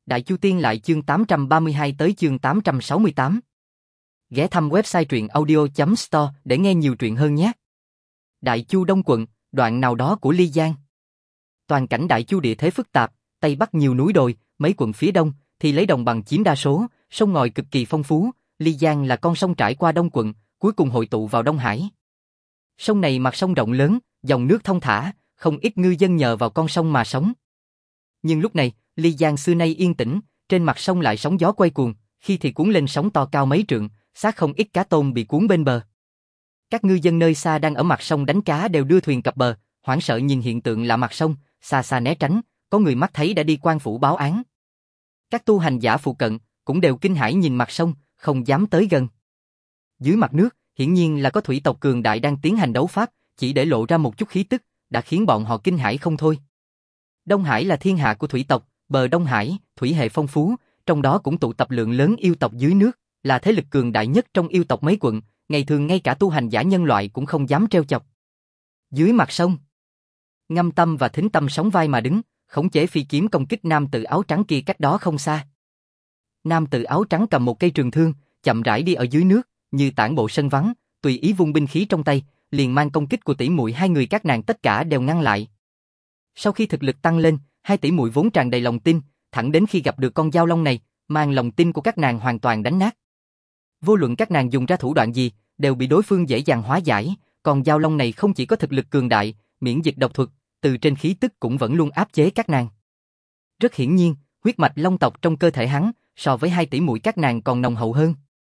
Đại Chu Tiên lại chương 832 tới chương 868. Ghé thăm website truyện audio.store để nghe nhiều truyện hơn nhé. Đại Chu Đông quận, đoạn nào đó của Ly Giang. Toàn cảnh Đại Chu địa thế phức tạp, Tây Bắc nhiều núi đồi, mấy quận phía Đông thì lấy đồng bằng chiếm đa số, sông ngòi cực kỳ phong phú. Ly Giang là con sông trải qua Đông quận, cuối cùng hội tụ vào Đông Hải. Sông này mặt sông rộng lớn, dòng nước thông thả, không ít ngư dân nhờ vào con sông mà sống. Nhưng lúc này, Ly Giang xưa nay yên tĩnh, trên mặt sông lại sóng gió quay cuồng, khi thì cuốn lên sóng to cao mấy trượng, xác không ít cá tôm bị cuốn bên bờ. Các ngư dân nơi xa đang ở mặt sông đánh cá đều đưa thuyền cập bờ, hoảng sợ nhìn hiện tượng lạ mặt sông, xa xa né tránh, có người mắt thấy đã đi quan phủ báo án. Các tu hành giả phụ cận cũng đều kinh hãi nhìn mặt sông, không dám tới gần. Dưới mặt nước, hiển nhiên là có thủy tộc cường đại đang tiến hành đấu pháp, chỉ để lộ ra một chút khí tức, đã khiến bọn họ kinh hãi không thôi. Đông Hải là thiên hạ của thủy tộc, bờ Đông Hải, thủy hệ phong phú, trong đó cũng tụ tập lượng lớn yêu tộc dưới nước, là thế lực cường đại nhất trong yêu tộc mấy quận, ngày thường ngay cả tu hành giả nhân loại cũng không dám trêu chọc. Dưới mặt sông, Ngâm Tâm và Thính Tâm sóng vai mà đứng, khống chế phi kiếm công kích nam tử áo trắng kia cách đó không xa. Nam tử áo trắng cầm một cây trường thương, chậm rãi đi ở dưới nước, như tản bộ sân vắng, tùy ý vung binh khí trong tay, liền mang công kích của tỷ muội hai người các nàng tất cả đều ngăn lại. Sau khi thực lực tăng lên, hai tỷ muội vốn tràn đầy lòng tin, thẳng đến khi gặp được con dao long này, mang lòng tin của các nàng hoàn toàn đánh nát. Vô luận các nàng dùng ra thủ đoạn gì, đều bị đối phương dễ dàng hóa giải, còn dao long này không chỉ có thực lực cường đại, miễn dịch độc thuật, từ trên khí tức cũng vẫn luôn áp chế các nàng. Rất hiển nhiên, huyết mạch long tộc trong cơ thể hắn, so với hai tỷ muội các nàng còn nồng hậu hơn.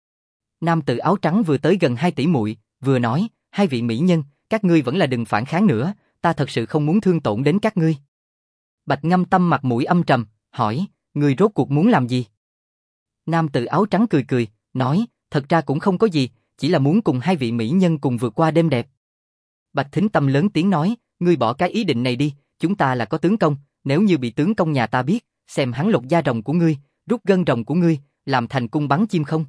Nam tử áo trắng vừa tới gần hai tỷ muội, vừa nói, hai vị mỹ nhân, các ngươi vẫn là đừng phản kháng nữa, ta thật sự không muốn thương tổn đến các ngươi. Bạch Ngâm Tâm mặt mũi âm trầm, hỏi, ngươi rốt cuộc muốn làm gì? Nam tử áo trắng cười cười, nói, thật ra cũng không có gì, chỉ là muốn cùng hai vị mỹ nhân cùng vượt qua đêm đẹp. Bạch Thính Tâm lớn tiếng nói, ngươi bỏ cái ý định này đi, chúng ta là có tướng công, nếu như bị tướng công nhà ta biết, xem hắn lột da rồng của ngươi, rút gân rồng của ngươi, làm thành cung bắn chim không?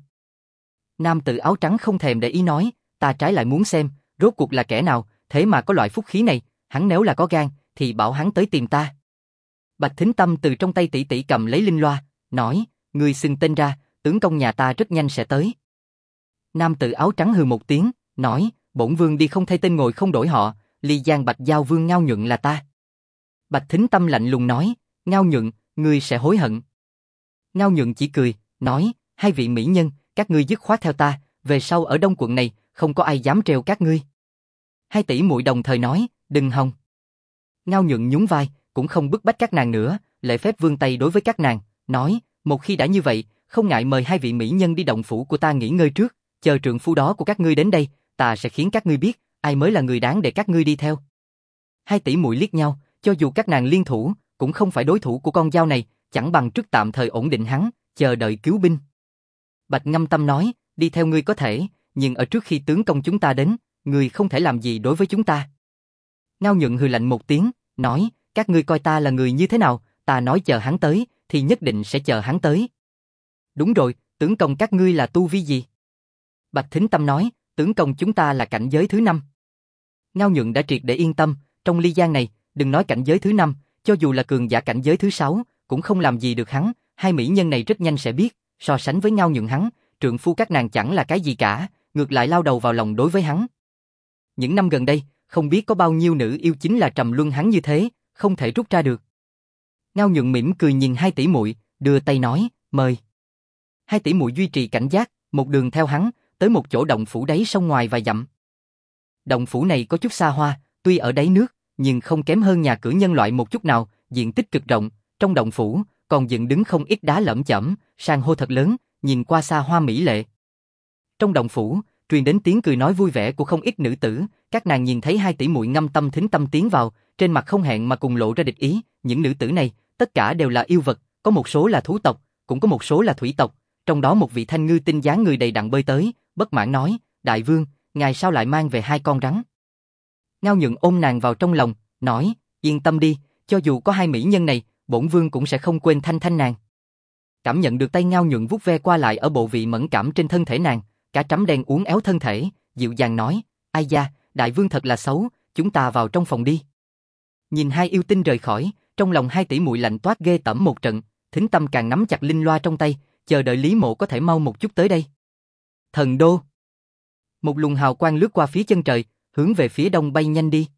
Nam tử áo trắng không thèm để ý nói, ta trái lại muốn xem, rốt cuộc là kẻ nào, thế mà có loại phúc khí này, hắn nếu là có gan, thì bảo hắn tới tìm ta. Bạch Thính Tâm từ trong tay tỷ tỷ cầm lấy linh loa, nói, ngươi xưng tên ra, tướng công nhà ta rất nhanh sẽ tới. Nam tử áo trắng hừ một tiếng, nói, bổn vương đi không thay tên ngồi không đổi họ, Ly Giang Bạch Giao Vương Ngao Nhuận là ta. Bạch Thính Tâm lạnh lùng nói, Ngao Nhuận, ngươi sẽ hối hận. Ngao Nhuận chỉ cười, nói, hai vị mỹ nhân, các ngươi dứt khoát theo ta, về sau ở Đông quận này, không có ai dám trêu các ngươi. Hai tỷ muội đồng thời nói, đừng hòng. Ngao Nhuận nhún vai, cũng không bức bách các nàng nữa, lễ phép vươn tay đối với các nàng, nói, một khi đã như vậy, không ngại mời hai vị mỹ nhân đi động phủ của ta nghỉ ngơi trước, chờ trượng phu đó của các ngươi đến đây, ta sẽ khiến các ngươi biết, ai mới là người đáng để các ngươi đi theo. Hai tỷ muội liếc nhau, cho dù các nàng liên thủ, cũng không phải đối thủ của con dao này, chẳng bằng trước tạm thời ổn định hắn, chờ đợi cứu binh. Bạch Ngâm Tâm nói, đi theo ngươi có thể, nhưng ở trước khi tướng công chúng ta đến, ngươi không thể làm gì đối với chúng ta. Ngao Nhuận hừ lạnh một tiếng, nói, các ngươi coi ta là người như thế nào, ta nói chờ hắn tới, thì nhất định sẽ chờ hắn tới. Đúng rồi, tướng công các ngươi là tu vi gì? Bạch Thính Tâm nói, tướng công chúng ta là cảnh giới thứ 5. Ngao Nhuận đã triệt để yên tâm, trong Ly Giang này, đừng nói cảnh giới thứ 5, cho dù là cường giả cảnh giới thứ 6, cũng không làm gì được hắn, hai mỹ nhân này rất nhanh sẽ biết, so sánh với Ngao Nhuận hắn, trượng phu các nàng chẳng là cái gì cả, ngược lại lao đầu vào lòng đối với hắn. Những năm gần đây, không biết có bao nhiêu nữ yêu chính là trầm luân hắn như thế, không thể rút ra được. Ngao Nhuận mỉm cười nhìn hai tỷ muội, đưa tay nói, mời. Hai tỷ muội duy trì cảnh giác, một đường theo hắn, tới một chỗ động phủ đáy sông ngoài vài dặm. Động phủ này có chút xa hoa, tuy ở đáy nước, nhưng không kém hơn nhà cửa nhân loại một chút nào, diện tích cực rộng, trong động phủ còn dựng đứng không ít đá lởm chởm, san hô thật lớn, nhìn qua xa hoa mỹ lệ. Trong động phủ, truyền đến tiếng cười nói vui vẻ của không ít nữ tử, các nàng nhìn thấy hai tỷ muội Ngâm Tâm Thính Tâm tiến vào, trên mặt không hẹn mà cùng lộ ra địch ý, những nữ tử này, tất cả đều là yêu vật, có một số là thú tộc, cũng có một số là thủy tộc, trong đó một vị thanh ngư tinh dáng người đầy đặn bơi tới, bất mãn nói, đại vương, ngài sao lại mang về hai con rắn? Ngao Nhuận ôm nàng vào trong lòng, nói, yên tâm đi, cho dù có hai mỹ nhân này, bổn vương cũng sẽ không quên thanh thanh nàng. Cảm nhận được tay Ngao Nhuận vuốt ve qua lại ở bộ vị mẫn cảm trên thân thể nàng, cả trắm đen uốn éo thân thể, dịu dàng nói, ai da, đại vương thật là xấu, chúng ta vào trong phòng đi. Nhìn hai yêu tinh rời khỏi, trong lòng hai tỷ muội lạnh toát ghê tởm một trận, Thính Tâm càng nắm chặt linh loa trong tay, chờ đợi Lý Mộ có thể mau một chút tới đây. Thần đô. Một luồng hào quang lướt qua phía chân trời, hướng về phía đông bay nhanh đi.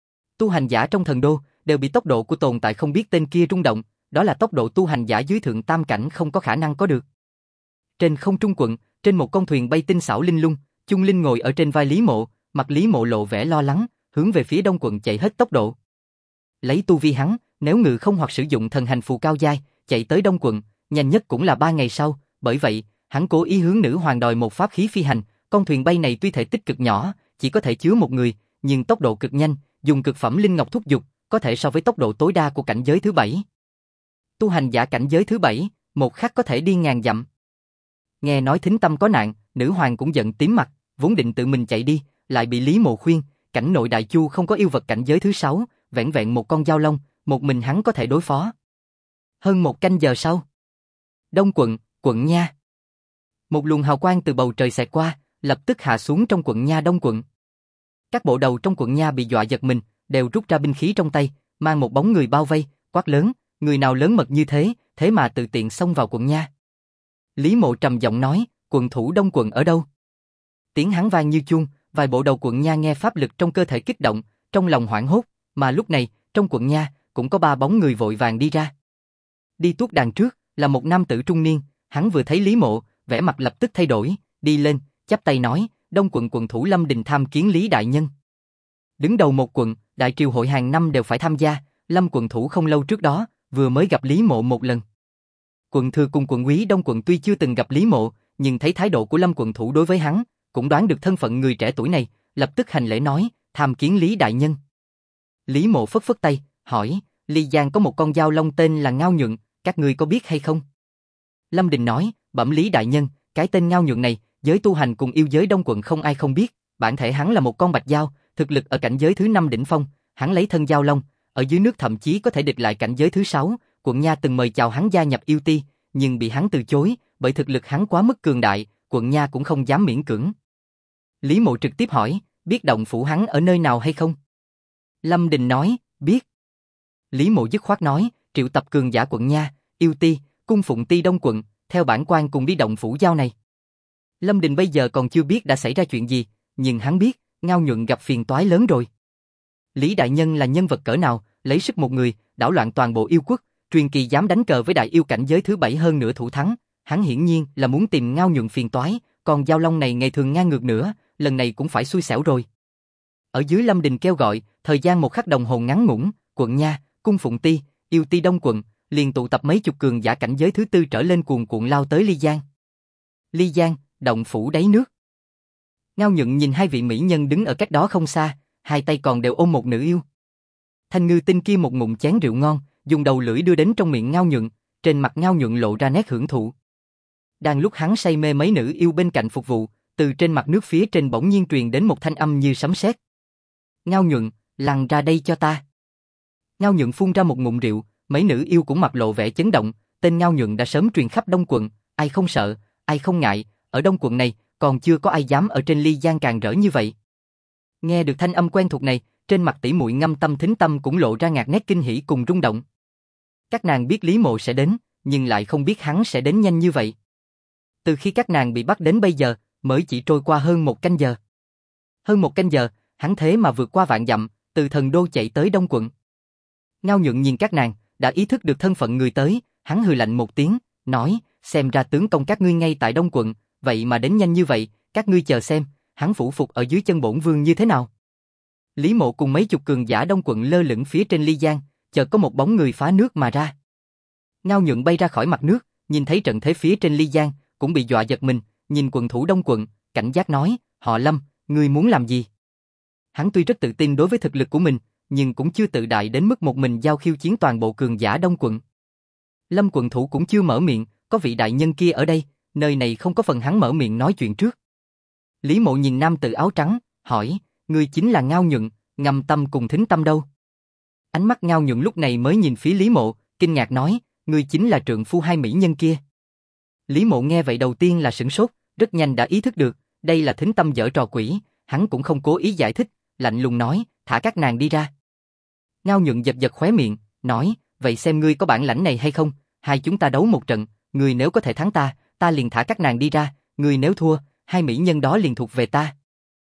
Tu hành giả trong thần đô đều bị tốc độ của tồn tại không biết tên kia rung động, đó là tốc độ tu hành giả dưới thượng tam cảnh không có khả năng có được. Trên không trung quận, trên một con thuyền bay tinh xảo linh lung, Chung Linh ngồi ở trên vai Lý Mộ, mặt Lý Mộ lộ vẻ lo lắng, hướng về phía đông quận chạy hết tốc độ. Lấy tu vi hắn, nếu ngự không hoặc sử dụng thần hành phù cao giai, chạy tới đông quận, nhanh nhất cũng là 3 ngày sau, bởi vậy, hắn cố ý hướng nữ hoàng đòi một pháp khí phi hành, con thuyền bay này tuy thể tích cực nhỏ, chỉ có thể chứa một người, nhưng tốc độ cực nhanh, dùng cực phẩm linh ngọc thúc giục, có thể so với tốc độ tối đa của cảnh giới thứ 7. Tu hành giả cảnh giới thứ 7, một khắc có thể đi ngàn dặm. Nghe nói Thính Tâm có nạn, nữ hoàng cũng giận tím mặt, vốn định tự mình chạy đi, lại bị Lý Mộ khuyên, cảnh nội đại chu không có yêu vật cảnh giới thứ 6, vẻn vẹn một con dao long, một mình hắn có thể đối phó. Hơn một canh giờ sau, Đông quận, quận Nha. Một luồng hào quang từ bầu trời xẹt qua, lập tức hạ xuống trong quận Nha Đông quận. Các bộ đầu trong quận Nha bị dọa giật mình, đều rút ra binh khí trong tay, mang một bóng người bao vây, quát lớn, người nào lớn mật như thế, thế mà tự tiện xông vào quận Nha. Lý Mộ trầm giọng nói, quận thủ Đông quận ở đâu? Tiếng hắn vang như chuông, vài bộ đầu quận Nha nghe pháp lực trong cơ thể kích động, trong lòng hoảng hốt, mà lúc này, trong quận Nha, cũng có 3 bóng người vội vàng đi ra. Đi tuốt đàn trước, là một nam tử trung niên, hắn vừa thấy Lý Mộ, vẻ mặt lập tức thay đổi, đi lên, chắp tay nói, Đông quận quận thủ Lâm Đình tham kiến Lý đại nhân. Đứng đầu một quận, đại triều hội hàng năm đều phải tham gia, Lâm quận thủ không lâu trước đó, vừa mới gặp Lý Mộ một lần. Quận thừa cùng quận úy Đông quận tuy chưa từng gặp Lý Mộ, nhưng thấy thái độ của Lâm quận thủ đối với hắn, cũng đoán được thân phận người trẻ tuổi này, lập tức hành lễ nói, tham kiến Lý đại nhân. Lý Mộ phất phất tay, hỏi, Ly Giang có một con dao long tên là Ngao Nhuận, các ngươi có biết hay không? Lâm Đình nói, bẩm Lý đại nhân, cái tên Ngao Nhuận này, giới tu hành cùng yêu giới Đông quận không ai không biết, bản thể hắn là một con bạch dao, thực lực ở cảnh giới thứ 5 đỉnh phong, hắn lấy thân dao long, ở dưới nước thậm chí có thể địch lại cảnh giới thứ 6, quận Nha từng mời chào hắn gia nhập yêu ti, nhưng bị hắn từ chối, bởi thực lực hắn quá mức cường đại, quận Nha cũng không dám miễn cưỡng. Lý Mộ trực tiếp hỏi, biết động phủ hắn ở nơi nào hay không? Lâm Đình nói, biết. Lý Mộ dứt khoát nói, triệu tập cường giả quận Nha, yêu ti, cung phụng ti Đông quận, theo bản quan cùng đi động phủ giao này. Lâm Đình bây giờ còn chưa biết đã xảy ra chuyện gì, nhưng hắn biết, Ngao Nhuận gặp phiền toái lớn rồi. Lý đại nhân là nhân vật cỡ nào, lấy sức một người, đảo loạn toàn bộ yêu quốc, truyền kỳ dám đánh cờ với đại yêu cảnh giới thứ 7 hơn nửa thủ thắng, hắn hiển nhiên là muốn tìm Ngao Nhuận phiền toái, còn Giao Long này ngày thường ngang ngược nữa, lần này cũng phải xui xẻo rồi. Ở dưới Lâm Đình kêu gọi, thời gian một khắc đồng hồ ngắn ngủn, quận Nha, cung phụng ti, yêu ti Đông quận, liền tụ tập mấy chục cường giả cảnh giới thứ 4 trở lên cuồn cuộn lao tới Ly Giang. Ly Giang, động phủ đáy nước. Ngao Nhuận nhìn 2 vị mỹ nhân đứng ở cách đó không xa, 2 tay còn đều ôm một nữ yêu. Thanh Ngư Tinh kia một ngụm chén rượu ngon, dùng đầu lưỡi đưa đến trong miệng Ngao Nhuận, trên mặt Ngao Nhuận lộ ra nét hưởng thụ. Đang lúc hắn say mê mấy nữ yêu bên cạnh phục vụ, từ trên mặt nước phía trên bỗng nhiên truyền đến một thanh âm như sấm sét. Ngao Nhuận, lăn ra đây cho ta. Ngao Nhuận phun ra một ngụm rượu, mấy nữ yêu cũng mặt lộ vẻ chấn động, tên Ngao Nhuận đã sớm truyền khắp Đông quận, ai không sợ, ai không ngại, ở Đông quận này, còn chưa có ai dám ở trên Ly Giang càng rỡ như vậy. Nghe được thanh âm quen thuộc này, trên mặt tỷ muội Ngâm Tâm Thính Tâm cũng lộ ra ngạc nét kinh hỉ cùng rung động. Các nàng biết Lý Mộ sẽ đến, nhưng lại không biết hắn sẽ đến nhanh như vậy. Từ khi các nàng bị bắt đến bây giờ, mới chỉ trôi qua hơn 1 canh giờ. Hơn 1 canh giờ, hắn thế mà vượt qua vạn dặm, từ thần đô chạy tới Đông quận. Ngao Nhuận nhìn các nàng, đã ý thức được thân phận người tới, hắn hừ lạnh một tiếng, nói, xem ra tướng công các ngươi ngay tại Đông quận, vậy mà đến nhanh như vậy, các ngươi chờ xem, hắn phủ phục ở dưới chân bổn vương như thế nào. Lý Mộ cùng mấy chục cường giả Đông quận lơ lửng phía trên Ly Giang, chợt có một bóng người phá nước mà ra. Ngao Nhuận bay ra khỏi mặt nước, nhìn thấy trận thế phía trên Ly Giang, cũng bị dọa giật mình, nhìn quận thủ Đông quận, cảnh giác nói, họ Lâm, ngươi muốn làm gì? Hắn tuy rất tự tin đối với thực lực của mình, nhưng cũng chưa tự đại đến mức một mình giao khiêu chiến toàn bộ cường giả Đông quận. Lâm quận thủ cũng chưa mở miệng, có vị đại nhân kia ở đây, nơi này không có phần hắn mở miệng nói chuyện trước. Lý Mộ nhìn nam tử áo trắng, hỏi, ngươi chính là Ngao Nhuận, Ngâm Tâm cùng Thính Tâm đâu? Ánh mắt Ngao Nhuận lúc này mới nhìn phía Lý Mộ, kinh ngạc nói, ngươi chính là trượng phu 2 mỹ nhân kia. Lý Mộ nghe vậy đầu tiên là sửng sốt, rất nhanh đã ý thức được, đây là Thính Tâm giở trò quỷ, hắn cũng không cố ý giải thích, lạnh lùng nói, thả các nàng đi ra. Ngao Nhuận giật giật khóe miệng, nói, vậy xem ngươi có bản lãnh này hay không, hai chúng ta đấu một trận, người nếu có thể thắng ta, ta liền thả các nàng đi ra, người nếu thua, hai mỹ nhân đó liền thuộc về ta.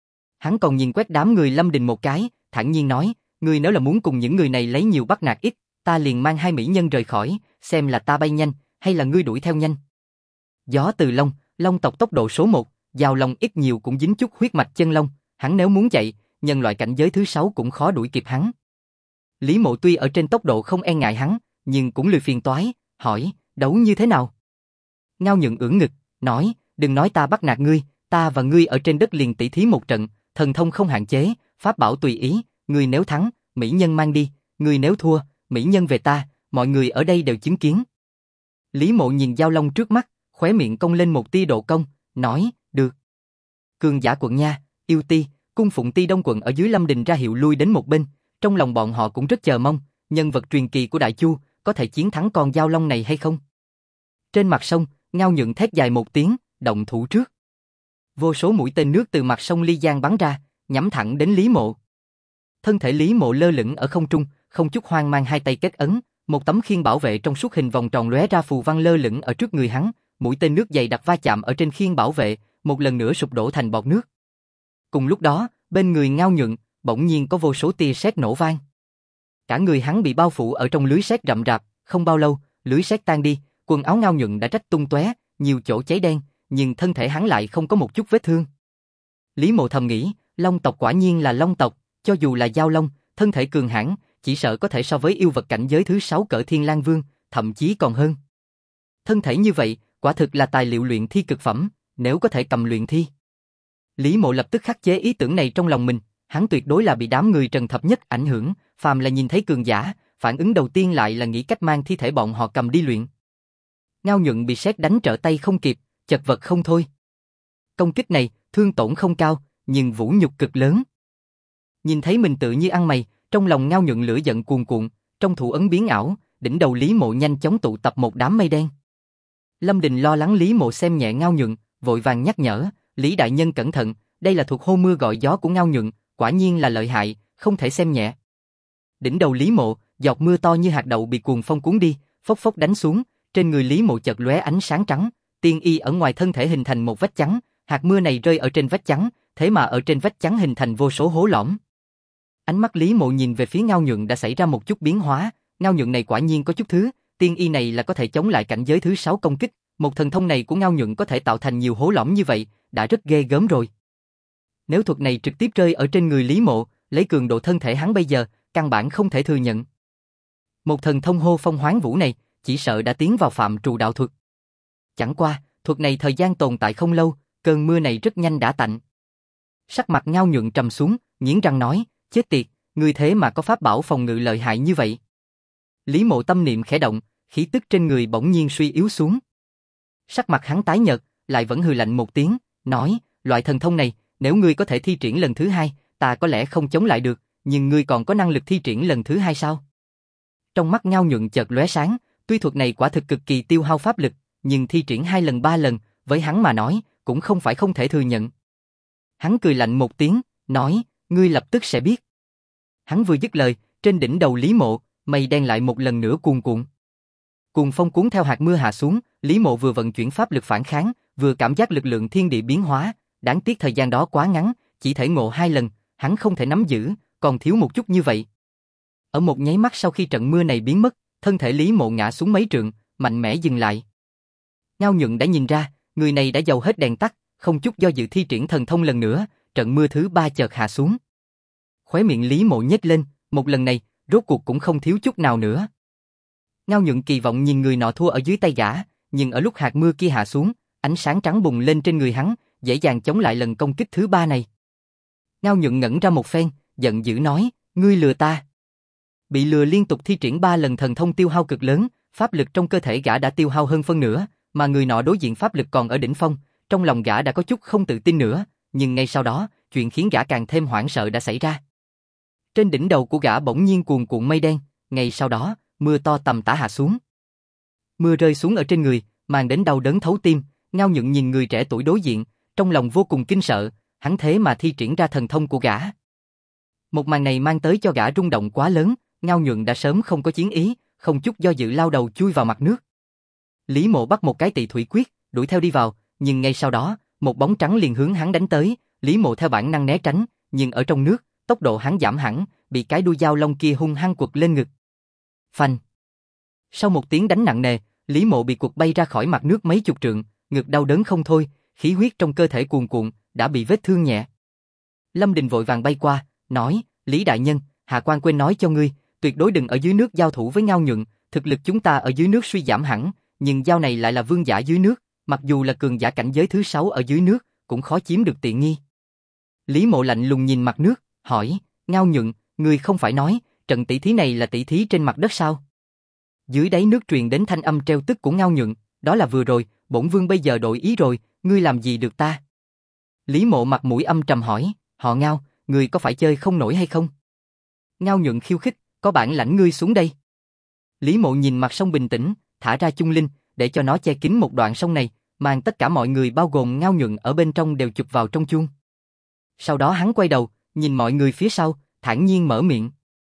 Hắn còn nhìn quét đám người Lâm Đình một cái, thản nhiên nói, người nếu là muốn cùng những người này lấy nhiều bắt nạt ít, ta liền mang hai mỹ nhân rời khỏi, xem là ta bay nhanh, hay là ngươi đuổi theo nhanh. Gió từ Long, Long tộc tốc độ số 1, Giao Long ít nhiều cũng dính chút huyết mạch chân long, hắn nếu muốn chạy, nhân loại cảnh giới thứ 6 cũng khó đuổi kịp hắn. Lý Mộ tuy ở trên tốc độ không e ngại hắn, nhưng cũng lười phiền toái, hỏi, đấu như thế nào? Ngao Nhượng ưỡn ngực, nói, đừng nói ta bắt nạt ngươi, ta và ngươi ở trên đất liền tỷ thí một trận, thần thông không hạn chế, pháp bảo tùy ý, ngươi nếu thắng, mỹ nhân mang đi, ngươi nếu thua, mỹ nhân về ta, mọi người ở đây đều chứng kiến. Lý Mộ nhìn Giao Long trước mắt, khóe miệng cong lên một tia độ cong, nói, được. Cường giả quận nha, yêu ti, cung phụng ti đông quận ở dưới Lâm Đình ra hiệu lui đến một bên, trong lòng bọn họ cũng rất chờ mong, nhân vật truyền kỳ của Đại Chu, có thể chiến thắng con Giao Long này hay không? Trên mặt sông, Ngao Nhượng thét dài một tiếng, động thủ trước. Vô số mũi tên nước từ mặt sông Ly Giang bắn ra, nhắm thẳng đến Lý Mộ. Thân thể Lý Mộ lơ lửng ở không trung, không chút hoang mang hai tay kết ấn, một tấm khiên bảo vệ trong suốt hình vòng tròn lóe ra phù văn lơ lửng ở trước người hắn, mũi tên nước dày đặc va chạm ở trên khiên bảo vệ, một lần nữa sụp đổ thành bọt nước. Cùng lúc đó, bên người Ngao Nhượng, bỗng nhiên có vô số tia sét nổ vang. Cả người hắn bị bao phủ ở trong lưới sét rậm rạp, không bao lâu, lưới sét tan đi, quần áo Ngao Nhượng đã rách tung tóe, nhiều chỗ cháy đen, nhưng thân thể hắn lại không có một chút vết thương. Lý Mộ thầm nghĩ, Long tộc quả nhiên là Long tộc, cho dù là Giao Long, thân thể cường hãn, chỉ sợ có thể so với yêu vật cảnh giới thứ 6 cỡ Thiên Lang Vương, thậm chí còn hơn. Thân thể như vậy, quả thực là tài liệu luyện thi cực phẩm, nếu có thể cầm luyện thi. Lý Mộ lập tức khắc chế ý tưởng này trong lòng mình, hắn tuyệt đối là bị đám người Trần Thập Nhất ảnh hưởng, phàm là nhìn thấy cường giả, phản ứng đầu tiên lại là nghĩ cách mang thi thể bọn họ cầm đi luyện. Ngao Nhượng bị sét đánh trở tay không kịp, chật vật không thôi. Công kích này, thương tổn không cao, nhưng vũ nhục cực lớn. Nhìn thấy mình tự như ăn mày, trong lòng Ngao Nhượng lửa giận cuồn cuộn, trong thủ ấn biến ảo, đỉnh đầu Lý Mộ nhanh chóng tụ tập một đám mây đen. Lâm Đình lo lắng Lý Mộ xem nhẹ Ngao Nhượng, vội vàng nhắc nhở, Lý đại nhân cẩn thận, đây là thuộc hô mưa gọi gió của Ngao Nhượng, quả nhiên là lợi hại, không thể xem nhẹ. Đỉnh đầu Lý Mộ, giọt mưa to như hạt đậu bị cuồng phong cuốn đi, phốc phốc đánh xuống, trên người Lý Mộ chợt lóe ánh sáng trắng, tiên y ở ngoài thân thể hình thành một vách trắng, hạt mưa này rơi ở trên vách trắng, thế mà ở trên vách trắng hình thành vô số hố lõm. Ánh mắt Lý Mộ nhìn về phía Ngao Nhượng đã xảy ra một chút biến hóa, Ngao Nhượng này quả nhiên có chút thứ, tiên y này là có thể chống lại cảnh giới thứ 6 công kích, một thần thông này của Ngao Nhượng có thể tạo thành nhiều hố lõm như vậy, đã rất ghê gớm rồi. Nếu thuật này trực tiếp rơi ở trên người Lý Mộ, lấy cường độ thân thể hắn bây giờ, căn bản không thể thừa nhận. Một thần thông hô phong hoán vũ này, chỉ sợ đã tiến vào phạm trù đạo thuật. Chẳng qua, thuật này thời gian tồn tại không lâu, cơn mưa này rất nhanh đã tạnh. Sắc mặt Ngao Nhượng trầm xuống, nghiến răng nói, chết tiệt, ngươi thế mà có pháp bảo phòng ngự lợi hại như vậy. Lý Mộ tâm niệm khẽ động, khí tức trên người bỗng nhiên suy yếu xuống. Sắc mặt hắn tái nhợt, lại vẫn hừ lạnh một tiếng, nói, loại thần thông này, nếu ngươi có thể thi triển lần thứ 2, ta có lẽ không chống lại được, nhưng ngươi còn có năng lực thi triển lần thứ 2 sao? Trong mắt Ngao Nhượng chợt lóe sáng, tuy thuật này quả thực cực kỳ tiêu hao pháp lực, nhưng thi triển 2 lần 3 lần, với hắn mà nói, cũng không phải không thể thừa nhận. Hắn cười lạnh một tiếng, nói, ngươi lập tức sẽ biết. Hắn vừa dứt lời, trên đỉnh đầu Lý Mộ, mây đen lại một lần nữa cuồn cuộn. Cuồng phong cuốn theo hạt mưa hạ xuống, Lý Mộ vừa vận chuyển pháp lực phản kháng, vừa cảm giác lực lượng thiên địa biến hóa, đáng tiếc thời gian đó quá ngắn, chỉ thể ngộ 2 lần, hắn không thể nắm giữ, còn thiếu một chút như vậy. Ở một nháy mắt sau khi trận mưa này biến mất, thân thể Lý Mộ ngã xuống mấy trượng, mạnh mẽ dừng lại. Ngao Nhượng đã nhìn ra, người này đã dầu hết đèn tắt, không chút do dự thi triển thần thông lần nữa, trận mưa thứ 3 chợt hạ xuống. Khóe miệng Lý Mộ nhếch lên, một lần này, rốt cuộc cũng không thiếu chút nào nữa. Ngao Nhượng kỳ vọng nhìn người nọ thua ở dưới tay gã, nhưng ở lúc hạt mưa kia hạ xuống, ánh sáng trắng bùng lên trên người hắn, dễ dàng chống lại lần công kích thứ 3 này. Ngao Nhượng ngẩn ra một phen, giận dữ nói, ngươi lừa ta. Bị lừa liên tục thi triển 3 lần thần thông tiêu hao cực lớn, pháp lực trong cơ thể gã đã tiêu hao hơn phân nửa, mà người nọ đối diện pháp lực còn ở đỉnh phong, trong lòng gã đã có chút không tự tin nữa, nhưng ngay sau đó, chuyện khiến gã càng thêm hoảng sợ đã xảy ra. Trên đỉnh đầu của gã bỗng nhiên cuồn cuộn mây đen, ngay sau đó, mưa to tầm tã hạ xuống. Mưa rơi xuống ở trên người, mang đến đau đớn thấu tim, Ngao Nhượng nhìn người trẻ tuổi đối diện, trong lòng vô cùng kinh sợ, hắn thế mà thi triển ra thần thông của gã. Một màn này mang tới cho gã rung động quá lớn, Ngao Nhượng đã sớm không có chiến ý, không chút do dự lao đầu chui vào mặt nước. Lý Mộ bắt một cái tỳ thủy quyết, đuổi theo đi vào, nhưng ngay sau đó, một bóng trắng liền hướng hắn đánh tới, Lý Mộ theo bản năng né tránh, nhưng ở trong nước, tốc độ hắn giảm hẳn, bị cái đuôi dao long kia hung hăng quật lên ngực. Phanh. Sau một tiếng đánh nặng nề, Lý Mộ bị quật bay ra khỏi mặt nước mấy chục trượng, ngực đau đớn không thôi, khí huyết trong cơ thể cuồn cuộn, đã bị vết thương nhẹ. Lâm Đình vội vàng bay qua, nói, Lý đại nhân, Hạ quan quên nói cho ngươi, tuyệt đối đừng ở dưới nước giao thủ với Ngao Nhuận, thực lực chúng ta ở dưới nước suy giảm hẳn, nhưng Giao này lại là vương giả dưới nước, mặc dù là cường giả cảnh giới thứ 6 ở dưới nước, cũng khó chiếm được tiện nghi. Lý Mộ lạnh lùng nhìn mặt nước, hỏi, Ngao Nhuận, ngươi không phải nói, trận tỷ thí này là tỷ thí trên mặt đất sao? Dưới đáy nước truyền đến thanh âm treo tức của Ngao Nhuận, đó là vừa rồi, bổn vương bây giờ đổi ý rồi, ngươi làm gì được ta? Lý Mộ mặt mũi âm trầm hỏi, họ Ngao, ngươi có phải chơi không nổi hay không? Ngao Nhuận khiêu khích, có bản lãnh ngươi xuống đây. Lý Mộ nhìn mặt sông bình tĩnh, thả ra chung linh, để cho nó che kín một đoạn sông này, mang tất cả mọi người bao gồm Ngao Nhuận ở bên trong đều chụp vào trong chuông. Sau đó hắn quay đầu, nhìn mọi người phía sau, thản nhiên mở miệng.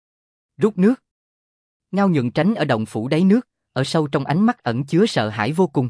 Rút nước. Ngao Nhuận tránh ở động phủ đáy nước, ở sâu trong ánh mắt ẩn chứa sợ hãi vô cùng.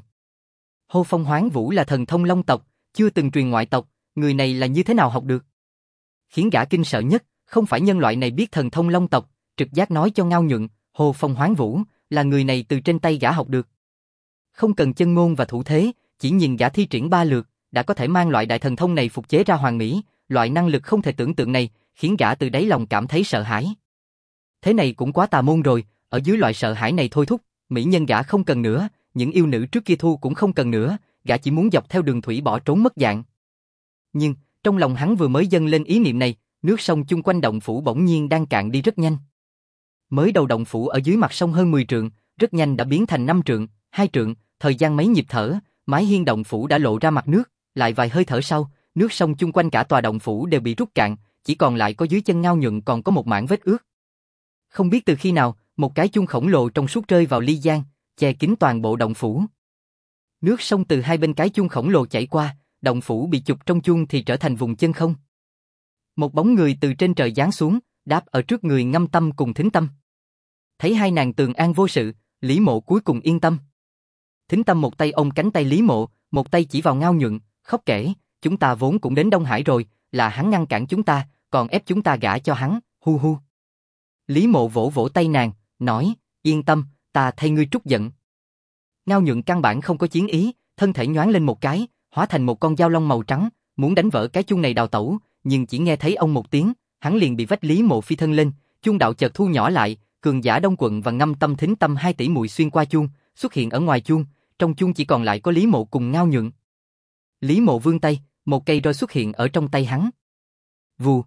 Hô Phong Hoán Vũ là thần thông long tộc, chưa từng truyền ngoại tộc, người này là như thế nào học được? Khiến gã kinh sợ nhất, không phải nhân loại này biết thần thông long tộc, trực giác nói cho Ngao Nhuận, Hô Phong Hoán Vũ, là người này từ trên tay gã học được. Không cần chân ngôn và thủ thế, chỉ nhìn gã thi triển 3 lượt, đã có thể mang loại đại thần thông này phục chế ra hoàn mỹ, loại năng lực không thể tưởng tượng này, khiến gã từ đáy lòng cảm thấy sợ hãi. Thế này cũng quá tà môn rồi, ở dưới loại sợ hãi này thôi thúc, mỹ nhân gã không cần nữa, những yêu nữ trước kia thu cũng không cần nữa, gã chỉ muốn dọc theo đường thủy bỏ trốn mất dạng. Nhưng, trong lòng hắn vừa mới dâng lên ý niệm này, nước sông chung quanh động phủ bỗng nhiên đang cạn đi rất nhanh. Mới đầu động phủ ở dưới mặt sông hơn 10 trượng, rất nhanh đã biến thành 5 trượng, 2 trượng, thời gian mấy nhịp thở, mái hiên động phủ đã lộ ra mặt nước, lại vài hơi thở sau, nước sông chung quanh cả tòa động phủ đều bị rút cạn, chỉ còn lại có dưới chân Ngao Nhuận còn có một mảng vết ướt. Không biết từ khi nào, một cái chuông khổng lồ trong suốt rơi vào ly giang, che kín toàn bộ động phủ. Nước sông từ hai bên cái chuông khổng lồ chảy qua, động phủ bị chụp trong chuông thì trở thành vùng chân không. Một bóng người từ trên trời giáng xuống, đáp ở trước người Ngâm Tâm cùng Thính Tâm. Thấy hai nàng tường an vô sự, Lý Mộ cuối cùng yên tâm. Thính Tâm một tay ôm cánh tay Lý Mộ, một tay chỉ vào Ngao Nhuận, khóc kể, chúng ta vốn cũng đến Đông Hải rồi, là hắn ngăn cản chúng ta, còn ép chúng ta gả cho hắn, hu hu. Lý Mộ vỗ vỗ tay nàng, nói, yên tâm, ta thay ngươi trút giận. Ngao Nhuận căn bản không có chiến ý, thân thể nhoáng lên một cái, hóa thành một con dao long màu trắng, muốn đánh vỡ cái chuông này đào tẩu, nhưng chỉ nghe thấy ông một tiếng, hắn liền bị vách Lý Mộ phi thân lên, chuông đạo chợt thu nhỏ lại, cường giả Đông Quận và Ngâm Tâm Thính Tâm 2 tỷ muội xuyên qua chuông, xuất hiện ở ngoài chuông, trong chuông chỉ còn lại có Lý Mộ cùng Ngao Nhuận. Lý Mộ vươn tay, một cây roi xuất hiện ở trong tay hắn. Vù.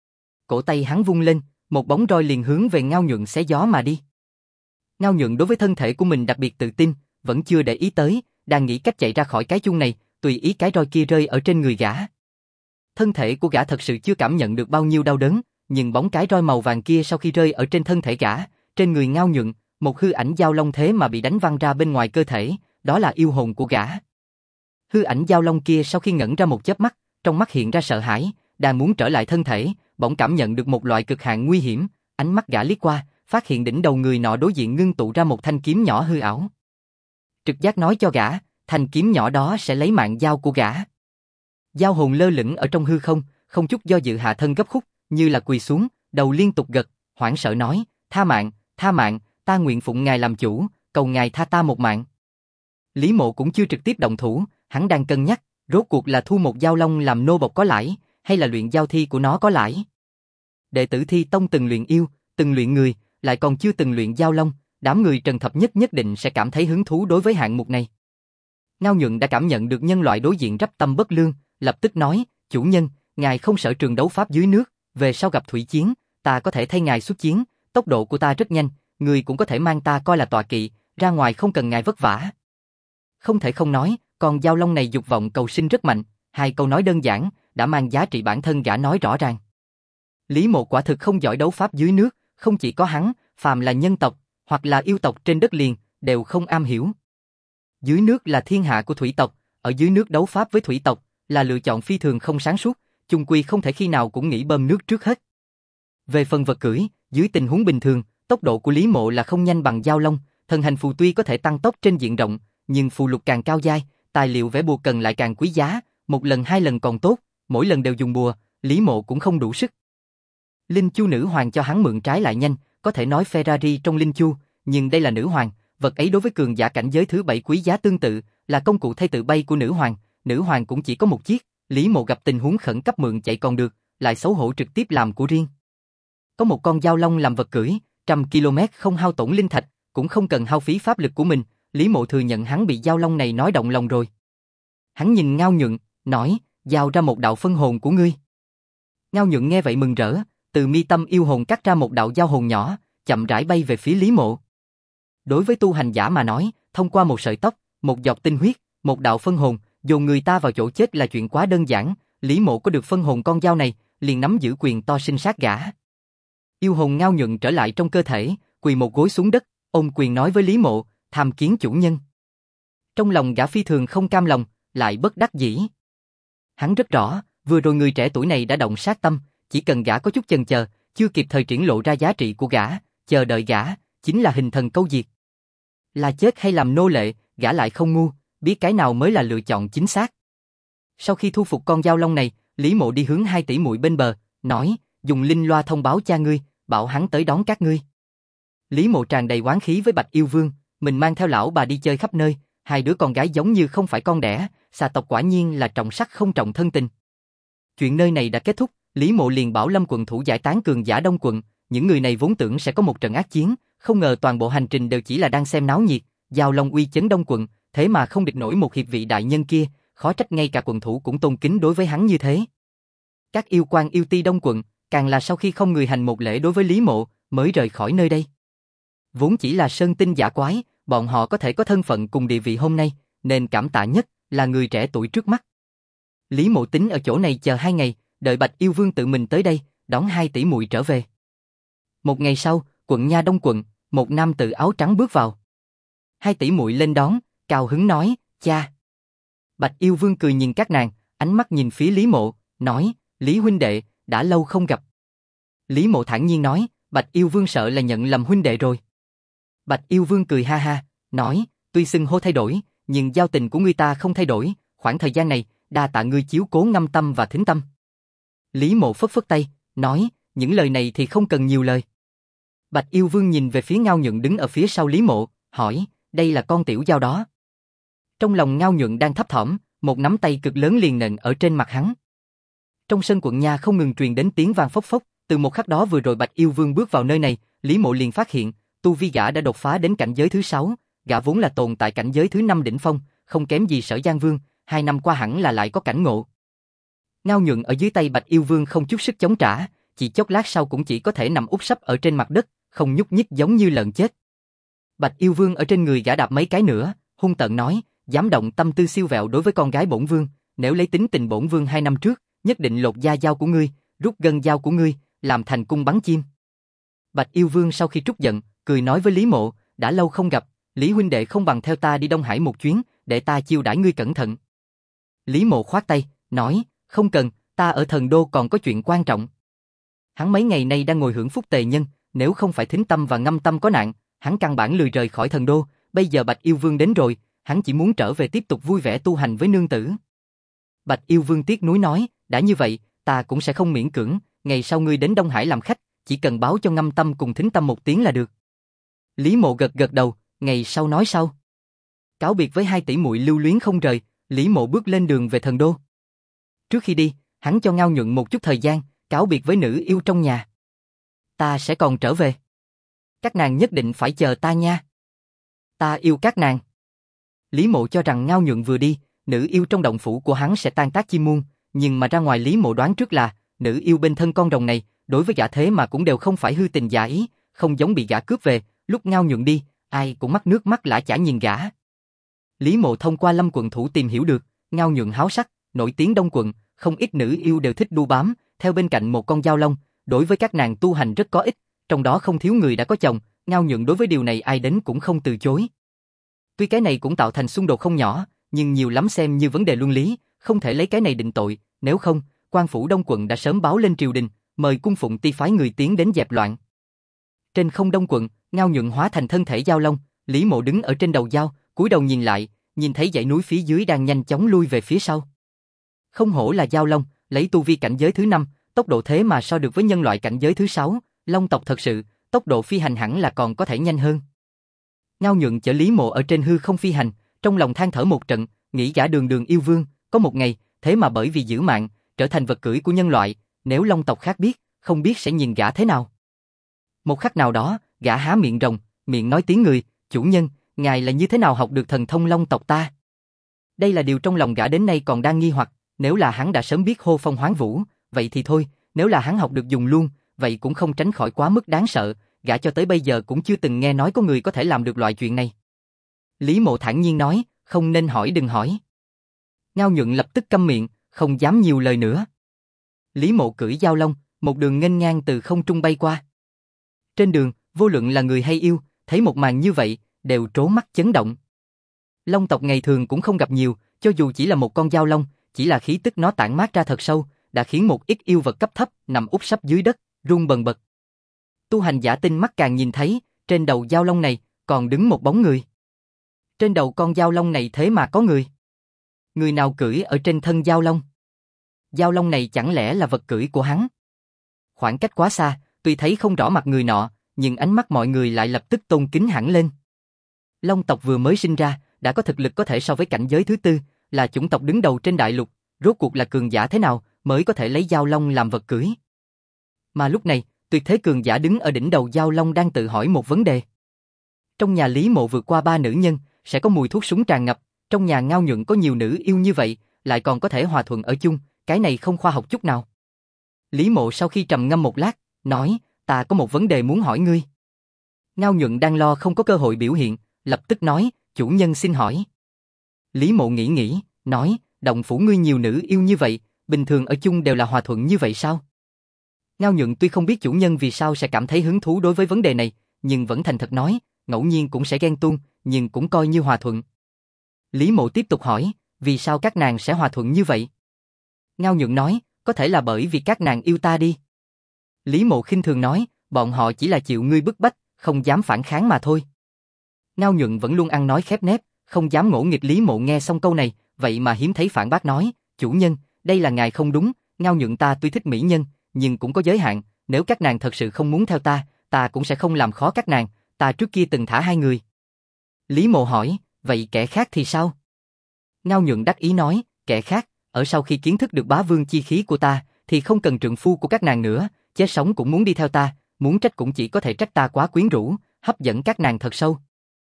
Cổ tay hắn vung lên, một bóng roi liền hướng về Ngao Nhuận xé gió mà đi. Ngao Nhuận đối với thân thể của mình đặc biệt tự tin, vẫn chưa để ý tới, đang nghĩ cách chạy ra khỏi cái chuông này, tùy ý cái roi kia rơi ở trên người gã. Thân thể của gã thật sự chưa cảm nhận được bao nhiêu đau đớn, nhưng bóng cái roi màu vàng kia sau khi rơi ở trên thân thể gã, trên người Ngao Nhuận, một hư ảnh dao long thế mà bị đánh văng ra bên ngoài cơ thể, đó là yêu hồn của gã. Hư ảnh dao long kia sau khi ngẩn ra một chớp mắt, trong mắt hiện ra sợ hãi, đang muốn trở lại thân thể, bỗng cảm nhận được một loại cực hạn nguy hiểm, ánh mắt gã liếc qua, phát hiện đỉnh đầu người nọ đối diện ngưng tụ ra một thanh kiếm nhỏ hư ảo. Trực giác nói cho gã, thanh kiếm nhỏ đó sẽ lấy mạng dao của gã. Dao hồn lơ lửng ở trong hư không, không chút do dự hạ thân gấp khúc, như là quỳ xuống, đầu liên tục gật, hoảng sợ nói, tha mạng, ta nguyện phụng ngài làm chủ, cầu ngài tha ta một mạng. Lý Mộ cũng chưa trực tiếp động thủ, hắn đang cân nhắc, rốt cuộc là thu một dao long làm nô bộc có lãi, hay là luyện giao thi của nó có lãi. Đệ tử Thi Tông từng luyện yêu, từng luyện người, lại còn chưa từng luyện dao long, đám người Trần Thập Nhất nhất định sẽ cảm thấy hứng thú đối với hạng mục này. Ngao Nhuận đã cảm nhận được nhân loại đối diện rắp tâm bất lương, lập tức nói, chủ nhân, ngài không sợ trường đấu pháp dưới nước, về sau gặp thủy chiến, ta có thể thay ngài xuất chiến, tốc độ của ta rất nhanh, người cũng có thể mang ta coi là tọa kỵ, ra ngoài không cần ngài vất vả. Không thể không nói, con dao long này dục vọng cầu sinh rất mạnh, hai câu nói đơn giản, đã mang giá trị bản thân gã nói rõ ràng. Lý Mộ quả thực không giỏi đấu pháp dưới nước, không chỉ có hắn, phàm là nhân tộc, hoặc là yêu tộc trên đất liền, đều không am hiểu. Dưới nước là thiên hạ của thủy tộc, ở dưới nước đấu pháp với thủy tộc, là lựa chọn phi thường không sáng suốt, chung quy không thể khi nào cũng nghĩ bơm nước trước hết. Về phần vật cưỡi, dưới tình huống bình thường, tốc độ của Lý Mộ là không nhanh bằng dao long, thần hành phù tuy có thể tăng tốc trên diện rộng, nhưng phù lục càng cao giai, tài liệu vẽ bùa cần lại càng quý giá, một lần hai lần còn tốt, mỗi lần đều dùng bùa, Lý Mộ cũng không đủ sức. Linh chu nữ hoàng cho hắn mượn trái lại nhanh, có thể nói Ferrari trong linh chu, nhưng đây là nữ hoàng, vật ấy đối với cường giả cảnh giới thứ 7 quý giá tương tự, là công cụ thay tự bay của nữ hoàng cũng chỉ có một chiếc, Lý Mộ gặp tình huống khẩn cấp mượn chạy còn được, lại xấu hổ trực tiếp làm của riêng. Có một con dao long làm vật cưỡi, 100 km không hao tổn linh thạch, cũng không cần hao phí pháp lực của mình, Lý Mộ thừa nhận hắn bị dao long này nói động lòng rồi. Hắn nhìn Ngao Nhuận, nói, giao ra một đạo phân hồn của ngươi. Ngao Nhuận nghe vậy mừng rỡ, từ mi tâm yêu hồn cắt ra một đạo giao hồn nhỏ, chậm rãi bay về phía Lý Mộ. Đối với tu hành giả mà nói, thông qua một sợi tóc, một giọt tinh huyết, một đạo phân hồn, dồn người ta vào chỗ chết là chuyện quá đơn giản, Lý Mộ có được phân hồn con dao này, liền nắm giữ quyền to sinh sát gã. Yêu hồn Ngao Nhuận trở lại trong cơ thể, quỳ một gối xuống đất, ôm quyền nói với Lý Mộ, tham kiến chủ nhân. Trong lòng gã phi thường không cam lòng, lại bất đắc dĩ. Hắn rất rõ, vừa rồi người trẻ tuổi này đã động sát tâm, chỉ cần gã có chút chần chờ, chưa kịp thời triển lộ ra giá trị của gã, chờ đợi gã, chính là hình thần câu diệt. Là chết hay làm nô lệ, gã lại không ngu, biết cái nào mới là lựa chọn chính xác. Sau khi thu phục con dao long này, Lý Mộ đi hướng 2 tỷ muội bên bờ, nói, dùng linh loa thông báo cha ngươi, bảo hắn tới đón các ngươi. Lý Mộ tràn đầy oán khí với Bạch Yêu Vương, mình mang theo lão bà đi chơi khắp nơi, hai đứa con gái giống như không phải con đẻ, xà tộc quả nhiên là trọng sắc không trọng thân tình. Chuyện nơi này đã kết thúc, Lý Mộ liền bảo Lâm quận thủ giải tán cường giả Đông quận, những người này vốn tưởng sẽ có một trận ác chiến, không ngờ toàn bộ hành trình đều chỉ là đang xem náo nhiệt, giao long uy chấn Đông quận, thế mà không địch nổi một hiệp vị đại nhân kia, khó trách ngay cả quận thủ cũng tôn kính đối với hắn như thế. Các yêu quan yêu ti Đông quận, càng là sau khi không người hành một lễ đối với Lý Mộ, mới rời khỏi nơi đây. Vốn chỉ là sơn tinh giả quái, bọn họ có thể có thân phận cùng địa vị hôm nay, nên cảm tạ nhất là người trẻ tuổi trước mắt. Lý Mộ tính ở chỗ này chờ 2 ngày, đợi Bạch Yêu Vương tự mình tới đây, đón 2 tỷ muội trở về. Một ngày sau, quận Nha Đông quận, một nam tử áo trắng bước vào. 2 tỷ muội lên đón, cao hứng nói, cha. Bạch Yêu Vương cười nhìn các nàng, ánh mắt nhìn phía Lý Mộ, nói, Lý huynh đệ, đã lâu không gặp. Lý Mộ thản nhiên nói, Bạch Yêu Vương sợ là nhận lầm huynh đệ rồi. Bạch Yêu Vương cười ha ha, nói, tuy xưng hô thay đổi, nhưng giao tình của ngươi ta không thay đổi, khoảng thời gian này, đa tạ ngươi chiếu cố ngâm tâm và thính tâm. Lý Mộ phất phất tay, nói, những lời này thì không cần nhiều lời. Bạch Yêu Vương nhìn về phía Ngao Nhuận đứng ở phía sau Lý Mộ, hỏi, đây là con tiểu giao đó. Trong lòng Ngao Nhuận đang thấp thỏm, một nắm tay cực lớn liền nện ở trên mặt hắn. Trong sân quận Nha không ngừng truyền đến tiếng vang phốc phốc, từ một khắc đó vừa rồi Bạch Yêu Vương bước vào nơi này, Lý Mộ liền phát hiện, tu vi gã đã đột phá đến cảnh giới thứ 6, gã vốn là tồn tại cảnh giới thứ 5 đỉnh phong, không kém gì Sở Giang Vương, 2 năm qua hẳn là lại có cảnh ngộ. Ngao Nhuận ở dưới tay Bạch Yêu Vương không chút sức chống trả, chỉ chốc lát sau cũng chỉ có thể nằm úp sấp ở trên mặt đất, không nhúc nhích giống như lợn chết. Bạch Yêu Vương ở trên người gã đạp mấy cái nữa, hung tợn nói, dám động tâm tư siêu vẹo đối với con gái bổn vương, nếu lấy tính tình bổn vương 2 năm trước, nhất định lột da dao của ngươi, rút gân dao của ngươi, làm thành cung bắn chim. Bạch Yêu Vương sau khi trút giận, cười nói với Lý Mộ, đã lâu không gặp, Lý huynh đệ không bằng theo ta đi Đông Hải một chuyến, để ta chiêu đãi ngươi cẩn thận. Lý Mộ khoát tay, nói, không cần, ta ở Thần Đô còn có chuyện quan trọng. Hắn mấy ngày nay đang ngồi hưởng phúc tề nhân, nếu không phải thính tâm và ngâm tâm có nạn, hắn căn bản lười rời khỏi Thần Đô, bây giờ Bạch Yêu Vương đến rồi, hắn chỉ muốn trở về tiếp tục vui vẻ tu hành với nương tử. Bạch Yêu Vương tiếc nuối nói, đã như vậy, ta cũng sẽ không miễn cưỡng, ngày sau ngươi đến Đông Hải làm khách, chỉ cần báo cho ngâm tâm cùng thính tâm một tiếng là được. Lý Mộ gật gật đầu, ngày sau nói sau. Cáo biệt với 2 tỷ muội lưu luyến không rời, Lý Mộ bước lên đường về Thần Đô. Trước khi đi, hắn cho Ngao Nhuận một chút thời gian, cáo biệt với nữ yêu trong nhà. Ta sẽ còn trở về. Các nàng nhất định phải chờ ta nha. Ta yêu các nàng. Lý Mộ cho rằng Ngao Nhuận vừa đi, nữ yêu trong động phủ của hắn sẽ tan tác chim muôn, nhưng mà ra ngoài Lý Mộ đoán trước là, nữ yêu bên thân con rồng này, đối với gã thế mà cũng đều không phải hư tình giả ý, không giống bị gã cướp về, lúc Ngao Nhuận đi, ai cũng mắt nước mắt lã chả nhìn gã. Lý Mộ thông qua Lâm quận thủ tìm hiểu được, Ngao Nhuận háo sắc, nổi tiếng Đông quận, không ít nữ yêu đều thích đu bám, theo bên cạnh một con dao long, đối với các nàng tu hành rất có ích, trong đó không thiếu người đã có chồng, Ngao Nhuận đối với điều này ai đến cũng không từ chối. Tuy cái này cũng tạo thành xung đột không nhỏ, nhưng nhiều lắm xem như vấn đề luân lý, không thể lấy cái này định tội, nếu không, quan phủ Đông quận đã sớm báo lên triều đình, mời cung phụng ti phái người tiến đến dẹp loạn. Trên không Đông quận, Ngao Nhuận hóa thành thân thể dao long, Lý Mộ đứng ở trên đầu dao, cúi đầu nhìn lại, nhìn thấy dãy núi phía dưới đang nhanh chóng lui về phía sau. Không hổ là Dao Long, lấy tu vi cảnh giới thứ 5, tốc độ thế mà so được với nhân loại cảnh giới thứ 6, Long tộc thật sự, tốc độ phi hành hẳn là còn có thể nhanh hơn. Ngao Nhuận chở Lý Mộ ở trên hư không phi hành, trong lòng than thở một trận, nghĩ gã Đường Đường yêu vương, có một ngày, thế mà bởi vì giữ mạng, trở thành vật cưỡi của nhân loại, nếu Long tộc khác biết, không biết sẽ nhìn gã thế nào. Một khắc nào đó, gã há miệng rồng, miệng nói tiếng người, chủ nhân, ngài là như thế nào học được thần thông Long tộc ta? Đây là điều trong lòng gã đến nay còn đang nghi hoặc, nếu là hắn đã sớm biết hô phong hoán vũ, vậy thì thôi, nếu là hắn học được dùng luôn, vậy cũng không tránh khỏi quá mức đáng sợ, gã cho tới bây giờ cũng chưa từng nghe nói có người có thể làm được loại chuyện này. Lý Mộ thản nhiên nói, không nên hỏi đừng hỏi. Ngao Nhuận lập tức câm miệng, không dám nhiều lời nữa. Lý Mộ cưỡi Dao Long, một đường nghênh ngang từ không trung bay qua. Trên đường, vô luận là người hay yêu, thấy một màn như vậy, đều trố mắt chấn động. Long tộc ngày thường cũng không gặp nhiều, cho dù chỉ là một con dao long, chỉ là khí tức nó tản mát ra thật sâu, đã khiến một ít yêu vật cấp thấp nằm úp sấp dưới đất, run bần bật. Tu hành giả tinh mắt càng nhìn thấy, trên đầu dao long này còn đứng một bóng người. Trên đầu con dao long này thế mà có người. Người nào cưỡi ở trên thân dao long? Dao long này chẳng lẽ là vật cưỡi của hắn? Khoảng cách quá xa, tuy thấy không rõ mặt người nọ, nhưng ánh mắt mọi người lại lập tức tôn kính hẳn lên. Long tộc vừa mới sinh ra, đã có thực lực có thể so với cảnh giới thứ 4, là chủng tộc đứng đầu trên đại lục, rốt cuộc là cường giả thế nào mới có thể lấy dao long làm vật cưỡi? Mà lúc này, tuyệt thế cường giả đứng ở đỉnh đầu dao long đang tự hỏi một vấn đề. Trong nhà Lý Mộ vượt qua 3 nữ nhân, sẽ có mùi thuốc súng tràn ngập, trong nhà Ngao Nhuận có nhiều nữ yêu như vậy, lại còn có thể hòa thuận ở chung, cái này không khoa học chút nào. Lý Mộ sau khi trầm ngâm một lát, nói, ta có một vấn đề muốn hỏi ngươi. Ngao Nhuận đang lo không có cơ hội biểu hiện, lập tức nói, chủ nhân xin hỏi. Lý Mộ nghĩ, nói, động phủ ngươi nhiều nữ yêu như vậy, bình thường ở chung đều là hòa thuận như vậy sao? Ngao Nhuận tuy không biết chủ nhân vì sao sẽ cảm thấy hứng thú đối với vấn đề này, nhưng vẫn thành thật nói, ngẫu nhiên cũng sẽ ghen tuông, nhưng cũng coi như hòa thuận. Lý Mộ tiếp tục hỏi, vì sao các nàng sẽ hòa thuận như vậy? Ngao Nhuận nói, có thể là bởi vì các nàng yêu ta đi. Lý Mộ khinh thường nói, bọn họ chỉ là chịu ngươi bức bách, không dám phản kháng mà thôi. Ngao Nhuận vẫn luôn ăn nói khép nép, không dám ngỗ nghịch. Lý Mộ nghe xong câu này, vậy mà hiếm thấy phản bác nói, chủ nhân, đây là ngài không đúng, Ngao Nhuận ta tuy thích mỹ nhân, nhưng cũng có giới hạn, nếu các nàng thật sự không muốn theo ta cũng sẽ không làm khó các nàng, ta trước kia từng thả 2 người. Lý Mộ hỏi, vậy kẻ khác thì sao? Ngao Nhuận đắc ý nói, kẻ khác, ở sau khi kiến thức được bá vương chi khí của ta, thì không cần trượng phu của các nàng nữa, chết sống cũng muốn đi theo ta, muốn trách cũng chỉ có thể trách ta quá quyến rũ, hấp dẫn các nàng thật sâu.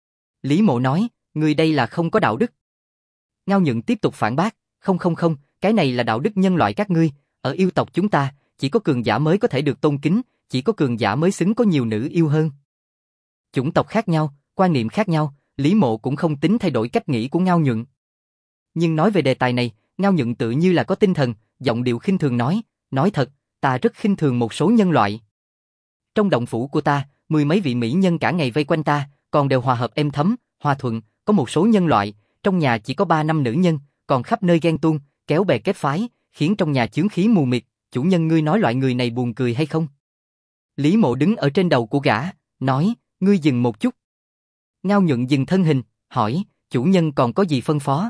Lý Mộ nói, ngươi đây là không có đạo đức. Ngao Nhuận tiếp tục phản bác, không, cái này là đạo đức nhân loại các ngươi, ở yêu tộc chúng ta, chỉ có cường giả mới có thể được tôn kính, chỉ có cường giả mới xứng có nhiều nữ yêu hơn. Chủng tộc khác nhau, quan niệm khác nhau, Lý Mộ cũng không tính thay đổi cách nghĩ của Ngao Nhuận. Nhưng nói về đề tài này, Ngao Nhuận tự như là có tinh thần, giọng điệu khinh thường nói thật, ta rất khinh thường một số nhân loại. Trong động phủ của ta, 10 mấy vị mỹ nhân cả ngày vây quanh ta, còn đều hòa hợp êm thấm, hòa thuận, có một số nhân loại, trong nhà chỉ có 3-5 nữ nhân, còn khắp nơi ghen tuông, kéo bè kết phái, khiến trong nhà chướng khí mù mịt, chủ nhân ngươi nói loại người này buồn cười hay không? Lý Mộ đứng ở trên đầu của gã, nói, ngươi dừng một chút. Ngao Nhuận dừng thân hình, hỏi, chủ nhân còn có gì phân phó?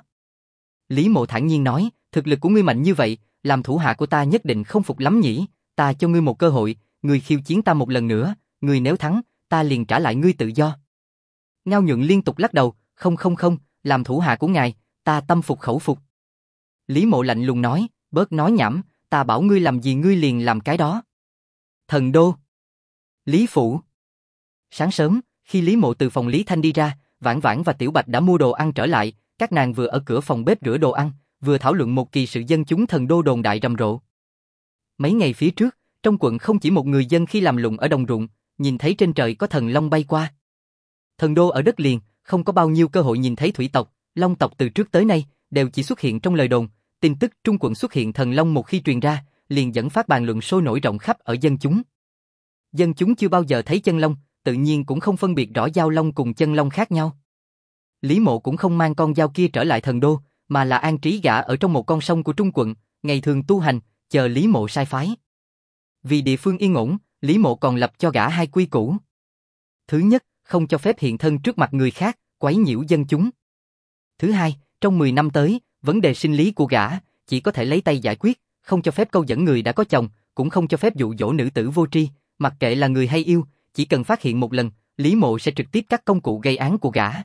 Lý Mộ thản nhiên nói, thực lực của ngươi mạnh như vậy, làm thủ hạ của ta nhất định không phục lắm nhỉ, ta cho ngươi một cơ hội, ngươi khiêu chiến ta một lần nữa, ngươi nếu thắng, ta liền trả lại ngươi tự do. Ngao Nhuận liên tục lắc đầu, không, làm thủ hạ của ngài, ta tâm phục khẩu phục. Lý Mộ lạnh lùng nói, bớt nói nhảm, ta bảo ngươi làm gì ngươi liền làm cái đó. Thần đô. Lý phủ. Sáng sớm, khi Lý Mộ từ phòng Lý Thanh đi ra, Vãn Vãn và Tiểu Bạch đã mua đồ ăn trở lại, các nàng vừa ở cửa phòng bếp rửa đồ ăn, vừa thảo luận một kỳ sự dân chúng thần đô đồn đại rầm rộ. Mấy ngày phía trước, trong quận không chỉ một người dân khi làm lụng ở đồng ruộng, nhìn thấy trên trời có thần long bay qua. Thần đô ở đất liền, không có bao nhiêu cơ hội nhìn thấy thủy tộc, long tộc từ trước tới nay đều chỉ xuất hiện trong lời đồn. Tin tức Trung quận xuất hiện thần long một khi truyền ra, liền dẫn phát bàn luận sôi nổi rộng khắp ở dân chúng. Dân chúng chưa bao giờ thấy chân long, tự nhiên cũng không phân biệt rõ dao long cùng chân long khác nhau. Lý Mộ cũng không mang con dao kia trở lại thần đô, mà là an trí gã ở trong một con sông của Trung quận, ngày thường tu hành, chờ Lý Mộ sai phái. Vì địa phương yên ổn, Lý Mộ còn lập cho gã 2 quy củ. Thứ nhất, không cho phép hiện thân trước mặt người khác, quấy nhiễu dân chúng. Thứ hai, trong 10 năm tới, vấn đề sinh lý của gã chỉ có thể lấy tay giải quyết, không cho phép câu dẫn người đã có chồng, cũng không cho phép dụ dỗ nữ tử vô tri, mặc kệ là người hay yêu, chỉ cần phát hiện một lần, Lý Mộ sẽ trực tiếp cắt công cụ gây án của gã.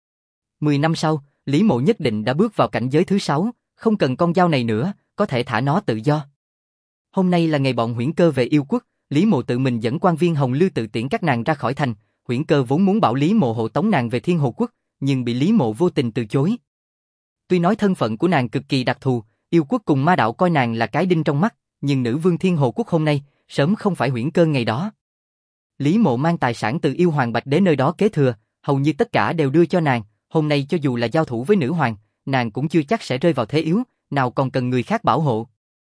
10 năm sau, Lý Mộ nhất định đã bước vào cảnh giới thứ 6, không cần con dao này nữa, có thể thả nó tự do. Hôm nay là ngày bọn Huyễn Cơ về yêu quốc, Lý Mộ tự mình dẫn quan viên Hồng Lư tự tiễn các nàng ra khỏi thành, Huyễn Cơ vốn muốn bảo Lý Mộ hộ tống nàng về Thiên Hồ quốc, nhưng bị Lý Mộ vô tình từ chối. Tuy nói thân phận của nàng cực kỳ đặc thù, yêu quốc cùng ma đạo coi nàng là cái đinh trong mắt, nhưng nữ vương Thiên Hồ quốc hôm nay, sớm không phải Huyễn Cơ ngày đó. Lý Mộ mang tài sản từ yêu hoàng Bạch Đế nơi đó kế thừa, hầu như tất cả đều đưa cho nàng, hôm nay cho dù là giao thủ với nữ hoàng, nàng cũng chưa chắc sẽ rơi vào thế yếu, nào còn cần người khác bảo hộ.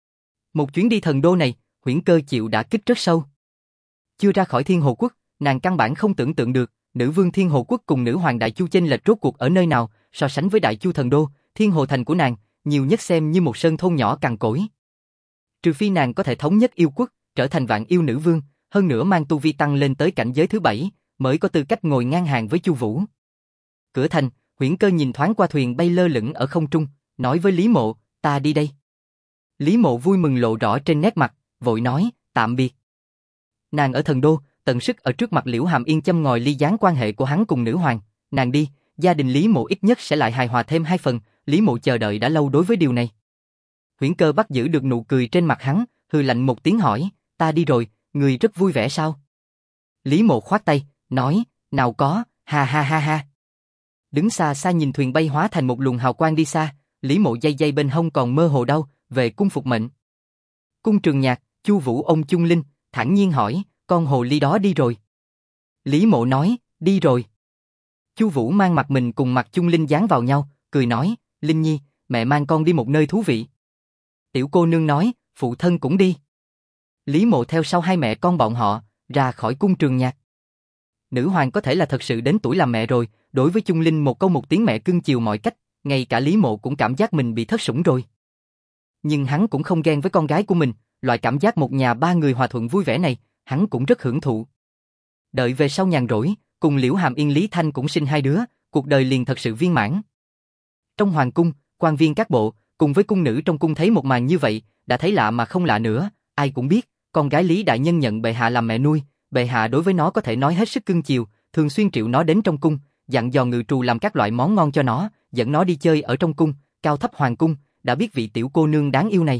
Một chuyến đi thần đô này, Huyễn Cơ chịu đả kích rất sâu. Chưa ra khỏi Thiên Hồ quốc, nàng căn bản không tưởng tượng được, nữ vương Thiên Hồ quốc cùng nữ hoàng Đại Chu chênh lệch rốt cuộc ở nơi nào, so sánh với Đại Chu thần đô, Thiên Hồ thành của nàng, nhiều nhất xem như một sơn thôn nhỏ cằn cỗi. Trừ phi nàng có thể thống nhất yêu quốc, trở thành vạn yêu nữ vương, hơn nữa mang tu vi tăng lên tới cảnh giới thứ 7, mới có tư cách ngồi ngang hàng với Chu Vũ. Cửa thành, Huyễn Cơ nhìn thoáng qua thuyền bay lơ lửng ở không trung, nói với Lý Mộ, ta đi đây. Lý Mộ vui mừng lộ rõ trên nét mặt, vội nói, tạm biệt. Nàng ở thần đô, tận sức ở trước mặt Liễu Hàm Yên châm ngòi ly gián quan hệ của hắn cùng nữ hoàng, nàng đi, gia đình Lý Mộ ít nhất sẽ lại hài hòa thêm 2 phần, Lý Mộ chờ đợi đã lâu đối với điều này. Huyễn Cơ bắt giữ được nụ cười trên mặt hắn, hừ lạnh một tiếng hỏi, ta đi rồi, người rất vui vẻ sao? Lý Mộ khoát tay, nói, nào có, ha ha ha ha. Đứng xa xa nhìn thuyền bay hóa thành một luồng hào quang đi xa, Lý Mộ dây dây bên hông còn mơ hồ đau, về cung phục mệnh. Cung Trường Nhạc, Chu Vũ ông Chung Linh, thản nhiên hỏi, con hồ ly đó đi rồi. Lý Mộ nói, đi rồi. Chu Vũ mang mặt mình cùng mặt Chung Linh dán vào nhau, cười nói, Linh Nhi, mẹ mang con đi một nơi thú vị. Tiểu cô nương nói, phụ thân cũng đi. Lý Mộ theo sau hai mẹ con bọn họ, ra khỏi cung Trường Nhạc. Nữ hoàng có thể là thật sự đến tuổi làm mẹ rồi, đối với Chung Linh một câu một tiếng mẹ cưng chiều mọi cách, ngay cả Lý Mộ cũng cảm giác mình bị thất sủng rồi. Nhưng hắn cũng không ghen với con gái của mình, loại cảm giác một nhà 3 người hòa thuận vui vẻ này, hắn cũng rất hưởng thụ. Đợi về sau nhàn rỗi, cùng Liễu Hàm Yên Lý Thanh cũng sinh 2 đứa, cuộc đời liền thật sự viên mãn. Trong hoàng cung, quan viên các bộ, cùng với cung nữ trong cung thấy một màn như vậy, đã thấy lạ mà không lạ nữa, ai cũng biết, con gái Lý đại nhân nhận bệ hạ làm mẹ nuôi, bệ hạ đối với nó có thể nói hết sức cưng chiều, thường xuyên triệu nó đến trong cung, dặn dò ngự trù làm các loại món ngon cho nó, dẫn nó đi chơi ở trong cung, cao thấp hoàng cung, đã biết vị tiểu cô nương đáng yêu này.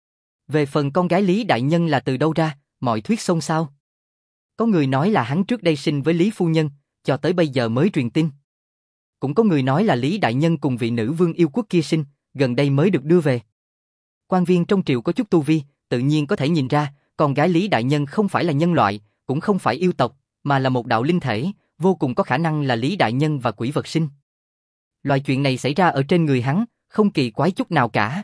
Về phần con gái Lý đại nhân là từ đâu ra, mọi thuyết xôn xao. Có người nói là hắn trước đây sinh với Lý phu nhân, cho tới bây giờ mới truyền tin. Cũng có người nói là Lý đại nhân cùng vị nữ vương yêu quốc kia sinh, gần đây mới được đưa về. Quan viên trong triều có chút tu vi, tự nhiên có thể nhìn ra, con gái Lý đại nhân không phải là nhân loại, cũng không phải yêu tộc, mà là một đạo linh thể, vô cùng có khả năng là Lý đại nhân và quỷ vật sinh. Loại chuyện này xảy ra ở trên người hắn, không kỳ quái chút nào cả.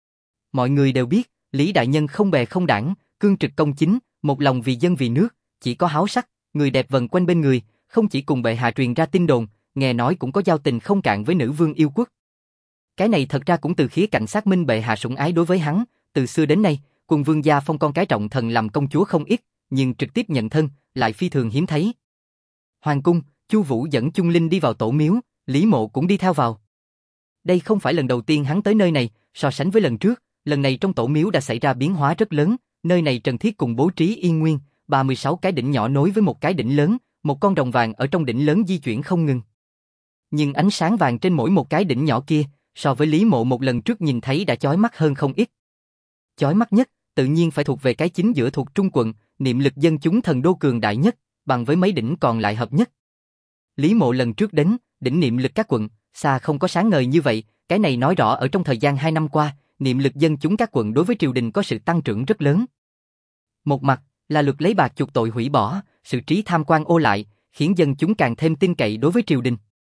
Mọi người đều biết, Lý đại nhân không bè không đảng, cương trực công chính, một lòng vì dân vì nước, chỉ có háo sắc, người đẹp vần quanh bên người, không chỉ cùng bệ hạ truyền ra tin đồn, nghe nói cũng có giao tình không cạn với nữ vương yêu quốc. Cái này thật ra cũng từ khía cạnh xác minh bệ hạ sủng ái đối với hắn, từ xưa đến nay, Quân vương gia phong con cái trọng thần làm công chúa không ít, nhưng trực tiếp nhận thân lại phi thường hiếm thấy. Hoàng cung, Chu Vũ dẫn Chung Linh đi vào tổ miếu, Lý Mộ cũng đi theo vào. Đây không phải lần đầu tiên hắn tới nơi này, so sánh với lần trước, lần này trong tổ miếu đã xảy ra biến hóa rất lớn, nơi này Trần Thiết cùng bố trí yên nguyên, 36 cái đỉnh nhỏ nối với một cái đỉnh lớn, một con rồng vàng ở trong đỉnh lớn di chuyển không ngừng. Nhưng ánh sáng vàng trên mỗi một cái đỉnh nhỏ kia, so với Lý Mộ một lần trước nhìn thấy đã chói mắt hơn không ít. Chói mắt nhất, tự nhiên phải thuộc về cái chính giữa thuộc trung quận, niệm lực dân chúng thần đô cường đại nhất, bằng với mấy đỉnh còn lại hợp nhất. Lý Mộ lần trước đến, đỉnh niệm lực các quận, xa không có sáng ngời như vậy, cái này nói rõ ở trong thời gian 2 năm qua, niệm lực dân chúng các quận đối với triều đình có sự tăng trưởng rất lớn. Một mặt là luật lấy bạc chuộc tội hủy bỏ, sự trí tham quan ô lại, khiến dân chúng càng thêm tin cậy đối với triều đình.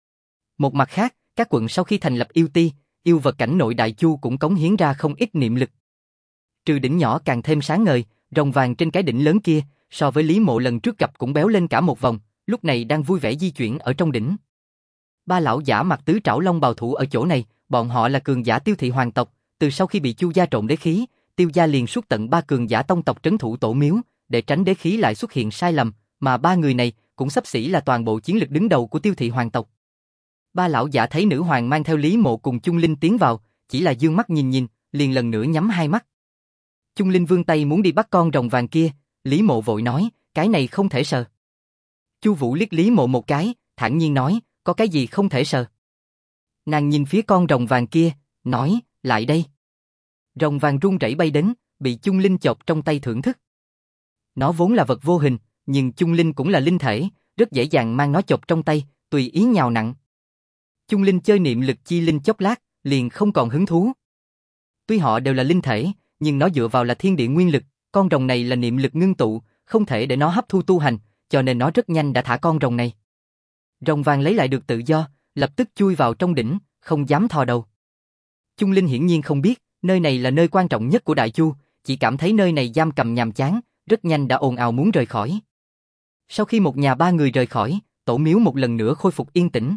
Một mặt khác, các quận sau khi thành lập yêu ti, yêu vật cảnh nội Đại Chu cũng cống hiến ra không ít niệm lực. Trừ đỉnh nhỏ càng thêm sáng ngời, rồng vàng trên cái đỉnh lớn kia, so với Lý Mộ lần trước gặp cũng béo lên cả một vòng, lúc này đang vui vẻ di chuyển ở trong đỉnh. Ba lão giả mặc tứ trảo long bào thủ ở chỗ này, bọn họ là cường giả Tiêu thị hoàng tộc, từ sau khi bị Chu gia trộn đế khí, Tiêu gia liền xuất tận 3 cường giả tông tộc trấn thủ tổ miếu, để tránh đế khí lại xuất hiện sai lầm, mà 3 người này cũng xấp xỉ là toàn bộ chiến lực đứng đầu của Tiêu thị hoàng tộc. Ba lão giả thấy nữ hoàng mang theo Lý Mộ cùng Chung Linh tiến vào, chỉ là dương mắt nhìn nhìn, liền lần nữa nhắm hai mắt. Chung Linh vươn tay muốn đi bắt con rồng vàng kia, Lý Mộ vội nói, cái này không thể sờ. Chu Vũ liếc Lý Mộ một cái, thản nhiên nói, có cái gì không thể sờ. Nàng nhìn phía con rồng vàng kia, nói, lại đây. Rồng vàng run rẩy bay đến, bị Chung Linh chộp trong tay thưởng thức. Nó vốn là vật vô hình, nhưng Chung Linh cũng là linh thể, rất dễ dàng mang nó chộp trong tay, tùy ý nhào nặn. Chung Linh chơi niệm lực chi linh chốc lát, liền không còn hứng thú. Tuy họ đều là linh thể, nhưng nó dựa vào là thiên địa nguyên lực, con rồng này là niệm lực ngưng tụ, không thể để nó hấp thu tu hành, cho nên nó rất nhanh đã thả con rồng này. Rồng vàng lấy lại được tự do, lập tức chui vào trong đỉnh, không dám thò đầu. Chung Linh hiển nhiên không biết, nơi này là nơi quan trọng nhất của Đại Chu, chỉ cảm thấy nơi này giam cầm nhàm chán, rất nhanh đã ồn ào muốn rời khỏi. Sau khi một nhà ba người rời khỏi, tổ miếu một lần nữa khôi phục yên tĩnh.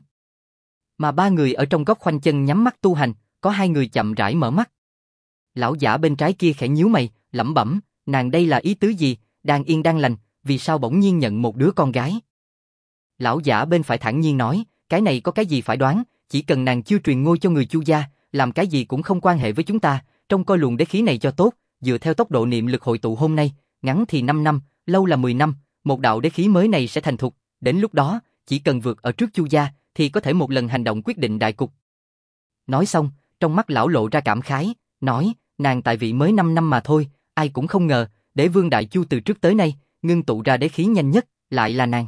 Mà ba người ở trong góc khoanh chân nhắm mắt tu hành, có hai người chậm rãi mở mắt. Lão giả bên trái kia khẽ nhíu mày, lẩm bẩm, nàng đây là ý tứ gì, đang yên đang lành, vì sao bỗng nhiên nhận một đứa con gái? Lão giả bên phải thản nhiên nói, cái này có cái gì phải đoán, chỉ cần nàng chưa truyền ngôi cho người Chu gia, làm cái gì cũng không quan hệ với chúng ta, trông coi luồng đế khí này cho tốt, dựa theo tốc độ niệm lực hội tụ hôm nay, ngắn thì 5 năm, lâu là 10 năm, một đạo đế khí mới này sẽ thành thục, đến lúc đó, chỉ cần vượt ở trước Chu gia, thì có thể một lần hành động quyết định đại cục. Nói xong, trong mắt lão lộ ra cảm khái, nói, nàng tại vị mới 5 năm mà thôi, ai cũng không ngờ, đế vương Đại Chu từ trước tới nay, ngưng tụ ra đế khí nhanh nhất, lại là nàng.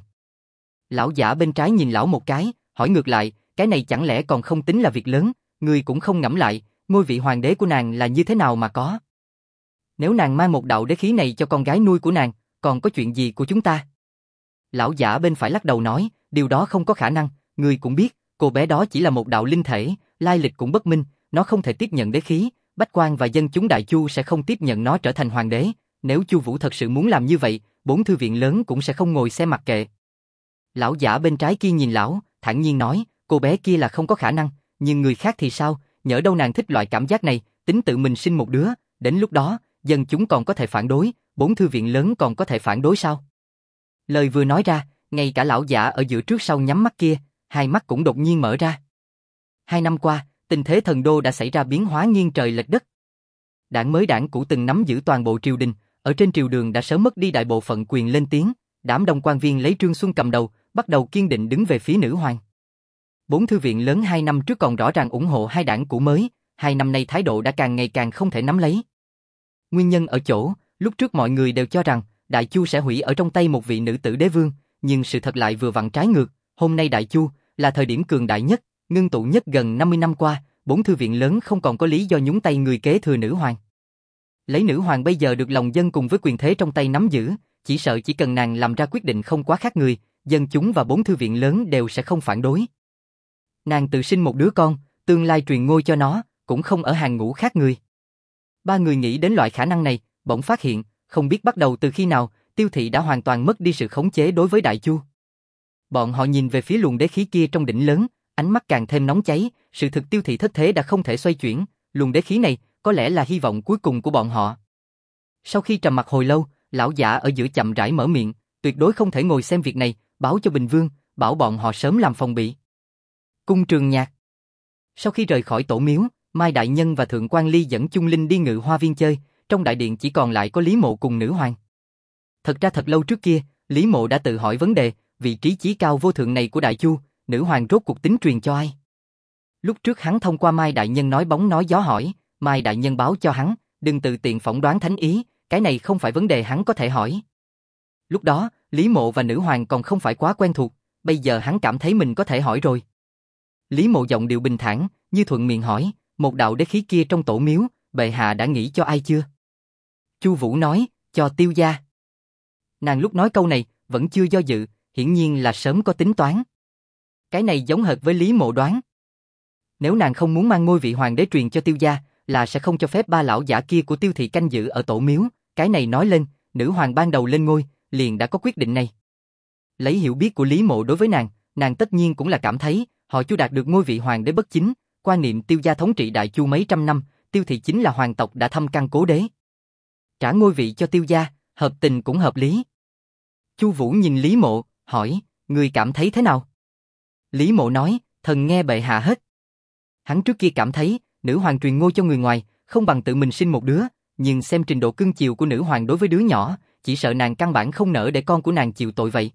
Lão giả bên trái nhìn lão một cái, hỏi ngược lại, cái này chẳng lẽ còn không tính là việc lớn, ngươi cũng không ngẫm lại, ngôi vị hoàng đế của nàng là như thế nào mà có. Nếu nàng mang một đạo đế khí này cho con gái nuôi của nàng, còn có chuyện gì của chúng ta? Lão giả bên phải lắc đầu nói, điều đó không có khả năng, ngươi cũng biết, cô bé đó chỉ là một đạo linh thể, lai lịch cũng bất minh, nó không thể tiếp nhận đế khí, bách quan và dân chúng Đại Chu sẽ không tiếp nhận nó trở thành hoàng đế, nếu Chu Vũ thật sự muốn làm như vậy, 4 thư viện lớn cũng sẽ không ngồi xem mặc kệ. Lão giả bên trái kia nhìn lão, thản nhiên nói, cô bé kia là không có khả năng, nhưng người khác thì sao, nhỡ đâu nàng thích loại cảm giác này, tính tự mình sinh một đứa, đến lúc đó, dân chúng còn có thể phản đối, 4 thư viện lớn còn có thể phản đối sao? Lời vừa nói ra, ngay cả lão giả ở giữa trước sau nhắm mắt kia, hai mắt cũng đột nhiên mở ra. 2 năm qua, tình thế thần đô đã xảy ra biến hóa nghiêng trời lệch đất. Đảng mới đảng cũ từng nắm giữ toàn bộ triều đình, ở trên triều đường đã sớm mất đi đại bộ phận quyền lên tiếng, đám đông quan viên lấy Trương Xuân cầm đầu, bắt đầu kiên định đứng về phía nữ hoàng. 4 thư viện lớn 2 năm trước còn rõ ràng ủng hộ hai đảng cũ mới, 2 năm nay thái độ đã càng ngày càng không thể nắm lấy. Nguyên nhân ở chỗ, lúc trước mọi người đều cho rằng Đại Chu sẽ hủy ở trong tay một vị nữ tử đế vương, nhưng sự thật lại vừa vặn trái ngược, hôm nay Đại Chu là thời điểm cường đại nhất, ngưng tụ nhất gần 50 năm qua, 4 thư viện lớn không còn có lý do nhúng tay người kế thừa nữ hoàng. Lấy nữ hoàng bây giờ được lòng dân cùng với quyền thế trong tay nắm giữ, chỉ sợ chỉ cần nàng làm ra quyết định không quá khác người, dân chúng và 4 thư viện lớn đều sẽ không phản đối. Nàng tự sinh một đứa con, tương lai truyền ngôi cho nó, cũng không ở hàng ngũ khác người. Ba người nghĩ đến loại khả năng này, bỗng phát hiện, không biết bắt đầu từ khi nào, Tiêu Thị đã hoàn toàn mất đi sự khống chế đối với Đại Chu. Bọn họ nhìn về phía luồng đế khí kia trong đỉnh lớn, ánh mắt càng thêm nóng cháy, sự thực Tiêu Thị thất thế đã không thể xoay chuyển, luồng đế khí này có lẽ là hy vọng cuối cùng của bọn họ. Sau khi trầm mặc hồi lâu, lão giả ở giữa chậm rãi mở miệng, tuyệt đối không thể ngồi xem việc này, báo cho Bình Vương, bảo bọn họ sớm làm phòng bị. Cung Trường Nhạc. Sau khi rời khỏi tổ miếu, Mai Đại Nhân và Thượng quan Ly dẫn Chung Linh đi Ngự Hoa Viên chơi, trong đại điện chỉ còn lại có Lý Mộ cùng nữ hoàng. Thật ra thật lâu trước kia, Lý Mộ đã tự hỏi vấn đề, vị trí chí cao vô thượng này của Đại Chu, nữ hoàng rốt cuộc tính truyền cho ai? Lúc trước hắn thông qua Mai Đại Nhân nói bóng nói gió hỏi, Mai Đại Nhân báo cho hắn, đừng tự tiện phỏng đoán thánh ý, cái này không phải vấn đề hắn có thể hỏi. Lúc đó, Lý Mộ và nữ hoàng còn không phải quá quen thuộc, bây giờ hắn cảm thấy mình có thể hỏi rồi. Lý Mộ giọng điệu bình thản, như thuận miệng hỏi, một đạo đế khí kia trong tổ miếu, bệ hạ đã nghĩ cho ai chưa? Chu Vũ nói, cho Tiêu gia. Nàng lúc nói câu này, vẫn chưa do dự, hiển nhiên là sớm có tính toán. Cái này giống hệt với Lý Mộ đoán. Nếu nàng không muốn mang ngôi vị hoàng đế truyền cho Tiêu gia, là sẽ không cho phép ba lão giả kia của Tiêu thị canh giữ ở tổ miếu, cái này nói lên, nữ hoàng ban đầu lên ngôi, liền đã có quyết định này. Lấy hiểu biết của Lý Mộ đối với nàng tất nhiên cũng là cảm thấy, họ Chu đạt được ngôi vị hoàng đế bất chính, quan niệm Tiêu gia thống trị Đại Chu mấy trăm năm, Tiêu thị chính là hoàng tộc đã thâm căn cố đế. Trả ngôi vị cho Tiêu gia, hợp tình cũng hợp lý. Chu Vũ nhìn Lý Mộ, hỏi, ngươi cảm thấy thế nào? Lý Mộ nói, thần nghe bệ hạ hết. Hắn trước kia cảm thấy, nữ hoàng truyền ngôi cho người ngoài, không bằng tự mình sinh một đứa, nhưng xem trình độ cưng chiều của nữ hoàng đối với đứa nhỏ, chỉ sợ nàng căn bản không nỡ để con của nàng chịu tội vậy.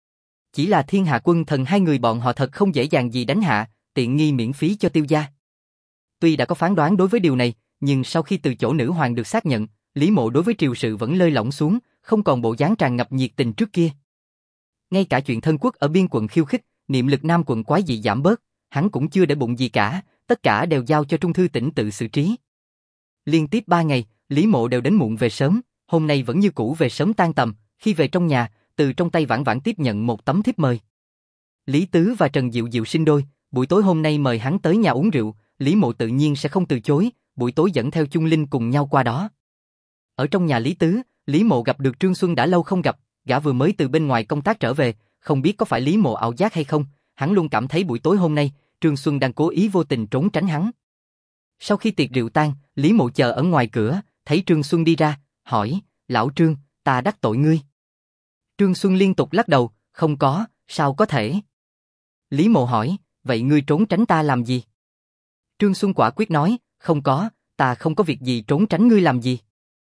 Chỉ là thiên hạ quân thần hai người bọn họ thật không dễ dàng gì đánh hạ, tiện nghi miễn phí cho Tiêu gia. Tuy đã có phán đoán đối với điều này, nhưng sau khi từ chỗ nữ hoàng được xác nhận, Lý Mộ đối với triều sự vẫn lơi lỏng xuống, không còn bộ dáng tràn ngập nhiệt tình trước kia. Ngay cả chuyện thân quốc ở biên quận khiêu khích, niệm lực nam quận quái dị giảm bớt, hắn cũng chưa để bụng gì cả, tất cả đều giao cho Trung Thư Tỉnh tự xử trí. Liên tiếp 3 ngày, Lý Mộ đều đến muộn về sớm, hôm nay vẫn như cũ về sớm tan tầm, khi về trong nhà, từ trong tay vãn vãn tiếp nhận một tấm thiếp mời. Lý Tứ và Trần Diệu Diệu sinh đôi, buổi tối hôm nay mời hắn tới nhà uống rượu, Lý Mộ tự nhiên sẽ không từ chối, buổi tối dẫn theo Chung Linh cùng nhau qua đó. Ở trong nhà Lý Tứ, Lý Mộ gặp được Trương Xuân đã lâu không gặp, gã vừa mới từ bên ngoài công tác trở về, không biết có phải Lý Mộ ảo giác hay không, hắn luôn cảm thấy buổi tối hôm nay, Trương Xuân đang cố ý vô tình trốn tránh hắn. Sau khi tiệc rượu tan, Lý Mộ chờ ở ngoài cửa, thấy Trương Xuân đi ra, hỏi, lão Trương, ta đắc tội ngươi. Trương Xuân liên tục lắc đầu, không có, sao có thể. Lý Mộ hỏi, vậy ngươi trốn tránh ta làm gì? Trương Xuân quả quyết nói, không có, ta không có việc gì trốn tránh ngươi làm gì.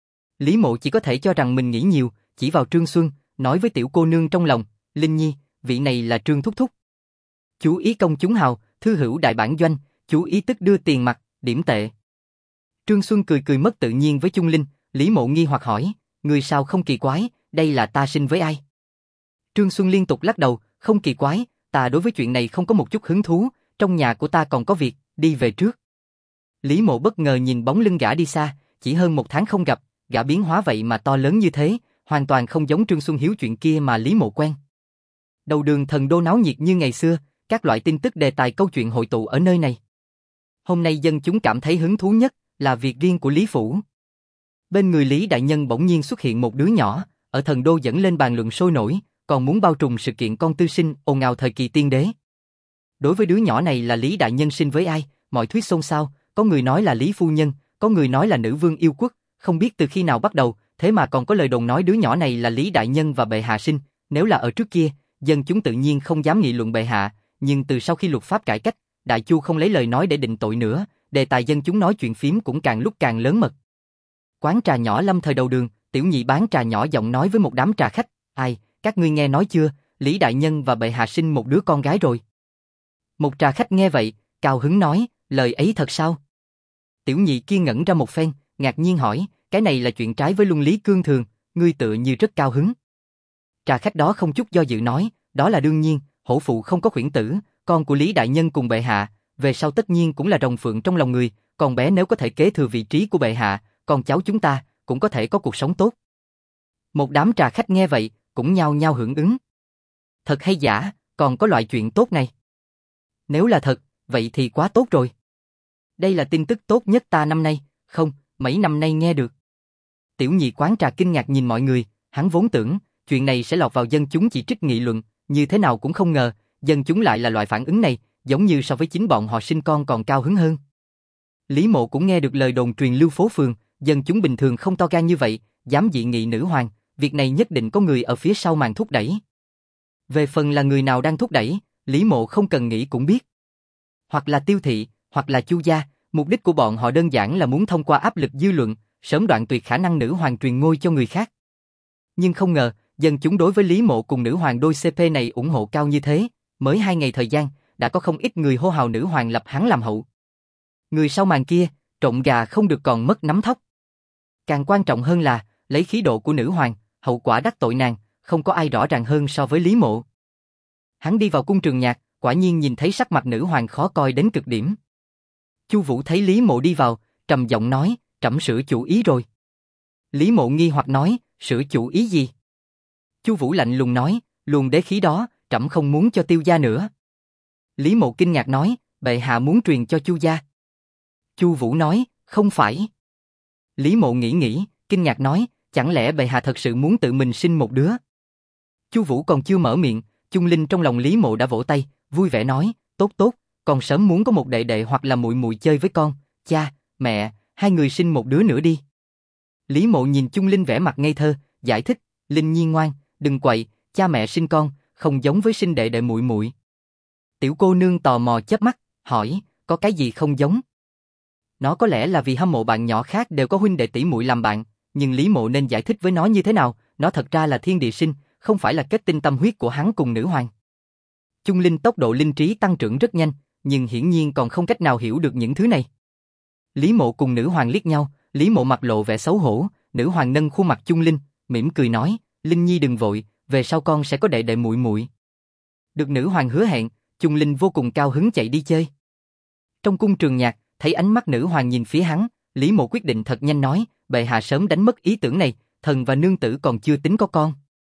Lý Mộ chỉ có thể cho rằng mình nghĩ nhiều, chỉ vào Trương Xuân, nói với tiểu cô nương trong lòng, Linh Nhi, vị này là Trương Thúc Thúc. Chú ý công chúng hào, thư hữu đại bản doanh, chú ý tức đưa tiền mặt, điểm tệ. Trương Xuân cười cười mất tự nhiên với Chung Linh, Lý Mộ nghi hoặc hỏi, ngươi sao không kỳ quái, đây là ta sinh với ai? Trương Xuân liên tục lắc đầu, không kỳ quái, ta đối với chuyện này không có một chút hứng thú, trong nhà của ta còn có việc, đi về trước. Lý Mộ bất ngờ nhìn bóng lưng gã đi xa, chỉ hơn 1 tháng không gặp, gã biến hóa vậy mà to lớn như thế, hoàn toàn không giống Trương Xuân Hiếu chuyện kia mà Lý Mộ quen. Đầu đường thần đô náo nhiệt như ngày xưa, các loại tin tức đề tài câu chuyện hội tụ ở nơi này. Hôm nay dân chúng cảm thấy hứng thú nhất là việc riêng của Lý Phủ. Bên người Lý Đại Nhân bỗng nhiên xuất hiện một đứa nhỏ, ở thần đô dẫn lên bàn luận sôi nổi, còn muốn bao trùm sự kiện con tư sinh ồn ào thời kỳ tiên đế. Đối với đứa nhỏ này là Lý Đại Nhân sinh với ai, mọi thuyết xôn xao, có người nói là Lý Phu Nhân, có người nói là nữ vương yêu quốc, không biết từ khi nào bắt đầu, thế mà còn có lời đồn nói đứa nhỏ này là Lý Đại Nhân và bệ hạ sinh, nếu là ở trước kia, dân chúng tự nhiên không dám nghị luận bệ hạ, nhưng từ sau khi luật pháp cải cách, Đại Chu không lấy lời nói để định tội nữa, đề tài dân chúng nói chuyện phím cũng càng lúc càng lớn mật. Quán trà nhỏ lâm thời đầu đường, tiểu nhị bán trà nhỏ giọng nói với một đám trà khách, ai, các ngươi nghe nói chưa, Lý Đại Nhân và bệ hạ sinh một đứa con gái rồi. Một trà khách nghe vậy, cao hứng nói, lời ấy thật sao? Tiểu nhị kia ngẩn ra một phen, ngạc nhiên hỏi, cái này là chuyện trái với luân lý cương thường, ngươi tựa như rất cao hứng. Trà khách đó không chút do dự nói, đó là đương nhiên, hổ phụ không có khuyển tử, con của Lý Đại Nhân cùng bệ hạ, về sau tất nhiên cũng là rồng phượng trong lòng người, còn bé nếu có thể kế thừa vị trí của bệ hạ, con cháu chúng ta cũng có thể có cuộc sống tốt. Một đám trà khách nghe vậy, cũng nhao nhao hưởng ứng. Thật hay giả, còn có loại chuyện tốt này? Nếu là thật, vậy thì quá tốt rồi. Đây là tin tức tốt nhất ta năm nay, không, mấy năm nay nghe được. Tiểu nhị quán trà kinh ngạc nhìn mọi người, hắn vốn tưởng chuyện này sẽ lọt vào dân chúng chỉ trích nghị luận, như thế nào cũng không ngờ, dân chúng lại là loại phản ứng này, giống như so với chính bọn họ sinh con còn cao hứng hơn. Lý Mộ cũng nghe được lời đồn truyền lưu phố phường, dân chúng bình thường không to gan như vậy, dám dị nghị nữ hoàng, việc này nhất định có người ở phía sau màn thúc đẩy. Về phần là người nào đang thúc đẩy, Lý Mộ không cần nghĩ cũng biết. Hoặc là Tiêu thị, hoặc là Chu gia, mục đích của bọn họ đơn giản là muốn thông qua áp lực dư luận, sớm đoạn tuyệt khả năng nữ hoàng truyền ngôi cho người khác. Nhưng không ngờ, dân chúng đối với Lý Mộ cùng nữ hoàng đôi CP này ủng hộ cao như thế, mới 2 ngày thời gian, đã có không ít người hô hào nữ hoàng lập hắn làm hậu. Người sau màn kia, trộn gà không được còn mất nắm thóc. Càng quan trọng hơn là, lấy khí độ của nữ hoàng, hậu quả đắc tội nàng, không có ai rõ ràng hơn so với Lý Mộ. Hắn đi vào cung trường nhạc, quả nhiên nhìn thấy sắc mặt nữ hoàng khó coi đến cực điểm. Chu Vũ thấy Lý Mộ đi vào, trầm giọng nói, trẫm sửa chủ ý rồi. Lý Mộ nghi hoặc nói, sửa chủ ý gì? Chu Vũ lạnh lùng nói, luồng đế khí đó, trẫm không muốn cho Tiêu gia nữa. Lý Mộ kinh ngạc nói, bệ hạ muốn truyền cho Chu gia. Chu Vũ nói, không phải. Lý Mộ nghĩ, kinh ngạc nói, chẳng lẽ bệ hạ thật sự muốn tự mình sinh một đứa? Chu Vũ còn chưa mở miệng, Chung Linh trong lòng Lý Mộ đã vỗ tay, vui vẻ nói, tốt tốt, con sớm muốn có một đệ đệ hoặc là muội muội chơi với con, cha, mẹ, hai người sinh một đứa nữa đi. Lý Mộ nhìn Chung Linh vẻ mặt ngây thơ, giải thích, Linh Nhi ngoan, đừng quậy, cha mẹ sinh con, không giống với sinh đệ đệ muội muội. Tiểu cô nương tò mò chớp mắt, hỏi, có cái gì không giống? Nó có lẽ là vì hâm mộ bạn nhỏ khác đều có huynh đệ tỷ muội làm bạn, nhưng Lý Mộ nên giải thích với nó như thế nào, nó thật ra là thiên địa sinh, không phải là kết tinh tâm huyết của hắn cùng nữ hoàng. Chung Linh tốc độ linh trí tăng trưởng rất nhanh, nhưng hiển nhiên còn không cách nào hiểu được những thứ này. Lý Mộ cùng nữ hoàng liếc nhau, Lý Mộ mặt lộ vẻ xấu hổ, nữ hoàng nâng khuôn mặt Chung Linh, mỉm cười nói, Linh Nhi đừng vội, về sau con sẽ có đệ đệ muội muội. Được nữ hoàng hứa hẹn, Chung Linh vô cùng cao hứng chạy đi chơi. Trong cung trường nhạc, thấy ánh mắt nữ hoàng nhìn phía hắn, Lý Mộ quyết định thật nhanh nói, bệ hạ sớm đánh mất ý tưởng này, thần và nương tử còn chưa tính có con.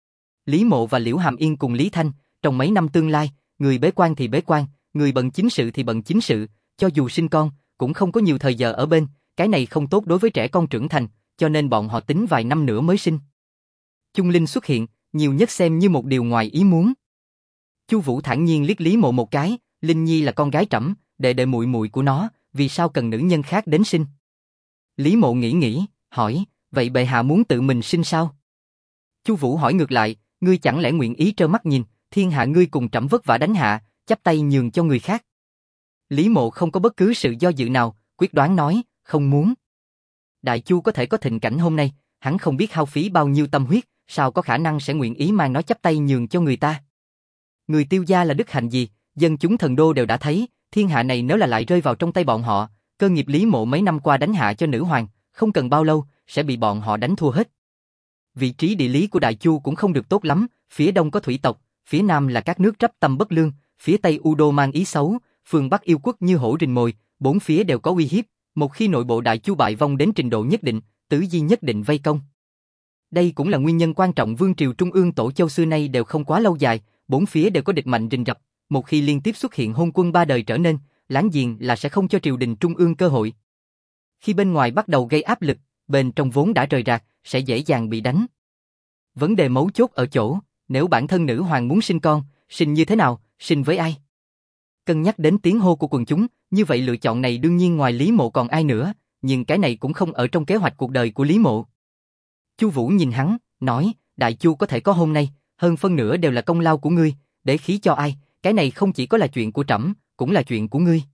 Lý Mộ và Liễu Hàm Yên cùng Lý Thanh, trong mấy năm tương lai, người bế quan thì bế quan, người bận chính sự thì bận chính sự, cho dù sinh con, cũng không có nhiều thời giờ ở bên, cái này không tốt đối với trẻ con trưởng thành, cho nên bọn họ tính vài năm nữa mới sinh. Chung Linh xuất hiện, nhiều nhất xem như một điều ngoài ý muốn. Chu Vũ thản nhiên liếc Lý Mộ một cái, Linh Nhi là con gái trẫm, đệ đệ muội muội của nó, vì sao cần nữ nhân khác đến sinh? Lý Mộ nghĩ, hỏi, vậy bệ hạ muốn tự mình sinh sao? Chu Vũ hỏi ngược lại, ngươi chẳng lẽ nguyện ý trơ mắt nhìn, thiên hạ ngươi cùng trẫm vất vả đánh hạ, chắp tay nhường cho người khác? Lý Mộ không có bất cứ sự do dự nào, quyết đoán nói, không muốn. Đại Chu có thể có thịnh cảnh hôm nay, hắn không biết hao phí bao nhiêu tâm huyết, sao có khả năng sẽ nguyện ý mang nó chắp tay nhường cho người ta? Người Tiêu gia là đức hạnh gì, dân chúng thần đô đều đã thấy, thiên hạ này nếu là lại rơi vào trong tay bọn họ, cơ nghiệp Lý Mộ mấy năm qua đánh hạ cho nữ hoàng, không cần bao lâu, sẽ bị bọn họ đánh thua hết. Vị trí địa lý của Đại Chu cũng không được tốt lắm, phía đông có thủy tộc, phía nam là các nước trắp tâm bất lương, phía tây U Đô mang ý xấu, phương bắc yêu quốc như hổ rình mồi, bốn phía đều có uy hiếp, một khi nội bộ Đại Chu bại vong đến trình độ nhất định, Tứ Di nhất định vây công. Đây cũng là nguyên nhân quan trọng vương triều trung ương Tổ Châu xưa nay đều không quá lâu dài, bốn phía đều có địch mạnh rình rập, một khi liên tiếp xuất hiện hôn quân ba đời trở nên, láng giềng là sẽ không cho triều đình trung ương cơ hội. Khi bên ngoài bắt đầu gây áp lực, bên trong vốn đã rời rạc, sẽ dễ dàng bị đánh. Vấn đề mấu chốt ở chỗ, nếu bản thân nữ hoàng muốn sinh con, sinh như thế nào, sinh với ai? Cân nhắc đến tiếng hô của quần chúng, như vậy lựa chọn này đương nhiên ngoài Lý Mộ còn ai nữa, nhưng cái này cũng không ở trong kế hoạch cuộc đời của Lý Mộ. Chu Vũ nhìn hắn, nói, Đại Chu có thể có hôm nay, hơn phân nửa đều là công lao của ngươi, để khí cho ai, cái này không chỉ có là chuyện của trẫm, cũng là chuyện của ngươi.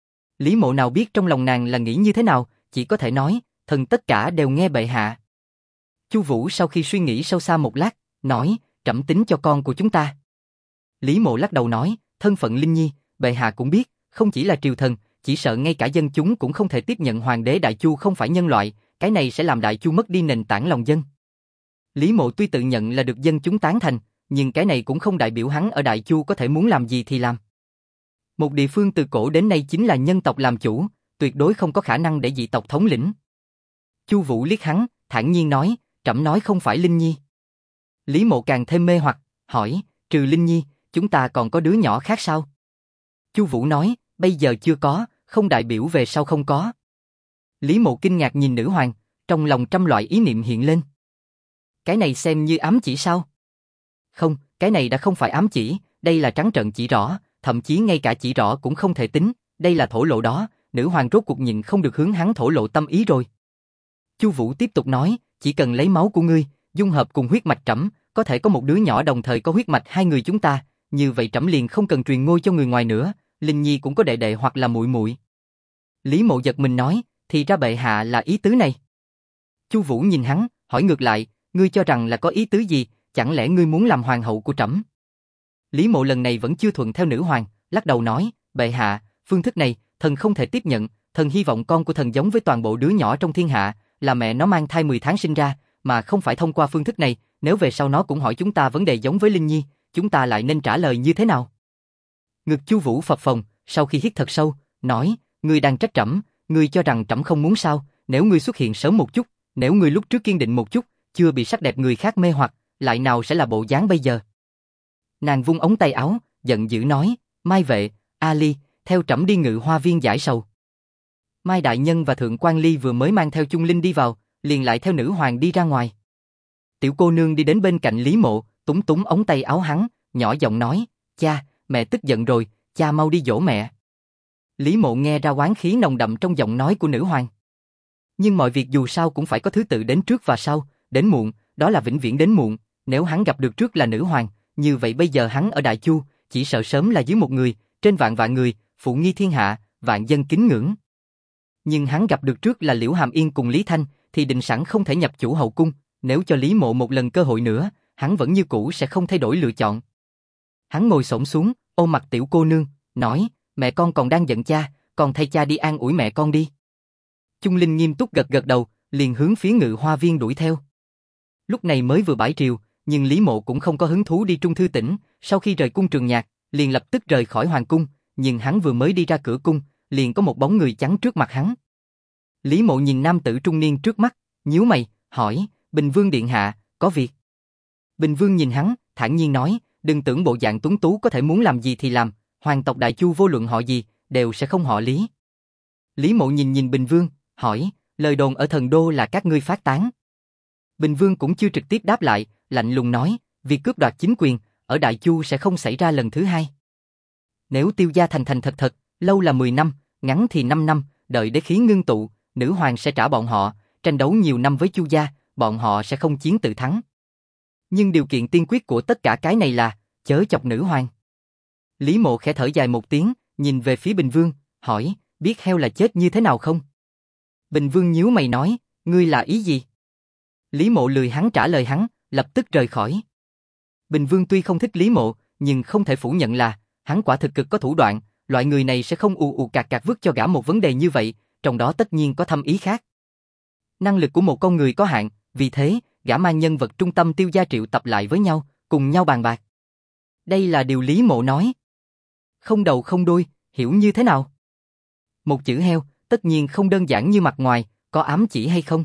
Lý Mộ nào biết trong lòng nàng là nghĩ như thế nào, chỉ có thể nói, thần tất cả đều nghe bệ hạ. Chu Vũ sau khi suy nghĩ sâu xa một lát, nói, trẫm tính cho con của chúng ta. Lý Mộ lắc đầu nói, thân phận Linh Nhi, bệ hạ cũng biết, không chỉ là triều thần, chỉ sợ ngay cả dân chúng cũng không thể tiếp nhận hoàng đế Đại Chu không phải nhân loại, cái này sẽ làm Đại Chu mất đi nền tảng lòng dân. Lý Mộ tuy tự nhận là được dân chúng tán thành, nhưng cái này cũng không đại biểu hắn ở Đại Chu có thể muốn làm gì thì làm. Một địa phương từ cổ đến nay chính là nhân tộc làm chủ, tuyệt đối không có khả năng để dị tộc thống lĩnh. Chu Vũ liếc hắn, thản nhiên nói, trẫm nói không phải Linh Nhi. Lý Mộ càng thêm mê hoặc, hỏi, trừ Linh Nhi, chúng ta còn có đứa nhỏ khác sao? Chu Vũ nói, bây giờ chưa có, không đại biểu về sau không có. Lý Mộ kinh ngạc nhìn nữ hoàng, trong lòng trăm loại ý niệm hiện lên. Cái này xem như ám chỉ sao? Không, cái này đã không phải ám chỉ, đây là trắng trợn chỉ rõ, thậm chí ngay cả chỉ rõ cũng không thể tính, đây là thổ lộ đó, nữ hoàng rốt cuộc nhịn không được hướng hắn thổ lộ tâm ý rồi. Chu Vũ tiếp tục nói, chỉ cần lấy máu của ngươi, dung hợp cùng huyết mạch trẫm, có thể có một đứa nhỏ đồng thời có huyết mạch hai người chúng ta, như vậy trẫm liền không cần truyền ngôi cho người ngoài nữa, Linh Nhi cũng có đệ đệ hoặc là muội muội. Lý Mộ giật mình nói, thì ra bệ hạ là ý tứ này. Chu Vũ nhìn hắn, hỏi ngược lại, ngươi cho rằng là có ý tứ gì, chẳng lẽ ngươi muốn làm hoàng hậu của trẫm? Lý Mộ lần này vẫn chưa thuận theo nữ hoàng, lắc đầu nói, bệ hạ, phương thức này, thần không thể tiếp nhận, thần hy vọng con của thần giống với toàn bộ đứa nhỏ trong thiên hạ, là mẹ nó mang thai 10 tháng sinh ra, mà không phải thông qua phương thức này, nếu về sau nó cũng hỏi chúng ta vấn đề giống với Linh Nhi, chúng ta lại nên trả lời như thế nào? Ngực Chu Vũ phập phồng, sau khi hít thật sâu, nói, ngươi đang trách trẫm, ngươi cho rằng trẫm không muốn sao, nếu ngươi xuất hiện sớm một chút, nếu ngươi lúc trước kiên định một chút, chưa bị sắc đẹp người khác mê hoặc, lại nào sẽ là bộ dáng bây giờ? Nàng vung ống tay áo, giận dữ nói, Mai Vệ, Ali, theo trẫm đi Ngự Hoa Viên giải sầu. Mai Đại Nhân và Thượng Quan Ly vừa mới mang theo Chung Linh đi vào, liền lại theo nữ hoàng đi ra ngoài. Tiểu cô nương đi đến bên cạnh Lý Mộ, túng túng ống tay áo hắn, nhỏ giọng nói, cha, mẹ tức giận rồi, cha mau đi dỗ mẹ. Lý Mộ nghe ra oán khí nồng đậm trong giọng nói của nữ hoàng. Nhưng mọi việc dù sao cũng phải có thứ tự đến trước và sau, đến muộn, đó là vĩnh viễn đến muộn, nếu hắn gặp được trước là nữ hoàng, như vậy bây giờ hắn ở Đại Chu, chỉ sợ sớm là dưới một người, trên vạn vạn người, phụ nghi thiên hạ, vạn dân kính ngưỡng. Nhưng hắn gặp được trước là Liễu Hàm Yên cùng Lý Thanh, thì định sẵn không thể nhập chủ hậu cung, nếu cho Lý Mộ một lần cơ hội nữa, hắn vẫn như cũ sẽ không thay đổi lựa chọn. Hắn ngồi xổm xuống, ôm mặt tiểu cô nương, nói, mẹ con còn đang giận cha, còn thay cha đi an ủi mẹ con đi. Chung Linh nghiêm túc gật gật đầu, liền hướng phía Ngự Hoa Viên đuổi theo. Lúc này mới vừa bãi triều, nhưng Lý Mộ cũng không có hứng thú đi Trung Thư Tỉnh, sau khi rời cung Trường Nhạc, liền lập tức rời khỏi hoàng cung, nhưng hắn vừa mới đi ra cửa cung, liền có một bóng người chắn trước mặt hắn. Lý Mộ nhìn nam tử trung niên trước mắt, nhíu mày, hỏi, Bình Vương điện hạ, có việc. Bình Vương nhìn hắn, thản nhiên nói, đừng tưởng bộ dạng tuấn tú có thể muốn làm gì thì làm, hoàng tộc Đại Chu vô luận họ gì, đều sẽ không họ Lý. Lý Mộ nhìn Bình Vương, hỏi, lời đồn ở Thần Đô là các ngươi phát tán. Bình Vương cũng chưa trực tiếp đáp lại, lạnh lùng nói, việc cướp đoạt chính quyền, ở Đại Chu sẽ không xảy ra lần thứ hai. Nếu Tiêu gia thành thành thật thật, lâu là 10 năm, ngắn thì 5 năm, đợi đế khí ngưng tụ, nữ hoàng sẽ trả bọn họ, tranh đấu nhiều năm với Chu gia, bọn họ sẽ không chiến tự thắng. Nhưng điều kiện tiên quyết của tất cả cái này là, chớ chọc nữ hoàng. Lý Mộ khẽ thở dài một tiếng, nhìn về phía Bình Vương, hỏi, biết heo là chết như thế nào không? Bình Vương nhíu mày nói, ngươi là ý gì? Lý Mộ lười hắn trả lời hắn, lập tức rời khỏi. Bình Vương tuy không thích Lý Mộ, nhưng không thể phủ nhận là, hắn quả thực cực có thủ đoạn, loại người này sẽ không ù ù cạc cạc vứt cho gã một vấn đề như vậy, trong đó tất nhiên có thâm ý khác. Năng lực của một con người có hạn, vì thế, gã mang nhân vật trung tâm Tiêu gia triệu tập lại với nhau, cùng nhau bàn bạc. Đây là điều Lý Mộ nói. Không đầu không đuôi, hiểu như thế nào? Một chữ heo, tất nhiên không đơn giản như mặt ngoài, có ám chỉ hay không?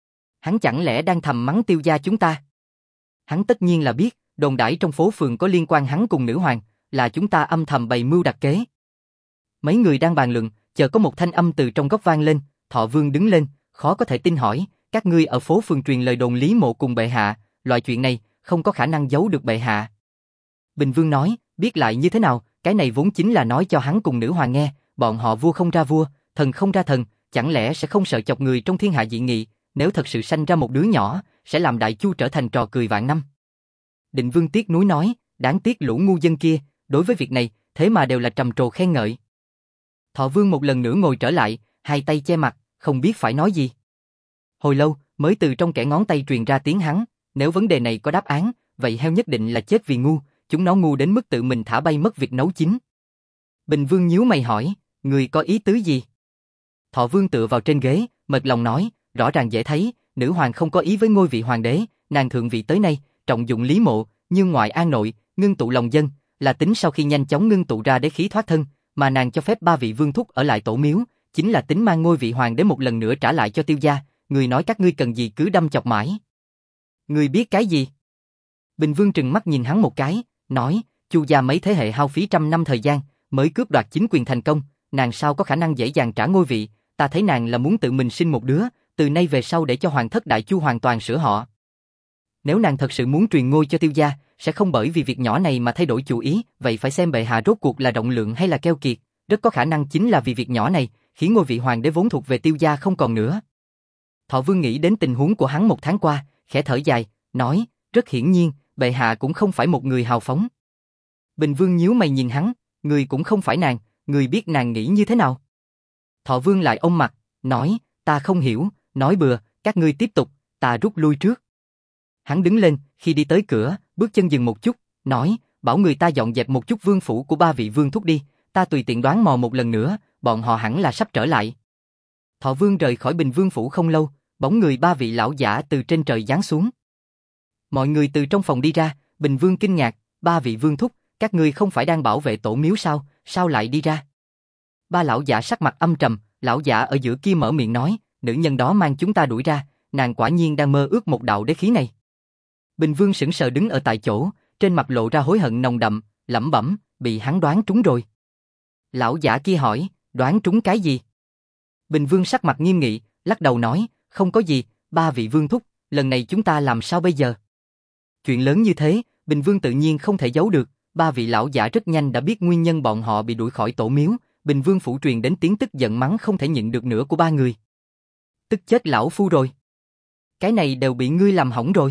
Hắn chẳng lẽ đang thầm mắng Tiêu gia chúng ta? Hắn tất nhiên là biết, đồn đãi trong phố phường có liên quan hắn cùng nữ hoàng, là chúng ta âm thầm bày mưu đặt kế. Mấy người đang bàn luận, chợt có một thanh âm từ trong góc vang lên, Thọ Vương đứng lên, khó có thể tin hỏi, các ngươi ở phố phường truyền lời đồn Lý Mộ cùng bệ hạ, loại chuyện này không có khả năng giấu được bệ hạ. Bình Vương nói, biết lại như thế nào, cái này vốn chính là nói cho hắn cùng nữ hoàng nghe, bọn họ vua không ra vua, thần không ra thần, chẳng lẽ sẽ không sợ chọc người trong thiên hạ dị nghị, nếu thật sự sanh ra một đứa nhỏ, sẽ làm Đại Chu trở thành trò cười vạn năm. Định Vương tiếc nuối nói, đáng tiếc lũ ngu dân kia, đối với việc này, thế mà đều là trầm trồ khen ngợi. Thọ Vương một lần nữa ngồi trở lại, hai tay che mặt, không biết phải nói gì. Hồi lâu, mới từ trong kẽ ngón tay truyền ra tiếng hắn, nếu vấn đề này có đáp án, vậy heo nhất định là chết vì ngu, chúng nó ngu đến mức tự mình thả bay mất việc nấu chín. Bình Vương nhíu mày hỏi, người có ý tứ gì? Thọ Vương tựa vào trên ghế, mệt lòng nói, rõ ràng dễ thấy, nữ hoàng không có ý với ngôi vị hoàng đế, nàng thượng vị tới nay, trọng dụng Lý Mộ, nhưng ngoại an nội, ngưng tụ lòng dân, là tính sau khi nhanh chóng ngưng tụ ra đế khí thoát thân, mà nàng cho phép 3 vị vương thúc ở lại tổ miếu, chính là tính mang ngôi vị hoàng đế một lần nữa trả lại cho Tiêu gia, người nói các ngươi cần gì cứ đâm chọc mãi. Ngươi biết cái gì? Bình Vương trừng mắt nhìn hắn một cái, nói, Chu gia mấy thế hệ hao phí trăm năm thời gian, mới cướp đoạt chính quyền thành công, nàng sao có khả năng dễ dàng trả ngôi vị, ta thấy nàng là muốn tự mình sinh một đứa, từ nay về sau để cho hoàng thất Đại Chu hoàn toàn sửa họ. Nếu nàng thật sự muốn truyền ngôi cho Tiêu gia, sẽ không bởi vì việc nhỏ này mà thay đổi chủ ý, vậy phải xem bệ hạ rốt cuộc là rộng lượng hay là keo kiệt, rất có khả năng chính là vì việc nhỏ này, khiến ngôi vị hoàng đế vốn thuộc về Tiêu gia không còn nữa. Thọ Vương nghĩ đến tình huống của hắn một tháng qua, khẽ thở dài, nói, rất hiển nhiên, bệ hạ cũng không phải một người hào phóng. Bình Vương nhíu mày nhìn hắn, người cũng không phải nàng, người biết nàng nghĩ như thế nào? Thọ Vương lại ôm mặt, nói, ta không hiểu, nói bừa, các ngươi tiếp tục, ta rút lui trước. Hắn đứng lên, khi đi tới cửa, bước chân dừng một chút, nói, bảo người ta dọn dẹp một chút vương phủ của 3 vị vương thúc đi, ta tùy tiện đoán mò một lần nữa, bọn họ hẳn là sắp trở lại. Thọ Vương rời khỏi Bình Vương phủ không lâu, bóng người 3 vị lão giả từ trên trời giáng xuống. Mọi người từ trong phòng đi ra, Bình Vương kinh ngạc, 3 vị vương thúc, các ngươi không phải đang bảo vệ tổ miếu sao, sao lại đi ra? 3 lão giả sắc mặt âm trầm, lão giả ở giữa kia mở miệng nói, nữ nhân đó mang chúng ta đuổi ra, nàng quả nhiên đang mơ ước một đạo đế khí này. Bình Vương sững sờ đứng ở tại chỗ, trên mặt lộ ra hối hận nồng đậm, lẩm bẩm, bị hắn đoán trúng rồi. Lão giả kia hỏi, đoán trúng cái gì? Bình Vương sắc mặt nghiêm nghị, lắc đầu nói, không có gì, 3 vị vương thúc, lần này chúng ta làm sao bây giờ? Chuyện lớn như thế, Bình Vương tự nhiên không thể giấu được, 3 vị lão giả rất nhanh đã biết nguyên nhân bọn họ bị đuổi khỏi tổ miếu, Bình Vương phủ truyền đến tiếng tức giận mắng không thể nhịn được nữa của 3 người. Tức chết lão phu rồi. Cái này đều bị ngươi làm hỏng rồi.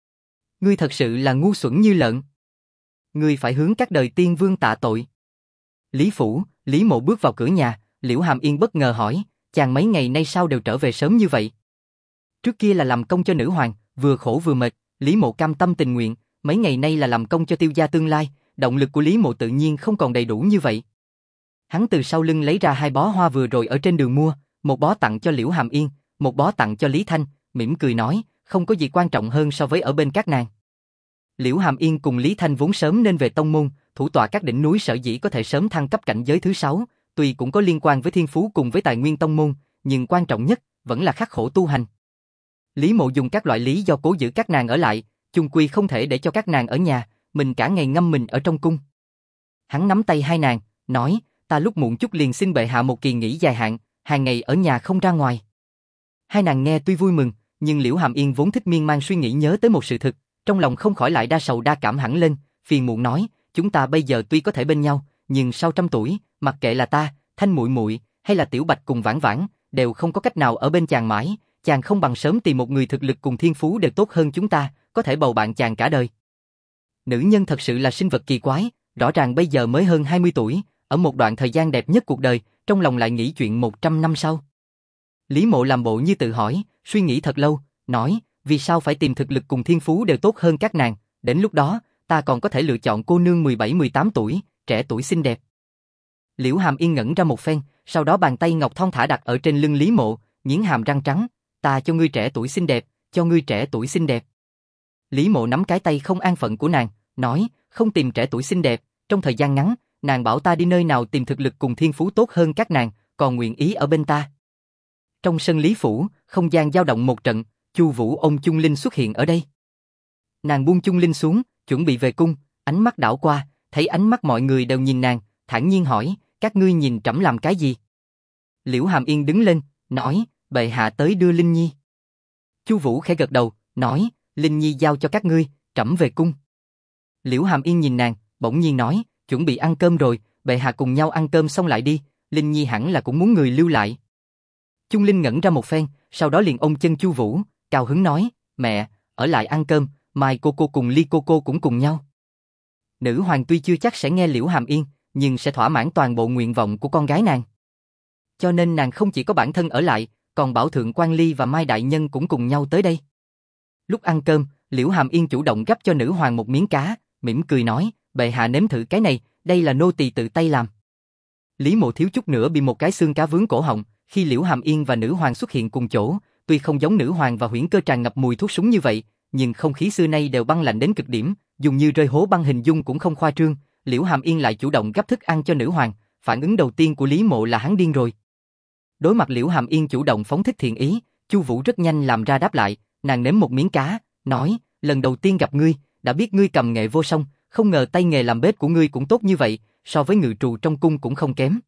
Ngươi thật sự là ngu xuẩn như lợn. Ngươi phải hướng các đời tiên vương tạ tội. Lý phủ, Lý Mộ bước vào cửa nhà, Liễu Hàm Yên bất ngờ hỏi, chàng mấy ngày nay sao đều trở về sớm như vậy? Trước kia là làm công cho nữ hoàng, vừa khổ vừa mệt, Lý Mộ cam tâm tình nguyện, mấy ngày nay là làm công cho Tiêu gia tương lai, động lực của Lý Mộ tự nhiên không còn đầy đủ như vậy. Hắn từ sau lưng lấy ra 2 bó hoa vừa rồi ở trên đường mua, một bó tặng cho Liễu Hàm Yên, một bó tặng cho Lý Thanh, mỉm cười nói, không có gì quan trọng hơn so với ở bên các nàng. Liễu Hàm Yên cùng Lý Thanh vốn sớm nên về tông môn, thủ tọa các đỉnh núi sở dĩ có thể sớm thăng cấp cảnh giới thứ 6, tuy cũng có liên quan với thiên phú cùng với tài nguyên tông môn, nhưng quan trọng nhất vẫn là khắc khổ tu hành. Lý Mộ dùng các loại lý do cố giữ các nàng ở lại, chung quy không thể để cho các nàng ở nhà, mình cả ngày ngâm mình ở trong cung. Hắn nắm tay hai nàng, nói, ta lúc muộn chút liền xin bệ hạ một kỳ nghỉ dài hạn, hàng ngày ở nhà không ra ngoài. Hai nàng nghe tuy vui mừng, nhưng Liễu Hàm Yên vốn thích miên man suy nghĩ nhớ tới một sự thực, trong lòng không khỏi lại đa sầu đa cảm hẳn lên, phiền muộn nói, chúng ta bây giờ tuy có thể bên nhau, nhưng sau 100 tuổi, mặc kệ là ta, Thanh muội muội hay là Tiểu Bạch cùng Vãn Vãn, đều không có cách nào ở bên chàng mãi, chàng không bằng sớm tìm một người thực lực cùng thiên phú đều tốt hơn chúng ta, có thể bầu bạn chàng cả đời. Nữ nhân thật sự là sinh vật kỳ quái, rõ ràng bây giờ mới hơn 20 tuổi, ở một đoạn thời gian đẹp nhất cuộc đời, trong lòng lại nghĩ chuyện 100 năm sau. Lý Mộ làm bộ như tự hỏi, suy nghĩ thật lâu, nói, vì sao phải tìm thực lực cùng thiên phú đều tốt hơn các nàng, đến lúc đó, ta còn có thể lựa chọn cô nương 17-18 tuổi, trẻ tuổi xinh đẹp. Liễu Hàm Yên ngẩn ra một phen, sau đó bàn tay ngọc thon thả đặt ở trên lưng Lý Mộ, nghiến hàm răng trắng, ta cho ngươi trẻ tuổi xinh đẹp, cho ngươi trẻ tuổi xinh đẹp. Lý Mộ nắm cái tay không an phận của nàng, nói, không tìm trẻ tuổi xinh đẹp, trong thời gian ngắn, nàng bảo ta đi nơi nào tìm thực lực cùng thiên phú tốt hơn các nàng, còn nguyện ý ở bên ta. Trong sân Lý phủ, không gian dao động một trận, Chu Vũ ôm Chung Linh xuất hiện ở đây. Nàng buông Chung Linh xuống, chuẩn bị về cung, ánh mắt đảo qua, thấy ánh mắt mọi người đều nhìn nàng, thản nhiên hỏi, các ngươi nhìn trẫm làm cái gì? Liễu Hàm Yên đứng lên, nói, bệ hạ tới đưa Linh Nhi. Chu Vũ khẽ gật đầu, nói, Linh Nhi giao cho các ngươi, trẫm về cung. Liễu Hàm Yên nhìn nàng, bỗng nhiên nói, chuẩn bị ăn cơm rồi, bệ hạ cùng nhau ăn cơm xong lại đi, Linh Nhi hẳn là cũng muốn người lưu lại. Chung Linh ngẩn ra một phen, sau đó liền ôm chân Chu Vũ, cao hứng nói, mẹ, ở lại ăn cơm, mai cô cùng Ly cô cũng cùng nhau. Nữ hoàng tuy chưa chắc sẽ nghe Liễu Hàm Yên, nhưng sẽ thỏa mãn toàn bộ nguyện vọng của con gái nàng. Cho nên nàng không chỉ có bản thân ở lại, còn bảo thượng quan Ly và Mai đại nhân cũng cùng nhau tới đây. Lúc ăn cơm, Liễu Hàm Yên chủ động gắp cho nữ hoàng một miếng cá, mỉm cười nói, bệ hạ nếm thử cái này, đây là nô tỳ tự tay làm. Lý Mộ thiếu chút nữa bị một cái xương cá vướng cổ họng, khi Liễu Hàm Yên và nữ hoàng xuất hiện cùng chỗ, tuy không giống nữ hoàng và Huyễn Cơ tràn ngập mùi thuốc súng như vậy, nhưng không khí xưa nay đều băng lạnh đến cực điểm, dùng như rơi hố băng hình dung cũng không khoa trương. Liễu Hàm Yên lại chủ động gắp thức ăn cho nữ hoàng, phản ứng đầu tiên của Lý Mộ là hắn điên rồi. Đối mặt Liễu Hàm Yên chủ động phóng thích thiện ý, Chu Vũ rất nhanh làm ra đáp lại, nàng nếm một miếng cá, nói, lần đầu tiên gặp ngươi, đã biết ngươi cầm nghệ vô song, không ngờ tay nghề làm bếp của ngươi cũng tốt như vậy, so với ngự trù trong cung cũng không kém.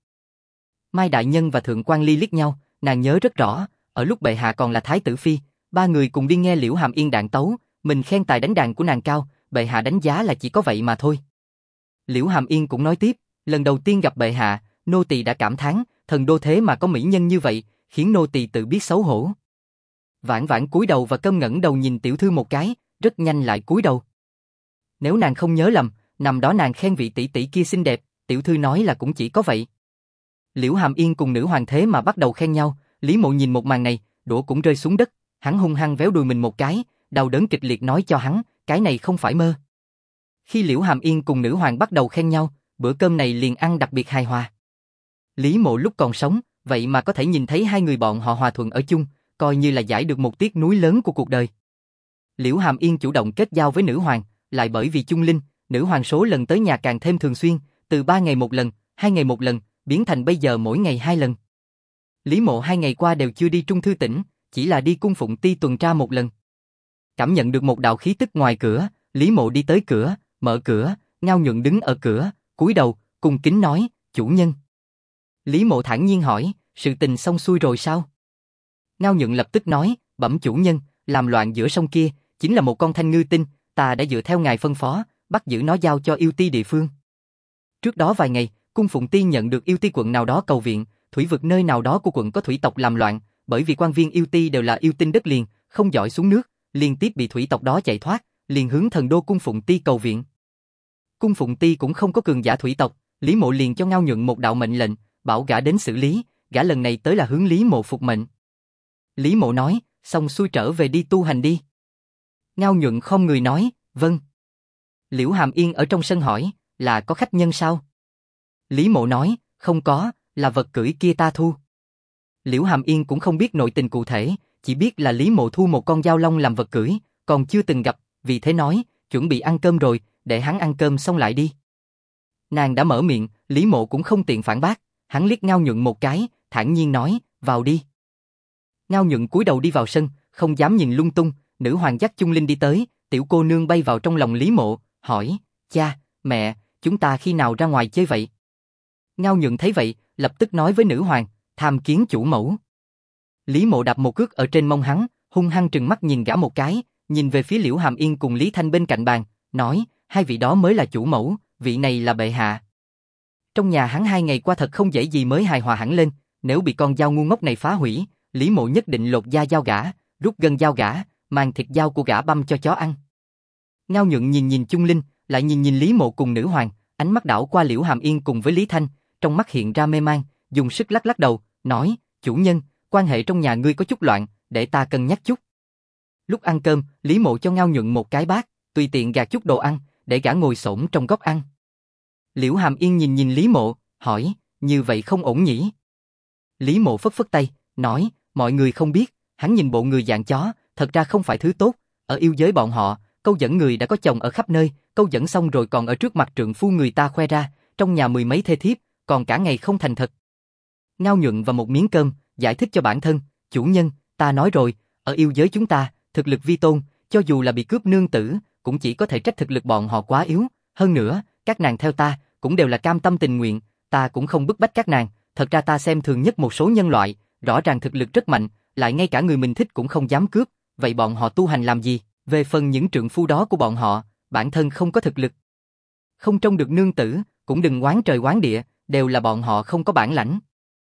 Mai đại nhân và thượng quan Ly liếc nhau, nàng nhớ rất rõ, ở lúc bệ hạ còn là thái tử phi, ba người cùng đi nghe Liễu Hàm Yên đạn tấu, mình khen tài đánh đàn của nàng cao, bệ hạ đánh giá là chỉ có vậy mà thôi. Liễu Hàm Yên cũng nói tiếp, lần đầu tiên gặp bệ hạ, nô tỳ đã cảm thán, thần đô thế mà có mỹ nhân như vậy, khiến nô tỳ tự biết xấu hổ. Vãn Vãn cúi đầu và Câm ngẩng đầu nhìn tiểu thư một cái, rất nhanh lại cúi đầu. Nếu nàng không nhớ lầm, năm đó nàng khen vị tỷ tỷ kia xinh đẹp, tiểu thư nói là cũng chỉ có vậy. Liễu Hàm Yên cùng nữ hoàng thế mà bắt đầu khen nhau, Lý Mộ nhìn một màn này, đũa cũng rơi xuống đất, hắn hung hăng véo đùi mình một cái, đau đớn kịch liệt nói cho hắn, cái này không phải mơ. Khi Liễu Hàm Yên cùng nữ hoàng bắt đầu khen nhau, bữa cơm này liền ăn đặc biệt hài hòa. Lý Mộ lúc còn sống, vậy mà có thể nhìn thấy hai người bọn họ hòa thuận ở chung, coi như là giải được một tiếc núi lớn của cuộc đời. Liễu Hàm Yên chủ động kết giao với nữ hoàng, lại bởi vì Chung Linh, nữ hoàng số lần tới nhà càng thêm thường xuyên, từ 3 ngày một lần, 2 ngày một lần, biến thành bây giờ mỗi ngày 2 lần. Lý Mộ 2 ngày qua đều chưa đi Trung Thư Tỉnh, chỉ là đi cung Phụng Ti tuần tra một lần. Cảm nhận được một đạo khí tức ngoài cửa, Lý Mộ đi tới cửa, mở cửa, Ngao Nhuận đứng ở cửa, cúi đầu, cung kính nói, chủ nhân. Lý Mộ thản nhiên hỏi, sự tình xong xuôi rồi sao? Ngao Nhuận lập tức nói, bẩm chủ nhân, làm loạn giữa sông kia, chính là một con thanh ngư tinh, ta đã dựa theo ngài phân phó, bắt giữ nó giao cho yêu ti địa phương. Trước đó vài ngày, cung Phụng Ti nhận được yêu ti quận nào đó cầu viện, thủy vực nơi nào đó của quận có thủy tộc làm loạn, bởi vì quan viên yêu ti đều là yêu tinh đất liền, không giỏi xuống nước, liên tiếp bị thủy tộc đó chạy thoát, liền hướng thần đô cung Phụng Ti cầu viện. Cung Phụng Ti cũng không có cường giả thủy tộc, Lý Mộ liền cho Ngao Nhuận một đạo mệnh lệnh, bảo gã đến xử lý, gã lần này tới là hướng Lý Mộ phục mệnh. Lý Mộ nói, xong xuôi trở về đi tu hành đi. Ngao Nhuận không người nói, vâng. Liễu Hàm Yên ở trong sân hỏi, là có khách nhân sao? Lý Mộ nói, không có, là vật cưỡi kia ta thu. Liễu Hàm Yên cũng không biết nội tình cụ thể, chỉ biết là Lý Mộ thu một con dao long làm vật cưỡi, còn chưa từng gặp, vì thế nói, chuẩn bị ăn cơm rồi, để hắn ăn cơm xong lại đi. Nàng đã mở miệng, Lý Mộ cũng không tiện phản bác, hắn liếc Ngao Nhuận một cái, thản nhiên nói, vào đi. Ngao Nhuận cúi đầu đi vào sân, không dám nhìn lung tung, nữ hoàng dắt Chung Linh đi tới, tiểu cô nương bay vào trong lòng Lý Mộ, hỏi, cha, mẹ, chúng ta khi nào ra ngoài chơi vậy? Ngao Nhuận thấy vậy, lập tức nói với nữ hoàng, tham kiến chủ mẫu. Lý Mộ đạp một cước ở trên mông hắn, hung hăng trừng mắt nhìn gã một cái, nhìn về phía Liễu Hàm Yên cùng Lý Thanh bên cạnh bàn, nói, hai vị đó mới là chủ mẫu, vị này là bệ hạ. Trong nhà hắn 2 ngày qua thật không dễ gì mới hài hòa hẳn lên, nếu bị con dao ngu ngốc này phá hủy, Lý Mộ nhất định lột da dao gã, rút gân dao gã, mang thịt dao của gã băm cho chó ăn. Ngao Nhuận nhìn nhìn Chung Linh, lại nhìn nhìn Lý Mộ cùng nữ hoàng, ánh mắt đảo qua Liễu Hàm Yên cùng với Lý Thanh, trong mắt hiện ra mê man, dùng sức lắc lắc đầu, nói, chủ nhân, quan hệ trong nhà ngươi có chút loạn, để ta cân nhắc chút. Lúc ăn cơm, Lý Mộ cho Ngao Nhuận một cái bát, tùy tiện gạt chút đồ ăn, để gã ngồi xổm trong góc ăn. Liễu Hàm Yên nhìn nhìn Lý Mộ, hỏi, như vậy không ổn nhỉ? Lý Mộ phất phất tay, nói, mọi người không biết, hắn nhìn bộ người dạng chó, thật ra không phải thứ tốt, ở yêu giới bọn họ, câu dẫn người đã có chồng ở khắp nơi, câu dẫn xong rồi còn ở trước mặt trượng phu người ta khoe ra, trong nhà 10 mấy thê thiếp, còn cả ngày không thành thật. Ngao Nhuận và một miếng cơm, giải thích cho bản thân, chủ nhân, ta nói rồi, ở yêu giới chúng ta, thực lực vi tôn, cho dù là bị cướp nương tử, cũng chỉ có thể trách thực lực bọn họ quá yếu, hơn nữa, các nàng theo ta, cũng đều là cam tâm tình nguyện, ta cũng không bức bách các nàng, thật ra ta xem thường nhất một số nhân loại, rõ ràng thực lực rất mạnh, lại ngay cả người mình thích cũng không dám cướp, vậy bọn họ tu hành làm gì? Về phần những trượng phu đó của bọn họ, bản thân không có thực lực, không trông được nương tử, cũng đừng oán trời oán địa, đều là bọn họ không có bản lãnh.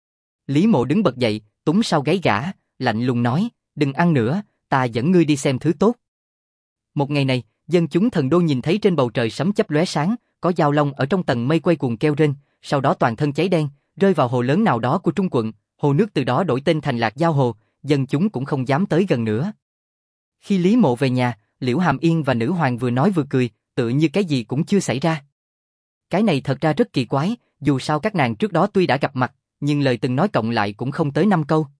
Lý Mộ đứng bật dậy, túm sau gáy gã, lạnh lùng nói, đừng ăn nữa, ta dẫn ngươi đi xem thứ tốt. Một ngày này, dân chúng thần đô nhìn thấy trên bầu trời sấm chớp lóe sáng, có dao long ở trong tầng mây quay cuồng kêu rên, sau đó toàn thân cháy đen, rơi vào hồ lớn nào đó của Trung quận, hồ nước từ đó đổi tên thành Lạc Giao Hồ, dân chúng cũng không dám tới gần nữa. Khi Lý Mộ về nhà, Liễu Hàm Yên và nữ hoàng vừa nói vừa cười, tựa như cái gì cũng chưa xảy ra. Cái này thật ra rất kỳ quái, dù sao các nàng trước đó tuy đã gặp mặt, nhưng lời từng nói cộng lại cũng không tới 5 câu.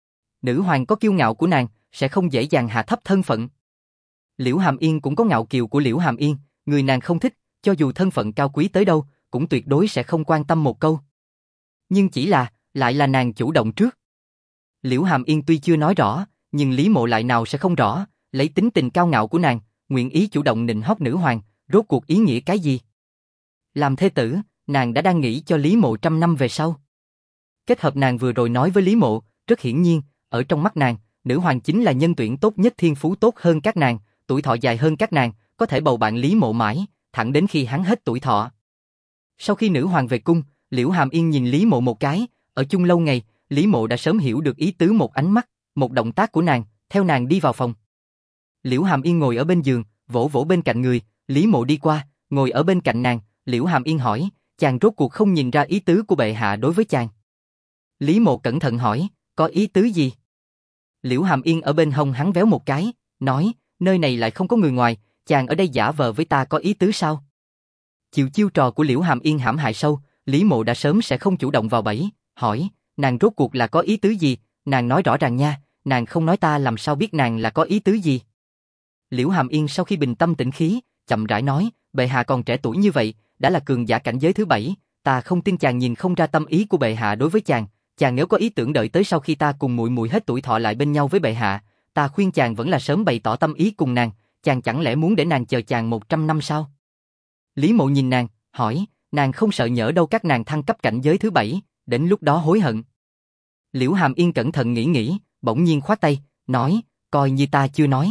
Nữ hoàng có kiêu ngạo của nàng, sẽ không dễ dàng hạ thấp thân phận. Liễu Hàm Yên cũng có ngạo kiều của Liễu Hàm Yên, người nàng không thích, cho dù thân phận cao quý tới đâu, cũng tuyệt đối sẽ không quan tâm một câu. Nhưng chỉ là, lại là nàng chủ động trước. Liễu Hàm Yên tuy chưa nói rõ, nhưng Lý Mộ lại nào sẽ không rõ, lấy tính tình cao ngạo của nàng, nguyện ý chủ động nịnh hót nữ hoàng, rốt cuộc ý nghĩa cái gì? Làm thê tử, nàng đã đang nghĩ cho Lý Mộ 100 năm về sau. Kết hợp nàng vừa rồi nói với Lý Mộ, rất hiển nhiên, ở trong mắt nàng, nữ hoàng chính là nhân tuyển tốt nhất, thiên phú tốt hơn các nàng, tuổi thọ dài hơn các nàng, có thể bầu bạn Lý Mộ mãi, thẳng đến khi hắn hết tuổi thọ. Sau khi nữ hoàng về cung, Liễu Hàm Yên nhìn Lý Mộ một cái, ở chung lâu ngày, Lý Mộ đã sớm hiểu được ý tứ một ánh mắt, một động tác của nàng, theo nàng đi vào phòng. Liễu Hàm Yên ngồi ở bên giường, vỗ vỗ bên cạnh người, Lý Mộ đi qua, ngồi ở bên cạnh nàng, Liễu Hàm Yên hỏi, chàng rốt cuộc không nhìn ra ý tứ của bệ hạ đối với chàng. Lý Mộ cẩn thận hỏi, có ý tứ gì? Liễu Hàm Yên ở bên hông hắn véo một cái, nói, nơi này lại không có người ngoài, chàng ở đây giả vờ với ta có ý tứ sao? Chịu chiêu trò của Liễu Hàm Yên hãm hại sâu, Lý Mộ đã sớm sẽ không chủ động vào bẫy, hỏi, nàng rốt cuộc là có ý tứ gì? Nàng nói rõ ràng nha, nàng không nói ta làm sao biết nàng là có ý tứ gì? Liễu Hàm Yên sau khi bình tâm tĩnh khí, chậm rãi nói, bệ hạ còn trẻ tuổi như vậy, đã là cường giả cảnh giới thứ 7, ta không tin chàng nhìn không ra tâm ý của bệ hạ đối với chàng. Chàng nếu có ý tưởng đợi tới sau khi ta cùng muội muội hết tuổi thọ lại bên nhau với bệ hạ, ta khuyên chàng vẫn là sớm bày tỏ tâm ý cùng nàng, chàng chẳng lẽ muốn để nàng chờ chàng 100 năm sao? Lý Mộ nhìn nàng, hỏi, nàng không sợ nhỡ đâu các nàng thăng cấp cảnh giới thứ 7, đến lúc đó hối hận. Liễu Hàm Yên cẩn thận nghĩ, bỗng nhiên khoát tay, nói, coi như ta chưa nói.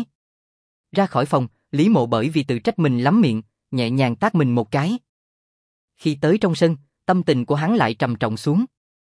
Ra khỏi phòng, Lý Mộ bởi vì tự trách mình lắm miệng, nhẹ nhàng tát mình một cái. Khi tới trong sân, tâm tình của hắn lại trầm trọng xuống.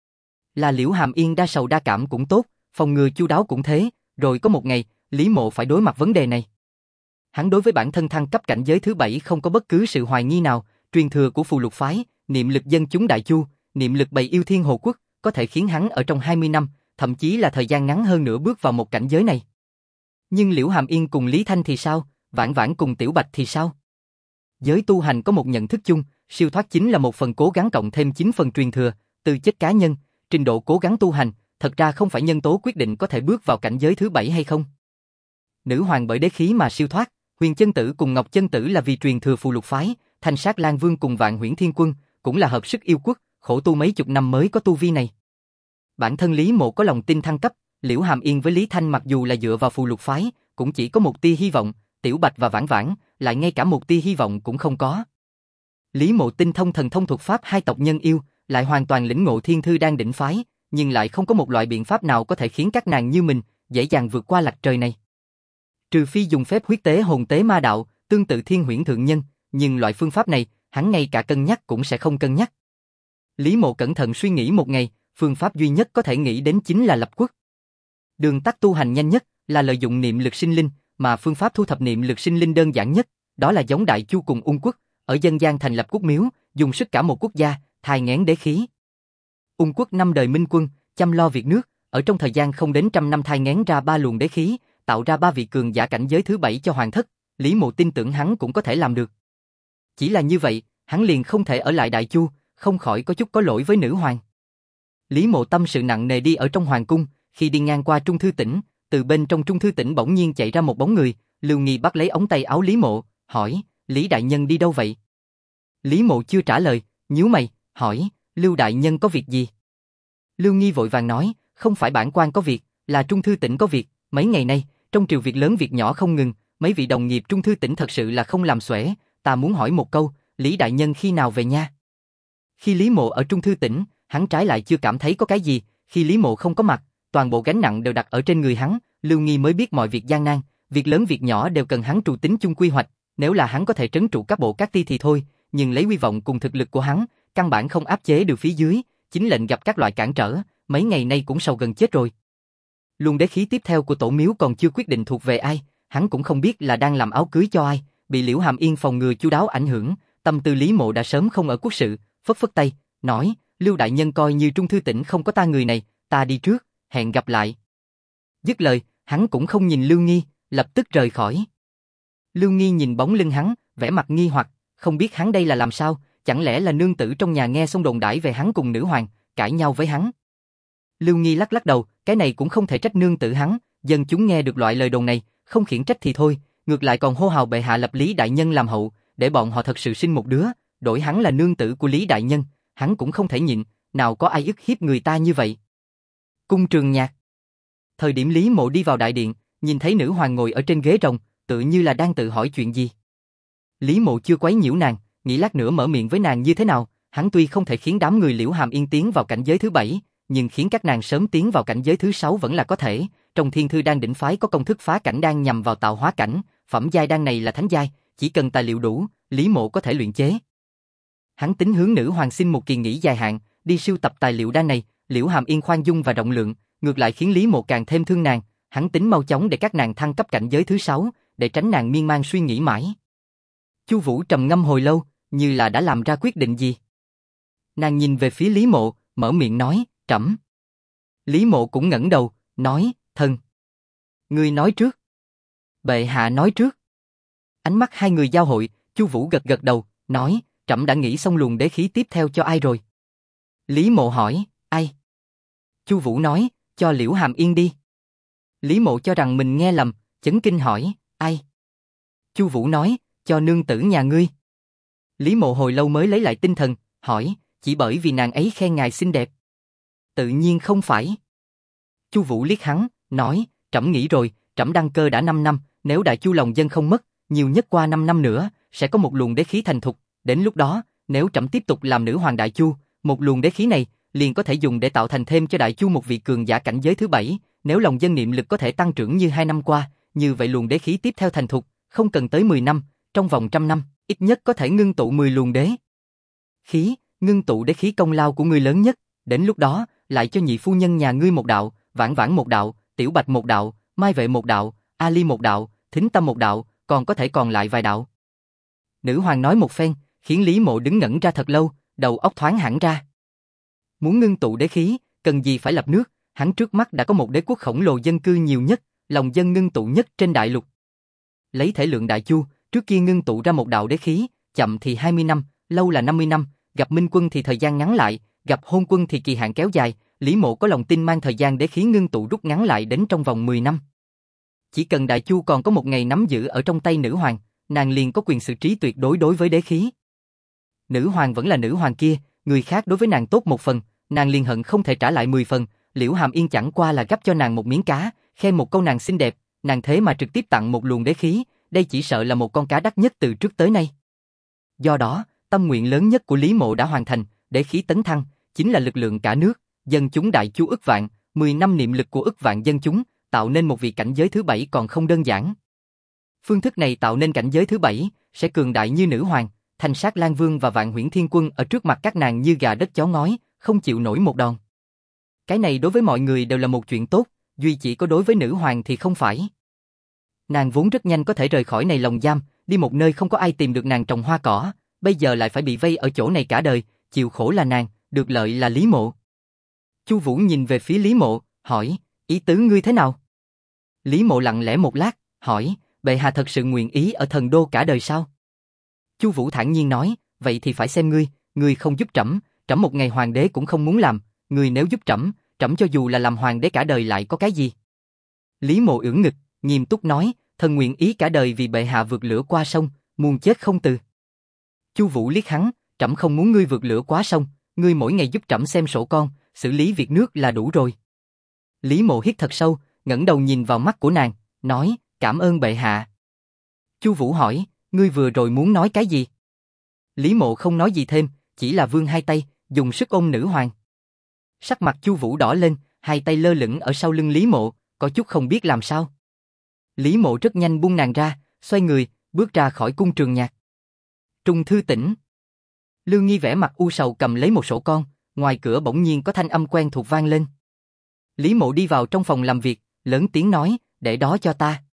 Là Liễu Hàm Yên đa sầu đa cảm cũng tốt, phòng ngừa chu đáo cũng thế, rồi có một ngày, Lý Mộ phải đối mặt vấn đề này. Hắn đối với bản thân thăng cấp cảnh giới thứ 7 không có bất cứ sự hoài nghi nào, truyền thừa của phù lục phái, niệm lực dân chúng Đại Chu, niệm lực bầy yêu thiên hồ quốc, có thể khiến hắn ở trong 20 năm, thậm chí là thời gian ngắn hơn nữa bước vào một cảnh giới này. Nhưng Liễu Hàm Yên cùng Lý Thanh thì sao, Vãn Vãn cùng Tiểu Bạch thì sao? Giới tu hành có một nhận thức chung, siêu thoát chính là một phần cố gắng cộng thêm 9 phần truyền thừa, tư chất cá nhân, trình độ cố gắng tu hành, thật ra không phải nhân tố quyết định có thể bước vào cảnh giới thứ 7 hay không. Nữ hoàng bởi đế khí mà siêu thoát, Huyền Chân Tử cùng Ngọc Chân Tử là vì truyền thừa Phù Lục phái, Thanh Sát Lang Vương cùng Vạn Huyễn Thiên Quân cũng là hợp sức yêu quốc, khổ tu mấy chục năm mới có tu vi này. Bản thân Lý Mộ có lòng tin thăng cấp, Liễu Hàm Yên với Lý Thanh mặc dù là dựa vào Phù Lục phái, cũng chỉ có một tia hy vọng, Tiểu Bạch và Vãn Vãn lại ngay cả một tia hy vọng cũng không có. Lý Mộ tinh thông thần thông thuật pháp hai tộc nhân yêu, lại hoàn toàn lĩnh ngộ thiên thư đan đỉnh phái, nhưng lại không có một loại biện pháp nào có thể khiến các nàng như mình dễ dàng vượt qua lạch trời này. Trừ phi dùng phép huyết tế hồn tế ma đạo, tương tự Thiên Huyễn Thượng Nhân, nhưng loại phương pháp này, hắn ngay cả cân nhắc cũng sẽ không cân nhắc. Lý Mộ cẩn thận suy nghĩ một ngày, phương pháp duy nhất có thể nghĩ đến chính là lập quốc. Đường tắt tu hành nhanh nhất là lợi dụng niệm lực sinh linh, mà phương pháp thu thập niệm lực sinh linh đơn giản nhất, đó là giống Đại Chu cùng Ung quốc, ở dân gian thành lập quốc miếu, dùng sức cả một quốc gia, thai nghén đế khí. Ung quốc 5 đời minh quân, chăm lo việc nước, ở trong thời gian không đến 100 năm thai nghén ra 3 luồng đế khí, tạo ra 3 vị cường giả cảnh giới thứ 7 cho hoàng thất, Lý Mộ tin tưởng hắn cũng có thể làm được. Chỉ là như vậy, hắn liền không thể ở lại Đại Chu, không khỏi có chút có lỗi với nữ hoàng. Lý Mộ tâm sự nặng nề đi ở trong hoàng cung, khi đi ngang qua Trung Thư Tỉnh, từ bên trong Trung Thư Tỉnh bỗng nhiên chạy ra một bóng người, Lưu Nghi bắt lấy ống tay áo Lý Mộ, hỏi, Lý đại nhân đi đâu vậy? Lý Mộ chưa trả lời, nhíu mày, hỏi, Lưu đại nhân có việc gì? Lưu Nghi vội vàng nói, không phải bản quan có việc, là Trung Thư Tỉnh có việc, mấy ngày nay, trong triều việc lớn việc nhỏ không ngừng, mấy vị đồng nghiệp Trung Thư Tỉnh thật sự là không làm xuể, ta muốn hỏi một câu, Lý đại nhân khi nào về nha? Khi Lý Mộ ở Trung Thư Tỉnh, hắn trái lại chưa cảm thấy có cái gì, khi Lý Mộ không có mặt, toàn bộ gánh nặng đều đặt ở trên người hắn, Lưu Nghi mới biết mọi việc gian nan, việc lớn việc nhỏ đều cần hắn trụ tính chung quy hoạch, nếu là hắn có thể trấn trụ các bộ các ti thì thôi, nhưng lấy uy vọng cùng thực lực của hắn, căn bản không áp chế được phía dưới, chính lệnh gặp các loại cản trở, mấy ngày nay cũng sầu gần chết rồi. Luồng đế khí tiếp theo của tổ miếu còn chưa quyết định thuộc về ai, hắn cũng không biết là đang làm áo cưới cho ai, bị Liễu Hàm Yên phòng ngừa chu đáo ảnh hưởng, tâm tư Lý Mộ đã sớm không ở quốc sự, phất phất tay, nói, Lưu đại nhân coi như Trung Thư Tỉnh không có ta người này, ta đi trước, hẹn gặp lại. Dứt lời, hắn cũng không nhìn Lưu Nghi, lập tức rời khỏi. Lưu Nghi nhìn bóng lưng hắn, vẻ mặt nghi hoặc, không biết hắn đây là làm sao, chẳng lẽ là nương tử trong nhà nghe xong đồn đãi về hắn cùng nữ hoàng, cãi nhau với hắn. Lưu Nghi lắc lắc đầu, cái này cũng không thể trách nương tử hắn, dân chúng nghe được loại lời đồn này, không khiển trách thì thôi, ngược lại còn hô hào bệ hạ lập Lý đại nhân làm hậu, để bọn họ thật sự sinh một đứa, đổi hắn là nương tử của Lý đại nhân, hắn cũng không thể nhịn, nào có ai ức hiếp người ta như vậy. Cung Trường Nhạc. Thời điểm Lý Mộ đi vào đại điện, nhìn thấy nữ hoàng ngồi ở trên ghế rồng, tự như là đang tự hỏi chuyện gì. Lý Mộ chưa quấy nhiễu nàng, nghĩ lát nữa mở miệng với nàng như thế nào, hắn tuy không thể khiến đám người Liễu Hàm Yên tiến vào cảnh giới thứ 7, nhưng khiến các nàng sớm tiến vào cảnh giới thứ 6 vẫn là có thể, trong Thiên Thư Đan đỉnh phái có công thức phá cảnh đan nhằm vào tạo hóa cảnh, phẩm giai đan này là thánh giai, chỉ cần tài liệu đủ, Lý Mộ có thể luyện chế. Hắn tính hướng nữ hoàng xin một kỳ nghỉ dài hạn, đi sưu tập tài liệu đan này, Liễu Hàm Yên khoan dung và rộng lượng, ngược lại khiến Lý Mộ càng thêm thương nàng, hắn tính mau chóng để các nàng thăng cấp cảnh giới thứ 6, để tránh nàng miên man suy nghĩ mãi. Chu Vũ trầm ngâm hồi lâu, như là đã làm ra quyết định gì. Nàng nhìn về phía Lý Mộ, mở miệng nói, trẫm. Lý Mộ cũng ngẩng đầu, nói, thần. Ngươi nói trước. Bệ hạ nói trước. Ánh mắt hai người giao hội, Chu Vũ gật gật đầu, nói, trẫm đã nghĩ xong luồng đế khí tiếp theo cho ai rồi. Lý Mộ hỏi, ai? Chu Vũ nói, cho Liễu Hàm Yên đi. Lý Mộ cho rằng mình nghe lầm, chấn kinh hỏi, ai? Chu Vũ nói, cho nương tử nhà ngươi. Lý Mộ hồi lâu mới lấy lại tinh thần, hỏi, chỉ bởi vì nàng ấy khen ngài xinh đẹp. Tự nhiên không phải. Chu Vũ liếc hắn, nói, trẫm nghĩ rồi, trẫm đăng cơ đã 5 năm, nếu Đại Chu lòng dân không mất, nhiều nhất qua 5 năm nữa, sẽ có một luồng đế khí thành thục, đến lúc đó, nếu trẫm tiếp tục làm nữ hoàng Đại Chu, một luồng đế khí này liền có thể dùng để tạo thành thêm cho Đại Chu một vị cường giả cảnh giới thứ 7, nếu lòng dân niệm lực có thể tăng trưởng như 2 năm qua, như vậy luồng đế khí tiếp theo thành thục, không cần tới 10 năm, trong vòng 100 năm, ít nhất có thể ngưng tụ 10 luồng đế khí, ngưng tụ đế khí công lao của ngươi lớn nhất, đến lúc đó, lại cho nhị phu nhân nhà ngươi một đạo, Vãn Vãn một đạo, Tiểu Bạch một đạo, Mai Vệ một đạo, Ali một đạo, Thính Tâm một đạo, còn có thể còn lại vài đạo. Nữ hoàng nói một phen, khiến Lý Mộ đứng ngẩn ra thật lâu, đầu óc thoáng hẳn ra. Muốn ngưng tụ đế khí, cần gì phải lập nước, hắn trước mắt đã có một đế quốc khổng lồ dân cư nhiều nhất, lòng dân ngưng tụ nhất trên đại lục. Lấy thể lượng Đại Chu, trước kia ngưng tụ ra một đạo đế khí, chậm thì 20 năm, lâu là 50 năm, gặp minh quân thì thời gian ngắn lại, gặp hôn quân thì kỳ hạn kéo dài, Lý Mộ có lòng tin mang thời gian đế khí ngưng tụ rút ngắn lại đến trong vòng 10 năm. Chỉ cần Đại Chu còn có một ngày nắm giữ ở trong tay nữ hoàng, nàng liền có quyền xử trí tuyệt đối đối với đế khí. Nữ hoàng vẫn là nữ hoàng kia, người khác đối với nàng tốt một phần, nàng liền hận không thể trả lại 10 phần, Liễu Hàm Yên chẳng qua là gắp cho nàng một miếng cá, khen một câu nàng xinh đẹp, nàng thế mà trực tiếp tặng một luồng đế khí, đây chỉ sợ là một con cá đắt nhất từ trước tới nay. Do đó, tâm nguyện lớn nhất của Lý Mộ đã hoàn thành, đế khí tấn thăng, chính là lực lượng cả nước, dân chúng Đại Chu ức vạn, 10 năm niệm lực của ức vạn dân chúng, tạo nên một vị cảnh giới thứ 7 còn không đơn giản. Phương thức này tạo nên cảnh giới thứ 7, sẽ cường đại như nữ hoàng, Thanh Sát Lan Vương và Vạn Huyễn Thiên Quân ở trước mặt các nàng như gà đất chó ngói, không chịu nổi một đòn. Cái này đối với mọi người đều là một chuyện tốt, duy chỉ có đối với nữ hoàng thì không phải. Nàng vốn rất nhanh có thể rời khỏi này lồng giam, đi một nơi không có ai tìm được nàng trồng hoa cỏ, bây giờ lại phải bị vây ở chỗ này cả đời, chịu khổ là nàng, được lợi là Lý Mộ. Chu Vũ nhìn về phía Lý Mộ, hỏi, ý tứ ngươi thế nào? Lý Mộ lặng lẽ một lát, hỏi, bệ hạ thật sự nguyện ý ở thần đô cả đời sao? Chu Vũ thản nhiên nói, vậy thì phải xem ngươi không giúp trẫm, trẫm một ngày hoàng đế cũng không muốn làm, ngươi nếu giúp trẫm, trẫm cho dù là làm hoàng đế cả đời lại có cái gì? Lý Mộ ưỡn ngực, nghiêm túc nói, thần nguyện ý cả đời vì bệ hạ vượt lửa qua sông, muôn chết không từ. Chu Vũ liếc hắn, trẫm không muốn ngươi vượt lửa quá sông, ngươi mỗi ngày giúp trẫm xem sổ con, xử lý việc nước là đủ rồi. Lý Mộ hít thật sâu, ngẩng đầu nhìn vào mắt của nàng, nói, cảm ơn bệ hạ. Chu Vũ hỏi, ngươi vừa rồi muốn nói cái gì? Lý Mộ không nói gì thêm, chỉ là vươn hai tay, dùng sức ôm nữ hoàng. Sắc mặt Chu Vũ đỏ lên, hai tay lơ lửng ở sau lưng Lý Mộ, có chút không biết làm sao. Lý Mộ rất nhanh buông nàng ra, xoay người, bước ra khỏi cung Trường Nhạc. Trung thư tỉnh. Lương Nghi vẻ mặt u sầu cầm lấy một sổ con, ngoài cửa bỗng nhiên có thanh âm quen thuộc vang lên. Lý Mộ đi vào trong phòng làm việc, lớn tiếng nói, để đó cho ta.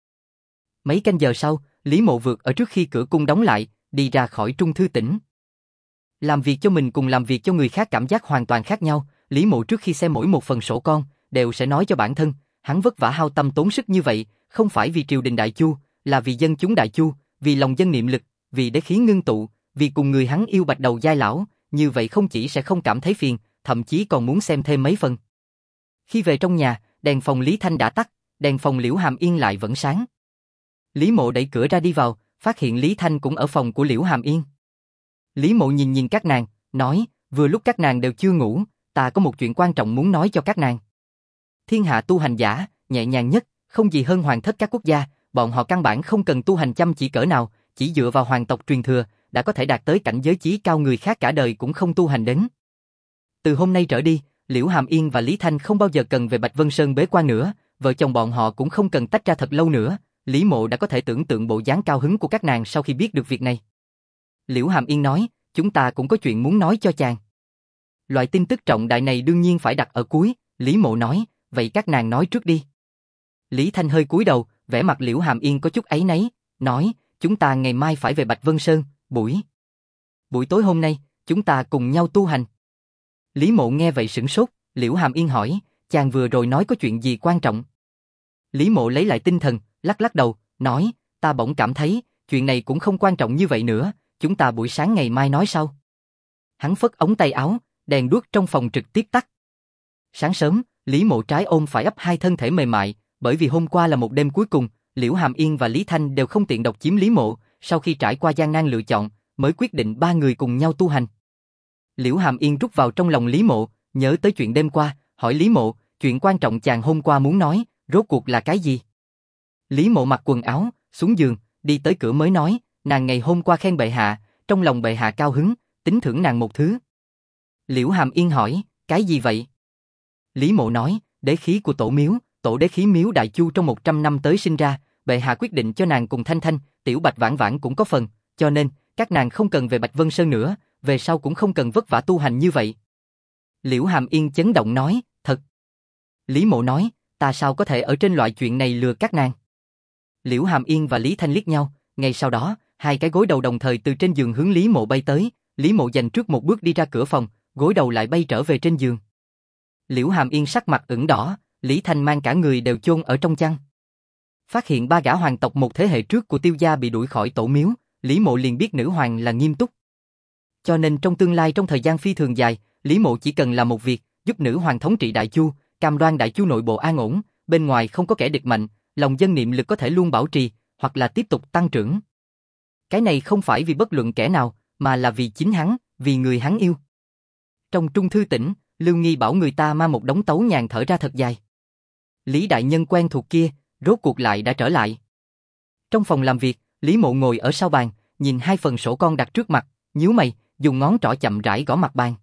Mấy canh giờ sau, Lý Mộ vượt ở trước khi cửa cung đóng lại, đi ra khỏi Trung thư tỉnh. Làm việc cho mình cùng làm việc cho người khác cảm giác hoàn toàn khác nhau, Lý Mộ trước khi xem mỗi một phần sổ con, đều sẽ nói cho bản thân, hắn vất vả hao tâm tốn sức như vậy, không phải vì triều đình Đại Chu, là vì dân chúng Đại Chu, vì lòng dân niệm lực, vì đế khí ngưng tụ, vì cùng người hắn yêu Bạch Đầu Giai lão, như vậy không chỉ sẽ không cảm thấy phiền, thậm chí còn muốn xem thêm mấy phần. Khi về trong nhà, đèn phòng Lý Thanh đã tắt, đèn phòng Liễu Hàm Yên lại vẫn sáng. Lý Mộ đẩy cửa ra đi vào, phát hiện Lý Thanh cũng ở phòng của Liễu Hàm Yên. Lý Mộ nhìn các nàng, nói, vừa lúc các nàng đều chưa ngủ, ta có một chuyện quan trọng muốn nói cho các nàng. Thiên hạ tu hành giả, nhẹ nhàng nhất, không gì hơn hoàng thất các quốc gia, bọn họ căn bản không cần tu hành chăm chỉ cỡ nào, chỉ dựa vào hoàng tộc truyền thừa, đã có thể đạt tới cảnh giới chí cao người khác cả đời cũng không tu hành đến. Từ hôm nay trở đi, Liễu Hàm Yên và Lý Thanh không bao giờ cần về Bạch Vân Sơn bế quan nữa, vợ chồng bọn họ cũng không cần tách ra thật lâu nữa, Lý Mộ đã có thể tưởng tượng bộ dáng cao hứng của các nàng sau khi biết được việc này. Liễu Hàm Yên nói, chúng ta cũng có chuyện muốn nói cho chàng. Loại tin tức trọng đại này đương nhiên phải đặt ở cuối, Lý Mộ nói, vậy các nàng nói trước đi. Lý Thanh hơi cúi đầu, vẻ mặt Liễu Hàm Yên có chút áy náy, nói, chúng ta ngày mai phải về Bạch Vân Sơn, buổi tối hôm nay, chúng ta cùng nhau tu hành. Lý Mộ nghe vậy sửng sốt, Liễu Hàm Yên hỏi, chàng vừa rồi nói có chuyện gì quan trọng? Lý Mộ lấy lại tinh thần, lắc lắc đầu, nói, ta bỗng cảm thấy, chuyện này cũng không quan trọng như vậy nữa, chúng ta buổi sáng ngày mai nói sau. Hắn phất ống tay áo, đèn đuốc trong phòng trực tiếp tắt. Sáng sớm, Lý Mộ trái ôm phải ấp hai thân thể mềm mại, bởi vì hôm qua là một đêm cuối cùng, Liễu Hàm Yên và Lý Thanh đều không tiện độc chiếm Lý Mộ, sau khi trải qua gian nan lựa chọn, mới quyết định ba người cùng nhau tu hành. Liễu Hàm Yên rút vào trong lòng Lý Mộ, nhớ tới chuyện đêm qua, hỏi Lý Mộ, chuyện quan trọng chàng hôm qua muốn nói, rốt cuộc là cái gì? Lý Mộ mặc quần áo, xuống giường, đi tới cửa mới nói, nàng ngày hôm qua khen bệ hạ, trong lòng bệ hạ cao hứng, tính thưởng nàng một thứ. Liễu Hàm Yên hỏi, cái gì vậy? Lý Mộ nói, đế khí của tổ đế khí miếu Đại Chu trong 100 năm tới sinh ra, bệ hạ quyết định cho nàng cùng Thanh Thanh, Tiểu Bạch Vãn Vãn cũng có phần, cho nên, các nàng không cần về Bạch Vân Sơn nữa, về sau cũng không cần vất vả tu hành như vậy. Liễu Hàm Yên chấn động nói, thật. Lý Mộ nói, ta sao có thể ở trên loại chuyện này lừa các nàng? Liễu Hàm Yên và Lý Thanh liếc nhau, ngay sau đó, hai cái gối đầu đồng thời từ trên giường hướng Lý Mộ bay tới, Lý Mộ dành trước một bước đi ra cửa phòng, gối đầu lại bay trở về trên giường. Liễu Hàm Yên sắc mặt ửng đỏ, Lý Thanh mang cả người đều chôn ở trong chăn. Phát hiện ba gã hoàng tộc một thế hệ trước của Tiêu gia bị đuổi khỏi tổ miếu, Lý Mộ liền biết nữ hoàng là nghiêm túc. Cho nên trong tương lai trong thời gian phi thường dài, Lý Mộ chỉ cần làm một việc, giúp nữ hoàng thống trị Đại Chu, cam đoan Đại Chu nội bộ an ổn, bên ngoài không có kẻ địch mạnh, lòng dân niệm lực có thể luôn bảo trì, hoặc là tiếp tục tăng trưởng. Cái này không phải vì bất luận kẻ nào, mà là vì chính hắn, vì người hắn yêu. Trong Trung Thư Tỉnh, Lưu Nghi bảo người ta mang một đống tấu nhàn thở ra thật dài. Lý đại nhân quen thuộc kia, rốt cuộc lại đã trở lại. Trong phòng làm việc, Lý Mộ ngồi ở sau bàn, nhìn hai phần sổ con đặt trước mặt, nhíu mày, dùng ngón trỏ chậm rãi gõ mặt bàn.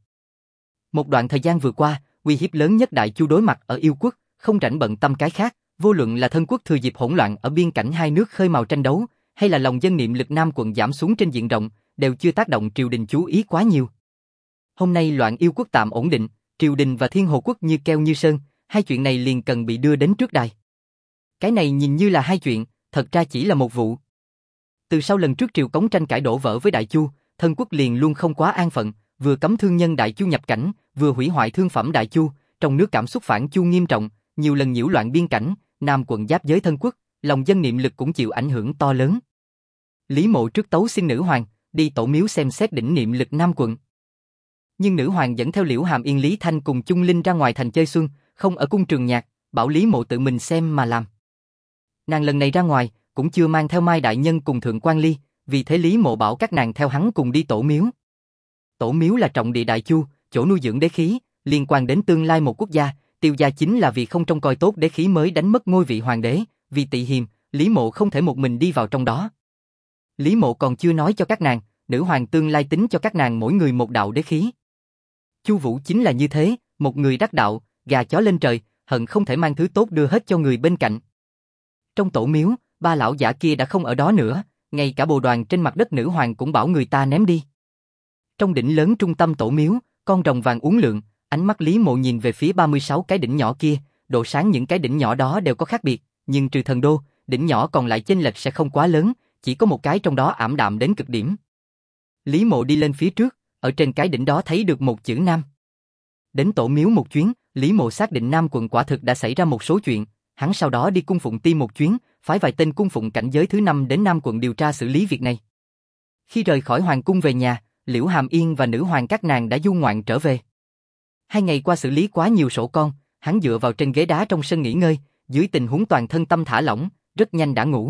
Một đoạn thời gian vừa qua, uy hiếp lớn nhất Đại Chu đối mặt ở Yêu Quốc, không rảnh bận tâm cái khác, vô luận là thân quốc thừa dịp hỗn loạn ở biên cảnh hai nước khơi mào tranh đấu, hay là lòng dân niệm lực Nam quận giảm xuống trên diện rộng, đều chưa tác động triều đình chú ý quá nhiều. Hôm nay loạn Yêu Quốc tạm ổn định, triều đình và Thiên Hồ Quốc như keo như sơn, hai chuyện này liền cần bị đưa đến trước đài. Cái này nhìn như là hai chuyện, thật ra chỉ là một vụ. Từ sau lần trước triều cống tranh cãi đổ vỡ với Đại Chu, thân quốc liền luôn không quá an phận, vừa cấm thương nhân Đại Chu nhập cảnh, vừa hủy hoại thương phẩm Đại Chu, trong nước cảm xúc phản Chu nghiêm trọng, nhiều lần nhiễu loạn biên cảnh, Nam quận giáp giới thân quốc, lòng dân niệm lực cũng chịu ảnh hưởng to lớn. Lý Mộ trước tấu xin nữ hoàng, đi tổ miếu xem xét đỉnh niệm lực Nam quận. Nhưng nữ hoàng dẫn theo Liễu Hàm Yên Lý Thanh cùng Chung Linh ra ngoài thành chơi xuân, không ở cung trường nhạc, bảo Lý Mộ tự mình xem mà làm. Nàng lần này ra ngoài, cũng chưa mang theo Mai đại nhân cùng Thượng Quan Ly, vì thế Lý Mộ bảo các nàng theo hắn cùng đi tổ miếu. Tổ miếu là trọng địa Đại Chu, chỗ nuôi dưỡng đế khí, liên quan đến tương lai một quốc gia, Tiêu gia chính là vì không trông coi tốt đế khí mới đánh mất ngôi vị hoàng đế, vì tị hiềm, Lý Mộ không thể một mình đi vào trong đó. Lý Mộ còn chưa nói cho các nàng, nữ hoàng tương lai tính cho các nàng mỗi người một đạo đế khí. Chu Vũ chính là như thế, một người đắc đạo, gà chó lên trời, hận không thể mang thứ tốt đưa hết cho người bên cạnh. Trong tổ miếu, ba lão giả kia đã không ở đó nữa, ngay cả bồ đoàn trên mặt đất nữ hoàng cũng bảo người ta ném đi. Trong đỉnh lớn trung tâm tổ miếu, con rồng vàng uốn lượn, ánh mắt Lý Mộ nhìn về phía 36 cái đỉnh nhỏ kia, độ sáng những cái đỉnh nhỏ đó đều có khác biệt, nhưng trừ thần đô, đỉnh nhỏ còn lại chênh lệch sẽ không quá lớn, chỉ có một cái trong đó ảm đạm đến cực điểm. Lý Mộ đi lên phía trước, ở trên cái đỉnh đó thấy được một chữ Nam. Đến tổ miếu một chuyến, Lý Mộ xác định Nam quận quả thực đã xảy ra một số chuyện, hắn sau đó đi cung phụng ti một chuyến, phái vài tên cung phụng cảnh giới thứ 5 đến Nam quận điều tra xử lý việc này. Khi rời khỏi hoàng cung về nhà, Liễu Hàm Yên và nữ hoàng các nàng đã du ngoạn trở về. 2 ngày qua xử lý quá nhiều sổ con, hắn dựa vào trên ghế đá trong sân nghỉ ngơi, dưới tình huống toàn thân tâm thả lỏng, rất nhanh đã ngủ.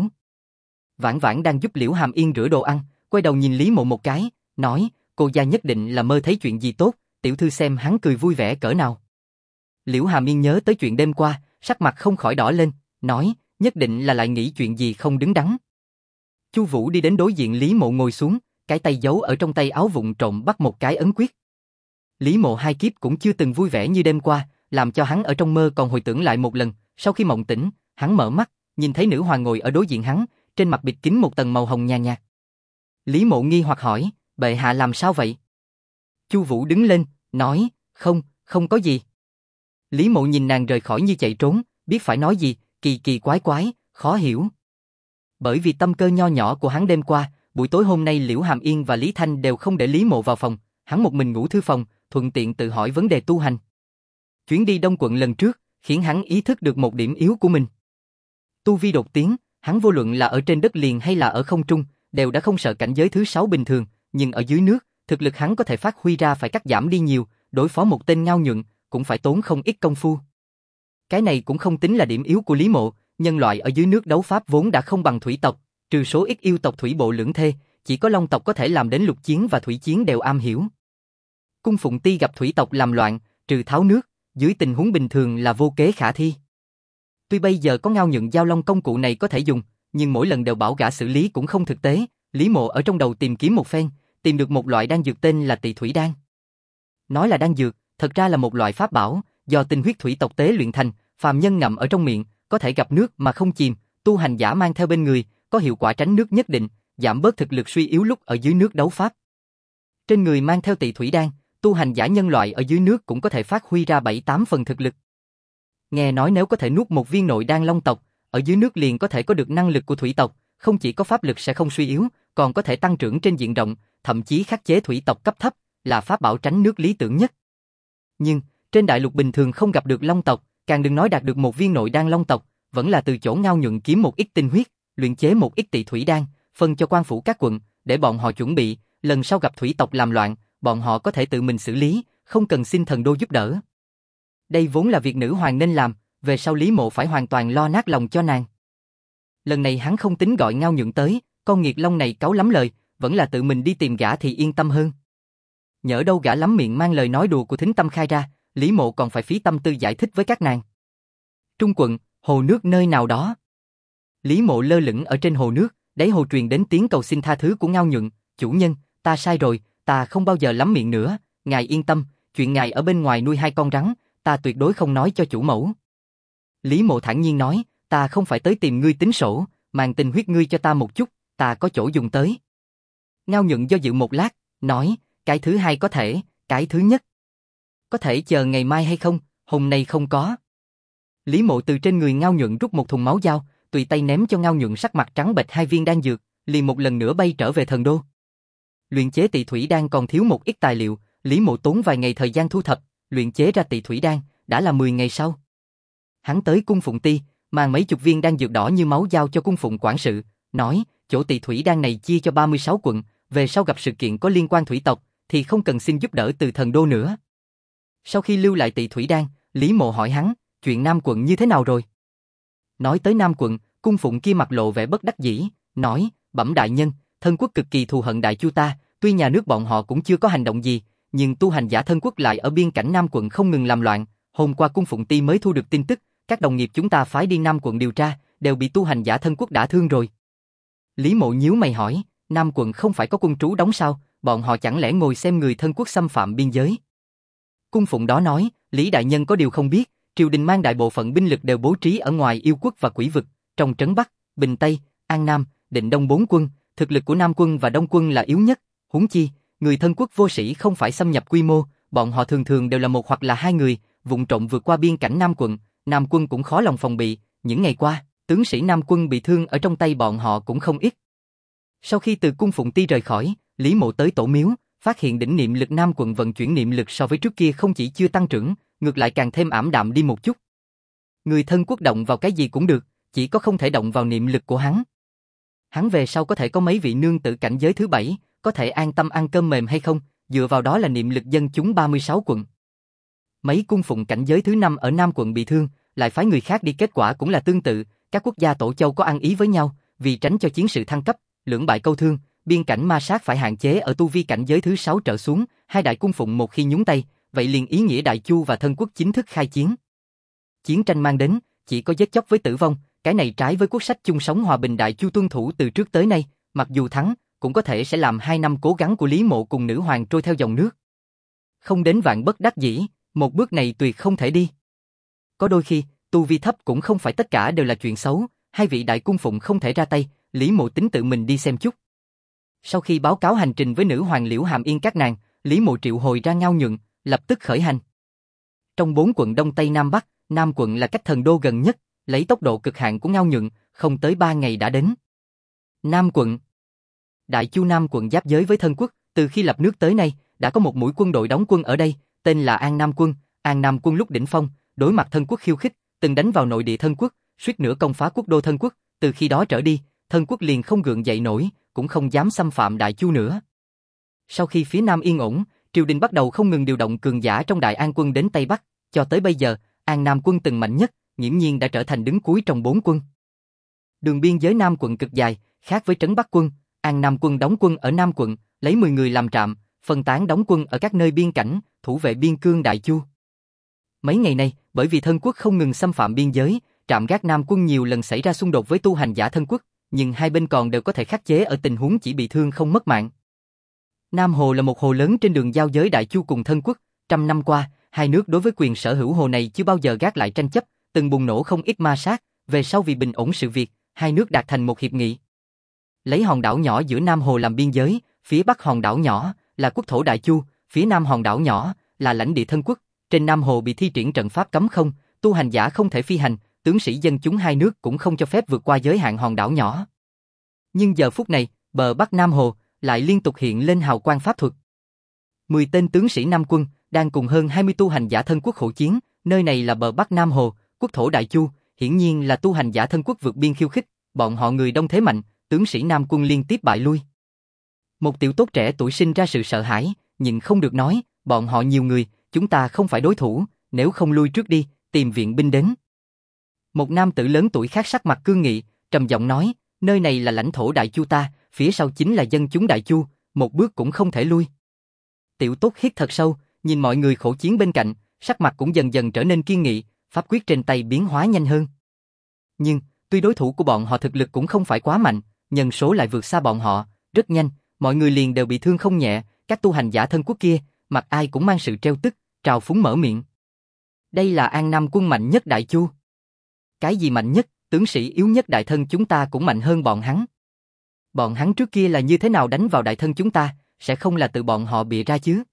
Vãn Vãn đang giúp Liễu Hàm Yên rửa đồ ăn, quay đầu nhìn Lý Mộ một cái, nói, cô gia nhất định là mơ thấy chuyện gì tốt, tiểu thư xem hắn cười vui vẻ cỡ nào. Liễu Hàm Yên nhớ tới chuyện đêm qua, sắc mặt không khỏi đỏ lên, nói, nhất định là lại nghĩ chuyện gì không đứng đắn. Chu Vũ đi đến đối diện Lý Mộ ngồi xuống, cái tay giấu ở trong tay áo vụng trộm bắt một cái ấn quyết. Lý Mộ hai kiếp cũng chưa từng vui vẻ như đêm qua, làm cho hắn ở trong mơ còn hồi tưởng lại một lần, sau khi mộng tỉnh, hắn mở mắt, nhìn thấy nữ hoàng ngồi ở đối diện hắn, trên mặt bịt kín một tầng màu hồng nhàn nhạt. Lý Mộ nghi hoặc hỏi, bệ hạ làm sao vậy? Chu Vũ đứng lên, nói, không có gì. Lý Mộ nhìn nàng rời khỏi như chạy trốn, biết phải nói gì, kỳ kỳ quái quái, khó hiểu. Bởi vì tâm cơ nho nhỏ của hắn đêm qua, buổi tối hôm nay Liễu Hàm Yên và Lý Thanh đều không để Lý Mộ vào phòng, hắn một mình ngủ thư phòng, thuận tiện tự hỏi vấn đề tu hành. Chuyến đi Đông quận lần trước, khiến hắn ý thức được một điểm yếu của mình. Tu vi đột tiến, hắn vô luận là ở trên đất liền hay là ở không trung, đều đã không sợ cảnh giới thứ 6 bình thường, nhưng ở dưới nước, thực lực hắn có thể phát huy ra phải cắt giảm đi nhiều, đối phó một tên ngao nhuận, cũng phải tốn không ít công phu. Cái này cũng không tính là điểm yếu của Lý Mộ, nhân loại ở dưới nước đấu pháp vốn đã không bằng thủy tộc, trừ số ít yêu tộc thủy bộ lưỡng thê, chỉ có long tộc có thể làm đến lục chiến và thủy chiến đều am hiểu. Cung phụng ti gặp thủy tộc làm loạn, trừ tháo nước, dưới tình huống bình thường là vô kế khả thi. Tuy bây giờ có ngao nhuận giao long công cụ này có thể dùng, nhưng mỗi lần đều bảo gã xử lý cũng không thực tế. Lý Mộ ở trong đầu tìm kiếm một phen, tìm được một loại đan dược tên là Tị Thủy Đan. Nói là đan dược, thật ra là một loại pháp bảo, do tinh huyết thủy tộc tế luyện thành, phàm nhân ngậm ở trong miệng, có thể gặp nước mà không chìm, tu hành giả mang theo bên người, có hiệu quả tránh nước nhất định, giảm bớt thực lực suy yếu lúc ở dưới nước đấu pháp. Trên người mang theo Tị Thủy Đan, tu hành giả nhân loại ở dưới nước cũng có thể phát huy ra 7-8 phần thực lực. Nghe nói nếu có thể nuốt một viên nội đan long tộc, ở dưới nước liền có thể có được năng lực của thủy tộc, không chỉ có pháp lực sẽ không suy yếu, còn có thể tăng trưởng trên diện rộng, thậm chí khắc chế thủy tộc cấp thấp, là pháp bảo tránh nước lý tưởng nhất. Nhưng, trên đại lục bình thường không gặp được long tộc, càng đừng nói đạt được một viên nội đan long tộc, vẫn là từ chỗ Ngao Nhuận kiếm một ít tinh huyết, luyện chế một ít tị thủy đan, phân cho quan phủ các quận, để bọn họ chuẩn bị, lần sau gặp thủy tộc làm loạn, bọn họ có thể tự mình xử lý, không cần xin thần đô giúp đỡ. Đây vốn là việc nữ hoàng nên làm, về sau Lý Mộ phải hoàn toàn lo nát lòng cho nàng. Lần này hắn không tính gọi Ngao Nhuận tới, con nghiệt long này cáu lắm lời, vẫn là tự mình đi tìm gã thì yên tâm hơn. Nhỡ đâu gã lắm miệng mang lời nói đùa của Thính Tâm khai ra, Lý Mộ còn phải phí tâm tư giải thích với các nàng. Trung quận, hồ nước nơi nào đó. Lý Mộ lơ lửng ở trên hồ nước, đáy hồ truyền đến tiếng cầu xin tha thứ của Ngao Nhuận, chủ nhân, ta sai rồi, ta không bao giờ lắm miệng nữa, ngài yên tâm, chuyện ngài ở bên ngoài nuôi 2 con rắn, ta tuyệt đối không nói cho chủ mẫu. Lý Mộ thản nhiên nói, ta không phải tới tìm ngươi tính sổ, màng tình huyết ngươi cho ta một chút, ta có chỗ dùng tới. Ngao Nhuận do dự một lát, nói, cái thứ hai có thể, cái thứ nhất. Có thể chờ ngày mai hay không, hôm nay không có. Lý Mộ từ trên người Ngao Nhuận rút một thùng máu dao, tùy tay ném cho Ngao Nhuận sắc mặt trắng bệch 2 viên đan dược, liền một lần nữa bay trở về thần đô. Luyện chế tị thủy đan còn thiếu một ít tài liệu, Lý Mộ tốn vài ngày thời gian thu thập, luyện chế ra tị thủy đan, đã là 10 ngày sau. Hắn tới cung phụng ti, mang mấy chục viên đan dược đỏ như máu giao cho cung phụng quản sự, nói, chỗ tị thủy đan này chia cho 36 quận, về sau gặp sự kiện có liên quan thủy tộc, thì không cần xin giúp đỡ từ thần đô nữa. Sau khi lưu lại tị thủy đan, Lý Mộ hỏi hắn, chuyện Nam quận như thế nào rồi? Nói tới Nam quận, cung phụng kia mặt lộ vẻ bất đắc dĩ, nói, bẩm đại nhân, thân quốc cực kỳ thù hận Đại Chu ta, tuy nhà nước bọn họ cũng chưa có hành động gì, nhưng tu hành giả thân quốc lại ở biên cảnh Nam quận không ngừng làm loạn. Hôm qua cung phụng ti mới thu được tin tức, các đồng nghiệp chúng ta phái đi Nam quận điều tra, đều bị tu hành giả thân quốc đả thương rồi. Lý Mộ nhíu mày hỏi, Nam quận không phải có cung trú đóng sao, bọn họ chẳng lẽ ngồi xem người thân quốc xâm phạm biên giới? Cung phụng đó nói, Lý đại nhân có điều không biết, triều đình mang đại bộ phận binh lực đều bố trí ở ngoài yêu quốc và quỷ vực, trong trấn Bắc, Bình Tây, An Nam, Định Đông 4 quân, thực lực của Nam quân và Đông quân là yếu nhất, huống chi, người thân quốc vô sĩ không phải xâm nhập quy mô, bọn họ thường thường đều là 1 hoặc là 2 người, vụng trộm vượt qua biên cảnh Nam quân cũng khó lòng phòng bị, những ngày qua, tướng sĩ Nam quân bị thương ở trong tay bọn họ cũng không ít. Sau khi từ cung phụng ti rời khỏi, Lý Mộ tới tổ miếu, phát hiện đỉnh niệm lực Nam quận vận chuyển niệm lực so với trước kia không chỉ chưa tăng trưởng, ngược lại càng thêm ảm đạm đi một chút. Người thân quốc động vào cái gì cũng được, chỉ có không thể động vào niệm lực của hắn. Hắn về sau có thể có mấy vị nương tử cảnh giới thứ 7, có thể an tâm ăn cơm mềm hay không, dựa vào đó là niệm lực dân chúng 36 quận. Mấy cung phụng cảnh giới thứ 5 ở Nam quận bị thương, lại phái người khác đi, kết quả cũng là tương tự, các quốc gia tổ châu có ăn ý với nhau, vì tránh cho chiến sự thăng cấp, lưỡng bại câu thương, biên cảnh ma sát phải hạn chế ở tu vi cảnh giới thứ 6 trở xuống, hai đại cung phụng một khi nhúng tay, vậy liền ý nghĩa Đại Chu và thân quốc chính thức khai chiến. Chiến tranh mang đến, chỉ có giết chóc với tử vong, cái này trái với quốc sách chung sống hòa bình Đại Chu tuân thủ từ trước tới nay, mặc dù thắng, cũng có thể sẽ làm 2 năm cố gắng của Lý Mộ cùng nữ hoàng trôi theo dòng nước. Không đến vạn bất đắc dĩ, một bước này tuyệt không thể đi. Có đôi khi, tu vi thấp cũng không phải tất cả đều là chuyện xấu, hai vị đại cung phụng không thể ra tay, Lý Mộ tính tự mình đi xem chút. Sau khi báo cáo hành trình với nữ hoàng Liễu Hàm Yên các nàng, Lý Mộ triệu hồi ra Ngao Nhuận, lập tức khởi hành. Trong 4 quận Đông Tây Nam Bắc, Nam quận là cách thần đô gần nhất, lấy tốc độ cực hạn của Ngao Nhuận, không tới 3 ngày đã đến. Nam quận. Đại Chu Nam quận giáp giới với thân quốc, từ khi lập nước tới nay, đã có một mũi quân đội đóng quân ở đây, tên là An Nam quân. An Nam quân lúc đỉnh phong, đối mặt thân quốc khiêu khích, từng đánh vào nội địa thân quốc, suýt nữa công phá quốc đô thân quốc, từ khi đó trở đi, thân quốc liền không gượng dậy nổi, cũng không dám xâm phạm Đại Chu nữa. Sau khi phía Nam yên ổn, triều đình bắt đầu không ngừng điều động cường giả trong Đại An quân đến Tây Bắc, cho tới bây giờ, An Nam quân từng mạnh nhất, nghiễm nhiên đã trở thành đứng cuối trong 4 quân. Đường biên giới Nam quận cực dài, khác với trấn Bắc quân, An Nam quân đóng quân ở Nam quận, lấy 10 người làm trạm, phân tán đóng quân ở các nơi biên cảnh, thủ vệ biên cương Đại Chu. Mấy ngày nay, bởi vì thân quốc không ngừng xâm phạm biên giới, trạm gác Nam quân nhiều lần xảy ra xung đột với tu hành giả thân quốc, nhưng hai bên còn đều có thể khắc chế ở tình huống chỉ bị thương không mất mạng. Nam Hồ là một hồ lớn trên đường giao giới Đại Chu cùng thân quốc, trăm năm qua, hai nước đối với quyền sở hữu hồ này chưa bao giờ gác lại tranh chấp, từng bùng nổ không ít ma sát, về sau vì bình ổn sự việc, hai nước đạt thành một hiệp nghị. Lấy hòn đảo nhỏ giữa Nam Hồ làm biên giới, phía bắc hòn đảo nhỏ là quốc thổ Đại Chu, phía nam hòn đảo nhỏ là lãnh địa thân quốc, trên Nam Hồ bị thi triển trận pháp cấm không, tu hành giả không thể phi hành, tướng sĩ dân chúng hai nước cũng không cho phép vượt qua giới hạn hòn đảo nhỏ. Nhưng giờ phút này, bờ bắc Nam Hồ, lại liên tục hiện lên hào quang pháp thuật. 10 tên tướng sĩ Nam quân, đang cùng hơn 20 tu hành giả thân quốc hộ chiến, nơi này là bờ bắc Nam Hồ, quốc thổ Đại Chu, hiển nhiên là tu hành giả thân quốc vượt biên khiêu khích, bọn họ người đông thế mạnh, tướng sĩ Nam quân liên tiếp bại lui. Một tiểu tốt trẻ tuổi sinh ra sự sợ hãi, nhịn không được nói, bọn họ nhiều người, chúng ta không phải đối thủ, nếu không lui trước đi, tìm viện binh đến. Một nam tử lớn tuổi khác sắc mặt cương nghị, trầm giọng nói, nơi này là lãnh thổ Đại Chu ta, phía sau chính là dân chúng Đại Chu, một bước cũng không thể lui. Tiểu tốt hít thật sâu, nhìn mọi người khổ chiến bên cạnh, sắc mặt cũng dần dần trở nên kiên nghị, pháp quyết trên tay biến hóa nhanh hơn. Nhưng, tuy đối thủ của bọn họ thực lực cũng không phải quá mạnh, nhân số lại vượt xa bọn họ, rất nhanh, mọi người liền đều bị thương không nhẹ, các tu hành giả thân quốc kia, mặt ai cũng mang sự treo tức, trào phúng mở miệng. Đây là An Nam quân mạnh nhất Đại Chu. Cái gì mạnh nhất, tướng sĩ yếu nhất đại thân chúng ta cũng mạnh hơn bọn hắn. Bọn hắn trước kia là như thế nào đánh vào đại thân chúng ta, sẽ không là tự bọn họ bịa ra chứ.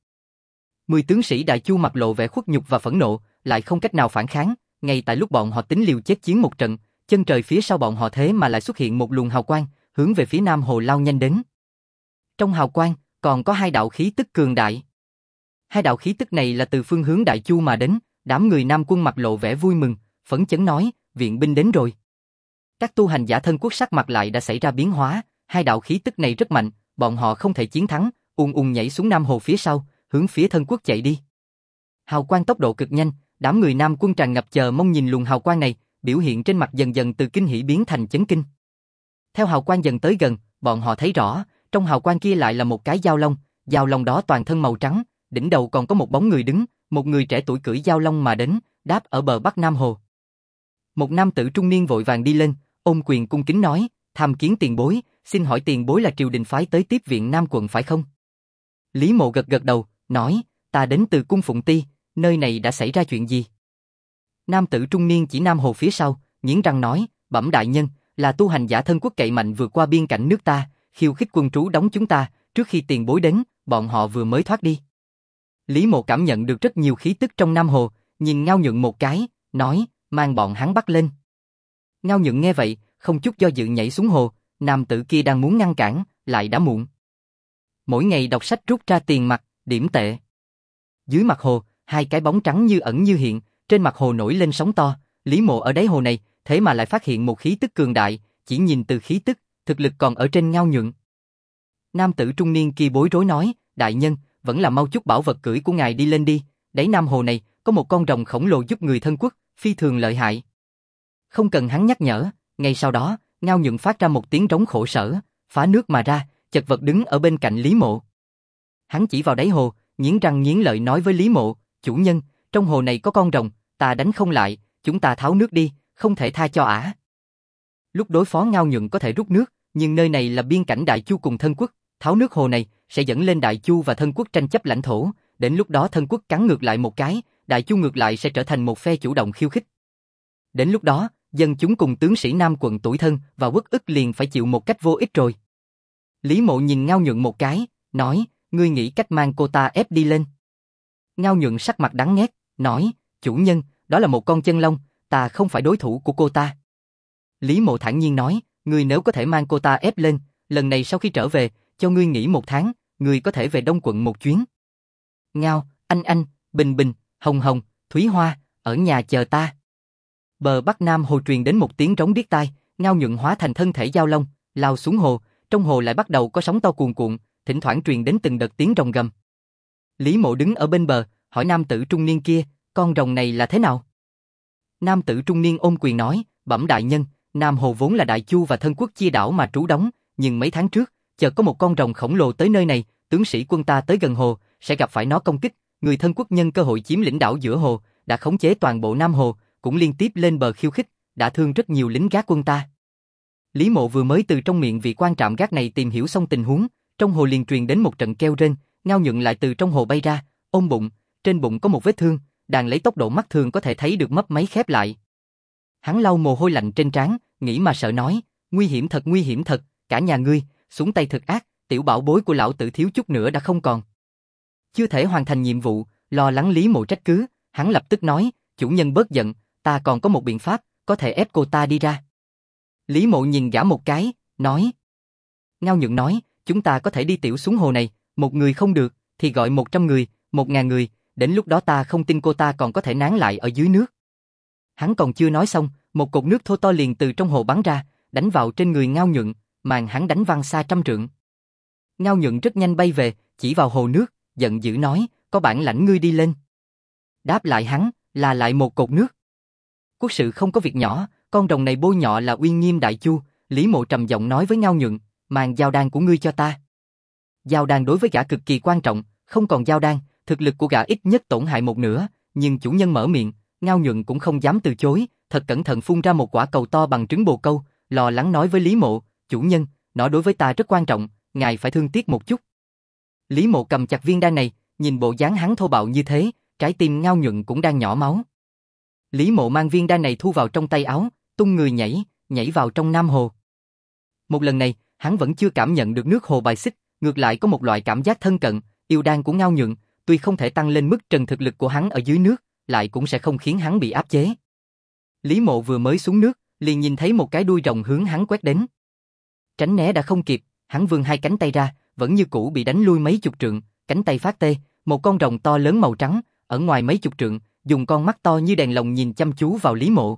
10 tướng sĩ Đại Chu mặt lộ vẻ khuất nhục và phẫn nộ, lại không cách nào phản kháng, ngay tại lúc bọn họ tính liều chết chiến một trận, chân trời phía sau bọn họ thế mà lại xuất hiện một luồng hào quang, hướng về phía Nam Hồ lao nhanh đến. Trong hào quang, còn có hai đạo khí tức cường đại. Hai đạo khí tức này là từ phương hướng Đại Chu mà đến, đám người Nam quân mặt lộ vẻ vui mừng, phấn chấn nói, viện binh đến rồi. Các tu hành giả thân quốc sắc mặt lại đã xảy ra biến hóa, hai đạo khí tức này rất mạnh, bọn họ không thể chiến thắng, ùn nhảy xuống Nam Hồ phía sau, hướng phía thân quốc chạy đi. Hào quang tốc độ cực nhanh, đám người Nam quân tràn ngập chờ mong nhìn luồng hào quang này, biểu hiện trên mặt dần dần từ kinh hỉ biến thành chấn kinh. Theo hào quang dần tới gần, bọn họ thấy rõ, trong hào quang kia lại là một cái dao long đó toàn thân màu trắng, đỉnh đầu còn có một bóng người đứng, một người trẻ tuổi cưỡi dao long mà đến, đáp ở bờ bắc Nam Hồ. Một nam tử trung niên vội vàng đi lên, ôm quyền cung kính nói, tham kiến tiền bối, xin hỏi tiền bối là triều đình phái tới tiếp viện Nam quận phải không? Lý Mộ gật gật đầu, nói, ta đến từ cung Phụng Ti, nơi này đã xảy ra chuyện gì? Nam tử trung niên chỉ Nam Hồ phía sau, nghiến răng nói, bẩm đại nhân, là tu hành giả thân quốc cậy mạnh vượt qua biên cảnh nước ta, khiêu khích quân trú đóng chúng ta, trước khi tiền bối đến, bọn họ vừa mới thoát đi. Lý Mộ cảm nhận được rất nhiều khí tức trong Nam Hồ, nhìn Ngao Nhượng một cái, nói, mang bọn hắn bắt lên. Ngao Nhượng nghe vậy, không chút do dự nhảy xuống hồ, nam tử kia đang muốn ngăn cản, lại đã muộn. Mỗi ngày đọc sách rút ra tiền mặt, điểm tệ. Dưới mặt hồ, hai cái bóng trắng như ẩn như hiện, trên mặt hồ nổi lên sóng to, Lý Mộ ở đáy hồ này, thế mà lại phát hiện một khí tức cường đại, chỉ nhìn từ khí tức, thực lực còn ở trên Ngao Nhượng. Nam tử trung niên kia bối rối nói, đại nhân, vẫn là mau chút bảo vật cưỡi của ngài đi lên đi, đáy Nam Hồ này, có một con rồng khổng lồ giúp người thân quốc, phi thường lợi hại. Không cần hắn nhắc nhở, ngay sau đó, Ngao Nhượng phát ra một tiếng trống khổ sở, phá nước mà ra, chật vật đứng ở bên cạnh Lý Mộ. Hắn chỉ vào đáy hồ, nghiến răng nghiến lợi nói với Lý Mộ, chủ nhân, trong hồ này có con rồng, ta đánh không lại, chúng ta tháo nước đi, không thể tha cho ả. Lúc đối phó Ngao Nhượng có thể rút nước, nhưng nơi này là biên cảnh Đại Chu cùng thân quốc, tháo nước hồ này sẽ dẫn lên Đại Chu và thân quốc tranh chấp lãnh thổ, đến lúc đó thân quốc cắn ngược lại một cái, Đại Chu ngược lại sẽ trở thành một phe chủ động khiêu khích. Đến lúc đó, dân chúng cùng tướng sĩ Nam quận tủi thân và uất ức liền phải chịu một cách vô ích rồi. Lý Mộ nhìn Ngao Nhượng một cái, nói, ngươi nghĩ cách mang cô ta ép đi lên. Ngao Nhượng sắc mặt đắng nghét, nói, chủ nhân, đó là một con chân long, ta không phải đối thủ của cô ta. Lý Mộ thản nhiên nói, ngươi nếu có thể mang cô ta ép lên, lần này sau khi trở về, cho ngươi nghỉ 1 tháng, ngươi có thể về Đông quận một chuyến. Ngao, anh, Bình Bình, Hồng Hồng, Thúy Hoa, ở nhà chờ ta. Bờ bắc Nam Hồ truyền đến một tiếng rống điếc tai, Ngao Nhượng hóa thành thân thể dao long, lao xuống hồ, trong hồ lại bắt đầu có sóng to cuồn cuộn, thỉnh thoảng truyền đến từng đợt tiếng rồng gầm. Lý Mộ đứng ở bên bờ, hỏi nam tử trung niên kia, con rồng này là thế nào? Nam tử trung niên ôm quyền nói, bẩm đại nhân, Nam Hồ vốn là Đại Chu và thân quốc chia đảo mà trú đóng, nhưng mấy tháng trước, chợt có một con rồng khổng lồ tới nơi này, tướng sĩ quân ta tới gần hồ, sẽ gặp phải nó công kích, người thân quốc nhân cơ hội chiếm lĩnh đảo giữa hồ, đã khống chế toàn bộ Nam Hồ, cũng liên tiếp lên bờ khiêu khích, đã thương rất nhiều lính gác quân ta. Lý Mộ vừa mới từ trong miệng vị quan trạm gác này tìm hiểu xong tình huống, trong hồ liền truyền đến một trận kêu rên, Ngao Nhượng lại từ trong hồ bay ra, ôm bụng, trên bụng có một vết thương, đang lấy tốc độ mắt thường có thể thấy được mấp máy khép lại. Hắn lau mồ hôi lạnh trên trán, nghĩ mà sợ nói, nguy hiểm thật, cả nhà ngươi, xuống tay thật ác, tiểu bảo bối của lão tử thiếu chút nữa đã không còn. Chưa thể hoàn thành nhiệm vụ, lo lắng Lý Mộ trách cứ, hắn lập tức nói, chủ nhân bớt giận, ta còn có một biện pháp, có thể ép cô ta đi ra. Lý Mộ nhìn gã một cái, nói, Ngao Nhượng nói, chúng ta có thể đi tiểu xuống hồ này, một người không được, thì gọi 100 người, 1000 người, đến lúc đó ta không tin cô ta còn có thể nán lại ở dưới nước. Hắn còn chưa nói xong, một cột nước thô to liền từ trong hồ bắn ra, đánh vào trên người Ngao Nhượng, màn hắn đánh văng xa trăm trượng. Ngao Nhượng rất nhanh bay về, chỉ vào hồ nước, giận dữ nói, có bản lãnh ngươi đi lên. Đáp lại hắn, là lại một cột nước. Quốc sự không có việc nhỏ, con rồng này bôi nhọ là uy nghiêm đại chu, Lý Mộ trầm giọng nói với Ngao Nhượng, mang giao đan của ngươi cho ta. Giao đan đối với gã cực kỳ quan trọng, không còn giao đan, thực lực của gã ít nhất tổn hại một nửa, nhưng chủ nhân mở miệng, Ngao Nhượng cũng không dám từ chối, thật cẩn thận phun ra một quả cầu to bằng trứng bồ câu, lo lắng nói với Lý Mộ, chủ nhân, nó đối với ta rất quan trọng, ngài phải thương tiếc một chút. Lý Mộ cầm chặt viên đan này, nhìn bộ dáng hắn thô bạo như thế, trái tim Ngao Nhượng cũng đang nhỏ máu. Lý Mộ mang viên đan này thu vào trong tay áo, tung người nhảy vào trong Nam Hồ. Một lần này, hắn vẫn chưa cảm nhận được nước hồ bài xích, ngược lại có một loại cảm giác thân cận, yêu đan của Ngao Nhượng, tuy không thể tăng lên mức trần thực lực của hắn ở dưới nước, lại cũng sẽ không khiến hắn bị áp chế. Lý Mộ vừa mới xuống nước, liền nhìn thấy một cái đuôi rồng hướng hắn quét đến. Tránh né đã không kịp, hắn vươn hai cánh tay ra, vẫn như cũ bị đánh lui mấy chục trượng, cánh tay phát tê, một con rồng to lớn màu trắng, ở ngoài mấy chục trượng, dùng con mắt to như đèn lồng nhìn chăm chú vào Lý Mộ.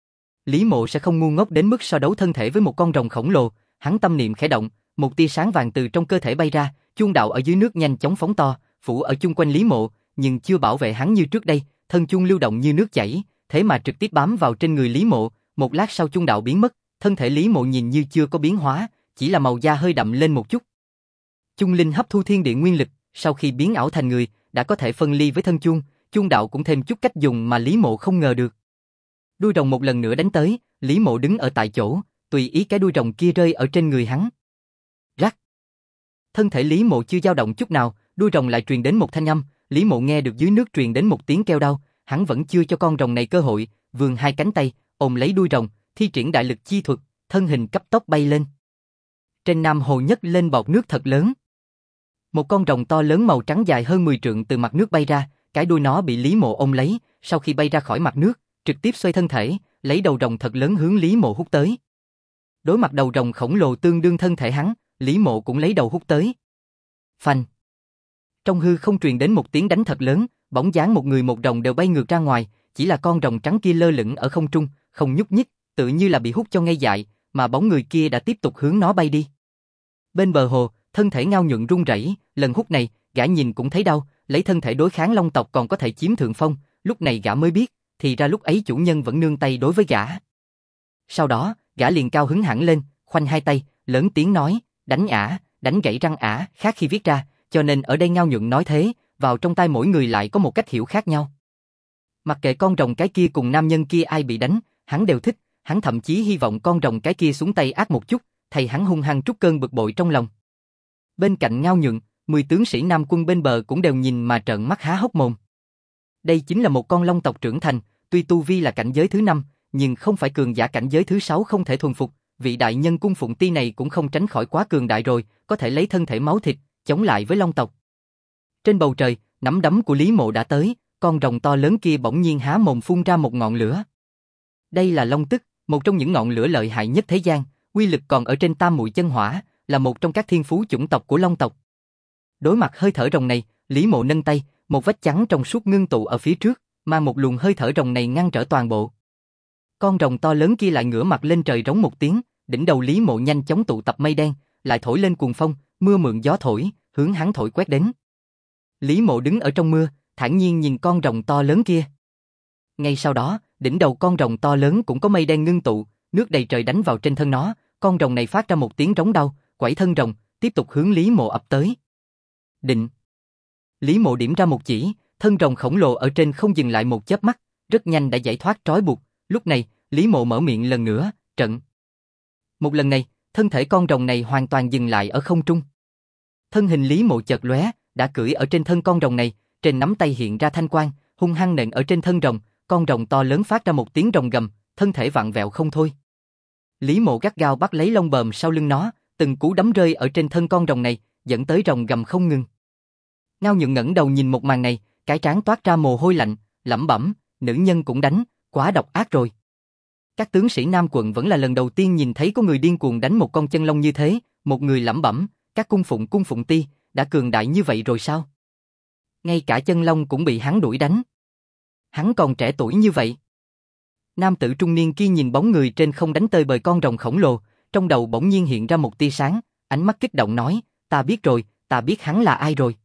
Lý Mộ sẽ không ngu ngốc đến mức so đấu thân thể với một con rồng khổng lồ, hắn tâm niệm khẽ động, một tia sáng vàng từ trong cơ thể bay ra, chuông đạo ở dưới nước nhanh chóng phóng to, phủ ở chung quanh Lý Mộ, nhưng chưa bảo vệ hắn như trước đây, thân chuông lưu động như nước chảy, thế mà trực tiếp bám vào trên người Lý Mộ, một lát sau chuông đạo biến mất, thân thể Lý Mộ nhìn như chưa có biến hóa, chỉ là màu da hơi đậm lên một chút. Chung linh hấp thu thiên địa nguyên lực, sau khi biến ảo thành người, đã có thể phân ly với thân chuông, chuông đạo cũng thêm chút cách dùng mà Lý Mộ không ngờ được. Đuôi rồng một lần nữa đánh tới, Lý Mộ đứng ở tại chỗ, tùy ý cái đuôi rồng kia rơi ở trên người hắn. Rắc. Thân thể Lý Mộ chưa dao động chút nào, đuôi rồng lại truyền đến một thanh âm, Lý Mộ nghe được dưới nước truyền đến một tiếng kêu đau, hắn vẫn chưa cho con rồng này cơ hội, vươn hai cánh tay, ôm lấy đuôi rồng, thi triển đại lực chi thuật, thân hình cấp tốc bay lên. Trên Nam Hồ nhấc lên bọt nước thật lớn. Một con rồng to lớn màu trắng dài hơn 10 trượng từ mặt nước bay ra, cái đuôi nó bị Lý Mộ ôm lấy, sau khi bay ra khỏi mặt nước, trực tiếp xoay thân thể, lấy đầu rồng thật lớn hướng Lý Mộ hút tới. Đối mặt đầu rồng khổng lồ tương đương thân thể hắn, Lý Mộ cũng lấy đầu hút tới. Phanh. Trong hư không truyền đến một tiếng đánh thật lớn, bóng dáng một người một rồng đều bay ngược ra ngoài, chỉ là con rồng trắng kia lơ lửng ở không trung, không nhúc nhích, tự như là bị hút cho ngây dại, mà bóng người kia đã tiếp tục hướng nó bay đi. Bên bờ hồ, thân thể Ngao Nhượng run rẩy, lần hút này, gã nhìn cũng thấy đau, lấy thân thể đối kháng long tộc còn có thể chiếm thượng phong, lúc này gã mới biết, thì ra lúc ấy chủ nhân vẫn nương tay đối với gã. Sau đó, gã liền cao hứng hẳn lên, khoanh hai tay, lớn tiếng nói, đánh ả, đánh gãy răng ả, khác khi viết ra, cho nên ở đây Ngao Nhượng nói thế, vào trong tai mỗi người lại có một cách hiểu khác nhau. Mặc kệ con rồng cái kia cùng nam nhân kia ai bị đánh, hắn đều thích, hắn thậm chí hy vọng con rồng cái kia xuống tay ác một chút, thầy hắn hung hăng trút cơn bực bội trong lòng. Bên cạnh Ngao Nhượng, 10 tướng sĩ Nam quân bên bờ cũng đều nhìn mà trợn mắt há hốc mồm. Đây chính là một con long tộc trưởng thành, tuy tu vi là cảnh giới thứ 5, nhưng không phải cường giả cảnh giới thứ 6 không thể thuần phục, vị đại nhân cung phụng ti này cũng không tránh khỏi quá cường đại rồi, có thể lấy thân thể máu thịt, chống lại với long tộc. Trên bầu trời, nắm đấm của Lý Mộ đã tới, con rồng to lớn kia bỗng nhiên há mồm phun ra một ngọn lửa. Đây là long tức, một trong những ngọn lửa lợi hại nhất thế gian, uy lực còn ở trên tam muội chân hỏa, là một trong các thiên phú chủng tộc của long tộc. Đối mặt hơi thở rồng này, Lý Mộ nâng tay, một vách trắng trong suốt ngưng tụ ở phía trước, mang một luồng hơi thở rồng này ngăn trở toàn bộ. Con rồng to lớn kia lại ngửa mặt lên trời rống một tiếng, đỉnh đầu Lý Mộ nhanh chóng tụ tập mây đen, lại thổi lên cuồng phong, mưa mượn gió thổi, hướng hắn thổi quét đến. Lý Mộ đứng ở trong mưa, thản nhiên nhìn con rồng to lớn kia. Ngay sau đó, đỉnh đầu con rồng to lớn cũng có mây đen ngưng tụ, nước đầy trời đánh vào trên thân nó, con rồng này phát ra một tiếng rống đau, quẩy thân rồng, tiếp tục hướng Lý Mộ ập tới. Định. Lý Mộ điểm ra một chỉ, thân rồng khổng lồ ở trên không dừng lại một chớp mắt, rất nhanh đã giải thoát trói buộc. Lúc này, Lý Mộ mở miệng lần nữa, trận. Một lần này, thân thể con rồng này hoàn toàn dừng lại ở không trung. Thân hình Lý Mộ chợt lóe, đã cưỡi ở trên thân con rồng này, trên nắm tay hiện ra thanh quang, hung hăng nện ở trên thân rồng, con rồng to lớn phát ra một tiếng rồng gầm, thân thể vặn vẹo không thôi. Lý Mộ gắt gao bắt lấy lông bờm sau lưng nó, từng cú đấm rơi ở trên thân con rồng này, dẫn tới rồng gầm không ngừng. Ngao Nhượng ngẩng đầu nhìn một màn này, cái trán toát ra mồ hôi lạnh, lẩm bẩm, nữ nhân cũng đánh, quá độc ác rồi. Các tướng sĩ Nam quận vẫn là lần đầu tiên nhìn thấy có người điên cuồng đánh một con chân long như thế, một người lẩm bẩm, các cung phụng ti, đã cường đại như vậy rồi sao? Ngay cả chân long cũng bị hắn đuổi đánh. Hắn còn trẻ tuổi như vậy. Nam tử trung niên kia nhìn bóng người trên không đánh tơi bời con rồng khổng lồ, trong đầu bỗng nhiên hiện ra một tia sáng, ánh mắt kích động nói, ta biết rồi, ta biết hắn là ai rồi.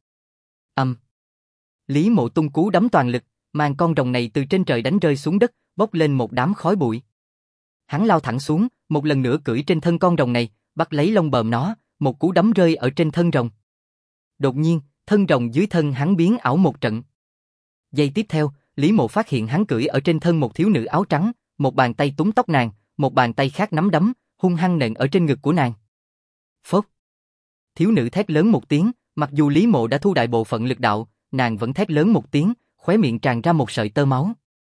Lý Mộ tung cú đấm toàn lực, mang con rồng này từ trên trời đánh rơi xuống đất, bốc lên một đám khói bụi. Hắn lao thẳng xuống, một lần nữa cưỡi trên thân con rồng này, bắt lấy lông bờm nó, một cú đấm rơi ở trên thân rồng. Đột nhiên, thân rồng dưới thân hắn biến ảo một trận. Giây tiếp theo, Lý Mộ phát hiện hắn cưỡi ở trên thân một thiếu nữ áo trắng, một bàn tay túm tóc nàng, một bàn tay khác nắm đấm, hung hăng nện ở trên ngực của nàng. Phốc! Thiếu nữ thét lớn một tiếng, mặc dù Lý Mộ đã thu đại bộ phận lực đạo, nàng vẫn thét lớn một tiếng, khóe miệng tràn ra một sợi tơ máu.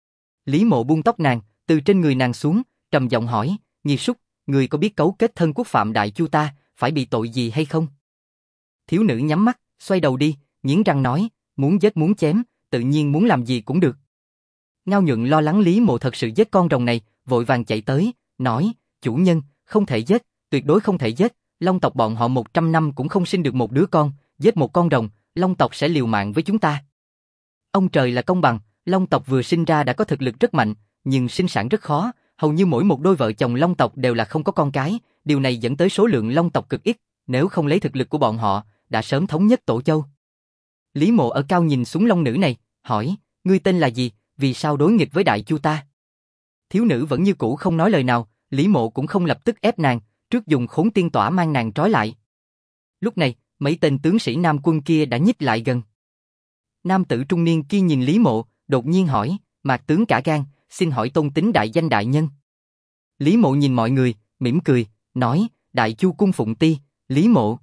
Lý Mộ buông tóc nàng, từ trên người nàng xuống, trầm giọng hỏi, Nhi Súc, người có biết cấu kết thân quốc phạm đại chu ta, phải bị tội gì hay không? Thiếu nữ nhắm mắt, xoay đầu đi, nghiến răng nói, muốn giết muốn chém, tự nhiên muốn làm gì cũng được. Ngao Nhuận lo lắng Lý Mộ thật sự giết con rồng này, vội vàng chạy tới, nói, chủ nhân, không thể giết, tuyệt đối không thể giết, Long tộc bọn họ 100 năm cũng không sinh được một đứa con, giết một con rồng, Long tộc sẽ liều mạng với chúng ta. Ông trời là công bằng, Long tộc vừa sinh ra đã có thực lực rất mạnh, nhưng sinh sản rất khó, hầu như mỗi một đôi vợ chồng Long tộc đều là không có con cái, điều này dẫn tới số lượng Long tộc cực ít, nếu không lấy thực lực của bọn họ, đã sớm thống nhất Tổ Châu. Lý Mộ ở cao nhìn xuống long nữ này, hỏi, ngươi tên là gì, vì sao đối nghịch với đại chu ta? Thiếu nữ vẫn như cũ không nói lời nào, Lý Mộ cũng không lập tức ép nàng, trước dùng khốn tiên tỏa mang nàng trói lại. Lúc này, mấy tên tướng sĩ Nam quân kia đã nhích lại gần. Nam tử trung niên kia nhìn Lý Mộ, đột nhiên hỏi, Mạc tướng cả gan, xin hỏi tôn tính đại danh đại nhân. Lý Mộ nhìn mọi người, mỉm cười, nói, Đại Chu cung phụng ti, Lý Mộ.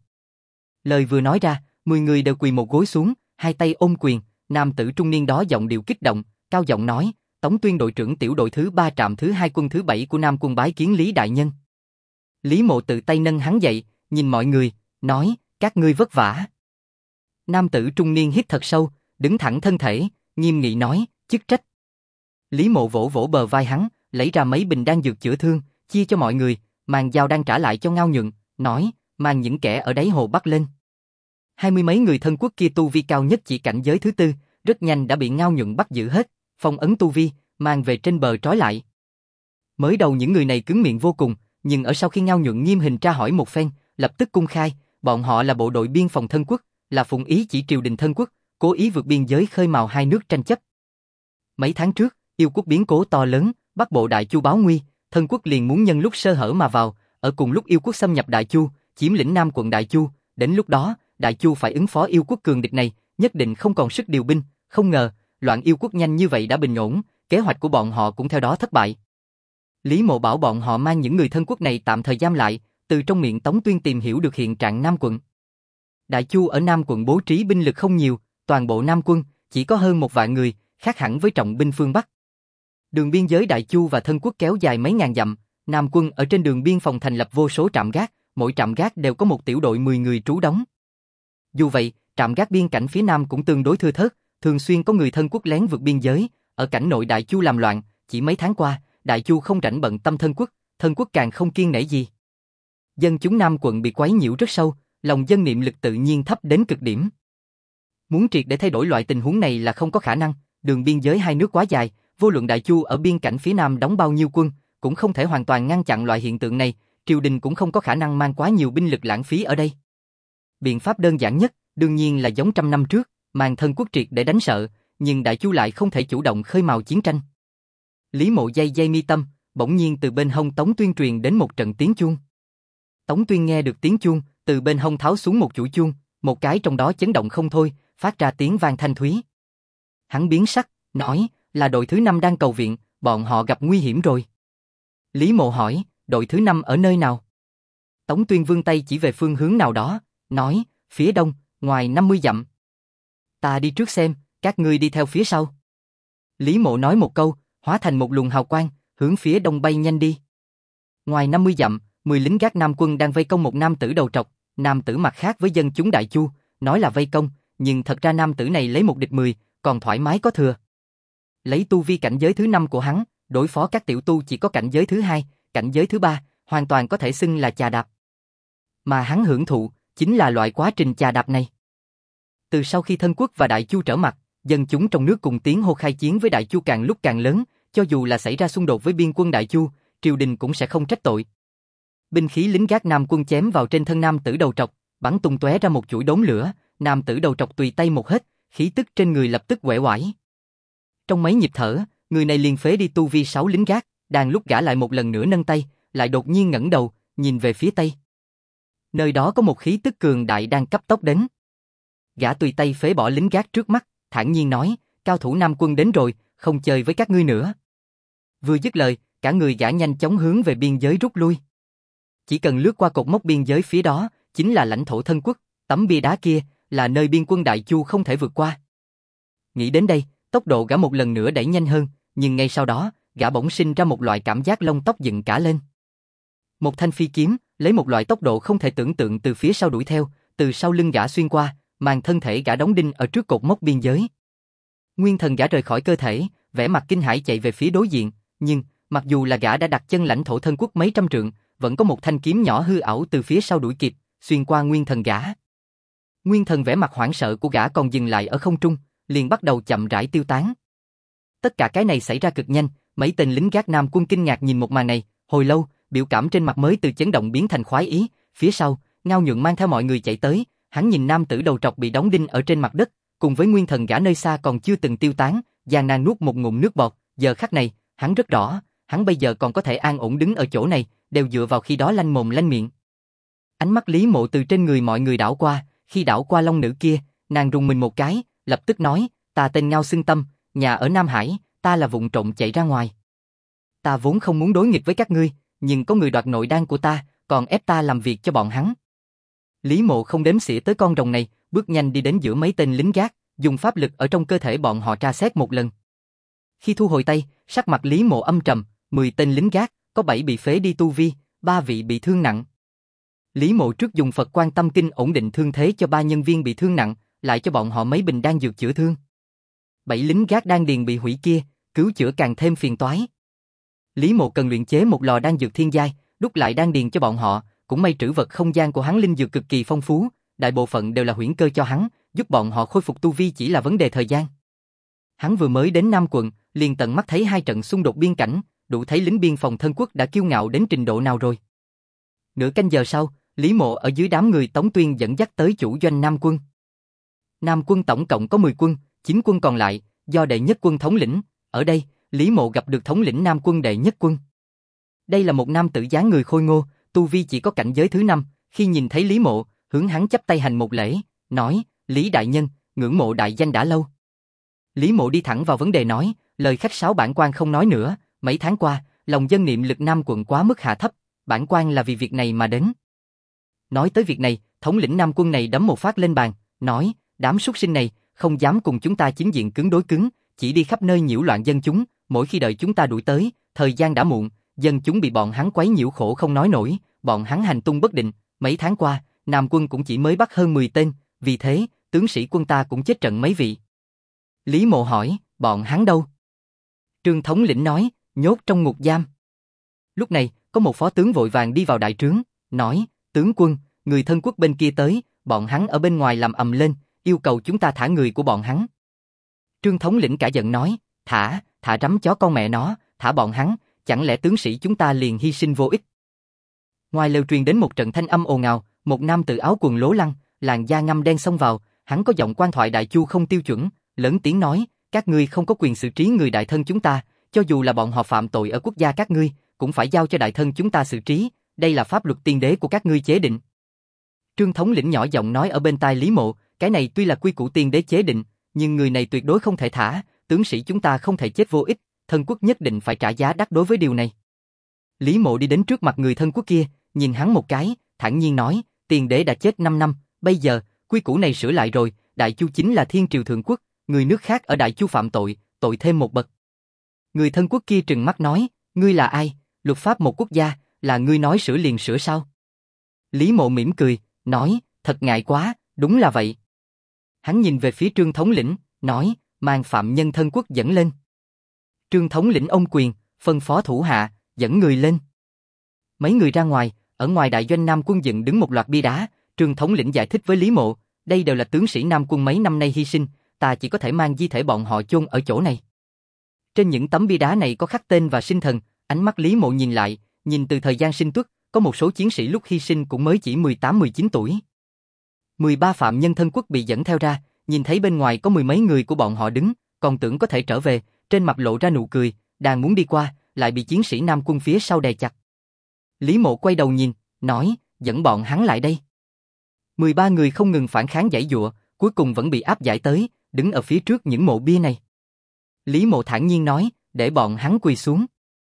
Lời vừa nói ra, 10 người đều quỳ một gối xuống, hai tay ôm quyền, nam tử trung niên đó giọng điệu kích động, cao giọng nói, Tống Tuyên đội trưởng tiểu đội thứ 3 trạm thứ 2 quân thứ 7 của Nam quân bái kiến Lý đại nhân. Lý Mộ tự tay nâng hắn dậy, nhìn mọi người, nói, các ngươi vất vả. Nam tử trung niên hít thật sâu, đứng thẳng thân thể, nghiêm nghị nói, chức trách. Lý Mộ vỗ vỗ bờ vai hắn, lấy ra mấy bình đan dược chữa thương, chia cho mọi người, mang dao đang trả lại cho Ngao Nhuận, nói, mang những kẻ ở đáy hồ bắt lên. 20 mấy người thân quốc kia tu vi cao nhất chỉ cảnh giới thứ 4, rất nhanh đã bị Ngao Nhuận bắt giữ hết, phong ấn tu vi, mang về trên bờ trói lại. Mới đầu những người này cứng miệng vô cùng, nhưng ở sau khi Ngao Nhuận nghiêm hình tra hỏi một phen, lập tức cung khai, bọn họ là bộ đội biên phòng thân quốc, là phụng ý chỉ triều đình thân quốc, cố ý vượt biên giới khơi mào hai nước tranh chấp. Mấy tháng trước, yêu quốc biến cố to lớn, Bắc bộ Đại Chu báo nguy, thân quốc liền muốn nhân lúc sơ hở mà vào, ở cùng lúc yêu quốc xâm nhập Đại Chu, chiếm lĩnh Nam quận Đại Chu, đến lúc đó, Đại Chu phải ứng phó yêu quốc cường địch này, nhất định không còn sức điều binh, không ngờ, loạn yêu quốc nhanh như vậy đã bình ổn, kế hoạch của bọn họ cũng theo đó thất bại. Lý Mộ bảo bọn họ mang những người thân quốc này tạm thời giam lại, từ trong miệng Tống Tuyên tìm hiểu được hiện trạng Nam quận. Đại Chu ở Nam quận bố trí binh lực không nhiều, toàn bộ Nam quân chỉ có hơn 1 vạn người, khác hẳn với trọng binh phương Bắc. Đường biên giới Đại Chu và thân quốc kéo dài mấy ngàn dặm, Nam quân ở trên đường biên phòng thành lập vô số trạm gác, mỗi trạm gác đều có một tiểu đội 10 người trú đóng. Dù vậy, trạm gác biên cảnh phía Nam cũng tương đối thưa thớt, thường xuyên có người thân quốc lén vượt biên giới, ở cảnh nội Đại Chu làm loạn, chỉ mấy tháng qua, Đại Chu không rảnh bận tâm thân quốc càng không kiêng nể gì. Dân chúng Nam quận bị quấy nhiễu rất sâu, lòng dân niệm lực tự nhiên thấp đến cực điểm. Muốn triệt để thay đổi loại tình huống này là không có khả năng, đường biên giới hai nước quá dài, vô luận Đại Chu ở biên cảnh phía Nam đóng bao nhiêu quân, cũng không thể hoàn toàn ngăn chặn loại hiện tượng này, triều đình cũng không có khả năng mang quá nhiều binh lực lãng phí ở đây. Biện pháp đơn giản nhất, đương nhiên là giống trăm năm trước, mang thân quốc triệt để đánh sợ, nhưng Đại Chu lại không thể chủ động khơi mào chiến tranh. Lý Mộ dây mi tâm, bỗng nhiên từ bên hông Tống Tuyên truyền đến một trận tiếng chuông. Tống Tuyên nghe được tiếng chuông, từ bên hông tháo xuống một chuỗi chuông, một cái trong đó chấn động không thôi, phát ra tiếng vang thanh thúy. Hắn biến sắc, nói, là đội thứ 5 đang cầu viện, bọn họ gặp nguy hiểm rồi. Lý Mộ hỏi, đội thứ 5 ở nơi nào? Tống Tuyên vươn tay chỉ về phương hướng nào đó, nói, phía đông, ngoài 50 dặm. Ta đi trước xem, các ngươi đi theo phía sau. Lý Mộ nói một câu, hóa thành một luồng hào quang, hướng phía đông bay nhanh đi. Ngoài 50 dặm, 10 lính gác Nam quân đang vây công một nam tử đầu trọc, nam tử mặt khác với dân chúng Đại Chu, nói là vây công, nhưng thật ra nam tử này lấy một địch 10, còn thoải mái có thừa. Lấy tu vi cảnh giới thứ 5 của hắn, đối phó các tiểu tu chỉ có cảnh giới thứ hai, cảnh giới thứ ba, hoàn toàn có thể xưng là chà đạp. Mà hắn hưởng thụ, chính là loại quá trình chà đạp này. Từ sau khi Thân Quốc và Đại Chu trở mặt, dân chúng trong nước cùng tiếng hô khai chiến với Đại Chu càng lúc càng lớn, cho dù là xảy ra xung đột với biên quân Đại Chu, triều đình cũng sẽ không trách tội. Binh khí lính gác Nam quân chém vào trên thân nam tử đầu trọc, bắn tung tóe ra một chuỗi đốm lửa, nam tử đầu trọc tùy tay một hết, khí tức trên người lập tức uể oải. Trong mấy nhịp thở, người này liền phế đi tu vi 6 lính gác, đang lúc gã lại một lần nữa nâng tay, lại đột nhiên ngẩng đầu, nhìn về phía tây. Nơi đó có một khí tức cường đại đang cấp tốc đến. Gã tùy tay phế bỏ lính gác trước mắt, thản nhiên nói, cao thủ Nam quân đến rồi, không chơi với các ngươi nữa. Vừa dứt lời, cả người gã nhanh chóng hướng về biên giới rút lui. Chỉ cần lướt qua cột mốc biên giới phía đó, chính là lãnh thổ Thân Quốc, tấm bia đá kia, là nơi biên quân Đại Chu không thể vượt qua. Nghĩ đến đây, tốc độ gã một lần nữa đẩy nhanh hơn, nhưng ngay sau đó, gã bỗng sinh ra một loại cảm giác lông tóc dựng cả lên. Một thanh phi kiếm, lấy một loại tốc độ không thể tưởng tượng từ phía sau đuổi theo, từ sau lưng gã xuyên qua, màn thân thể gã đóng đinh ở trước cột mốc biên giới. Nguyên thần gã rời khỏi cơ thể, vẻ mặt kinh hãi chạy về phía đối diện, nhưng mặc dù là gã đã đặt chân lãnh thổ Thân Quốc mấy trăm trượng, vẫn có một thanh kiếm nhỏ hư ảo từ phía sau đuổi kịp, xuyên qua nguyên thần gã. Nguyên thần vẻ mặt hoảng sợ của gã còn dừng lại ở không trung, liền bắt đầu chậm rãi tiêu tán. Tất cả cái này xảy ra cực nhanh, mấy tên lính gác Nam quân kinh ngạc nhìn một màn này, hồi lâu, biểu cảm trên mặt mới từ chấn động biến thành khoái ý, phía sau, Ngao Nhượng mang theo mọi người chạy tới, hắn nhìn nam tử đầu trọc bị đóng đinh ở trên mặt đất, cùng với nguyên thần gã nơi xa còn chưa từng tiêu tán, gian nan nuốt một ngụm nước bọt, giờ khắc này, hắn rất rõ, hắn bây giờ còn có thể an ổn đứng ở chỗ này, đều dựa vào khi đó lanh mồm lanh miệng. Ánh mắt Lý Mộ từ trên người mọi người đảo qua, khi đảo qua long nữ kia, nàng rùng mình một cái, lập tức nói, ta tên Ngao Xưng Tâm, nhà ở Nam Hải, ta là vụng trộm chạy ra ngoài. Ta vốn không muốn đối nghịch với các ngươi, nhưng có người đoạt nội đan của ta, còn ép ta làm việc cho bọn hắn. Lý Mộ không đếm xỉa tới con rồng này, bước nhanh đi đến giữa mấy tên lính gác, dùng pháp lực ở trong cơ thể bọn họ tra xét một lần. Khi thu hồi tay, sắc mặt Lý Mộ âm trầm, 10 tên lính gác, có 7 bị phế đi tu vi, 3 vị bị thương nặng. Lý Mộ trước dùng Phật Quan Tâm Kinh ổn định thương thế cho 3 nhân viên bị thương nặng, lại cho bọn họ mấy bình đan dược chữa thương. 7 lính gác đan điền bị hủy kia, cứu chữa càng thêm phiền toái. Lý Mộ cần luyện chế một lò đan dược thiên giai, đúc lại đan điền cho bọn họ, cũng may trữ vật không gian của hắn linh dược cực kỳ phong phú, đại bộ phận đều là huyễn cơ cho hắn, giúp bọn họ khôi phục tu vi chỉ là vấn đề thời gian. Hắn vừa mới đến Nam quận, liền tận mắt thấy 2 trận xung đột biên cảnh, đủ thấy lính biên phòng Thân Quốc đã kiêu ngạo đến trình độ nào rồi. Nửa canh giờ sau, Lý Mộ ở dưới đám người Tống Tuyên dẫn dắt tới chủ doanh Nam quân. Nam quân tổng cộng có 10 quân, 9 quân còn lại, do đệ nhất quân thống lĩnh, ở đây, Lý Mộ gặp được thống lĩnh Nam quân đệ nhất quân. Đây là một nam tử dáng người khôi ngô, tu vi chỉ có cảnh giới thứ 5, khi nhìn thấy Lý Mộ, hướng hắn chắp tay hành một lễ, nói, Lý đại nhân, ngưỡng mộ đại danh đã lâu. Lý Mộ đi thẳng vào vấn đề nói, lời khách sáo bản quan không nói nữa, mấy tháng qua, lòng dân niệm lực Nam quận quá mức hạ thấp, bản quan là vì việc này mà đến. Nói tới việc này, thống lĩnh Nam quân này đấm một phát lên bàn, nói, đám súc sinh này, không dám cùng chúng ta chính diện cứng đối cứng, chỉ đi khắp nơi nhiễu loạn dân chúng, mỗi khi đợi chúng ta đuổi tới, thời gian đã muộn, dân chúng bị bọn hắn quấy nhiễu khổ không nói nổi, bọn hắn hành tung bất định, mấy tháng qua, Nam quân cũng chỉ mới bắt hơn 10 tên, vì thế, tướng sĩ quân ta cũng chết trận mấy vị. Lý Mộ hỏi, bọn hắn đâu? Trương thống lĩnh nói, nhốt trong ngục giam. Lúc này, có một phó tướng vội vàng đi vào đại trướng, nói, tướng quân, người Thân Quốc bên kia tới, bọn hắn ở bên ngoài làm ầm lên, yêu cầu chúng ta thả người của bọn hắn. Trương thống lĩnh cả giận nói, thả rắm chó con mẹ nó, thả bọn hắn, chẳng lẽ tướng sĩ chúng ta liền hy sinh vô ích. Ngoài lều truyền đến một trận thanh âm ồn ào, một nam tử áo quần lố lăng, làn da ngăm đen xông vào, hắn có giọng quan thoại Đại Chu không tiêu chuẩn, lớn tiếng nói, các ngươi không có quyền xử trí người đại thân chúng ta, cho dù là bọn họ phạm tội ở quốc gia các ngươi, cũng phải giao cho đại thân chúng ta xử trí, đây là pháp luật tiên đế của các ngươi chế định. Trương thống lĩnh nhỏ giọng nói ở bên tai Lý Mộ, cái này tuy là quy củ tiên đế chế định, nhưng người này tuyệt đối không thể thả, tướng sĩ chúng ta không thể chết vô ích, Thân Quốc nhất định phải trả giá đắt đối với điều này. Lý Mộ đi đến trước mặt người Thân Quốc kia, nhìn hắn một cái, thản nhiên nói, tiên đế đã chết 5 năm, bây giờ, quy củ này sửa lại rồi, Đại Chu chính là thiên triều thượng quốc, người nước khác ở Đại Chu phạm tội, tội thêm một bậc. Người Thân Quốc kia trừng mắt nói, ngươi là ai, luật pháp một quốc gia, là ngươi nói sửa liền sửa sao? Lý Mộ mỉm cười, nói, thật ngại quá, đúng là vậy. Hắn nhìn về phía Trương thống lĩnh, nói, mang phạm nhân Thân Quốc dẫn lên. Trương thống lĩnh ôm quyền, phân phó thủ hạ, dẫn người lên. Mấy người ra ngoài, ở ngoài đại doanh Nam quân dựng đứng một loạt bia đá, Trương thống lĩnh giải thích với Lý Mộ, đây đều là tướng sĩ Nam quân mấy năm nay hy sinh, ta chỉ có thể mang di thể bọn họ chôn ở chỗ này. Trên những tấm bia đá này có khắc tên và sinh thần, ánh mắt Lý Mộ nhìn lại, nhìn từ thời gian sinh tuất, có một số chiến sĩ lúc hy sinh cũng mới chỉ 18-19 tuổi. 13 phạm nhân thân quốc bị dẫn theo ra, nhìn thấy bên ngoài có mười mấy người của bọn họ đứng, còn tưởng có thể trở về, trên mặt lộ ra nụ cười, đang muốn đi qua, lại bị chiến sĩ Nam quân phía sau đè chặt. Lý Mộ quay đầu nhìn, nói, dẫn bọn hắn lại đây. 13 người không ngừng phản kháng giãy giụa, cuối cùng vẫn bị áp giải tới, đứng ở phía trước những mộ bia này. Lý Mộ thản nhiên nói, để bọn hắn quỳ xuống.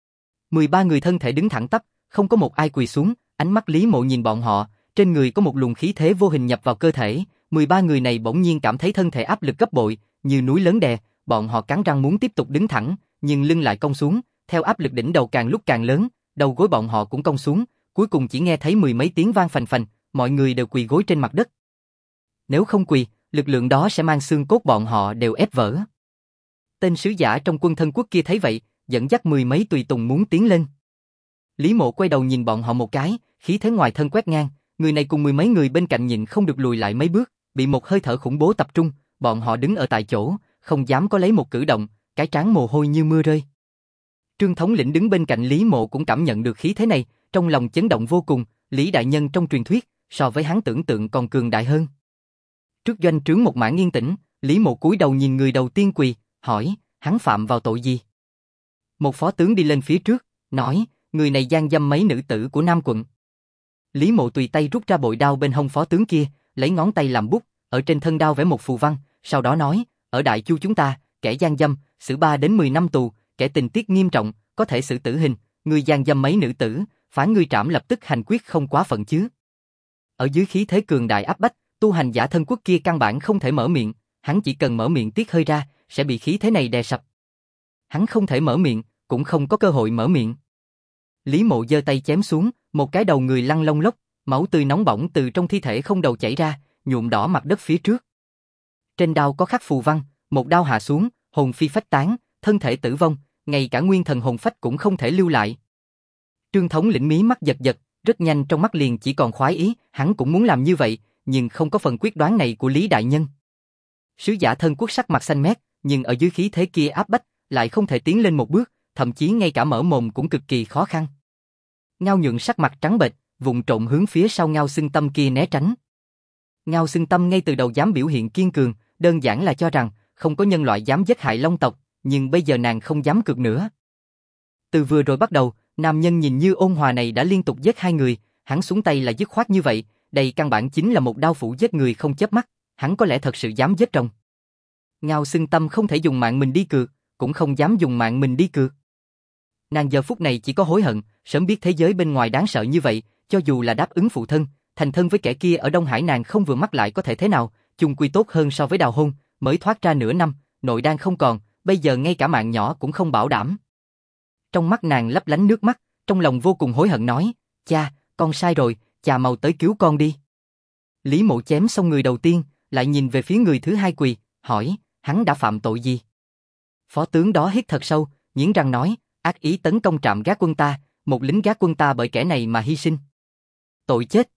13 người thân thể đứng thẳng tắp, không có một ai quỳ xuống, ánh mắt Lý Mộ nhìn bọn họ, trên người có một luồng khí thế vô hình nhập vào cơ thể, 13 người này bỗng nhiên cảm thấy thân thể áp lực gấp bội, như núi lớn đè, bọn họ cắn răng muốn tiếp tục đứng thẳng, nhưng lưng lại cong xuống, theo áp lực đỉnh đầu càng lúc càng lớn, đầu gối bọn họ cũng cong xuống, cuối cùng chỉ nghe thấy mười mấy tiếng vang phành phành, mọi người đều quỳ gối trên mặt đất. Nếu không quỳ, lực lượng đó sẽ mang xương cốt bọn họ đều ép vỡ. Tên sứ giả trong quân thân quốc kia thấy vậy, dẫn dắt mười mấy tùy tùng muốn tiến lên. Lý Mộ quay đầu nhìn bọn họ một cái, khí thế ngoài thân quét ngang, người này cùng mười mấy người bên cạnh nhịn không được lùi lại mấy bước, bị một hơi thở khủng bố tập trung, bọn họ đứng ở tại chỗ, không dám có lấy một cử động, cái trán mồ hôi như mưa rơi. Trương thống lĩnh đứng bên cạnh Lý Mộ cũng cảm nhận được khí thế này, trong lòng chấn động vô cùng, Lý đại nhân trong truyền thuyết, so với hắn tưởng tượng còn cường đại hơn. Trước doanh trướng một mảng yên tĩnh, Lý Mộ cúi đầu nhìn người đầu tiên quỳ, hỏi, hắn phạm vào tội gì? Một phó tướng đi lên phía trước, nói, người này gian dâm mấy nữ tử của Nam quận. Lý Mộ tùy tay rút ra bội đao bên hông phó tướng kia, lấy ngón tay làm bút, ở trên thân đao vẽ một phù văn, sau đó nói, ở Đại Chu chúng ta, kẻ gian dâm, xử 3 đến 10 năm tù, kẻ tình tiết nghiêm trọng, có thể xử tử hình, người gian dâm mấy nữ tử, phán ngươi trảm lập tức hành quyết không quá phận chứ. Ở dưới khí thế cường đại áp bách, tu hành giả thân quốc kia căn bản không thể mở miệng, hắn chỉ cần mở miệng tiết hơi ra, sẽ bị khí thế này đè sập. Hắn không thể mở miệng, cũng không có cơ hội mở miệng. Lý Mộ giơ tay chém xuống, một cái đầu người lăn lông lốc, máu tươi nóng bỏng từ trong thi thể không đầu chảy ra, nhuộm đỏ mặt đất phía trước. Trên đao có khắc phù văn, một đao hạ xuống, hồn phi phách tán, thân thể tử vong, ngay cả nguyên thần hồn phách cũng không thể lưu lại. Trương thống lĩnh mí mắt giật giật, rất nhanh trong mắt liền chỉ còn khoái ý, hắn cũng muốn làm như vậy, nhưng không có phần quyết đoán này của Lý đại nhân. Sứ giả thân quốc sắc mặt xanh mét, nhưng ở dưới khí thế kia áp bách, lại không thể tiến lên một bước, thậm chí ngay cả mở mồm cũng cực kỳ khó khăn. Ngao Nhượng sắc mặt trắng bệch, vụng trộm hướng phía sau Ngao Xưng Tâm kia né tránh. Ngao Xưng Tâm ngay từ đầu dám biểu hiện kiên cường, đơn giản là cho rằng không có nhân loại dám giết hại Long tộc, nhưng bây giờ nàng không dám cược nữa. Từ vừa rồi bắt đầu, nam nhân nhìn như ôn hòa này đã liên tục giết hai người, hắn xuống tay là dứt khoát như vậy, đây căn bản chính là một đao phủ giết người không chớp mắt, hắn có lẽ thật sự dám giết rồng. Ngao Xưng Tâm không thể dùng mạng mình đi cược, cũng không dám dùng mạng mình đi cược. Nàng giờ phút này chỉ có hối hận, sớm biết thế giới bên ngoài đáng sợ như vậy, cho dù là đáp ứng phụ thân, thành thân với kẻ kia ở Đông Hải nàng không vừa mắt lại có thể thế nào, chung quy tốt hơn so với đào hôn, mới thoát ra nửa năm, nội đan không còn, bây giờ ngay cả mạng nhỏ cũng không bảo đảm. Trong mắt nàng lấp lánh nước mắt, trong lòng vô cùng hối hận nói, cha, con sai rồi, cha mau tới cứu con đi. Lý Mộ chém xong người đầu tiên, lại nhìn về phía người thứ hai quỳ, hỏi, hắn đã phạm tội gì? Phó tướng đó hít thật sâu, nghiến răng nói, ác ý tấn công trạm gác quân ta, một lính gác quân ta bởi kẻ này mà hy sinh. Tội chết.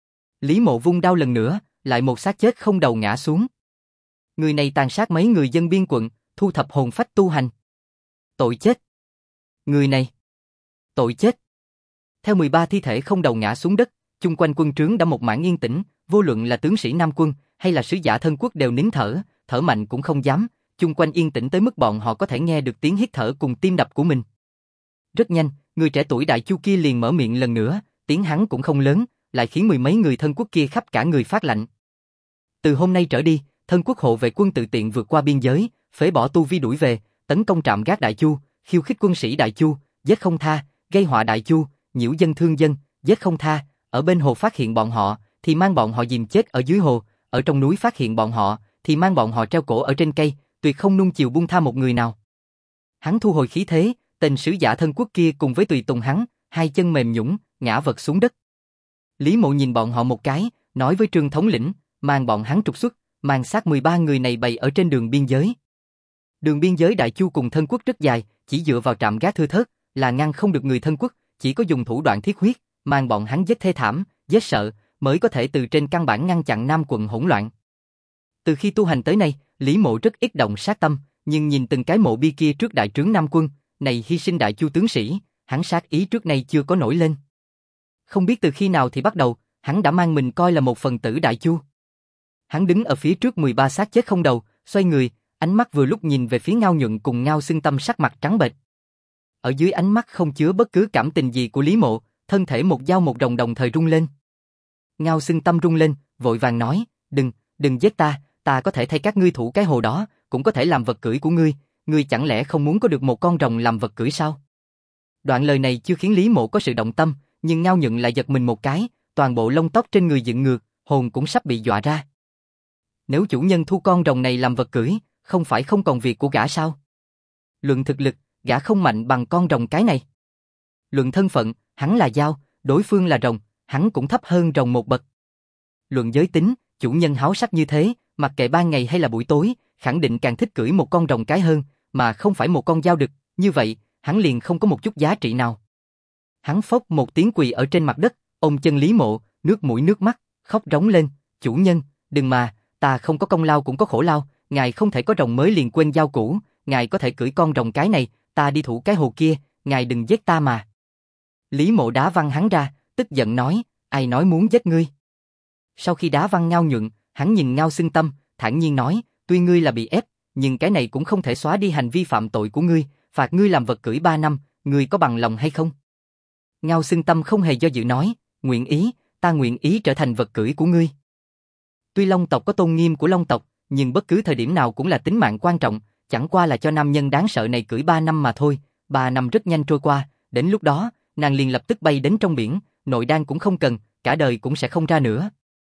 Lý Mộ vung đao lần nữa, lại một xác chết không đầu ngã xuống. Người này tàn sát mấy người dân biên quận, thu thập hồn phách tu hành. Tội chết. Người này. Tội chết. Theo 13 thi thể không đầu ngã xuống đất, chung quanh quân trướng đã một mảng yên tĩnh, vô luận là tướng sĩ Nam quân hay là sứ giả thân quốc đều nín thở, thở mạnh cũng không dám, chung quanh yên tĩnh tới mức bọn họ có thể nghe được tiếng hít thở cùng tim đập của mình. Rất nhanh, người trẻ tuổi Đại Chu kia liền mở miệng lần nữa, tiếng hắn cũng không lớn, lại khiến mười mấy người thân quốc kia khắp cả người phát lạnh. Từ hôm nay trở đi, thân quốc hộ vệ quân tự tiện vượt qua biên giới, phế bỏ tu vi đuổi về, tấn công trạm gác Đại Chu, khiêu khích quân sĩ Đại Chu, giết không tha, gây họa Đại Chu, nhiễu dân thương dân, giết không tha, ở bên hồ phát hiện bọn họ, thì mang bọn họ dìm chết ở dưới hồ, ở trong núi phát hiện bọn họ, thì mang bọn họ treo cổ ở trên cây, tuyệt không nuông chiều buông tha một người nào. Hắn thu hồi khí thế, tên sứ giả thân quốc kia cùng với tùy tùng hắn, hai chân mềm nhũn, ngã vật xuống đất. Lý Mộ nhìn bọn họ một cái, nói với Trương thống lĩnh, mang bọn hắn trục xuất, mang xác 13 người này bày ở trên đường biên giới. Đường biên giới Đại Chu cùng thân quốc rất dài, chỉ dựa vào trạm gác thưa thớt, là ngăn không được người thân quốc, chỉ có dùng thủ đoạn thiết huyết, mang bọn hắn giết thê thảm, giết sợ, mới có thể từ trên căn bản ngăn chặn Nam quận hỗn loạn. Từ khi tu hành tới nay, Lý Mộ rất ít động sát tâm, nhưng nhìn từng cái mộ bia kia trước đại trướng Nam quân, này hy sinh đại chu tướng sĩ, hắn sát ý trước nay chưa có nổi lên. Không biết từ khi nào thì bắt đầu, hắn đã mang mình coi là một phần tử đại chu. Hắn đứng ở phía trước 13 xác chết không đầu, xoay người, ánh mắt vừa lúc nhìn về phía Ngao Nhuận cùng Ngao Xưng Tâm sắc mặt trắng bệch. Ở dưới ánh mắt không chứa bất cứ cảm tình gì của Lý Mộ, thân thể một dao một đồng đồng thời rung lên. Ngao Xưng Tâm rung lên, vội vàng nói, đừng giết ta có thể thay các ngươi thủ cái hồ đó, cũng có thể làm vật cưỡi của ngươi chẳng lẽ không muốn có được một con rồng làm vật cưỡi sao? Đoạn lời này chưa khiến Lý Mộ có sự động tâm, nhưng Ngao Nhuận lại giật mình một cái, toàn bộ lông tóc trên người dựng ngược, hồn cũng sắp bị dọa ra. Nếu chủ nhân thu con rồng này làm vật cưỡi, không phải không còn việc của gã sao? Luận thực lực, gã không mạnh bằng con rồng cái này. Luận thân phận, hắn là dao, đối phương là rồng, hắn cũng thấp hơn rồng một bậc. Luận giới tính, chủ nhân háo sắc như thế, mặc kệ ban ngày hay là buổi tối, khẳng định càng thích cưỡi một con rồng cái hơn, mà không phải một con dao đực, như vậy, hắn liền không có một chút giá trị nào. Hắn phốc một tiếng quỳ ở trên mặt đất, ôm chân Lý Mộ, nước mũi nước mắt, khóc rống lên, chủ nhân, đừng mà, ta không có công lao cũng có khổ lao, ngài không thể có rồng mới liền quên dao cũ, ngài có thể cưỡi con rồng cái này, ta đi thủ cái hồ kia, ngài đừng giết ta mà. Lý Mộ đá văng hắn ra, tức giận nói, ai nói muốn giết ngươi. Sau khi đá văng Ngao Nhuận, hắn nhìn Ngao Xưng Tâm, thản nhiên nói, tuy ngươi là bị ép, nhưng cái này cũng không thể xóa đi hành vi phạm tội của ngươi, phạt ngươi làm vật cưỡi 3 năm, ngươi có bằng lòng hay không? Ngao Xưng Tâm không hề do dự nói, ta nguyện ý trở thành vật cưỡi của ngươi. Tuy Long tộc có tôn nghiêm của Long tộc, nhưng bất cứ thời điểm nào cũng là tính mạng quan trọng, chẳng qua là cho nam nhân đáng sợ này cưỡi 3 năm mà thôi, 3 năm rất nhanh trôi qua, đến lúc đó, nàng liền lập tức bay đến trong biển, nội đan cũng không cần, cả đời cũng sẽ không ra nữa.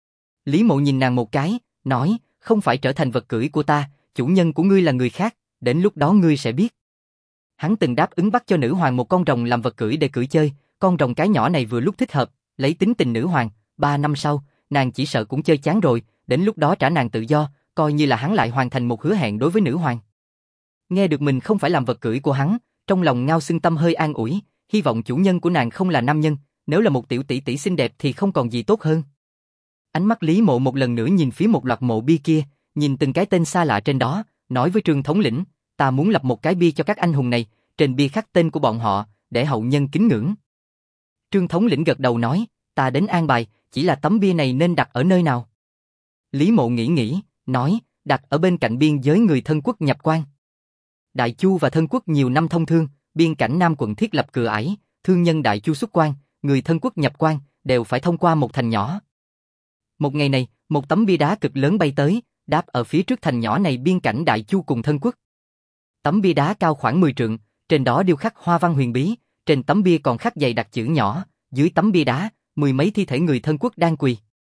Lý Mộ nhìn nàng một cái, nói, không phải trở thành vật cưỡi của ta, chủ nhân của ngươi là người khác, đến lúc đó ngươi sẽ biết. Hắn từng đáp ứng bắt cho nữ hoàng một con rồng làm vật cưỡi để cưỡi chơi, con rồng cái nhỏ này vừa lúc thích hợp, lấy tính tình nữ hoàng, 3 năm sau, nàng chỉ sợ cũng chơi chán rồi, đến lúc đó trả nàng tự do, coi như là hắn lại hoàn thành một hứa hẹn đối với nữ hoàng. Nghe được mình không phải làm vật cưỡi của hắn, trong lòng Ngao Xưng Tâm hơi an ủi, hy vọng chủ nhân của nàng không là nam nhân, nếu là một tiểu tỷ tỷ xinh đẹp thì không còn gì tốt hơn. Ánh mắt Lý Mộ một lần nữa nhìn phía một loạt mộ bia kia, nhìn từng cái tên xa lạ trên đó, nói với Trương thống lĩnh, ta muốn lập một cái bia cho các anh hùng này, trên bia khắc tên của bọn họ, để hậu nhân kính ngưỡng. Trương thống lĩnh gật đầu nói, ta đến an bài, chỉ là tấm bia này nên đặt ở nơi nào? Lý Mộ nghĩ, nói, đặt ở bên cạnh biên giới người thân quốc nhập quan. Đại Chu và thân quốc nhiều năm thông thương, biên cảnh Nam quận thiết lập cửa ải, thương nhân Đại Chu xuất quan, người thân quốc nhập quan, đều phải thông qua một thành nhỏ. Một ngày này, một tấm bia đá cực lớn bay tới, đáp ở phía trước thành nhỏ này biên cảnh Đại Chu cùng thân quốc. Tấm bia đá cao khoảng 10 trượng, trên đó điêu khắc hoa văn huyền bí, trên tấm bia còn khắc dày đặc chữ nhỏ, dưới tấm bia đá, 10 mấy thi thể người thân quốc đang quỳ.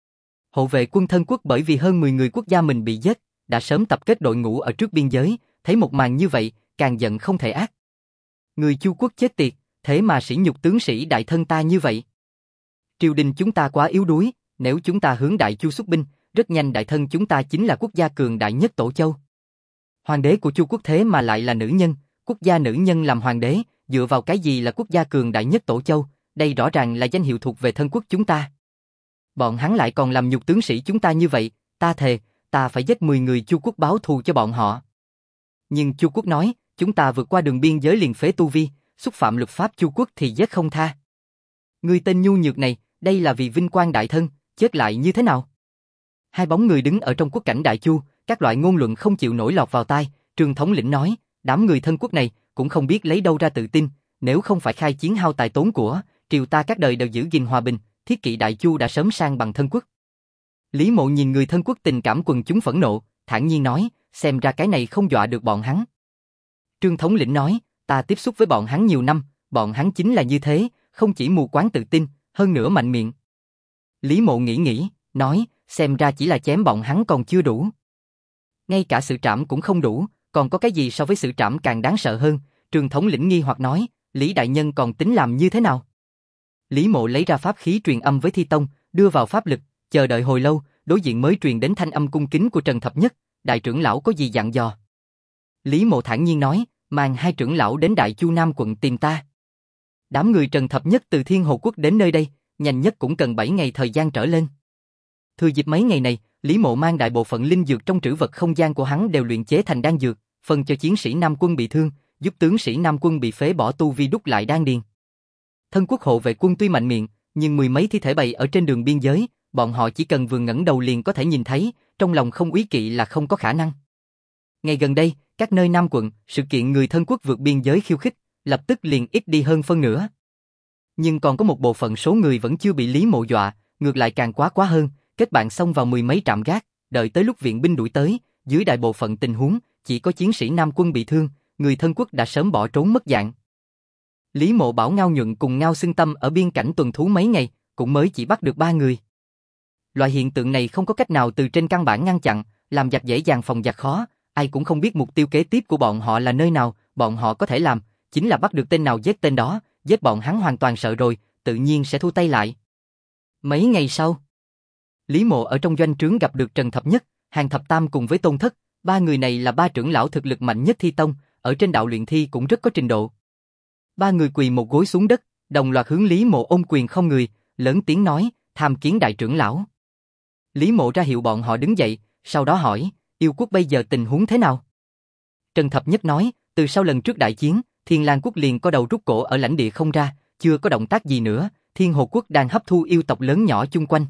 Hộ vệ quân thân quốc bởi vì hơn 10 người quốc gia mình bị giết, đã sớm tập kết đội ngũ ở trước biên giới, thấy một màn như vậy, càng giận không thể ác. Người Chu quốc chết tiệt, thế mà sỉ nhục tướng sĩ đại thân ta như vậy. Triều đình chúng ta quá yếu đuối, nếu chúng ta hướng Đại Chu xuất binh, rất nhanh đại thân chúng ta chính là quốc gia cường đại nhất Tổ Châu. Hoàng đế của Chu quốc thế mà lại là nữ nhân, quốc gia nữ nhân làm hoàng đế, dựa vào cái gì là quốc gia cường đại nhất Tổ Châu, đây rõ ràng là danh hiệu thuộc về thân quốc chúng ta. Bọn hắn lại còn làm nhục tướng sĩ chúng ta như vậy, ta thề, ta phải giết 10 người Chu quốc báo thù cho bọn họ. Nhưng Chu quốc nói, chúng ta vượt qua đường biên giới liền phế tu vi, xúc phạm luật pháp Chu quốc thì giết không tha. Người tên nhu nhược này, đây là vì vinh quang đại thân, chết lại như thế nào? Hai bóng người đứng ở trong quốc cảnh Đại Chu, các loại ngôn luận không chịu nổi lọt vào tai, Trương thống lĩnh nói, đám người thân quốc này cũng không biết lấy đâu ra tự tin, nếu không phải khai chiến hao tài tốn của, triều ta các đời đều giữ gìn hòa bình, thiết kỵ Đại Chu đã sớm sang bằng thân quốc. Lý Mộ nhìn người thân quốc tình cảm quần chúng phẫn nộ, thản nhiên nói, xem ra cái này không dọa được bọn hắn. Trương thống lĩnh nói, ta tiếp xúc với bọn hắn nhiều năm, bọn hắn chính là như thế, không chỉ mù quáng tự tin, hơn nữa mạnh miệng. Lý Mộ nghĩ, nói, xem ra chỉ là chém bọn hắn còn chưa đủ. Ngay cả sự trảm cũng không đủ, còn có cái gì so với sự trảm càng đáng sợ hơn? Trương thống lĩnh nghi hoặc nói, Lý đại nhân còn tính làm như thế nào? Lý Mộ lấy ra pháp khí truyền âm với Thi Tông, đưa vào pháp lực, chờ đợi hồi lâu, đối diện mới truyền đến thanh âm cung kính của Trần Thập Nhất, đại trưởng lão có gì dặn dò? Lý Mộ thản nhiên nói, mang 2 trưởng lão đến Đại Chu Nam quận tìm ta. Đám người Trần Thập Nhất từ Thiên Hồ Quốc đến nơi đây, nhanh nhất cũng cần 7 ngày thời gian trở lên. Thừa dịp mấy ngày này, Lý Mộ mang đại bộ phận linh dược trong trữ vật không gian của hắn đều luyện chế thành đan dược, phân cho chiến sĩ Nam Quân bị thương, giúp tướng sĩ Nam Quân bị phế bỏ tu vi đúc lại đan điền. Thân quốc hộ vệ quân tuy mạnh miệng, nhưng mười mấy thi thể bày ở trên đường biên giới, bọn họ chỉ cần vừa ngẩng đầu liền có thể nhìn thấy, trong lòng không úy kỵ là không có khả năng. Ngày gần đây, các nơi Nam quận, sự kiện người thân quốc vượt biên giới khiêu khích, lập tức liền ít đi hơn phân nửa. Nhưng còn có một bộ phận số người vẫn chưa bị Lý Mộ dọa, ngược lại càng quá hơn, kết bạn xông vào mười mấy trạm gác, đợi tới lúc viện binh đuổi tới, dưới đại bộ phận tình huống, chỉ có chiến sĩ Nam quân bị thương, người thân quốc đã sớm bỏ trốn mất dạng. Lý Mộ bảo Ngao Nhuận cùng Ngao Xưng Tâm ở biên cảnh tuần thú mấy ngày, cũng mới chỉ bắt được 3 người. Loại hiện tượng này không có cách nào từ trên căn bản ngăn chặn, làm giặc dễ dàng phòng giặc khó, ai cũng không biết mục tiêu kế tiếp của bọn họ là nơi nào, bọn họ có thể làm, chính là bắt được tên nào giết tên đó, giết bọn hắn hoàn toàn sợ rồi, tự nhiên sẽ thu tay lại. Mấy ngày sau, Lý Mộ ở trong doanh trướng gặp được Trần Thập Nhất, Hàn Thập Tam cùng với Tôn Thất, 3 người này là 3 trưởng lão thực lực mạnh nhất Thi Tông, ở trên đạo luyện thi cũng rất có trình độ. 3 người quỳ một gối xuống đất, đồng loạt hướng Lý Mộ ôm quyền không người, lớn tiếng nói, tham kiến đại trưởng lão. Lý Mộ ra hiệu bọn họ đứng dậy, sau đó hỏi, yêu quốc bây giờ tình huống thế nào? Trần Thập Nhất nói, từ sau lần trước đại chiến, Thiên Lang quốc liền có đầu rút cổ ở lãnh địa không ra, chưa có động tác gì nữa, Thiên Hồ quốc đang hấp thu yêu tộc lớn nhỏ chung quanh.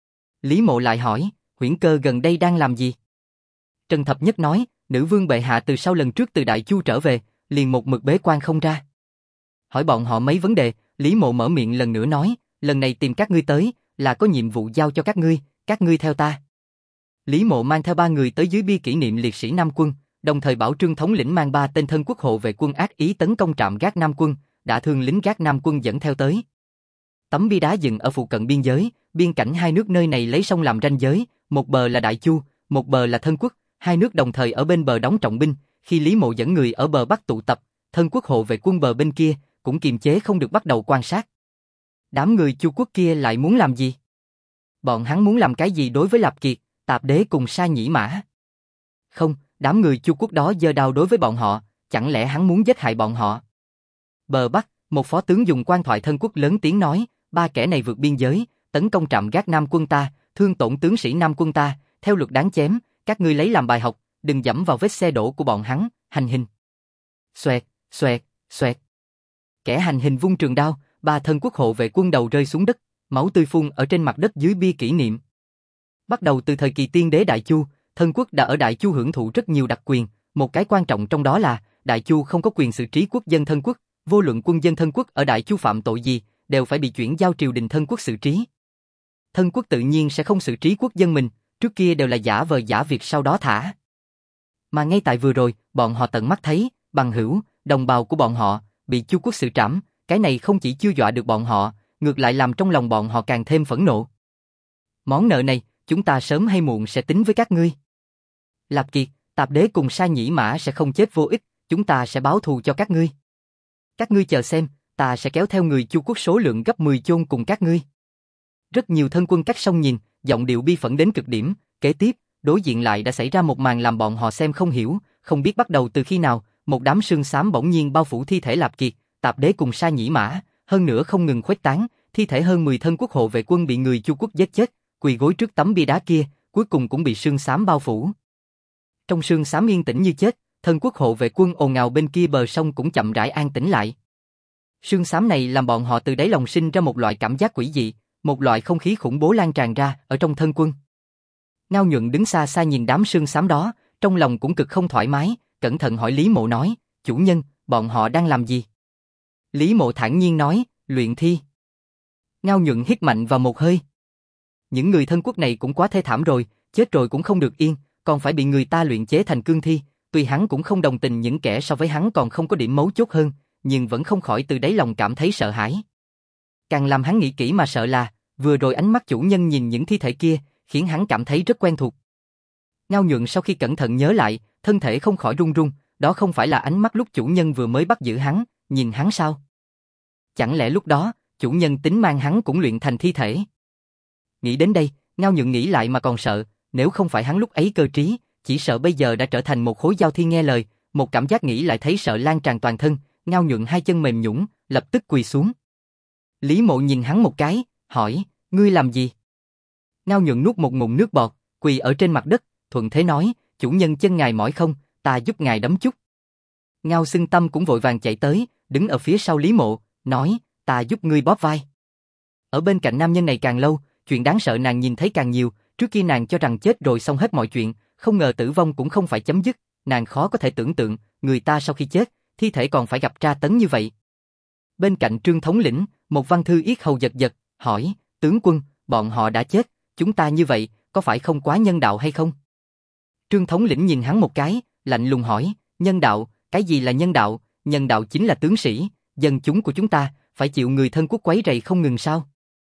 Lý Mộ lại hỏi, Huyễn Cơ gần đây đang làm gì? Trần Thập Nhất nói, nữ vương bệ hạ từ sau lần trước từ Đại Chu trở về, liền một mực bế quan không ra. Hỏi bọn họ mấy vấn đề, Lý Mộ mở miệng lần nữa nói, lần này tìm các ngươi tới, là có nhiệm vụ giao cho các ngươi theo ta. Lý Mộ mang theo 3 người tới dưới bia kỷ niệm liệt sĩ Nam quân, đồng thời bảo Trương thống lĩnh mang 3 tên thân quốc hộ vệ quân ác ý tấn công trạm gác Nam quân, đã thương lính gác Nam quân dẫn theo tới. Tấm bia đá dựng ở phụ cận biên giới, biên cảnh hai nước nơi này lấy sông làm ranh giới, một bờ là Đại Chu, một bờ là Thân quốc, hai nước đồng thời ở bên bờ đóng trọng binh, khi Lý Mộ dẫn người ở bờ Bắc tụ tập, Thân quốc hộ vệ quân bờ bên kia cũng kiềm chế không được bắt đầu quan sát. Đám người Chu quốc kia lại muốn làm gì? Bọn hắn muốn làm cái gì đối với Lạp Kiệt, Tạp Đế cùng Sa Nhĩ Mã? Không, đám người Chu quốc đó giơ đao đối với bọn họ, chẳng lẽ hắn muốn giết hại bọn họ? Bờ Bắc, một phó tướng dùng quan thoại Thân quốc lớn tiếng nói, 3 kẻ này vượt biên giới, tấn công trạm gác Nam quân ta, thương tổn tướng sĩ Nam quân ta, theo luật đáng chém, các ngươi lấy làm bài học, đừng dẫm vào vết xe đổ của bọn hắn, hành hình. Xoẹt, xoẹt, xoẹt. Kẻ hành hình vung trường đao, 3 thân quốc hộ vệ quân đầu rơi xuống đất, máu tươi phun ở trên mặt đất dưới bia kỷ niệm. Bắt đầu từ thời kỳ tiên đế Đại Chu, Thân quốc đã ở Đại Chu hưởng thụ rất nhiều đặc quyền, một cái quan trọng trong đó là Đại Chu không có quyền xử trí quốc dân Thân quốc, vô luận quân dân Thân quốc ở Đại Chu phạm tội gì, đều phải bị chuyển giao triều đình Thân quốc xử trí. Thân quốc tự nhiên sẽ không xử trí quốc dân mình, trước kia đều là giả vờ giả việc sau đó thả. Mà ngay tại vừa rồi, bọn họ tận mắt thấy, bằng hữu, đồng bào của bọn họ bị Chu quốc xử trảm, cái này không chỉ chưa dọa được bọn họ, ngược lại làm trong lòng bọn họ càng thêm phẫn nộ. Món nợ này, chúng ta sớm hay muộn sẽ tính với các ngươi. Lạp Kiệt, Tạp Đế cùng Sa Nhĩ Mã sẽ không chết vô ích, chúng ta sẽ báo thù cho các ngươi. Các ngươi chờ xem, ta sẽ kéo theo người Chu quốc số lượng gấp 10 chôn cùng các ngươi. Rất nhiều thân quân cách sông nhìn, giọng điệu bi phẫn đến cực điểm, kế tiếp, đối diện lại đã xảy ra một màn làm bọn họ xem không hiểu, không biết bắt đầu từ khi nào, một đám sương xám bỗng nhiên bao phủ thi thể Lạp Kiệt, Tạp Đế cùng Sa Nhĩ Mã, hơn nữa không ngừng khuếch tán, thi thể hơn 10 thân quốc hộ vệ quân bị người Chu quốc giết chết, quỳ gối trước tấm bia đá kia, cuối cùng cũng bị sương xám bao phủ. Trong sương xám yên tĩnh như chết, thân quốc hộ vệ quân ồn ào bên kia bờ sông cũng chậm rãi an tĩnh lại. Sương xám này làm bọn họ từ đáy lòng sinh ra một loại cảm giác quỷ dị, một loại không khí khủng bố lan tràn ra ở trong thân quân. Ngao Nhuận đứng xa xa nhìn đám sương xám đó, trong lòng cũng cực không thoải mái, cẩn thận hỏi Lý Mộ nói, chủ nhân, bọn họ đang làm gì? Lý Mộ thản nhiên nói, luyện thi. Ngao Nhuận hít mạnh vào một hơi. Những người thân quốc này cũng quá thê thảm rồi, chết rồi cũng không được yên, còn phải bị người ta luyện chế thành cương thi, tuy hắn cũng không đồng tình những kẻ so với hắn còn không có điểm mấu chốt hơn, nhưng vẫn không khỏi từ đáy lòng cảm thấy sợ hãi. Càng làm hắn nghĩ kỹ mà sợ là, vừa rồi ánh mắt chủ nhân nhìn những thi thể kia, khiến hắn cảm thấy rất quen thuộc. Ngao Nhuận sau khi cẩn thận nhớ lại, thân thể không khỏi run run, đó không phải là ánh mắt lúc chủ nhân vừa mới bắt giữ hắn, nhìn hắn sao? Chẳng lẽ lúc đó, chủ nhân tính mang hắn cũng luyện thành thi thể? Nghĩ đến đây, Ngao Nhuận nghĩ lại mà còn sợ, nếu không phải hắn lúc ấy cơ trí, chỉ sợ bây giờ đã trở thành một khối giao thi nghe lời, một cảm giác nghĩ lại thấy sợ lan tràn toàn thân, Ngao Nhuận hai chân mềm nhũn, lập tức quỳ xuống. Lý Mộ nhìn hắn một cái, hỏi, ngươi làm gì? Ngao Nhuận nuốt một ngụm nước bọt, quỳ ở trên mặt đất, thuận thế nói, chủ nhân chân ngài mỏi không, ta giúp ngài đấm chút. Ngao Xưng Tâm cũng vội vàng chạy tới, đứng ở phía sau Lý Mộ, nói, ta giúp ngươi bóp vai. Ở bên cạnh nam nhân này càng lâu, chuyện đáng sợ nàng nhìn thấy càng nhiều, trước kia nàng cho rằng chết rồi xong hết mọi chuyện, không ngờ tử vong cũng không phải chấm dứt, nàng khó có thể tưởng tượng, người ta sau khi chết, thi thể còn phải gặp tra tấn như vậy. Bên cạnh Trương thống lĩnh, một văn thư yết hầu giật giật, hỏi, tướng quân, bọn họ đã chết, chúng ta như vậy, có phải không quá nhân đạo hay không? Trương thống lĩnh nhìn hắn một cái, lạnh lùng hỏi, nhân đạo, cái gì là nhân đạo? Nhân đạo chính là tướng sĩ, dân chúng của chúng ta, phải chịu người thân quốc quấy rầy không ngừng sao?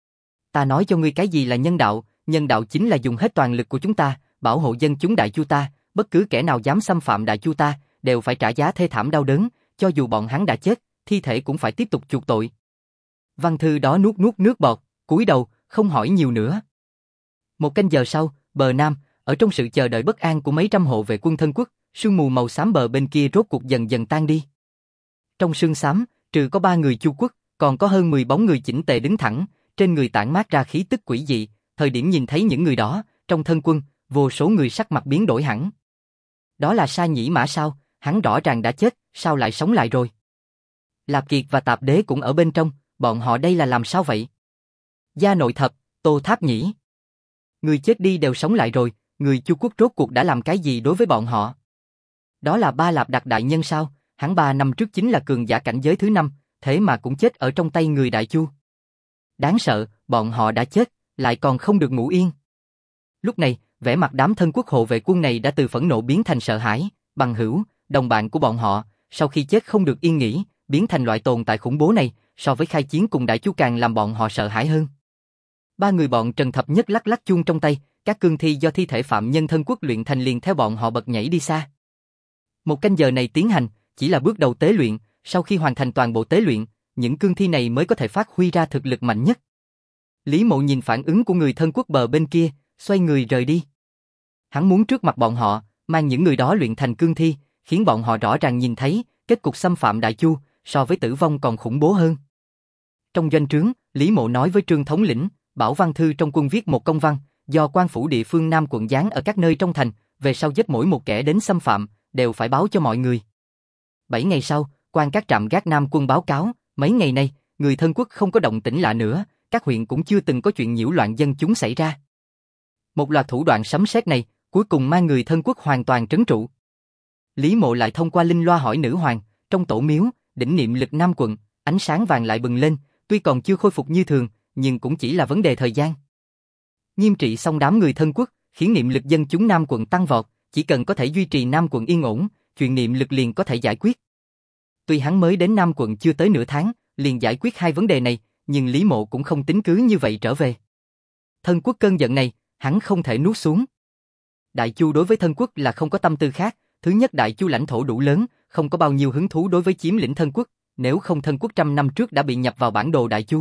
Ta nói cho ngươi cái gì là nhân đạo chính là dùng hết toàn lực của chúng ta, bảo hộ dân chúng Đại Chu ta, bất cứ kẻ nào dám xâm phạm Đại Chu ta, đều phải trả giá thê thảm đau đớn, cho dù bọn hắn đã chết, thi thể cũng phải tiếp tục chuộc tội. Văn thư đó nuốt nước bọt, cúi đầu, không hỏi nhiều nữa. Một canh giờ sau, bờ Nam, ở trong sự chờ đợi bất an của mấy trăm hộ vệ quân thân quốc, sương mù màu xám bờ bên kia rốt cuộc dần dần tan đi. Trong sương xám, trừ có 3 người Chu quốc, còn có hơn 10 bóng người chỉnh tề đứng thẳng, trên người tản mát ra khí tức quỷ dị, thời điểm nhìn thấy những người đó, trong thân quân, vô số người sắc mặt biến đổi hẳn. Đó là Sa Nhĩ Mã sao, hắn rõ ràng đã chết, sao lại sống lại rồi? Lạp Kiệt và Tạp Đế cũng ở bên trong, bọn họ đây là làm sao vậy? Gia Nội Thập, Tô Tháp Nhĩ. Người chết đi đều sống lại rồi, người Chu quốc rốt cuộc đã làm cái gì đối với bọn họ? Đó là Ba Lạp Đặc đại nhân sao, hắn 3 năm trước chính là cường giả cảnh giới thứ 5, thế mà cũng chết ở trong tay người Đại Chu. Đáng sợ, bọn họ đã chết, lại còn không được ngủ yên. Lúc này, vẻ mặt đám thân quốc hộ vệ quân này đã từ phẫn nộ biến thành sợ hãi, bằng hữu, đồng bạn của bọn họ, sau khi chết không được yên nghỉ, biến thành loại tồn tại khủng bố này, so với khai chiến cùng Đại Chu càng làm bọn họ sợ hãi hơn. 3 người bọn Trần Thập Nhất lắc lắc chuông trong tay, các cương thi do thi thể phạm nhân thân quốc luyện thành liền theo bọn họ bật nhảy đi xa. Một canh giờ này tiến hành, chỉ là bước đầu tế luyện, sau khi hoàn thành toàn bộ tế luyện, những cương thi này mới có thể phát huy ra thực lực mạnh nhất. Lý Mộ nhìn phản ứng của người thân quốc bờ bên kia, xoay người rời đi. Hắn muốn trước mặt bọn họ, mang những người đó luyện thành cương thi, khiến bọn họ rõ ràng nhìn thấy, kết cục xâm phạm Đại Chu, so với tử vong còn khủng bố hơn. Trong doanh trướng, Lý Mộ nói với Trương thống lĩnh, bảo văn thư trong quân viết một công văn, do quan phủ địa phương Nam quận dán ở các nơi trong thành, về sau giết mỗi một kẻ đến xâm phạm, đều phải báo cho mọi người. 7 ngày sau, quan các trạm gác Nam quân báo cáo, mấy ngày nay, người thân quốc không có động tĩnh lạ nữa, các huyện cũng chưa từng có chuyện nhiễu loạn dân chúng xảy ra. Một loạt thủ đoạn sấm sét này, cuối cùng mang người thân quốc hoàn toàn trấn trụ. Lý Mộ lại thông qua linh loa hỏi nữ hoàng, trong tổ miếu, đỉnh niệm lực Nam quận, ánh sáng vàng lại bừng lên, tuy còn chưa khôi phục như thường, nhưng cũng chỉ là vấn đề thời gian. Nghiêm trị xong đám người thân quốc, khiến niệm lực dân chúng Nam quận tăng vọt, chỉ cần có thể duy trì Nam quận yên ổn, chuyện niệm lực liền có thể giải quyết. Tuy hắn mới đến Nam quận chưa tới nửa tháng, liền giải quyết 2 vấn đề này, nhưng Lý Mộ cũng không tính cứ như vậy trở về. Thân quốc cơn giận này, hắn không thể nuốt xuống. Đại Chu đối với thân quốc là không có tâm tư khác, thứ nhất Đại Chu lãnh thổ đủ lớn, không có bao nhiêu hứng thú đối với chiếm lĩnh thân quốc, nếu không thân quốc trăm năm trước đã bị nhập vào bản đồ Đại Chu.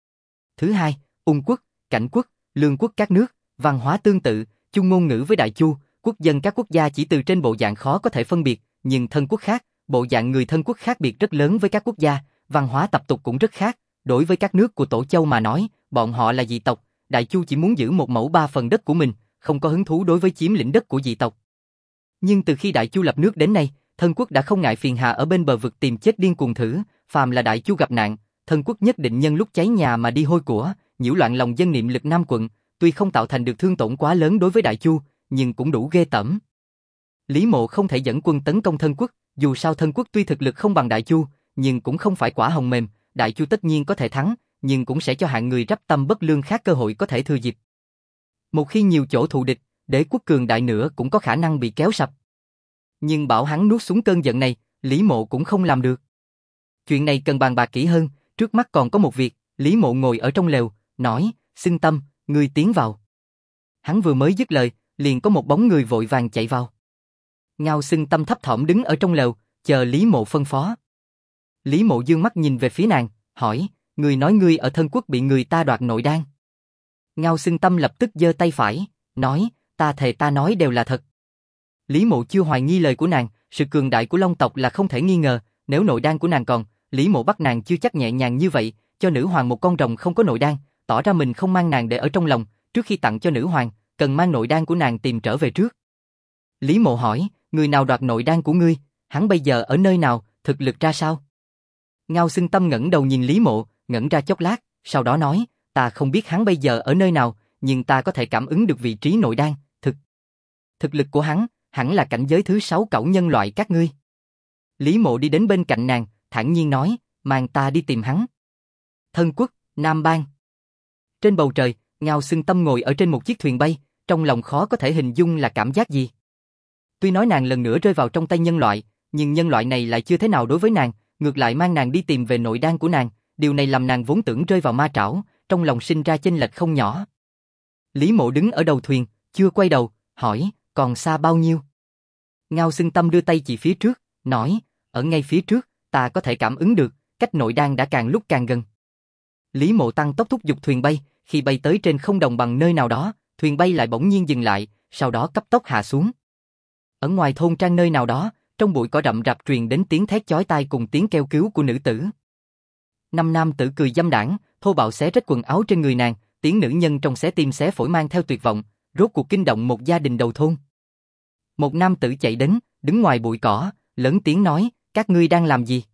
Thứ hai, Ung quốc, Cảnh quốc, Lương quốc các nước, văn hóa tương tự, chung ngôn ngữ với Đại Chu, quốc dân các quốc gia chỉ từ trên bộ dạng khó có thể phân biệt, nhưng thân quốc khác, bộ dạng người thân quốc khác biệt rất lớn với các quốc gia, văn hóa tập tục cũng rất khác. Đối với các nước của Tổ Châu mà nói, bọn họ là dị tộc, Đại Chu chỉ muốn giữ 1/3 đất của mình, không có hứng thú đối với chiếm lĩnh đất của dị tộc. Nhưng từ khi Đại Chu lập nước đến nay, thân quốc đã không ngại phiền hà ở bên bờ vực tìm chết điên cuồng thử, phàm là Đại Chu gặp nạn, thân quốc nhất định nhân lúc cháy nhà mà đi hôi của, nhiễu loạn lòng dân niệm lực Nam quận, tuy không tạo thành được thương tổn quá lớn đối với Đại Chu, nhưng cũng đủ ghê tởm. Lý Mộ không thể dẫn quân tấn công thân quốc, dù sao thân quốc tuy thực lực không bằng Đại Chu, nhưng cũng không phải quả hồng mềm, Đại Chu tất nhiên có thể thắng, nhưng cũng sẽ cho hạng người rắp tâm bất lương khác cơ hội có thể thừa dịp. Một khi nhiều chỗ thù địch, đế quốc cường đại nữa cũng có khả năng bị kéo sập. Nhưng bảo hắn nuốt xuống cơn giận này, Lý Mộ cũng không làm được. Chuyện này cần bàn bạc kỹ hơn, trước mắt còn có một việc, Lý Mộ ngồi ở trong lều, nói, Xưng Tâm, ngươi tiến vào. Hắn vừa mới dứt lời, liền có một bóng người vội vàng chạy vào. Ngao Xưng Tâm thấp thỏm đứng ở trong lều, chờ Lý Mộ phân phó. Lý Mộ dương mắt nhìn về phía nàng, hỏi, ngươi nói ngươi ở thân quốc bị người ta đoạt nội đan. Ngao Xưng Tâm lập tức giơ tay phải, nói, ta thề ta nói đều là thật. Lý Mộ chưa hoài nghi lời của nàng, sự cường đại của Long tộc là không thể nghi ngờ, nếu nội đan của nàng còn, Lý Mộ bắt nàng chưa chắc nhẹ nhàng như vậy, cho nữ hoàng một con rồng không có nội đan, tỏ ra mình không mang nàng để ở trong lòng, trước khi tặng cho nữ hoàng, cần mang nội đan của nàng tìm trở về trước. Lý Mộ hỏi, người nào đoạt nội đan của ngươi, hắn bây giờ ở nơi nào, thực lực ra sao? Ngao Xưng Tâm ngẩng đầu nhìn Lý Mộ, ngẩn ra chốc lát, sau đó nói, ta không biết hắn bây giờ ở nơi nào, nhưng ta có thể cảm ứng được vị trí nội đan, thực lực của hắn, hẳn là cảnh giới thứ 6 cẩu nhân loại các ngươi. Lý Mộ đi đến bên cạnh nàng, thản nhiên nói, mang ta đi tìm hắn. Thân quốc, Nam Bang. Trên bầu trời, Ngao Xưng Tâm ngồi ở trên một chiếc thuyền bay, trong lòng khó có thể hình dung là cảm giác gì. Tuy nói nàng lần nữa rơi vào trong tay nhân loại, nhưng nhân loại này lại chưa thế nào đối với nàng, ngược lại mang nàng đi tìm về nội đan của nàng, điều này làm nàng vốn tưởng rơi vào ma trảo, trong lòng sinh ra chênh lệch không nhỏ. Lý Mộ đứng ở đầu thuyền, chưa quay đầu, hỏi, còn xa bao nhiêu? Ngao Xưng Tâm đưa tay chỉ phía trước, nói, ở ngay phía trước, ta có thể cảm ứng được, cách nội đan đã càng lúc càng gần. Lý Mộ tăng tốc thúc giục thuyền bay, khi bay tới trên không đồng bằng nơi nào đó, thuyền bay lại bỗng nhiên dừng lại, sau đó cấp tốc hạ xuống. Ở ngoài thôn trang nơi nào đó, trong bụi cỏ rậm rạp truyền đến tiếng thét chói tai cùng tiếng kêu cứu của nữ tử. Năm nam tử cười dâm đãng, thô bạo xé rách quần áo trên người nàng, tiếng nữ nhân trong xé tim xé phổi mang theo tuyệt vọng, rốt cuộc kinh động một gia đình đầu thôn. Một nam tử chạy đến, đứng ngoài bụi cỏ, lớn tiếng nói, các ngươi đang làm gì?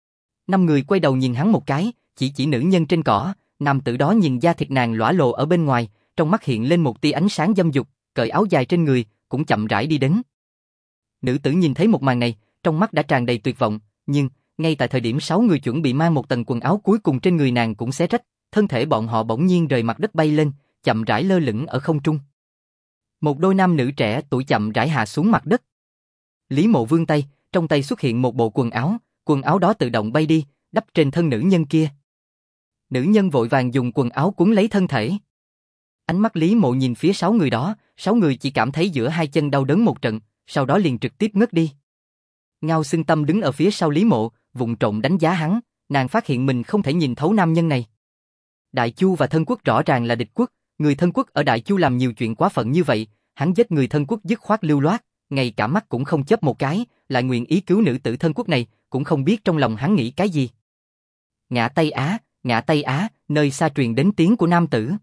5 người quay đầu nhìn hắn một cái, chỉ nữ nhân trên cỏ, nam tử đó nhìn da thịt nàng lõa lồ ở bên ngoài, trong mắt hiện lên một tia ánh sáng dâm dục, cởi áo dài trên người, cũng chậm rãi đi đến. Nữ tử nhìn thấy một màn này, trong mắt đã tràn đầy tuyệt vọng, nhưng ngay tại thời điểm 6 người chuẩn bị mang một tầng quần áo cuối cùng trên người nàng cũng xé rách, thân thể bọn họ bỗng nhiên rời mặt đất bay lên, chậm rãi lơ lửng ở không trung. Một đôi nam nữ trẻ tuổi chậm rãi hạ xuống mặt đất. Lý Mộ vươn tay, trong tay xuất hiện một bộ quần áo đó tự động bay đi, đắp trên thân nữ nhân kia. Nữ nhân vội vàng dùng quần áo cuốn lấy thân thể. Ánh mắt Lý Mộ nhìn phía 6 người đó, 6 người chỉ cảm thấy giữa hai chân đau đớn một trận, sau đó liền trực tiếp ngất đi. Ngao Xưng Tâm đứng ở phía sau Lý Mộ, vụng trộm đánh giá hắn, nàng phát hiện mình không thể nhìn thấu nam nhân này. Đại Chu và Thân Quốc rõ ràng là địch quốc, người Thân Quốc ở Đại Chu làm nhiều chuyện quá phận như vậy, hắn giết người Thân Quốc dứt khoát lưu loát, ngay cả mắt cũng không chớp một cái, lại nguyện ý cứu nữ tử Thân Quốc này, cũng không biết trong lòng hắn nghĩ cái gì. Ngạ Tây Á, nơi xa truyền đến tiếng của nam tử.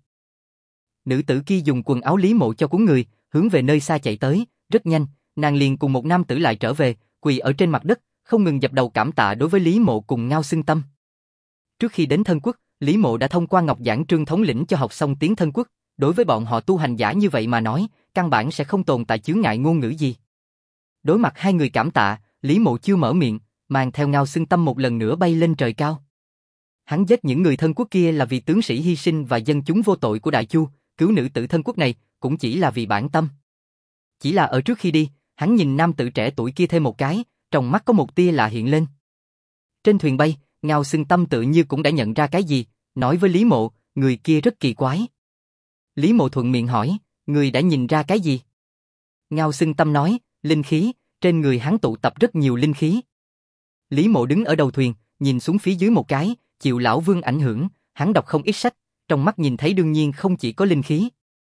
Nữ tử kia dùng quần áo Lý Mộ cho cuốn người, hướng về nơi xa chạy tới, rất nhanh, nàng liền cùng một nam tử lại trở về, quỳ ở trên mặt đất, không ngừng dập đầu cảm tạ đối với Lý Mộ cùng Ngao Xưng Tâm. Trước khi đến Thân Quốc, Lý Mộ đã thông qua Ngọc Giảng Trương thống lĩnh cho học xong tiếng Thân Quốc, đối với bọn họ tu hành giả như vậy mà nói, căn bản sẽ không tồn tại chướng ngại ngôn ngữ gì. Đối mặt hai người cảm tạ, Lý Mộ chưa mở miệng, mang theo Ngao Xưng Tâm một lần nữa bay lên trời cao. Hắn giết những người Thân Quốc kia là vì tướng sĩ hy sinh và dân chúng vô tội của Đại Chu, cứu nữ tử Thân Quốc này cũng chỉ là vì bản tâm. Chỉ là ở trước khi đi, hắn nhìn nam tử trẻ tuổi kia thêm một cái, trong mắt có một tia lạ hiện lên. Trên thuyền bay, Ngao Xưng Tâm tự như cũng đã nhận ra cái gì, nói với Lý Mộ, người kia rất kỳ quái. Lý Mộ thuận miệng hỏi, người đã nhìn ra cái gì? Ngao Xưng Tâm nói, linh khí, trên người hắn tụ tập rất nhiều linh khí. Lý Mộ đứng ở đầu thuyền, nhìn xuống phía dưới một cái, chịu lão Vương ảnh hưởng, hắn đọc không ít sách, trong mắt nhìn thấy đương nhiên không chỉ có linh khí.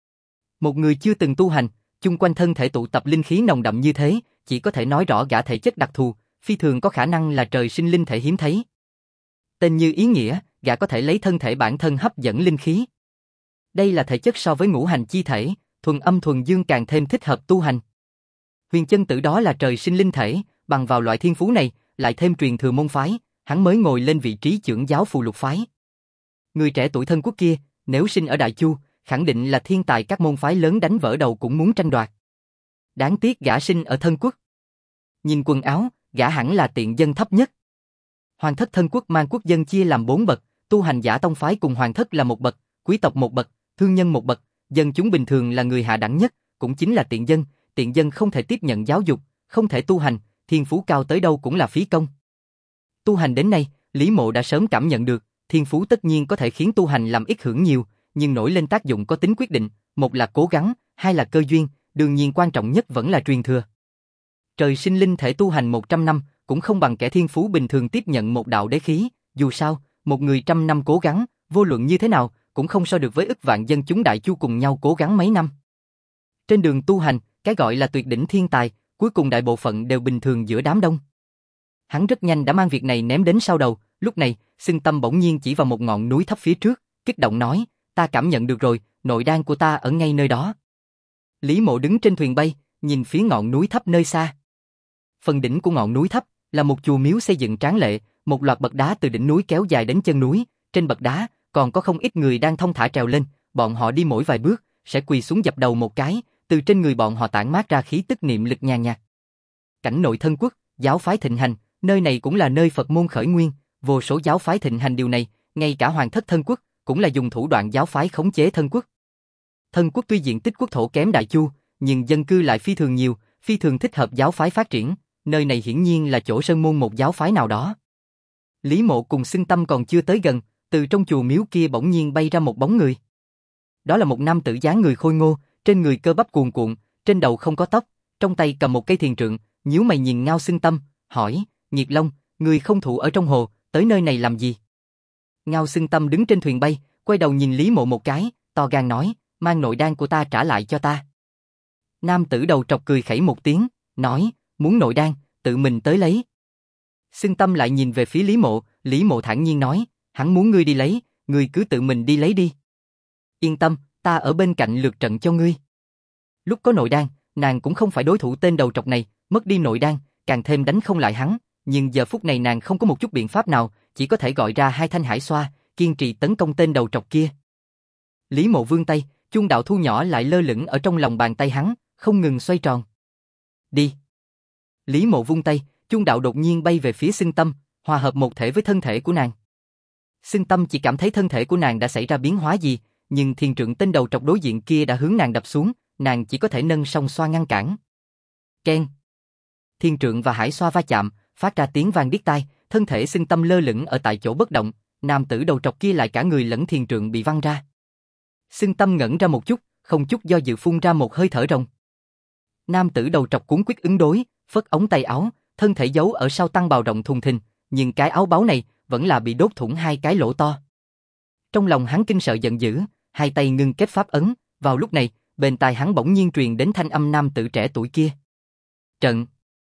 Một người chưa từng tu hành, chung quanh thân thể tụ tập linh khí nồng đậm như thế, chỉ có thể nói rõ gã thể chất đặc thù, phi thường có khả năng là trời sinh linh thể hiếm thấy. Tên như ý nghĩa, gã có thể lấy thân thể bản thân hấp dẫn linh khí. Đây là thể chất so với ngũ hành chi thể, thuần âm thuần dương càng thêm thích hợp tu hành. Huyền Chân Tử đó là trời sinh linh thể, bằng vào loại thiên phú này, lại thêm truyền thừa môn phái, hắn mới ngồi lên vị trí trưởng giáo Phù Lục phái. Người trẻ tuổi Thân Quốc kia, nếu sinh ở Đại Chu, khẳng định là thiên tài các môn phái lớn đánh vỡ đầu cũng muốn tranh đoạt. Đáng tiếc gã sinh ở Thân Quốc. Nhìn quần áo, gã hẳn là tiện dân thấp nhất. Hoàng thất Thân Quốc mang quốc dân chia làm 4 bậc, tu hành giả tông phái cùng hoàng thất là một bậc, quý tộc một bậc, thương nhân một bậc, dân chúng bình thường là người hạ đẳng nhất, cũng chính là tiện dân không thể tiếp nhận giáo dục, không thể tu hành, thiên phú cao tới đâu cũng là phí công. Tu hành đến nay, Lý Mộ đã sớm cảm nhận được, thiên phú tất nhiên có thể khiến tu hành làm ít hưởng nhiều, nhưng nổi lên tác dụng có tính quyết định, một là cố gắng, hai là cơ duyên, đương nhiên quan trọng nhất vẫn là truyền thừa. Trời sinh linh thể tu hành 100 năm, cũng không bằng kẻ thiên phú bình thường tiếp nhận một đạo đế khí, dù sao, một người 100 năm cố gắng, vô luận như thế nào, cũng không so được với ức vạn dân chúng Đại Chu cùng nhau cố gắng mấy năm. Trên đường tu hành, cái gọi là tuyệt đỉnh thiên tài, cuối cùng đại bộ phận đều bình thường giữa đám đông. Hắn rất nhanh đã mang việc này ném đến sau đầu, Lúc này, Xưng Tâm bỗng nhiên chỉ vào một ngọn núi thấp phía trước, kích động nói, ta cảm nhận được rồi, nội đan của ta ở ngay nơi đó. Lý Mộ đứng trên thuyền bay, nhìn phía ngọn núi thấp nơi xa. Phần đỉnh của ngọn núi thấp là một chùa miếu xây dựng tráng lệ, một loạt bậc đá từ đỉnh núi kéo dài đến chân núi, trên bậc đá còn có không ít người đang thong thả trèo lên, bọn họ đi mỗi vài bước sẽ quỳ xuống dập đầu một cái, từ trên người bọn họ tản mát ra khí tức niệm lực nhàn nhạt. Cảnh nội Thân Quốc, giáo phái thịnh hành, nơi này cũng là nơi Phật môn khởi nguyên, vô số giáo phái thịnh hành điều này, ngay cả Hoàng thất Thân Quốc cũng là dùng thủ đoạn giáo phái khống chế Thân Quốc. Thân Quốc tuy diện tích quốc thổ kém Đại Chu, nhưng dân cư lại phi thường nhiều, phi thường thích hợp giáo phái phát triển, nơi này hiển nhiên là chỗ sơn môn một giáo phái nào đó. Lý Mộ cùng Xưng Tâm còn chưa tới gần, từ trong chùa miếu kia bỗng nhiên bay ra một bóng người. Đó là một nam tử dáng người khôi ngô, trên người cơ bắp cuồn cuộn, trên đầu không có tóc, trong tay cầm một cây thiền trượng, nhíu mày nhìn Ngao Xưng Tâm, hỏi, Nhiệt Long, người không thủ ở trong hồ, tới nơi này làm gì? Ngao Xưng Tâm đứng trên thuyền bay, quay đầu nhìn Lý Mộ một cái, to gan nói, mang nội đan của ta trả lại cho ta. Nam tử đầu trọc cười khẩy một tiếng, nói, muốn nội đan, tự mình tới lấy. Xưng Tâm lại nhìn về phía Lý Mộ thản nhiên nói, hắn muốn ngươi đi lấy, ngươi cứ tự mình đi lấy đi. Yên tâm, ta ở bên cạnh lượt trận cho ngươi. Lúc có nội đan, nàng cũng không phải đối thủ tên đầu trọc này, mất đi nội đan, càng thêm đánh không lại hắn, nhưng giờ phút này nàng không có một chút biện pháp nào, chỉ có thể gọi ra 2 thanh hải xoa, kiên trì tấn công tên đầu trọc kia. Lý Mộ vươn tay, chuông đạo thu nhỏ lại lơ lửng ở trong lòng bàn tay hắn, không ngừng xoay tròn. Đi. Lý Mộ vung tay, chuông đạo đột nhiên bay về phía Xưng Tâm, hòa hợp một thể với thân thể của nàng. Xưng Tâm chỉ cảm thấy thân thể của nàng đã xảy ra biến hóa gì, nhưng thiền trượng tên đầu trọc đối diện kia đã hướng nàng đập xuống, nàng chỉ có thể nâng song xoa ngăn cản. Keng. Thiền trượng và hải xoa va chạm, phát ra tiếng vang điếc tai, thân thể Xưng Tâm lơ lửng ở tại chỗ bất động, nam tử đầu trọc kia lại cả người lẫn thiền trượng bị văng ra. Xưng Tâm ngẩn ra một chút, không chút do dự phun ra một hơi thở rồng. Nam tử đầu trọc cuống quýt ứng đối, phất ống tay áo, thân thể giấu ở sau tăng bào rộng thùng thình, nhưng cái áo báu này vẫn là bị đốt thủng 2 cái lỗ to. Trong lòng hắn kinh sợ giận dữ, 2 tay ngưng kết pháp ấn, vào lúc này, bên tai hắn bỗng nhiên truyền đến thanh âm nam tử trẻ tuổi kia. Trận.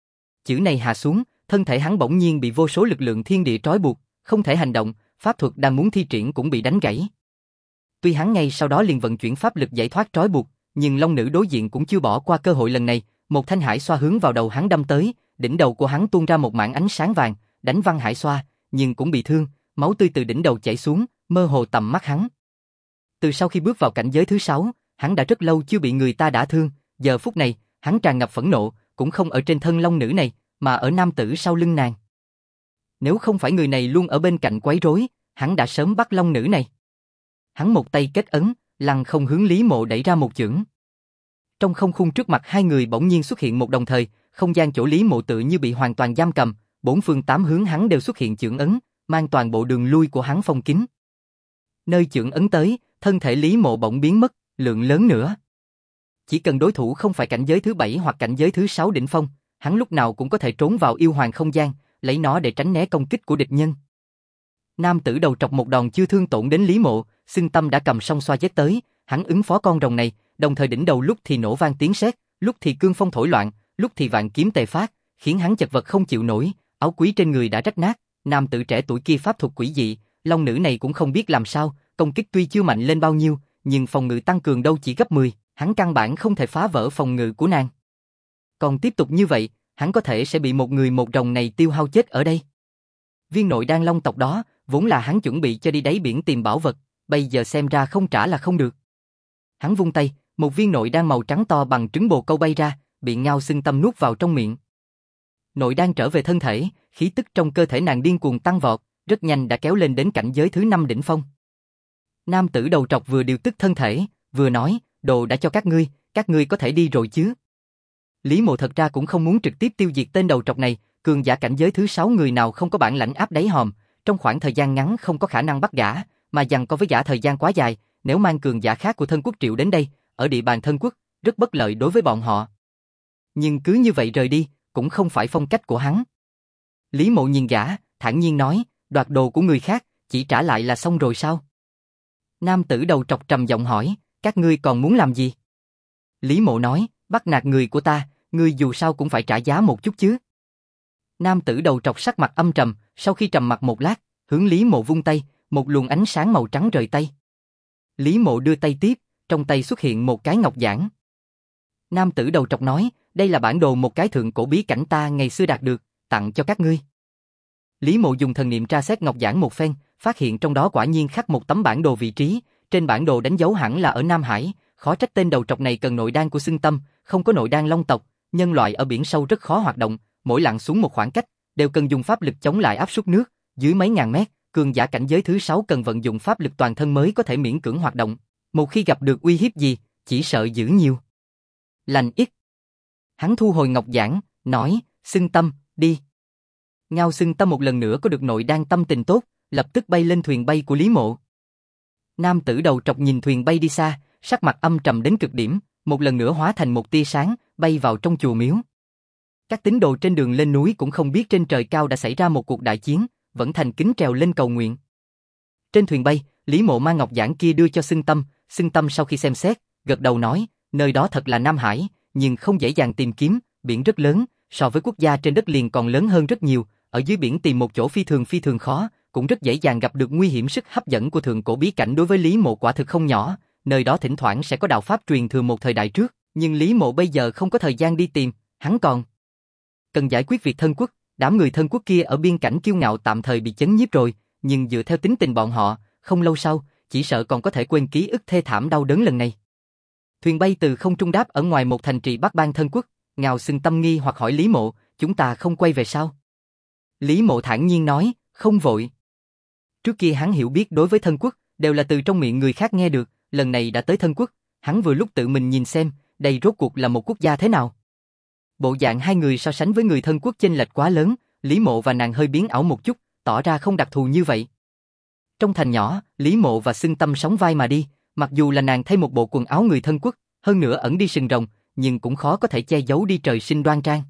Chữ này hạ xuống, thân thể hắn bỗng nhiên bị vô số lực lượng thiên địa trói buộc, không thể hành động, pháp thuật đang muốn thi triển cũng bị đánh gãy. Tuy hắn ngay sau đó liền vận chuyển pháp lực giải thoát trói buộc, nhưng long nữ đối diện cũng chưa bỏ qua cơ hội lần này, một thanh hải xoa hướng vào đầu hắn đâm tới, đỉnh đầu của hắn tuôn ra một mảng ánh sáng vàng, đánh văng hải xoa, nhưng cũng bị thương, máu tươi từ đỉnh đầu chảy xuống, mơ hồ tầm mắt hắn. Từ sau khi bước vào cảnh giới thứ 6, hắn đã rất lâu chưa bị người ta đả thương, giờ phút này, hắn tràn ngập phẫn nộ, cũng không ở trên thân long nữ này, mà ở nam tử sau lưng nàng. Nếu không phải người này luôn ở bên cạnh quấy rối, hắn đã sớm bắt long nữ này. Hắn một tay kết ấn, lăng không hướng Lý Mộ đẩy ra một chưởng. Trong không khung trước mặt 2 người bỗng nhiên xuất hiện một đồng thời, không gian chỗ Lý Mộ tự như bị hoàn toàn giam cầm, 4 phương 8 hướng hắn đều xuất hiện chưởng ấn, mang toàn bộ đường lui của hắn phong kín. Nơi chưởng ấn tới, thân thể Lý Mộ bỗng biến mất, lượng lớn nữa. Chỉ cần đối thủ không phải cảnh giới thứ 7 hoặc cảnh giới thứ 6 đỉnh phong, hắn lúc nào cũng có thể trốn vào yêu hoàng không gian, lấy nó để tránh né công kích của địch nhân. Nam tử đầu trọc một đòn chưa thương tổn đến Lý Mộ, Xưng Tâm đã cầm song xoa giết tới, hắn ứng phó con rồng này, đồng thời đỉnh đầu lúc thì nổ vang tiếng sét, lúc thì cương phong thổi loạn, lúc thì vạn kiếm tề phát, khiến hắn chật vật không chịu nổi, áo quý trên người đã rách nát. Nam tử trẻ tuổi kia pháp thuật quỷ dị, long nữ này cũng không biết làm sao, công kích tuy chưa mạnh lên bao nhiêu, nhưng phòng ngự tăng cường đâu chỉ gấp 10, hắn căn bản không thể phá vỡ phòng ngự của nàng. Còn tiếp tục như vậy, hắn có thể sẽ bị một người một rồng này tiêu hao chết ở đây. Viên nội đan long tộc đó, vốn là hắn chuẩn bị cho đi đáy biển tìm bảo vật, bây giờ xem ra không trả là không được. Hắn vung tay, một viên nội đan màu trắng to bằng trứng bồ câu bay ra, bị Ngao Xưng Tâm nuốt vào trong miệng. Nội đan trở về thân thể, khí tức trong cơ thể nàng điên cuồng tăng vọt, rất nhanh đã kéo lên đến cảnh giới thứ 5 đỉnh phong. Nam tử đầu trọc vừa điều tức thân thể, vừa nói, đồ đã cho các ngươi có thể đi rồi chứ. Lý Mộ thật ra cũng không muốn trực tiếp tiêu diệt tên đầu trọc này, cường giả cảnh giới thứ 6 người nào không có bản lãnh áp đáy hòm, trong khoảng thời gian ngắn không có khả năng bắt gã, mà giằng co với gã thời gian quá dài, nếu mang cường giả khác của Thân Quốc Triệu đến đây, ở địa bàn Thân Quốc, rất bất lợi đối với bọn họ. Nhưng cứ như vậy rời đi, cũng không phải phong cách của hắn. Lý Mộ nhìn gã, thản nhiên nói, đoạt đồ của người khác, chỉ trả lại là xong rồi sao? Nam tử đầu trọc trầm giọng hỏi, các ngươi còn muốn làm gì? Lý Mộ nói, bắt nạt người của ta, ngươi dù sao cũng phải trả giá một chút chứ. Nam tử đầu trọc sắc mặt âm trầm, sau khi trầm mặc một lát, hướng Lý Mộ vung tay, một luồng ánh sáng màu trắng rời tay. Lý Mộ đưa tay tiếp, trong tay xuất hiện một cái ngọc giản. Nam tử đầu trọc nói, đây là bản đồ một cái thượng cổ bí cảnh ta ngày xưa đạt được, tặng cho các ngươi. Lý Mộ dùng thần niệm tra xét ngọc giản một phen, phát hiện trong đó quả nhiên khắc một tấm bản đồ vị trí, trên bản đồ đánh dấu hẳn là ở Nam Hải, khó trách tên đầu trọc này cần nội đan của Xưng Tâm, không có nội đan long tộc, nhân loại ở biển sâu rất khó hoạt động, mỗi lặn xuống một khoảng cách, đều cần dùng pháp lực chống lại áp suất nước, dưới mấy ngàn mét, cường giả cảnh giới thứ 6 cần vận dụng pháp lực toàn thân mới có thể miễn cưỡng hoạt động, một khi gặp được uy hiếp gì, chỉ sợ dữ nhiều. Lành ít. Hắn thu hồi ngọc giản, nói, Xưng Tâm, đi. Ngao Xưng Tâm một lần nữa có được nội đan tâm tình tốt, lập tức bay lên thuyền bay của Lý Mộ. Nam tử đầu trọc nhìn thuyền bay đi xa, sắc mặt âm trầm đến cực điểm, một lần nữa hóa thành một tia sáng, bay vào trong chùa miếu. Các tín đồ trên đường lên núi cũng không biết trên trời cao đã xảy ra một cuộc đại chiến, vẫn thành kính trèo lên cầu nguyện. Trên thuyền bay, Lý Mộ mang ngọc giản kia đưa cho Xưng Tâm sau khi xem xét, gật đầu nói, nơi đó thật là Nam Hải, nhưng không dễ dàng tìm kiếm, biển rất lớn, so với quốc gia trên đất liền còn lớn hơn rất nhiều, ở dưới biển tìm một chỗ phi thường khó, cũng rất dễ dàng gặp được nguy hiểm. Sức hấp dẫn của thượng cổ bí cảnh đối với Lý Mộ quả thực không nhỏ, nơi đó thỉnh thoảng sẽ có đạo pháp truyền thừa một thời đại trước, nhưng Lý Mộ bây giờ không có thời gian đi tìm, hắn còn cần giải quyết việc thân quốc. Đám người thân quốc kia ở biên cảnh kiêu ngạo tạm thời bị chấn nhiếp rồi, nhưng dựa theo tính tình bọn họ, không lâu sau, chỉ sợ còn có thể quên ký ức thê thảm đau đớn lần này. Thuyền bay từ không trung đáp ở ngoài một thành trì Bắc Bang thân quốc, Ngao Xưng Tâm nghi hoặc hỏi Lý Mộ, chúng ta không quay về sao? Lý Mộ thản nhiên nói, không vội. Trước kia hắn hiểu biết đối với thân quốc, đều là từ trong miệng người khác nghe được, lần này đã tới thân quốc, hắn vừa lúc tự mình nhìn xem, đây rốt cuộc là một quốc gia thế nào. Bộ dạng hai người so sánh với người thân quốc chênh lệch quá lớn, Lý Mộ và nàng hơi biến ảo một chút, tỏ ra không đặc thù như vậy. Trong thành nhỏ, Lý Mộ và Xưng Tâm sóng vai mà đi, mặc dù là nàng thay một bộ quần áo người thân quốc, hơn nữa ẩn đi sừng rồng, nhưng cũng khó có thể che giấu đi trời sinh đoan trang.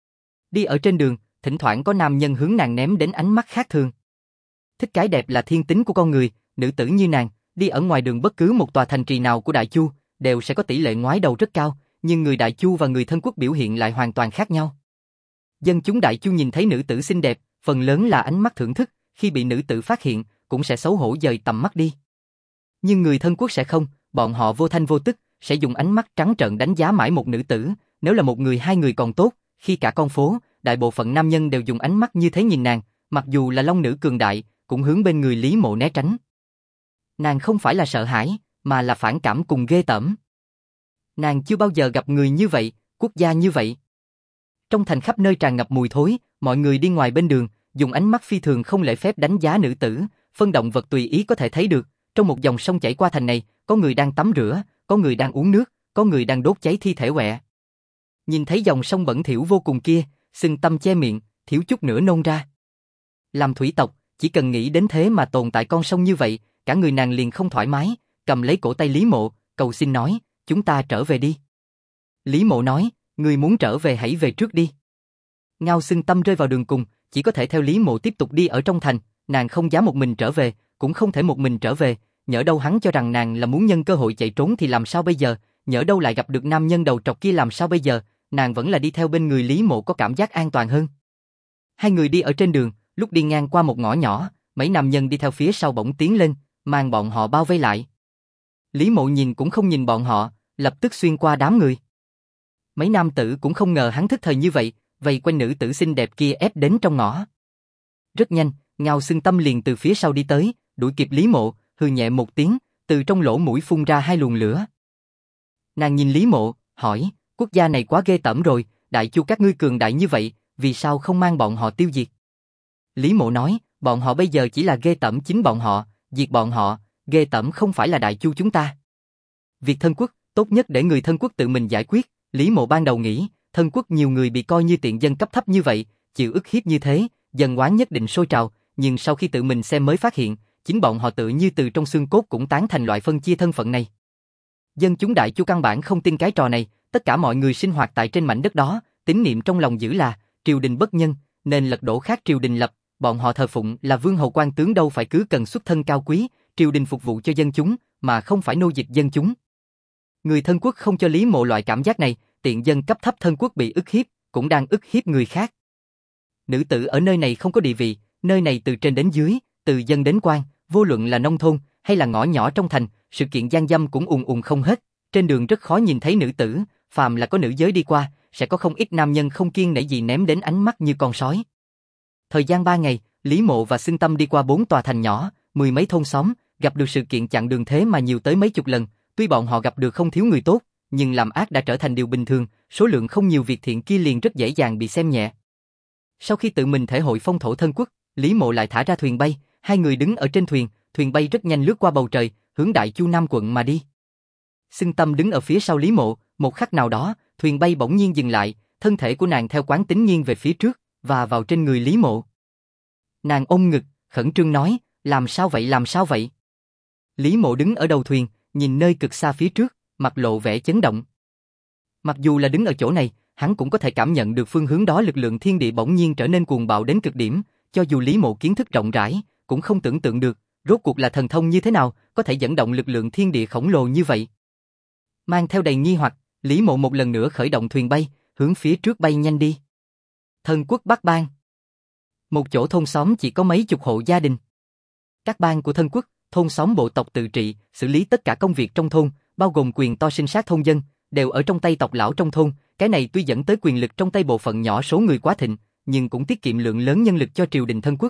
Đi ở trên đường, thỉnh thoảng có nam nhân hướng nàng ném đến ánh mắt khác thường. Thích cái đẹp là thiên tính của con người, nữ tử như nàng, đi ở ngoài đường bất cứ một tòa thành trì nào của Đại Chu, đều sẽ có tỷ lệ ngoái đầu rất cao, nhưng người Đại Chu và người thân quốc biểu hiện lại hoàn toàn khác nhau. Dân chúng Đại Chu nhìn thấy nữ tử xinh đẹp, phần lớn là ánh mắt thưởng thức, khi bị nữ tử phát hiện, cũng sẽ xấu hổ dời tầm mắt đi. Nhưng người thân quốc sẽ không, bọn họ vô thanh vô tức, sẽ dùng ánh mắt trắng trợn đánh giá mãi một nữ tử, nếu là một người hai người còn tốt, khi cả con phố, đại bộ phận nam nhân đều dùng ánh mắt như thế nhìn nàng, mặc dù là long nữ cường đại, cũng hướng bên người Lý Mộ né tránh. Nàng không phải là sợ hãi, mà là phản cảm cùng ghê tởm. Nàng chưa bao giờ gặp người như vậy, quốc gia như vậy. Trong thành khắp nơi tràn ngập mùi thối, mọi người đi ngoài bên đường, dùng ánh mắt phi thường không lễ phép đánh giá nữ tử, phân động vật tùy ý có thể thấy được, trong một dòng sông chảy qua thành này, có người đang tắm rửa, có người đang uống nước, có người đang đốt cháy thi thể quẹ. Nhìn thấy dòng sông bẩn thỉu vô cùng kia, Xưng Tâm che miệng, thiếu chút nữa nôn ra. Làm thủy tộc, chỉ cần nghĩ đến thế mà tồn tại con sông như vậy, cả người nàng liền không thoải mái, cầm lấy cổ tay Lý Mộ, cầu xin nói, chúng ta trở về đi. Lý Mộ nói, người muốn trở về hãy về trước đi. Ngao Xưng Tâm rơi vào đường cùng, chỉ có thể theo Lý Mộ tiếp tục đi ở trong thành, nàng không dám một mình trở về, cũng không thể một mình trở về, nhỡ đâu hắn cho rằng nàng là muốn nhân cơ hội chạy trốn thì làm sao bây giờ, nhỡ đâu lại gặp được nam nhân đầu trọc kia làm sao bây giờ, nàng vẫn là đi theo bên người Lý Mộ có cảm giác an toàn hơn. Hai người đi ở trên đường, lúc đi ngang qua một ngõ nhỏ, mấy nam nhân đi theo phía sau bỗng tiến lên, mang bọn họ bao vây lại. Lý Mộ nhìn cũng không nhìn bọn họ, lập tức xuyên qua đám người. Mấy nam tử cũng không ngờ hắn thức thời như vậy, vây quanh nữ tử xinh đẹp kia ép đến trong ngõ. Rất nhanh, Ngao Xưng Tâm liền từ phía sau đi tới, đuổi kịp Lý Mộ, hừ nhẹ một tiếng, từ trong lỗ mũi phun ra hai luồng lửa. Nàng nhìn Lý Mộ, hỏi, quốc gia này quá ghê tởm rồi, Đại Chu các ngươi cường đại như vậy, vì sao không mang bọn họ tiêu diệt? Lý Mộ nói, bọn họ bây giờ chỉ là ghê tởm chính bọn họ, diệt bọn họ, ghê tởm không phải là Đại Chu chúng ta. Việc thân quốc, tốt nhất để người thân quốc tự mình giải quyết. Lý Mộ ban đầu nghĩ, thân quốc nhiều người bị coi như tiện dân cấp thấp như vậy, chịu ức hiếp như thế, dân oán nhất định sôi trào, nhưng sau khi tự mình xem mới phát hiện, chính bọn họ tự như từ trong xương cốt cũng tán thành loại phân chia thân phận này. Dân chúng Đại Chu căn bản không tin cái trò này, tất cả mọi người sinh hoạt tại trên mảnh đất đó, tín niệm trong lòng giữ là triều đình bất nhân, nên lật đổ khác triều đình lập, bọn họ thờ phụng là vương hầu quan tướng đâu phải cứ cần xuất thân cao quý, triều đình phục vụ cho dân chúng, mà không phải nô dịch dân chúng. Người thân quốc không cho Lý Mộ loại cảm giác này, tiện dân cấp thấp thân quốc bị ức hiếp, cũng đang ức hiếp người khác. Nữ tử ở nơi này không có địa vị, nơi này từ trên đến dưới, Từ dân đến quan, vô luận là nông thôn hay là ngõ nhỏ trong thành, sự kiện gian dâm cũng ùn ùn không hết. Trên đường rất khó nhìn thấy nữ tử, phàm là có nữ giới đi qua, sẽ có không ít nam nhân không kiêng nể gì ném đến ánh mắt như con sói. Thời gian 3 ngày, Lý Mộ và Xưng Tâm đi qua 4 tòa thành nhỏ, 10 mấy thôn xóm, gặp được sự kiện chặn đường thế mà nhiều tới mấy chục lần. Tuy bọn họ gặp được không thiếu người tốt, nhưng làm ác đã trở thành điều bình thường, số lượng không nhiều việc thiện kia liền rất dễ dàng bị xem nhẹ. Sau khi tự mình thể hội phong thổ thân quốc, Lý Mộ lại thả ra thuyền bay, hai người đứng ở trên thuyền, thuyền bay rất nhanh lướt qua bầu trời, hướng Đại Chu Nam quận mà đi. Xưng Tâm đứng ở phía sau Lý Mộ, một khắc nào đó, thuyền bay bỗng nhiên dừng lại, thân thể của nàng theo quán tính nghiêng về phía trước, và vào trên người Lý Mộ. Nàng ôm ngực, khẩn trương nói, làm sao vậy làm sao vậy? Lý Mộ đứng ở đầu thuyền, nhìn nơi cực xa phía trước, mặt lộ vẻ chấn động. Mặc dù là đứng ở chỗ này, hắn cũng có thể cảm nhận được phương hướng đó lực lượng thiên địa bỗng nhiên trở nên cuồng bạo đến cực điểm, cho dù Lý Mộ kiến thức rộng rãi, cũng không tưởng tượng được, rốt cuộc là thần thông như thế nào, có thể dẫn động lực lượng thiên địa khổng lồ như vậy. Mang theo đầy nghi hoặc, Lý Mộ một lần nữa khởi động thuyền bay, hướng phía trước bay nhanh đi. Thân quốc Bắc Bang. Một chỗ thôn xóm chỉ có mấy chục hộ gia đình. Các bang của thân quốc, thôn xóm bộ tộc tự trị, xử lý tất cả công việc trong thôn, bao gồm quyền to sinh sát thôn dân, đều ở trong tay tộc lão trong thôn. Cái này tuy dẫn tới quyền lực trong tay bộ phận nhỏ số người quá thịnh, nhưng cũng tiết kiệm lượng lớn nhân lực cho triều đình thân quốc.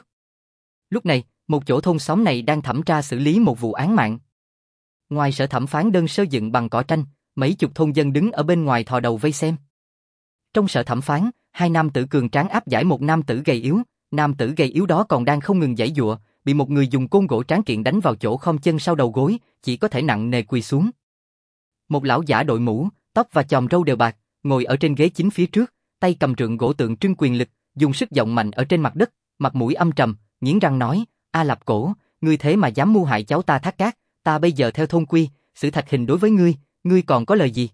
Lúc này, một chỗ thôn xóm này đang thẩm tra xử lý một vụ án mạng. Ngoài sở thẩm phán đơn sơ dựng bằng cỏ tranh, mấy chục thôn dân đứng ở bên ngoài thò đầu vây xem. Trong sở thẩm phán, hai nam tử cường tráng áp giải một nam tử gầy yếu. Nam tử gầy yếu đó còn đang không ngừng giãy giụa, bị một người dùng côn gỗ tráng kiện đánh vào chỗ khom chân sau đầu gối, chỉ có thể nặng nề quỳ xuống. Một lão giả đội mũ, tóc và chòm râu đều bạc, ngồi ở trên ghế chính phía trước, tay cầm trượng gỗ tượng trưng quyền lực, dùng sức giọng mạnh ở trên mặt đất, mặt mũi âm trầm, nghiến răng nói: "A Lạp Cổ, ngươi thế mà dám mưu hại cháu ta Thác Cát, ta bây giờ theo thôn quy, xử thạch hình đối với ngươi, ngươi còn có lời gì?"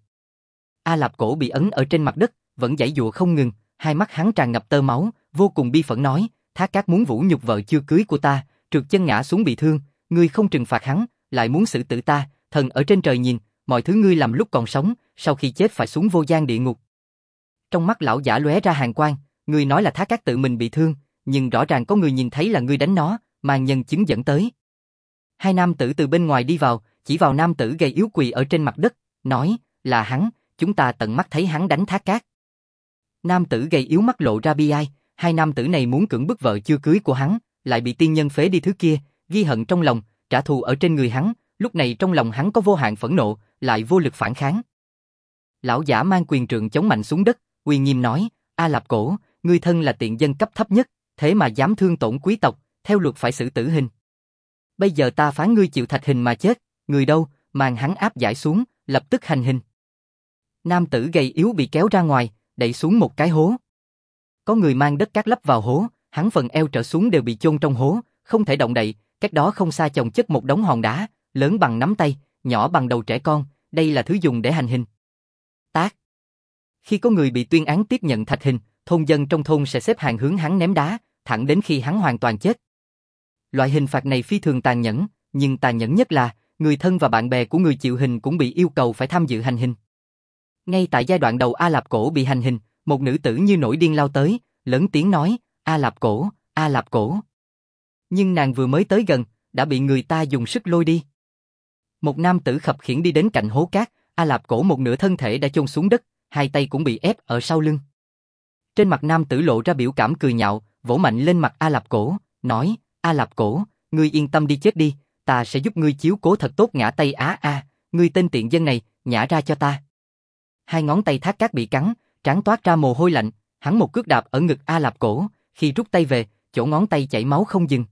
A Lạp Cổ bị ấn ở trên mặt đất, vẫn giãy giụa không ngừng, hai mắt hắn tràn ngập tơ máu, vô cùng bi phẫn nói: "Thác Cát muốn vũ nhục vợ chưa cưới của ta, trượt chân ngã xuống bị thương, ngươi không trừng phạt hắn, lại muốn xử tử ta, thần ở trên trời nhìn, mọi thứ ngươi làm lúc còn sống, sau khi chết phải xuống vô gian địa ngục." Trong mắt lão giả lóe ra hàn quang, ngươi nói là Thác Cát tự mình bị thương, nhưng rõ ràng có người nhìn thấy là ngươi đánh nó, mang nhân chứng dẫn tới. Hai nam tử từ bên ngoài đi vào, chỉ vào nam tử gầy yếu quỳ ở trên mặt đất, nói: "Là hắn, chúng ta tận mắt thấy hắn đánh Thác Cát." Nam tử gầy yếu mắt lộ ra bi ai, hai nam tử này muốn cưỡng bức vợ chưa cưới của hắn, lại bị tiên nhân phế đi thứ kia, ghi hận trong lòng, trả thù ở trên người hắn, lúc này trong lòng hắn có vô hạn phẫn nộ, lại vô lực phản kháng. Lão giả mang quyền trượng chống mạnh xuống đất, uy nghiêm nói: "A Lạp Cổ, ngươi thân là tiện dân cấp thấp nhất, thế mà dám thương tổn quý tộc, theo luật phải xử tử hình. Bây giờ ta phán ngươi chịu thạch hình mà chết, người đâu, mang hắn áp giải xuống, lập tức hành hình." Nam tử gầy yếu bị kéo ra ngoài, đẩy xuống một cái hố. Có người mang đất cát lấp vào hố, hắn phần eo trở xuống đều bị chôn trong hố, không thể động đậy. Cách đó không xa chồng chất một đống hòn đá, lớn bằng nắm tay, nhỏ bằng đầu trẻ con, đây là thứ dùng để hành hình. Tác. Khi có người bị tuyên án tiếp nhận thạch hình, thôn dân trong thôn sẽ xếp hàng hướng hắn ném đá, thẳng đến khi hắn hoàn toàn chết. Loại hình phạt này phi thường tàn nhẫn, nhưng tàn nhẫn nhất là, người thân và bạn bè của người chịu hình cũng bị yêu cầu phải tham dự hành hình. Ngay tại giai đoạn đầu A Lạp Cổ bị hành hình, một nữ tử như nổi điên lao tới, lớn tiếng nói: "A Lạp Cổ, A Lạp Cổ." Nhưng nàng vừa mới tới gần, đã bị người ta dùng sức lôi đi. Một nam tử khập khiễng đi đến cạnh hố cát, A Lạp Cổ một nửa thân thể đã chôn xuống đất, hai tay cũng bị ép ở sau lưng. Trên mặt nam tử lộ ra biểu cảm cười nhạo, vỗ mạnh lên mặt A Lạp Cổ, nói: "A Lạp Cổ, ngươi yên tâm đi chết đi, ta sẽ giúp ngươi chiếu cố thật tốt ngã Tây Á a, ngươi tên tiện dân này, nhả ra cho ta." Hai ngón tay Thác Cát bị cắn, trán toát ra mồ hôi lạnh, hắn một cước đạp ở ngực A Lạp Cổ, khi rút tay về, chỗ ngón tay chảy máu không dừng.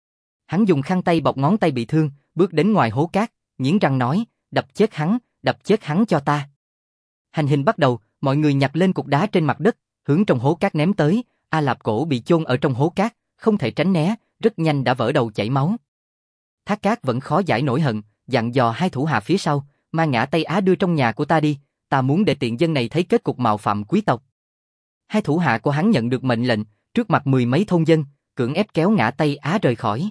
Hắn dùng khăn tay bọc ngón tay bị thương, bước đến ngoài hố cát, nghiến răng nói: đập chết hắn cho ta." Hành hình bắt đầu, mọi người nhặt lên cục đá trên mặt đất, hướng trong hố cát ném tới. A Lạp Cổ bị chôn ở trong hố cát, không thể tránh né, rất nhanh đã vỡ đầu chảy máu. Thác Cát vẫn khó giải nổi hận, dặn dò hai thủ hạ phía sau: "Mang ngã Tây Á đưa trong nhà của ta đi, ta muốn để tiện dân này thấy kết cục mạo phạm quý tộc." Hai thủ hạ của hắn nhận được mệnh lệnh, trước mặt mười mấy thôn dân, cưỡng ép kéo ngã Tây Á rời khỏi.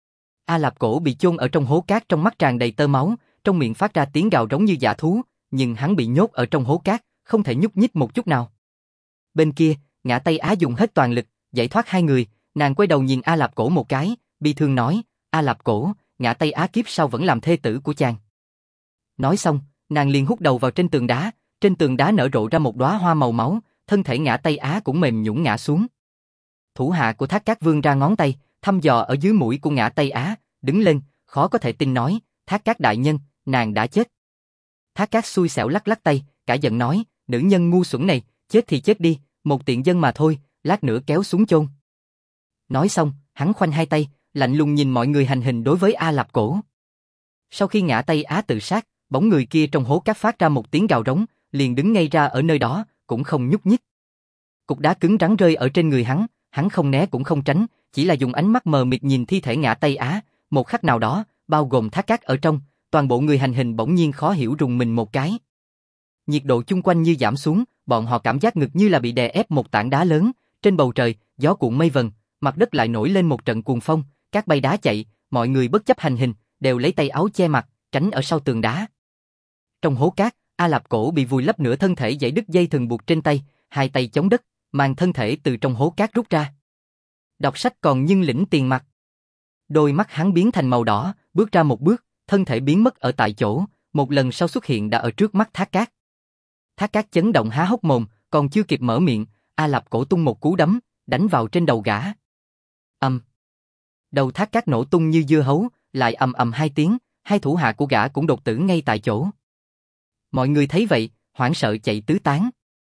A Lạp Cổ bị chôn ở trong hố cát, trong mắt tràn đầy tơ máu, trong miệng phát ra tiếng gào rống như dã thú, nhưng hắn bị nhốt ở trong hố cát, không thể nhúc nhích một chút nào. Bên kia, ngã Tây Á dùng hết toàn lực, giải thoát hai người, nàng quay đầu nhìn A Lạp Cổ một cái, bi thương nói, A Lạp Cổ, ngã Tây Á kiếp sau vẫn làm thê tử của chàng. Nói xong, nàng liền hút đầu vào trên tường đá nở rộ ra một đóa hoa màu máu, thân thể ngã Tây Á cũng mềm nhũn ngã xuống. Thủ hạ của Thác Các vươn ra ngón tay, thăm dò ở dưới mũi của ngã Tây Á, đứng lên, khó có thể tin nói, Thác Các đại nhân, nàng đã chết. Thác Các xui xẻo lắc lắc tay, cả giận nói, nữ nhân ngu xuẩn này, chết thì chết đi, một tiện dân mà thôi, lát nữa kéo xuống chôn. Nói xong, hắn khoanh hai tay, lạnh lùng nhìn mọi người hành hình đối với A Lạp Cổ. Sau khi ngã Tây Á tự sát, bóng người kia trong hố cát phát ra một tiếng gào rống, liền đứng ngay ra ở nơi đó, cũng không nhúc nhích. Cục đá cứng rắn rơi ở trên người hắn không né cũng không tránh, chỉ là dùng ánh mắt mờ mịt nhìn thi thể ngã Tây Á, một khắc nào đó, bao gồm Thác Các ở trong, toàn bộ người hành hình bỗng nhiên khó hiểu rùng mình một cái. Nhiệt độ chung quanh như giảm xuống, bọn họ cảm giác ngực như là bị đè ép một tảng đá lớn, trên bầu trời, gió cuộn mây vần, mặt đất lại nổi lên một trận cuồng phong, cát bay đá chạy, mọi người bất chấp hành hình, đều lấy tay áo che mặt, tránh ở sau tường đá. Trong hố cát, A Lạp Cổ bị vùi lấp nửa thân thể dãy đứt dây thừng buộc trên tay, hai tay chống đất, mang thân thể từ trong hố cát rút ra. Đọc sách còn nhưng lĩnh tiền mặt. Đôi mắt hắn biến thành màu đỏ, bước ra một bước, thân thể biến mất ở tại chỗ, một lần sau xuất hiện đã ở trước mắt Thác Các. Thác Các chấn động há hốc mồm, còn chưa kịp mở miệng, A Lạp Cổ tung một cú đấm, đánh vào trên đầu gã. Đầu Thác Các nổ tung như dưa hấu, lại hai tiếng, hai thủ hạ của gã cũng đột tử ngay tại chỗ. Mọi người thấy vậy, hoảng sợ chạy tứ tán.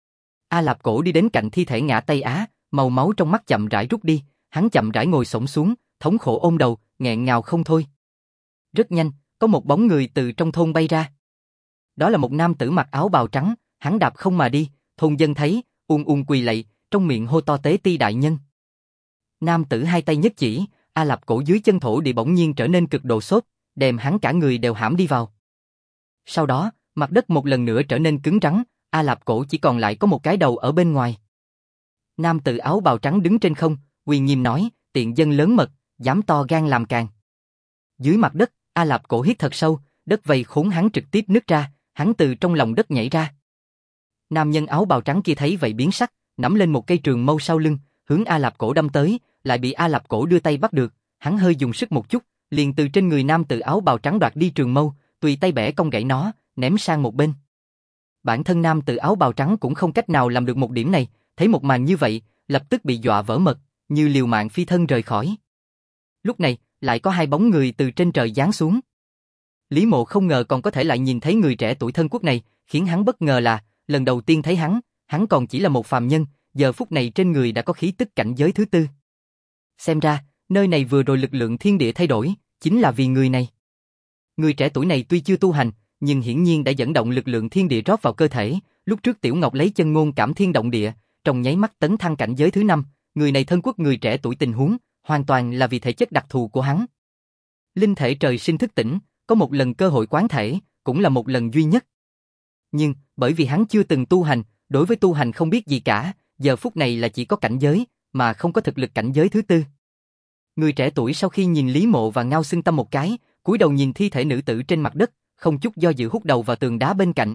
A Lạp Cổ đi đến cạnh thi thể ngã Tây Á, màu máu trong mắt chậm rãi rút đi, hắn chậm rãi ngồi xổm xuống, thống khổ ôm đầu, nghẹn ngào không thôi. Rất nhanh, có một bóng người từ trong thôn bay ra. Đó là một nam tử mặc áo bào trắng, hắn đạp không mà đi, thôn dân thấy, quỳ lạy, trong miệng hô to tế ti đại nhân. Nam tử hai tay nhất chỉ, A Lạp Cổ dưới chân thổ địa bỗng nhiên trở nên cực độ xốp, đem hắn cả người đều hãm đi vào. Sau đó, mặt đất một lần nữa trở nên cứng rắn, A Lạp Cổ chỉ còn lại có một cái đầu ở bên ngoài. Nam tử áo bào trắng đứng trên không, uy nghiêm nói, tiện dân lớn mật, dám to gan làm càn. Dưới mặt đất, A Lạp Cổ hít thật sâu, đất vây khốn hắn trực tiếp nứt ra, hắn từ trong lòng đất nhảy ra. Nam nhân áo bào trắng kia thấy vậy biến sắc, nắm lên một cây trường mâu sau lưng, hướng A Lạp Cổ đâm tới, lại bị A Lạp Cổ đưa tay bắt được, hắn hơi dùng sức một chút, liền từ trên người nam tử áo bào trắng đoạt đi trường mâu, tùy tay bẻ cong gãy nó, ném sang một bên. Bản thân nam tử áo bào trắng cũng không cách nào làm được một điểm này, thấy một màn như vậy, lập tức bị dọa vỡ mật, như liều mạng phi thân rời khỏi. Lúc này, lại có hai bóng người từ trên trời giáng xuống. Lý Mộ không ngờ còn có thể lại nhìn thấy người trẻ tuổi thân quốc này, khiến hắn bất ngờ là, lần đầu tiên thấy hắn còn chỉ là một phàm nhân, giờ phút này trên người đã có khí tức cảnh giới thứ tư. Xem ra, nơi này vừa rồi lực lượng thiên địa thay đổi, chính là vì người này. Người trẻ tuổi này tuy chưa tu hành, nhưng hiển nhiên đã dẫn động lực lượng thiên địa rót vào cơ thể, lúc trước Tiểu Ngọc lấy chân ngôn cảm thiên động địa, trong nháy mắt tấn thăng cảnh giới thứ 5, người này thân quốc người trẻ tuổi tình huống, hoàn toàn là vì thể chất đặc thù của hắn. Linh thể trời sinh thức tỉnh, có một lần cơ hội quán thể, cũng là một lần duy nhất. Nhưng, bởi vì hắn chưa từng tu hành, đối với tu hành không biết gì cả, giờ phút này là chỉ có cảnh giới, mà không có thực lực cảnh giới thứ tư. Người trẻ tuổi sau khi nhìn Lý Mộ và Ngao Xưng Tâm một cái, cúi đầu nhìn thi thể nữ tử trên mặt đất, không chút do dự hút đầu vào tường đá bên cạnh.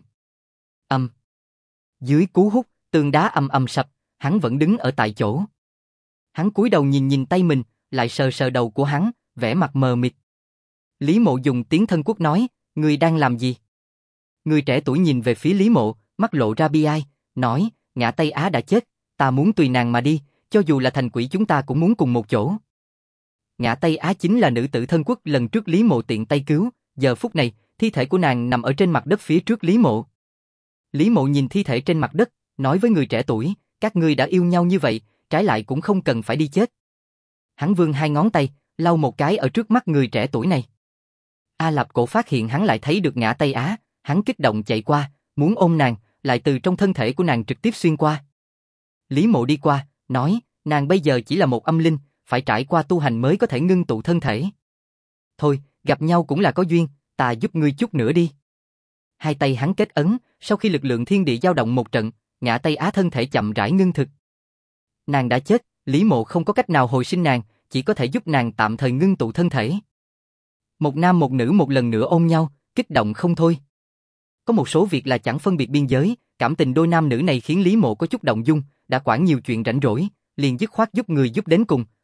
Dưới cú hút, tường đá sập, hắn vẫn đứng ở tại chỗ. Hắn cúi đầu nhìn tay mình, lại sờ sờ đầu của hắn, vẻ mặt mờ mịt. Lý Mộ dùng tiếng thân quốc nói, người đang làm gì? Người trẻ tuổi nhìn về phía Lý Mộ, mắt lộ ra bi ai, nói, ngã Tây Á đã chết, ta muốn tùy nàng mà đi, cho dù là thành quỷ chúng ta cũng muốn cùng một chỗ. Ngã Tây Á chính là nữ tử thân quốc lần trước Lý Mộ tiện tay cứu, giờ phút này, thi thể của nàng nằm ở trên mặt đất phía trước Lý Mộ. Lý Mộ nhìn thi thể trên mặt đất, nói với người trẻ tuổi, các ngươi đã yêu nhau như vậy, trái lại cũng không cần phải đi chết. Hắn vươn hai ngón tay, lau một cái ở trước mắt người trẻ tuổi này. A Lạp Cổ phát hiện hắn lại thấy được ngã Tây Á, hắn kích động chạy qua, muốn ôm nàng, lại từ trong thân thể của nàng trực tiếp xuyên qua. Lý Mộ đi qua, nói, nàng bây giờ chỉ là một âm linh, phải trải qua tu hành mới có thể ngưng tụ thân thể. Thôi, gặp nhau cũng là có duyên, ta giúp ngươi chút nữa đi. Hai tay hắn kết ấn, sau khi lực lượng thiên địa dao động một trận, ngã Tây Á thân thể chậm rãi ngưng thực. Nàng đã chết, Lý Mộ không có cách nào hồi sinh nàng, chỉ có thể giúp nàng tạm thời ngưng tụ thân thể. Một nam một nữ một lần nữa ôm nhau, kích động không thôi. Có một số việc là chẳng phân biệt biên giới, cảm tình đôi nam nữ này khiến Lý Mộ có chút động dung, đã quản nhiều chuyện rảnh rỗi, liền dứt khoát giúp người giúp đến cùng,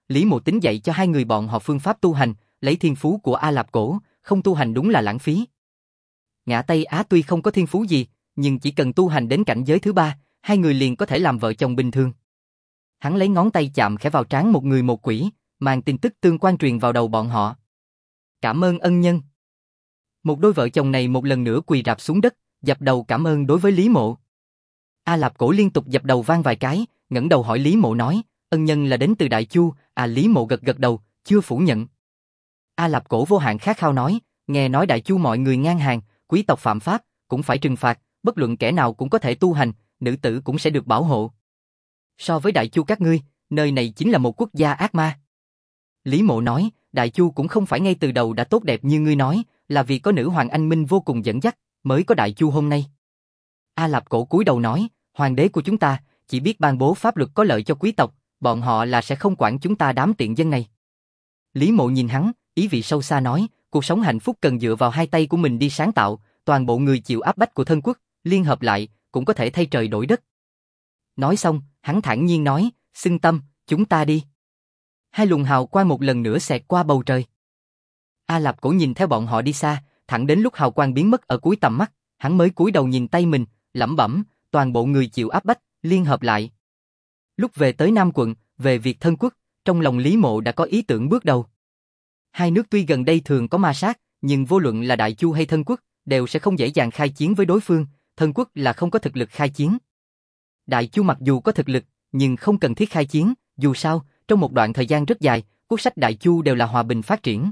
Lý Mộ tính dạy cho hai người bọn họ phương pháp tu hành, lấy thiên phú của A Lạp Cổ, không tu hành đúng là lãng phí. Ngã Tây Á tuy không có thiên phú gì, nhưng chỉ cần tu hành đến cảnh giới thứ ba, hai người liền có thể làm vợ chồng bình thường. Hắn lấy ngón tay chạm khẽ vào trán một người một quỷ, mang tin tức tương quan truyền vào đầu bọn họ. Cảm ơn ân nhân. Một đôi vợ chồng này một lần nữa quỳ rạp xuống đất, dập đầu cảm ơn đối với Lý Mộ. A Lạp Cổ liên tục dập đầu vang vài cái, ngẩng đầu hỏi Lý Mộ nói, ân nhân là đến từ Đại Chu, Lý Mộ gật gật đầu, chưa phủ nhận. A Lạp Cổ vô hạn khát khao nói, nghe nói Đại Chu mọi người ngang hàng, quý tộc phạm pháp, cũng phải trừng phạt, bất luận kẻ nào cũng có thể tu hành, nữ tử cũng sẽ được bảo hộ. So với Đại Chu các ngươi, nơi này chính là một quốc gia ác ma. Lý Mộ nói, Đại Chu cũng không phải ngay từ đầu đã tốt đẹp như ngươi nói, là vì có nữ hoàng anh minh vô cùng dẫn dắt, mới có Đại Chu hôm nay. A Lạp Cổ cúi đầu nói, hoàng đế của chúng ta, chỉ biết ban bố pháp luật có lợi cho quý tộc, bọn họ là sẽ không quản chúng ta đám tiện dân này. Lý Mộ nhìn hắn, ý vị sâu xa nói, cuộc sống hạnh phúc cần dựa vào hai tay của mình đi sáng tạo, toàn bộ người chịu áp bách của thân quốc, liên hợp lại, cũng có thể thay trời đổi đất. Nói xong, hắn thản nhiên nói, xưng tâm, chúng ta đi. Hai luồng hào quang một lần nữa xẹt qua bầu trời. A Lạp Cổ nhìn theo bọn họ đi xa, thẳng đến lúc hào quang biến mất ở cuối tầm mắt, hắn mới cúi đầu nhìn tay mình, lẩm bẩm, toàn bộ người chịu áp bách, liên hợp lại. Lúc về tới Nam quận, về việc thân quốc, trong lòng Lý Mộ đã có ý tưởng bước đầu. Hai nước tuy gần đây thường có ma sát, nhưng vô luận là Đại Chu hay thân quốc, đều sẽ không dễ dàng khai chiến với đối phương, thân quốc là không có thực lực khai chiến. Đại Chu mặc dù có thực lực, nhưng không cần thiết khai chiến, dù sao, trong một đoạn thời gian rất dài, quốc sách Đại Chu đều là hòa bình phát triển.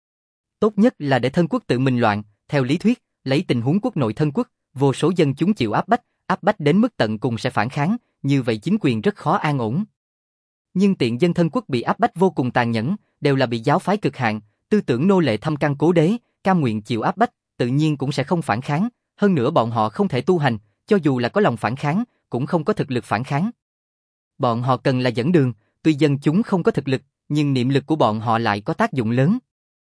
Tốt nhất là để thân quốc tự mình loạn, theo lý thuyết, lấy tình huống quốc nội thân quốc, vô số dân chúng chịu áp bách đến mức tận cùng sẽ phản kháng, như vậy chính quyền rất khó an ổn. Nhưng tiện dân thân quốc bị áp bách vô cùng tàn nhẫn, đều là bị giáo phái cực hạn, tư tưởng nô lệ thâm căn cố đế, cam nguyện chịu áp bách, tự nhiên cũng sẽ không phản kháng, hơn nữa bọn họ không thể tu hành, cho dù là có lòng phản kháng, cũng không có thực lực phản kháng. Bọn họ cần là dẫn đường, tuy dân chúng không có thực lực, nhưng niệm lực của bọn họ lại có tác dụng lớn.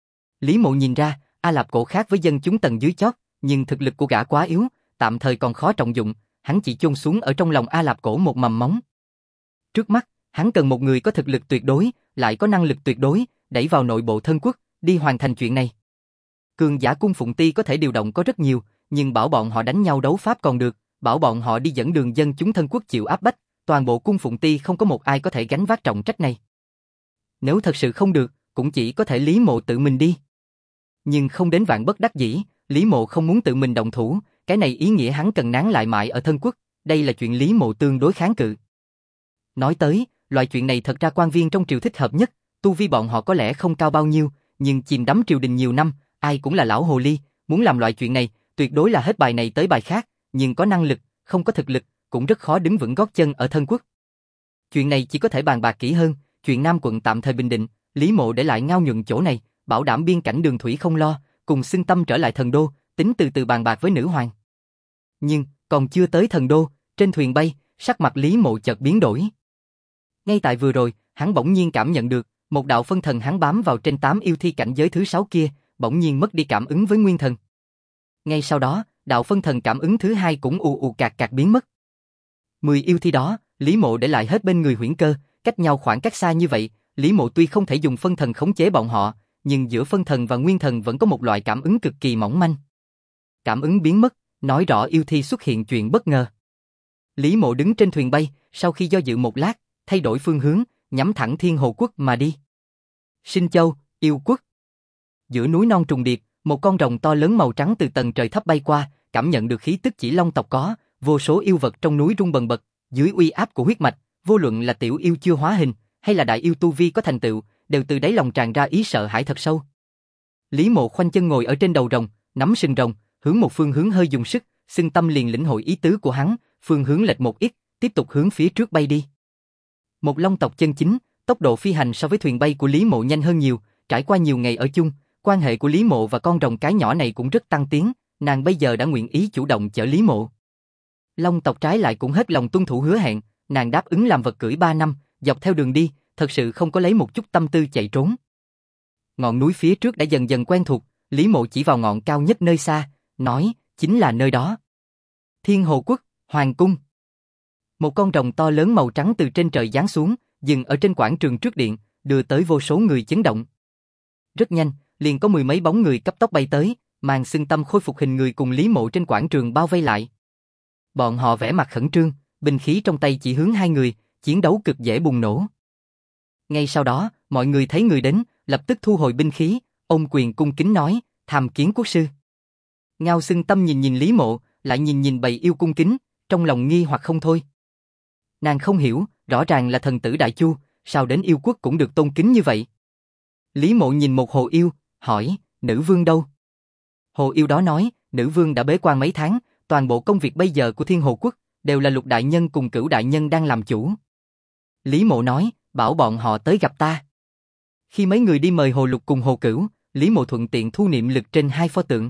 Lý Mộ nhìn ra, A Lạp Cổ khác với dân chúng tầng dưới chót, nhưng thực lực của gã quá yếu, tạm thời còn khó trọng dụng, hắn chỉ chôn xuống ở trong lòng A Lạp Cổ một mầm móng. Trước mắt, hắn cần một người có thực lực tuyệt đối, lại có năng lực tuyệt đối, đẩy vào nội bộ thân quốc, đi hoàn thành chuyện này. Cường giả cung Phụng Ti có thể điều động có rất nhiều, nhưng bảo bọn họ đánh nhau đấu pháp còn được, bảo bọn họ đi dẫn đường dân chúng thân quốc chịu áp bách, toàn bộ cung Phụng Ti không có một ai có thể gánh vác trọng trách này. Nếu thật sự không được, cũng chỉ có thể Lý Mộ tự mình đi. Nhưng không đến vạn bất đắc dĩ, Lý Mộ không muốn tự mình động thủ, cái này ý nghĩa hắn cần nán lại mãi ở thân quốc, đây là chuyện Lý Mộ tương đối kháng cự. Nói tới, loại chuyện này thật ra quan viên trong triều thích hợp nhất, tu vi bọn họ có lẽ không cao bao nhiêu, nhưng chìm đắm triều đình nhiều năm, ai cũng là lão hồ ly, muốn làm loại chuyện này, tuyệt đối là hết bài này tới bài khác, nhưng có năng lực, không có thực lực, cũng rất khó đứng vững gót chân ở thân quốc. Chuyện này chỉ có thể bàn bạc kỹ hơn, chuyện Nam quận tạm thời bình định, Lý Mộ để lại Ngao Nhuận chỗ này, bảo đảm biên cảnh đường thủy không lo, cùng xưng tâm trở lại thần đô, tính từ từ bàn bạc với nữ hoàng. Nhưng, còn chưa tới thần đô, trên thuyền bay, sắc mặt Lý Mộ chợt biến đổi. Ngay tại vừa rồi, hắn bỗng nhiên cảm nhận được, một đạo phân thần hắn bám vào trên 8 yêu thi cảnh giới thứ 6 kia, bỗng nhiên mất đi cảm ứng với nguyên thần. Ngay sau đó, đạo phân thần cảm ứng thứ 2 cũng ù ù cạc cạc biến mất. 10 yêu thi đó, Lý Mộ để lại hết bên người Huyễn Cơ, cách nhau khoảng cách xa như vậy, Lý Mộ tuy không thể dùng phân thần khống chế bọn họ, nhưng giữa phân thần và nguyên thần vẫn có một loại cảm ứng cực kỳ mỏng manh. Cảm ứng biến mất, nói rõ yêu thi xuất hiện chuyện bất ngờ. Lý Mộ đứng trên thuyền bay, sau khi do dự một lát, thay đổi phương hướng, nhắm thẳng Thiên Hồ Quốc mà đi. Sinh Châu, yêu quốc. Giữa núi non trùng điệp, một con rồng to lớn màu trắng từ tầng trời thấp bay qua, cảm nhận được khí tức chỉ long tộc có, vô số yêu vật trong núi rung bần bật, dưới uy áp của huyết mạch, vô luận là tiểu yêu chưa hóa hình, hay là đại yêu tu vi có thành tựu, đều từ đáy lòng tràn ra ý sợ hãi thật sâu. Lý Mộ khoanh chân ngồi ở trên đầu rồng, nắm sừng rồng, hướng một phương hướng hơi dùng sức, xưng tâm liền lĩnh hội ý tứ của hắn, phương hướng lệch một ít, tiếp tục hướng phía trước bay đi. Một long tộc chân chính, tốc độ phi hành so với thuyền bay của Lý Mộ nhanh hơn nhiều, trải qua nhiều ngày ở chung, quan hệ của Lý Mộ và con rồng cái nhỏ này cũng rất tăng tiến, nàng bây giờ đã nguyện ý chủ động chở Lý Mộ. Long tộc trái lại cũng hết lòng tuân thủ hứa hẹn, nàng đáp ứng làm vật cưỡi 3 năm, dọc theo đường đi, thật sự không có lấy một chút tâm tư chạy trốn. Ngọn núi phía trước đã dần dần quen thuộc, Lý Mộ chỉ vào ngọn cao nhất nơi xa, nói, chính là nơi đó. Thiên Hồ Quốc, Hoàng Cung. Một con rồng to lớn màu trắng từ trên trời giáng xuống, dừng ở trên quảng trường trước điện, đưa tới vô số người chấn động. Rất nhanh, liền có mười mấy bóng người cấp tốc bay tới, mang xưng tâm khôi phục hình người cùng Lý Mộ trên quảng trường bao vây lại. Bọn họ vẻ mặt khẩn trương, binh khí trong tay chỉ hướng hai người, chiến đấu cực dễ bùng nổ. Ngay sau đó, mọi người thấy người đến, lập tức thu hồi binh khí, ôm quyền cung kính nói, tham kiến quốc sư. Ngao xưng tâm nhìn nhìn Lý Mộ, lại nhìn nhìn bầy yêu cung kính, trong lòng nghi hoặc không thôi. Nàng không hiểu, rõ ràng là thần tử Đại Chu, sao đến yêu quốc cũng được tôn kính như vậy. Lý Mộ nhìn một hồ yêu, hỏi, nữ vương đâu? Hồ yêu đó nói, nữ vương đã bế quan mấy tháng, toàn bộ công việc bây giờ của Thiên Hồ quốc đều là Lục đại nhân cùng Cửu đại nhân đang làm chủ. Lý Mộ nói, bảo bọn họ tới gặp ta. Khi mấy người đi mời Hồ Lục cùng Hồ Cửu, Lý Mộ thuận tiện thu niệm lực trên hai pho tượng.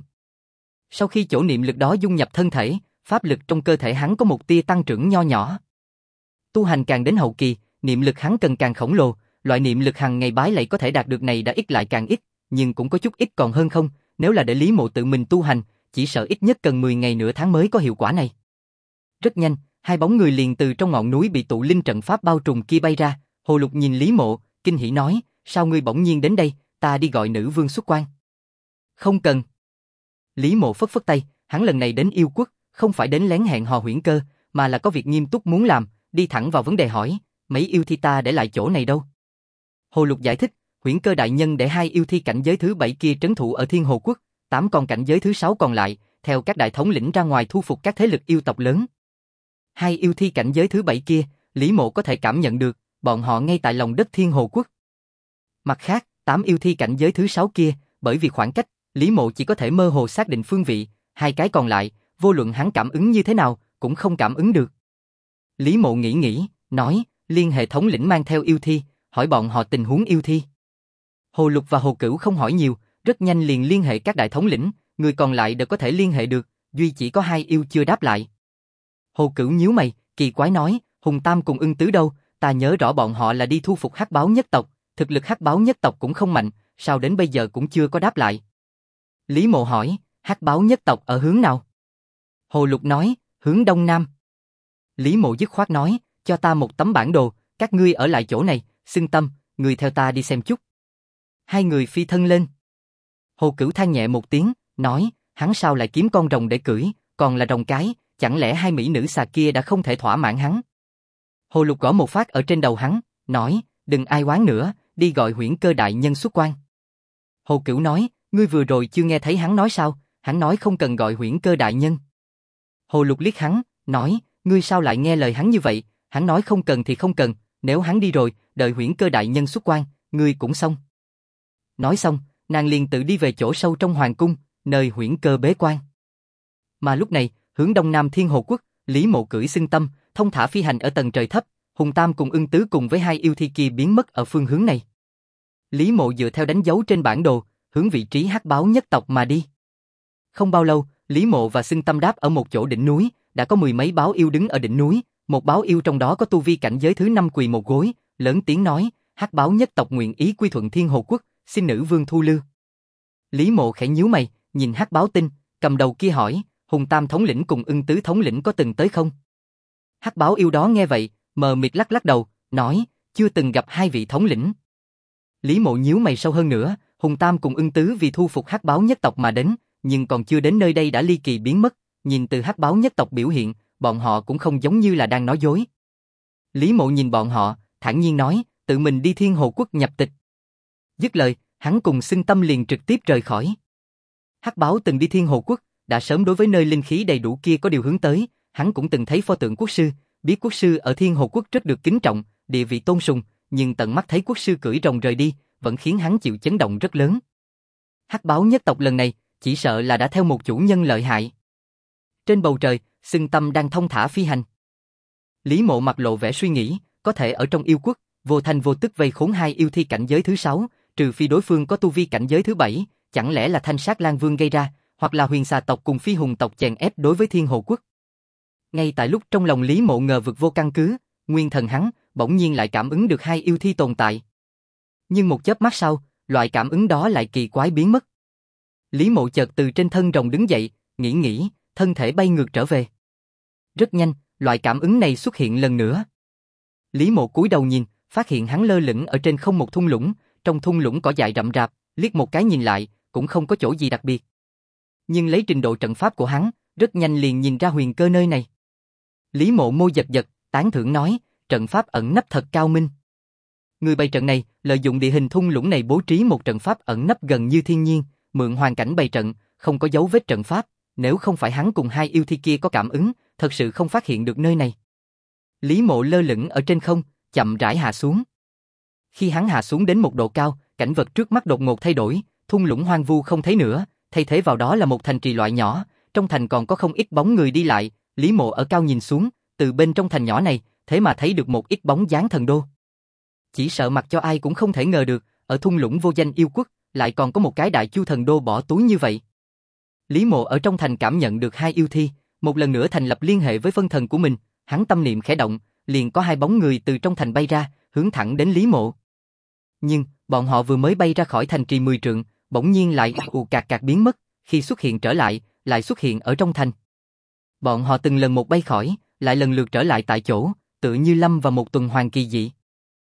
Sau khi chỗ niệm lực đó dung nhập thân thể, pháp lực trong cơ thể hắn có một tia tăng trưởng nho nhỏ. Tu hành càng đến hậu kỳ, niệm lực hắn cần càng khổng lồ, loại niệm lực hàng ngày bái lạy có thể đạt được này đã ít lại càng ít, nhưng cũng có chút ít còn hơn không, nếu là để Lý Mộ tự mình tu hành, chỉ sợ ít nhất cần 10 ngày nửa tháng mới có hiệu quả này. Rất nhanh, hai bóng người liền từ trong ngọn núi bị tụ linh trận pháp bao trùm kia bay ra, Hồ Lục nhìn Lý Mộ, kinh hỉ nói, sao ngươi bỗng nhiên đến đây, ta đi gọi nữ vương xuất quan. Không cần. Lý Mộ phất phất tay, hắn lần này đến yêu quốc, không phải đến lén hẹn hò Huyễn Cơ, mà là có việc nghiêm túc muốn làm, đi thẳng vào vấn đề hỏi, mấy yêu thi ta để lại chỗ này đâu? Hồ Lục giải thích, Huyễn Cơ đại nhân để hai yêu thi cảnh giới thứ 7 kia trấn thủ ở Thiên Hồ quốc, 8 con cảnh giới thứ 6 còn lại, theo các đại thống lĩnh ra ngoài thu phục các thế lực yêu tộc lớn. Hai yêu thi cảnh giới thứ 7 kia, Lý Mộ có thể cảm nhận được, bọn họ ngay tại lòng đất Thiên Hồ quốc. Mặt khác, 8 yêu thi cảnh giới thứ 6 kia, bởi vì khoảng cách, Lý Mộ chỉ có thể mơ hồ xác định phương vị, hai cái còn lại, vô luận hắn cảm ứng như thế nào, cũng không cảm ứng được. Lý Mộ nghĩ, nói, liên hệ thống lĩnh mang theo yêu thi, hỏi bọn họ tình huống yêu thi. Hồ Lục và Hồ Cửu không hỏi nhiều, rất nhanh liền liên hệ các đại thống lĩnh, người còn lại đều có thể liên hệ được, duy chỉ có hai yêu chưa đáp lại. Hồ Cửu nhíu mày, kỳ quái nói, Hùng Tam cùng Ưng Tứ đâu, ta nhớ rõ bọn họ là đi thu phục Hắc Báo nhất tộc, thực lực Hắc Báo nhất tộc cũng không mạnh, sao đến bây giờ cũng chưa có đáp lại. Lý Mộ hỏi, Hắc Báo nhất tộc ở hướng nào? Hồ Lục nói, hướng đông nam. Lý Mộ dứt khoát nói, cho ta một tấm bản đồ, các ngươi ở lại chỗ này, Xưng Tâm, người theo ta đi xem chút. Hai người phi thân lên. Hồ Cửu than nhẹ một tiếng, nói, hắn sao lại kiếm con rồng để cưỡi, còn là rồng cái, chẳng lẽ hai mỹ nữ xà kia đã không thể thỏa mãn hắn? Hồ Lục gõ một phát ở trên đầu hắn, nói, đừng ai oán nữa, đi gọi Huyễn Cơ đại nhân xuất quan. Hồ Cửu nói, ngươi vừa rồi chưa nghe thấy hắn nói sao, hắn nói không cần gọi Huyễn Cơ đại nhân. Hồ Lục liếc hắn, nói, ngươi sao lại nghe lời hắn như vậy, hắn nói không cần thì không cần, nếu hắn đi rồi, đợi Huyễn Cơ đại nhân xuất quan, ngươi cũng xong. Nói xong, nàng liền tự đi về chỗ sâu trong hoàng cung, nơi Huyễn Cơ bế quan. Mà lúc này, hướng đông nam Thiên Hồ quốc, Lý Mộ cưỡi Xưng Tâm, thông thả phi hành ở tầng trời thấp, Hùng Tam cùng Ưng Tứ cùng với hai yêu thi kia biến mất ở phương hướng này. Lý Mộ dựa theo đánh dấu trên bản đồ, hướng vị trí Hắc Báo nhất tộc mà đi. Không bao lâu, Lý Mộ và Xưng Tâm đáp ở một chỗ đỉnh núi, đã có mười mấy báo yêu đứng ở đỉnh núi, một báo yêu trong đó có tu vi cảnh giới thứ 5 quỳ một gối, lớn tiếng nói, Hắc Báo nhất tộc nguyện ý quy thuận Thiên Hồ quốc, xin nữ vương thu lưu. Lý Mộ khẽ nhíu mày, nhìn Hắc Báo tinh, cầm đầu kia hỏi, Hùng Tam thống lĩnh cùng Ưng Tứ thống lĩnh có từng tới không? Hắc Báo yêu đó nghe vậy, mờ mịt lắc lắc đầu, nói, chưa từng gặp hai vị thống lĩnh. Lý Mộ nhíu mày sâu hơn nữa, Hùng Tam cùng Ưng Tứ vì thu phục Hắc Báo nhất tộc mà đến, nhưng còn chưa đến nơi đây đã ly kỳ biến mất, nhìn từ Hắc Báo nhất tộc biểu hiện, bọn họ cũng không giống như là đang nói dối. Lý Mộ nhìn bọn họ, thản nhiên nói, tự mình đi Thiên Hồ quốc nhập tịch. Dứt lời, hắn cùng Xưng Tâm liền trực tiếp rời khỏi. Hắc Báo từng đi Thiên Hồ quốc, đã sớm đối với nơi linh khí đầy đủ kia có điều hướng tới, hắn cũng từng thấy pho tượng quốc sư, biết quốc sư ở Thiên Hồ quốc rất được kính trọng, địa vị tôn sùng, nhưng tận mắt thấy quốc sư cưỡi rồng rời đi, vẫn khiến hắn chịu chấn động rất lớn. Hắc Báo nhất tộc lần này, chỉ sợ là đã theo một chủ nhân lợi hại. Trên bầu trời, Xưng Tâm đang thông thả phi hành. Lý Mộ mặt lộ vẻ suy nghĩ, có thể ở trong yêu quốc, vô thanh vô tức vây khốn hai yêu thi cảnh giới thứ 6, trừ phi đối phương có tu vi cảnh giới thứ 7, chẳng lẽ là Thanh Sát Lang Vương gây ra, hoặc là Huyền Xà tộc cùng Phi Hùng tộc chèn ép đối với Thiên Hồ quốc. Ngay tại lúc trong lòng Lý Mộ ngờ vực vô căn cứ, nguyên thần hắn bỗng nhiên lại cảm ứng được hai yêu thi tồn tại. Nhưng một chớp mắt sau, loại cảm ứng đó lại kỳ quái biến mất. Lý Mộ chợt từ trên thân rồng đứng dậy, nghĩ, thân thể bay ngược trở về. Rất nhanh, loại cảm ứng này xuất hiện lần nữa. Lý Mộ cúi đầu nhìn, phát hiện hắn lơ lửng ở trên không một thung lũng, trong thung lũng cỏ dại rậm rạp, liếc một cái nhìn lại, cũng không có chỗ gì đặc biệt. Nhưng lấy trình độ trận pháp của hắn, rất nhanh liền nhìn ra huyền cơ nơi này. Lý Mộ môi giật giật, tán thưởng nói, trận pháp ẩn nấp thật cao minh. Người bày trận này, lợi dụng địa hình thung lũng này bố trí một trận pháp ẩn nấp gần như thiên nhiên, mượn hoàn cảnh bày trận, không có dấu vết trận pháp, nếu không phải hắn cùng hai yêu thi kia có cảm ứng, thật sự không phát hiện được nơi này. Lý Mộ lơ lửng ở trên không, chậm rãi hạ xuống. Khi hắn hạ xuống đến một độ cao, cảnh vật trước mắt đột ngột thay đổi, thung lũng hoang vu không thấy nữa, thay thế vào đó là một thành trì loại nhỏ, trong thành còn có không ít bóng người đi lại. Lý Mộ ở cao nhìn xuống, từ bên trong thành nhỏ này, thế mà thấy được một ít bóng dáng thần đô. Chỉ sợ mặc cho ai cũng không thể ngờ được, ở thung lũng vô danh yêu quốc, lại còn có một cái đại chu thần đô bỏ túi như vậy. Lý Mộ ở trong thành cảm nhận được hai yêu thi, một lần nữa thành lập liên hệ với phân thần của mình, hắn tâm niệm khẽ động, liền có hai bóng người từ trong thành bay ra, hướng thẳng đến Lý Mộ. Nhưng, bọn họ vừa mới bay ra khỏi thành trì 10 trượng, bỗng nhiên lại cạc cạc biến mất, khi xuất hiện trở lại, lại xuất hiện ở trong thành. Bọn họ từng lần một bay khỏi, lại lần lượt trở lại tại chỗ, tựa như lâm vào một tuần hoàn kỳ dị.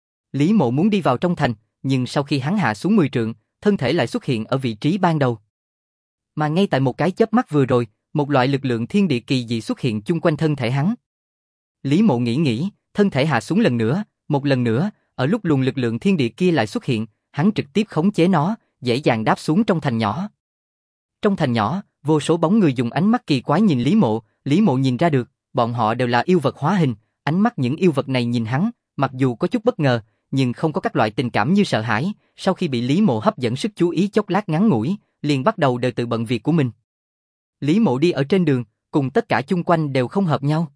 Lý Mộ muốn đi vào trong thành, nhưng sau khi hắn hạ xuống 10 trượng, thân thể lại xuất hiện ở vị trí ban đầu. Mà ngay tại một cái chớp mắt vừa rồi, một loại lực lượng thiên địa kỳ dị xuất hiện chung quanh thân thể hắn. Lý Mộ nghĩ, thân thể hạ xuống lần nữa, một lần nữa, ở lúc luồng lực lượng thiên địa kia lại xuất hiện, hắn trực tiếp khống chế nó, dễ dàng đáp xuống trong thành nhỏ. Trong thành nhỏ, vô số bóng người dùng ánh mắt kỳ quái nhìn Lý Mộ nhìn ra được, bọn họ đều là yêu vật hóa hình, ánh mắt những yêu vật này nhìn hắn, mặc dù có chút bất ngờ, nhưng không có các loại tình cảm như sợ hãi, sau khi bị Lý Mộ hấp dẫn sức chú ý chốc lát ngắn ngủi, liền bắt đầu đều tự bận việc của mình. Lý Mộ đi ở trên đường, cùng tất cả chung quanh đều không hợp nhau.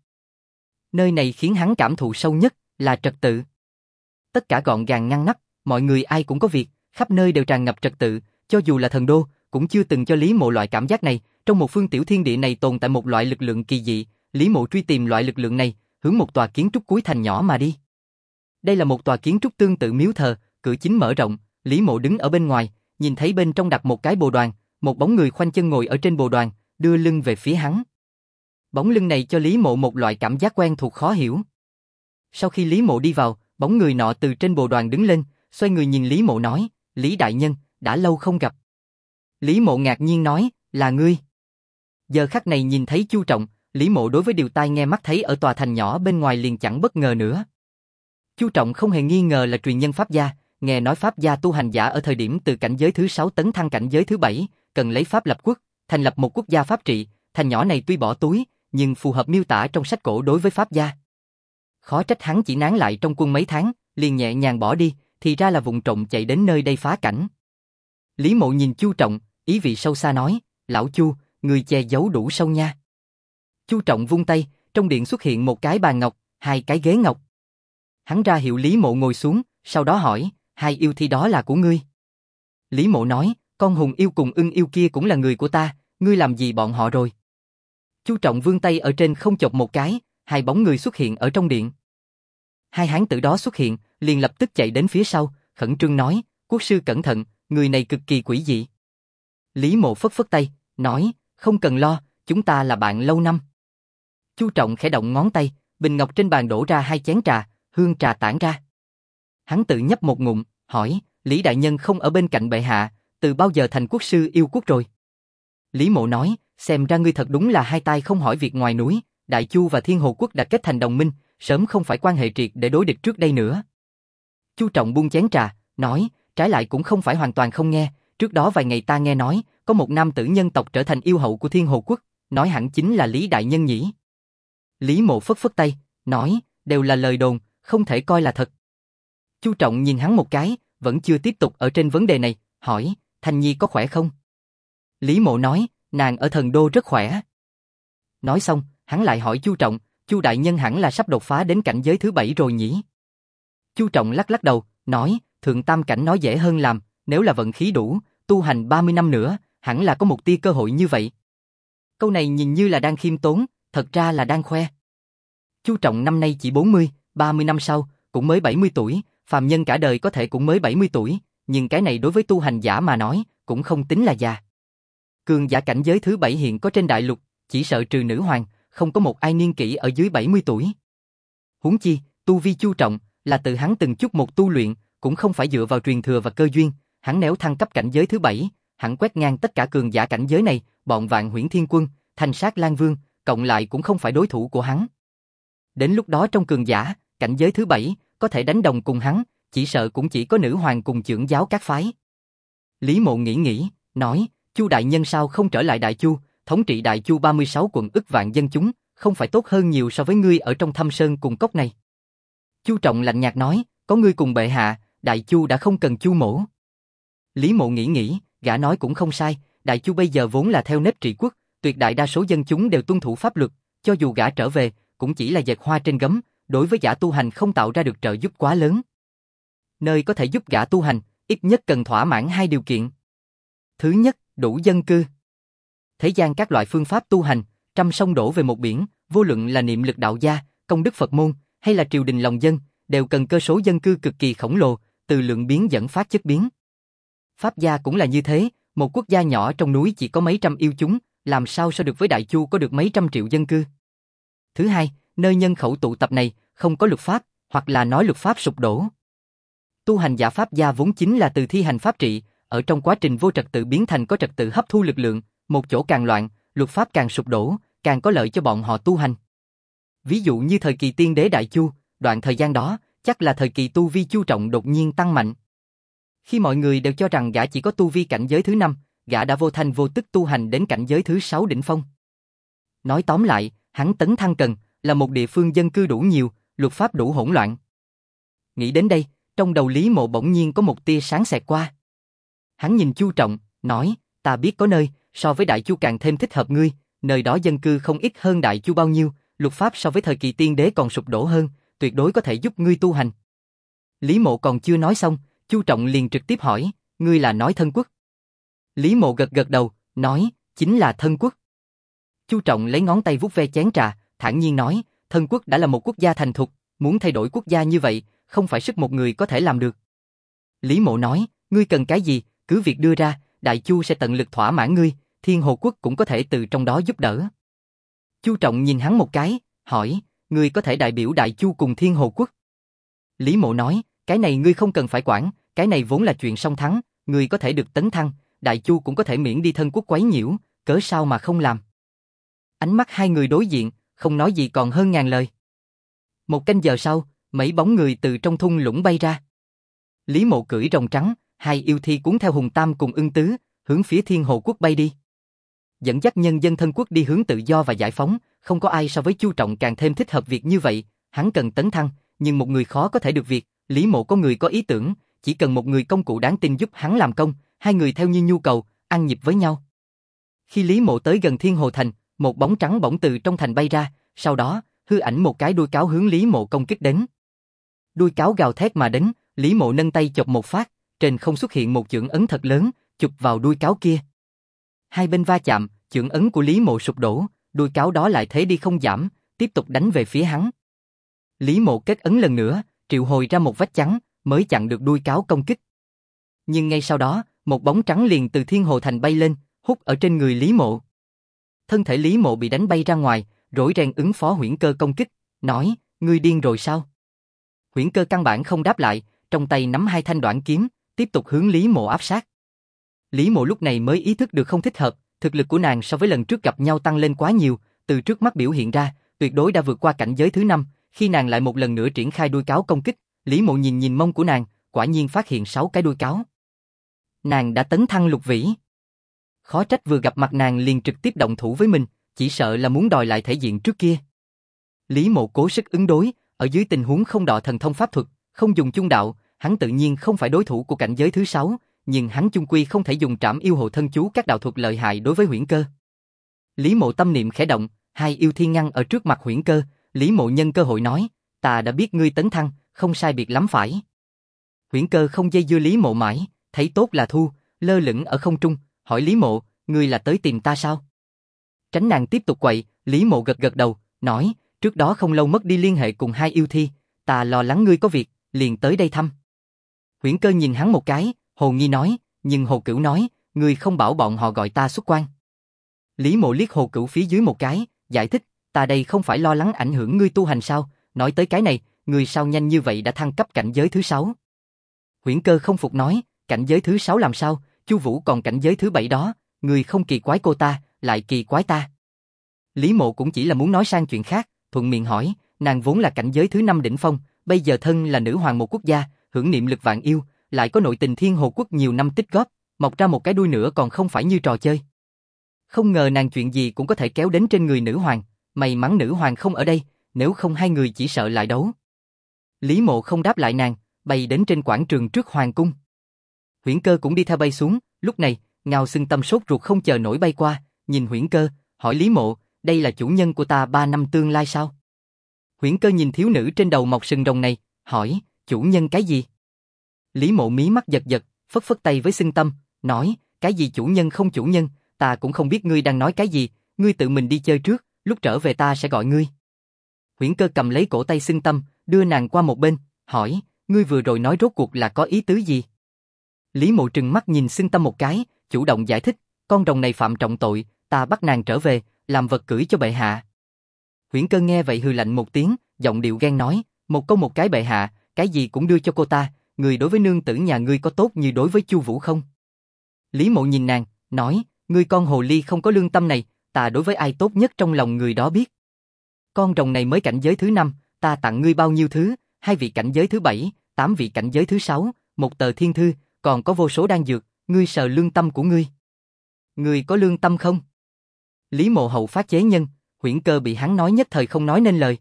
Nơi này khiến hắn cảm thụ sâu nhất là trật tự. Tất cả gọn gàng ngăn nắp, mọi người ai cũng có việc, khắp nơi đều tràn ngập trật tự, cho dù là thần đô, cũng chưa từng cho Lý Mộ loại cảm giác này. Trong một phương tiểu thiên địa này tồn tại một loại lực lượng kỳ dị, Lý Mộ truy tìm loại lực lượng này, hướng một tòa kiến trúc cuối thành nhỏ mà đi. Đây là một tòa kiến trúc tương tự miếu thờ, cửa chính mở rộng, Lý Mộ đứng ở bên ngoài, nhìn thấy bên trong đặt một cái bồ đoàn, một bóng người khoanh chân ngồi ở trên bồ đoàn, đưa lưng về phía hắn. Bóng lưng này cho Lý Mộ một loại cảm giác quen thuộc khó hiểu. Sau khi Lý Mộ đi vào, bóng người nọ từ trên bồ đoàn đứng lên, xoay người nhìn Lý Mộ nói, Lý đại nhân, đã lâu không gặp. Lý Mộ ngạc nhiên nói, là ngươi. Giờ khắc này nhìn thấy Chu Trọng, Lý Mộ đối với điều tai nghe mắt thấy ở tòa thành nhỏ bên ngoài liền chẳng bất ngờ nữa. Chu Trọng không hề nghi ngờ là truyền nhân Pháp gia, nghe nói Pháp gia tu hành giả ở thời điểm từ cảnh giới thứ 6 tấn thăng cảnh giới thứ 7, cần lấy Pháp lập quốc, thành lập một quốc gia pháp trị, thành nhỏ này tuy bỏ túi, nhưng phù hợp miêu tả trong sách cổ đối với Pháp gia. Khó trách hắn chỉ nán lại trong quân mấy tháng, liền nhẹ nhàng bỏ đi, thì ra là vụng trộm chạy đến nơi đây phá cảnh. Lý Mộ nhìn Chu Trọng, ý vị sâu xa nói, lão Chu, người che giấu đủ sâu nha. Chu Trọng vung tay, trong điện xuất hiện một cái bàn ngọc, hai cái ghế ngọc. Hắn ra hiệu Lý Mộ ngồi xuống, sau đó hỏi, hai yêu thi đó là của ngươi. Lý Mộ nói, con hùng yêu cùng ưng yêu kia cũng là người của ta, ngươi làm gì bọn họ rồi? Chu Trọng vươn tay ở trên không chộp một cái, hai bóng người xuất hiện ở trong điện. Hai hán tử đó xuất hiện, liền lập tức chạy đến phía sau, khẩn trương nói, quốc sư cẩn thận, người này cực kỳ quỷ dị. Lý Mộ phất phất tay, nói, không cần lo, chúng ta là bạn lâu năm. Chu Trọng khẽ động ngón tay, bình ngọc trên bàn đổ ra hai chén trà, hương trà tản ra. Hắn tự nhấp một ngụm, hỏi, Lý đại nhân không ở bên cạnh bệ hạ, từ bao giờ thành quốc sư yêu quốc rồi? Lý Mộ nói, xem ra ngươi thật đúng là hai tai không hỏi việc ngoài núi, Đại Chu và Thiên Hồ quốc đã kết thành đồng minh, sớm không phải quan hệ triệt để đối địch trước đây nữa. Chu Trọng buông chén trà, nói, trái lại cũng không phải hoàn toàn không nghe, trước đó vài ngày ta nghe nói, có một nam tử nhân tộc trở thành yêu hậu của Thiên Hồ quốc, nói hẳn chính là Lý đại nhân nhỉ. Lý Mộ phất phất tay, nói, đều là lời đồn, không thể coi là thật. Chu Trọng nhìn hắn một cái, vẫn chưa tiếp tục ở trên vấn đề này, hỏi, Thanh Nhi có khỏe không? Lý Mộ nói, nàng ở thần đô rất khỏe. Nói xong, hắn lại hỏi Chu Trọng, Chu đại nhân hẳn là sắp đột phá đến cảnh giới thứ 7 rồi nhỉ? Chu Trọng lắc lắc đầu, nói, thượng tam cảnh nói dễ hơn làm, nếu là vận khí đủ, tu hành 30 năm nữa, hẳn là có một tia cơ hội như vậy. Câu này nhìn như là đang khiêm tốn, thật ra là đang khoe. Chu Trọng năm nay chỉ 40, 30 năm sau, cũng mới 70 tuổi, phàm nhân cả đời có thể cũng mới 70 tuổi, nhưng cái này đối với tu hành giả mà nói, cũng không tính là già. Cường giả cảnh giới thứ 7 hiện có trên đại lục, chỉ sợ trừ nữ hoàng, không có một ai niên kỷ ở dưới 70 tuổi. Huống chi, tu vi Chu Trọng, là tự hắn từng chút một tu luyện, cũng không phải dựa vào truyền thừa và cơ duyên, hắn nếu thăng cấp cảnh giới thứ 7, hắn quét ngang tất cả cường giả cảnh giới này, bọn Vạn Huyễn Thiên Quân, Thanh Sát Lan Vương, cộng lại cũng không phải đối thủ của hắn. Đến lúc đó trong cường giả, cảnh giới thứ 7, có thể đánh đồng cùng hắn, chỉ sợ cũng chỉ có nữ hoàng cùng trưởng giáo các phái. Lý Mộ nghĩ, nói, Chu đại nhân sao không trở lại Đại Chu, thống trị Đại Chu 36 quận ức vạn dân chúng, không phải tốt hơn nhiều so với ngươi ở trong Thâm Sơn cùng cốc này. Chu Trọng lạnh nhạt nói, có ngươi cùng bệ hạ, Đại Chu đã không cần Chu mỗ. Lý Mộ nghĩ, gã nói cũng không sai, Đại Chu bây giờ vốn là theo nếp trị quốc, tuyệt đại đa số dân chúng đều tuân thủ pháp luật, cho dù gã trở về, cũng chỉ là dệt hoa trên gấm, đối với gã tu hành không tạo ra được trợ giúp quá lớn. Nơi có thể giúp gã tu hành, ít nhất cần thỏa mãn 2 điều kiện. Thứ nhất, đủ dân cư. Thế gian các loại phương pháp tu hành, trăm sông đổ về một biển, vô luận là niệm lực đạo gia, công đức Phật môn, hay là triều đình lòng dân, đều cần cơ số dân cư cực kỳ khổng lồ, từ lượng biến dẫn phát chất biến. Pháp gia cũng là như thế, một quốc gia nhỏ trong núi chỉ có mấy trăm yêu chúng, làm sao so được với Đại Chu có được mấy trăm triệu dân cư. Thứ hai, nơi nhân khẩu tụ tập này, không có luật pháp, hoặc là nói luật pháp sụp đổ. Tu hành giả Pháp gia vốn chính là từ thi hành pháp trị, ở trong quá trình vô trật tự biến thành có trật tự hấp thu lực lượng, một chỗ càng loạn, luật pháp càng sụp đổ, càng có lợi cho bọn họ tu hành. Ví dụ như thời kỳ tiên đế Đại Chu, đoạn thời gian đó, chắc là thời kỳ tu vi Chu Trọng đột nhiên tăng mạnh. Khi mọi người đều cho rằng gã chỉ có tu vi cảnh giới thứ 5, gã đã vô thanh vô tức tu hành đến cảnh giới thứ 6 đỉnh phong. Nói tóm lại, hắn tấn thăng cần là một địa phương dân cư đủ nhiều, luật pháp đủ hỗn loạn. Nghĩ đến đây, trong đầu Lý Mộ bỗng nhiên có một tia sáng xẹt qua. Hắn nhìn Chu Trọng, nói, ta biết có nơi, so với Đại Chu càng thêm thích hợp ngươi, nơi đó dân cư không ít hơn Đại Chu bao nhiêu, luật pháp so với thời kỳ tiên đế còn sụp đổ hơn, tuyệt đối có thể giúp ngươi tu hành. Lý Mộ còn chưa nói xong, Chu Trọng liền trực tiếp hỏi, ngươi là nói Thân Quốc? Lý Mộ gật đầu, nói, chính là Thân Quốc. Chu Trọng lấy ngón tay vuốt ve chén trà, thản nhiên nói, Thân Quốc đã là một quốc gia thành thục, muốn thay đổi quốc gia như vậy, không phải sức một người có thể làm được. Lý Mộ nói, ngươi cần cái gì, cứ việc đưa ra, Đại Chu sẽ tận lực thỏa mãn ngươi, Thiên Hồ Quốc cũng có thể từ trong đó giúp đỡ. Chu Trọng nhìn hắn một cái, hỏi, ngươi có thể đại biểu Đại Chu cùng Thiên Hồ Quốc? Lý Mộ nói, cái này ngươi không cần phải quản, cái này vốn là chuyện song thắng, ngươi có thể được tấn thăng, Đại Chu cũng có thể miễn đi Thân Quốc quấy nhiễu, cớ sao mà không làm. Ánh mắt hai người đối diện, không nói gì còn hơn ngàn lời. Một canh giờ sau, mấy bóng người từ trong thung lũng bay ra. Lý Mộ cưỡi rồng trắng, hai yêu thi cuốn theo Hùng Tam cùng Ưng Tứ, hướng phía Thiên Hồ Quốc bay đi. Dẫn dắt nhân dân Thân Quốc đi hướng tự do và giải phóng, không có ai so với Chu Trọng càng thêm thích hợp việc như vậy, hắn cần tấn thăng, nhưng một người khó có thể được việc, Lý Mộ có người có ý tưởng, chỉ cần một người công cụ đáng tin giúp hắn làm công, hai người theo như nhu cầu, ăn nhịp với nhau. Khi Lý Mộ tới gần Thiên Hồ Thành, một bóng trắng bỗng từ trong thành bay ra, sau đó, hư ảnh một cái đuôi cáo hướng Lý Mộ công kích đến. Đuôi cáo gào thét mà đến, Lý Mộ nâng tay chộp một phát, trên không xuất hiện một chưởng ấn thật lớn, chụp vào đuôi cáo kia. Hai bên va chạm, chưởng ấn của Lý Mộ sụp đổ, đuôi cáo đó lại thế đi không giảm, tiếp tục đánh về phía hắn. Lý Mộ kết ấn lần nữa, triệu hồi ra một vách trắng, mới chặn được đuôi cáo công kích. Nhưng ngay sau đó, một bóng trắng liền từ Thiên Hồ Thành bay lên, hút ở trên người Lý Mộ. Thân thể Lý Mộ bị đánh bay ra ngoài, rối ren ứng phó Huyễn Cơ công kích, nói, ngươi điên rồi sao? Huyễn Cơ căn bản không đáp lại, trong tay nắm hai thanh đoạn kiếm, tiếp tục hướng Lý Mộ áp sát. Lý Mộ lúc này mới ý thức được không thích hợp, thực lực của nàng so với lần trước gặp nhau tăng lên quá nhiều, từ trước mắt biểu hiện ra, tuyệt đối đã vượt qua cảnh giới thứ 5, khi nàng lại một lần nữa triển khai đuôi cáo công kích, Lý Mộ nhìn mông của nàng, quả nhiên phát hiện 6 cái đuôi cáo. Nàng đã tấn thăng lục vĩ. Khó trách vừa gặp mặt nàng liền trực tiếp động thủ với mình, chỉ sợ là muốn đòi lại thể diện trước kia. Lý Mộ cố sức ứng đối, ở dưới tình huống không đọ thần thông pháp thuật, không dùng chung đạo, hắn tự nhiên không phải đối thủ của cảnh giới thứ 6, nhưng hắn chung quy không thể dùng Trảm Yêu Hộ Thân Chú các đạo thuật lợi hại đối với Huyễn Cơ. Lý Mộ tâm niệm khẽ động, hai yêu thiên ngăn ở trước mặt Huyễn Cơ, Lý Mộ nhân cơ hội nói, ta đã biết ngươi tấn thăng, không sai biệt lắm phải. Huyễn Cơ không dây dưa Lý Mộ mãi, thấy tốt là thu, lơ lửng ở không trung, hỏi Lý Mộ, ngươi là tới tìm ta sao? Tránh nàng tiếp tục quậy, Lý Mộ gật đầu, nói, trước đó không lâu mất đi liên hệ cùng hai yêu thi, ta lo lắng ngươi có việc, liền tới đây thăm. Huyễn Cơ nhìn hắn một cái, Hồ Nghi nói, nhưng Hồ Cửu nói, ngươi không bảo bọn họ gọi ta xuất quan. Lý Mộ liếc Hồ Cửu phía dưới một cái, giải thích, ta đây không phải lo lắng ảnh hưởng ngươi tu hành sao, nói tới cái này, người sao nhanh như vậy đã thăng cấp cảnh giới thứ 6. Huyễn Cơ không phục nói, cảnh giới thứ 6 làm sao, Chu Vũ còn cảnh giới thứ 7 đó, người không kỳ quái cô ta, lại kỳ quái ta. Lý Mộ cũng chỉ là muốn nói sang chuyện khác, thuận miệng hỏi, nàng vốn là cảnh giới thứ 5 đỉnh phong, bây giờ thân là nữ hoàng một quốc gia, hưởng niệm lực vạn yêu, lại có nội tình Thiên Hồ quốc nhiều năm tích góp, mọc ra một cái đuôi nữa còn không phải như trò chơi. Không ngờ nàng chuyện gì cũng có thể kéo đến trên người nữ hoàng, may mắn nữ hoàng không ở đây, nếu không hai người chỉ sợ lại đấu. Lý Mộ không đáp lại nàng, bay đến trên quảng trường trước hoàng cung. Huyễn Cơ cũng đi theo bay xuống, lúc này, Ngao Xưng Tâm sốt ruột không chờ nổi bay qua, nhìn Huyễn Cơ, hỏi Lý Mộ, đây là chủ nhân của ta 3 năm tương lai sao? Huyễn Cơ nhìn thiếu nữ trên đầu mọc sừng rồng này, hỏi, chủ nhân cái gì? Lý Mộ mí mắt giật giật, phất phất tay với Xưng Tâm, nói, cái gì chủ nhân không chủ nhân, ta cũng không biết ngươi đang nói cái gì, ngươi tự mình đi chơi trước, lúc trở về ta sẽ gọi ngươi. Huyễn Cơ cầm lấy cổ tay Xưng Tâm, đưa nàng qua một bên, hỏi, ngươi vừa rồi nói rốt cuộc là có ý tứ gì? Lý Mộ trừng mắt nhìn Xưng Tâm một cái, chủ động giải thích, con rồng này phạm trọng tội, ta bắt nàng trở về, làm vật cưỡi cho bệ hạ. Huyễn Cơ nghe vậy hừ lạnh một tiếng, giọng điệu ghen nói, một câu một cái bệ hạ, cái gì cũng đưa cho cô ta, người đối với nương tử nhà ngươi có tốt như đối với Chu Vũ không? Lý Mộ nhìn nàng, nói, ngươi con hồ ly không có lương tâm này, ta đối với ai tốt nhất trong lòng người đó biết. Con rồng này mới cảnh giới thứ 5, ta tặng ngươi bao nhiêu thứ, 2 vị cảnh giới thứ 7, 8 vị cảnh giới thứ 6, một tờ thiên thư, còn có vô số đan dược, ngươi sờ lương tâm của ngươi. Ngươi có lương tâm không? Lý Mộ hậu phát chế nhân, Huyễn Cơ bị hắn nói nhất thời không nói nên lời.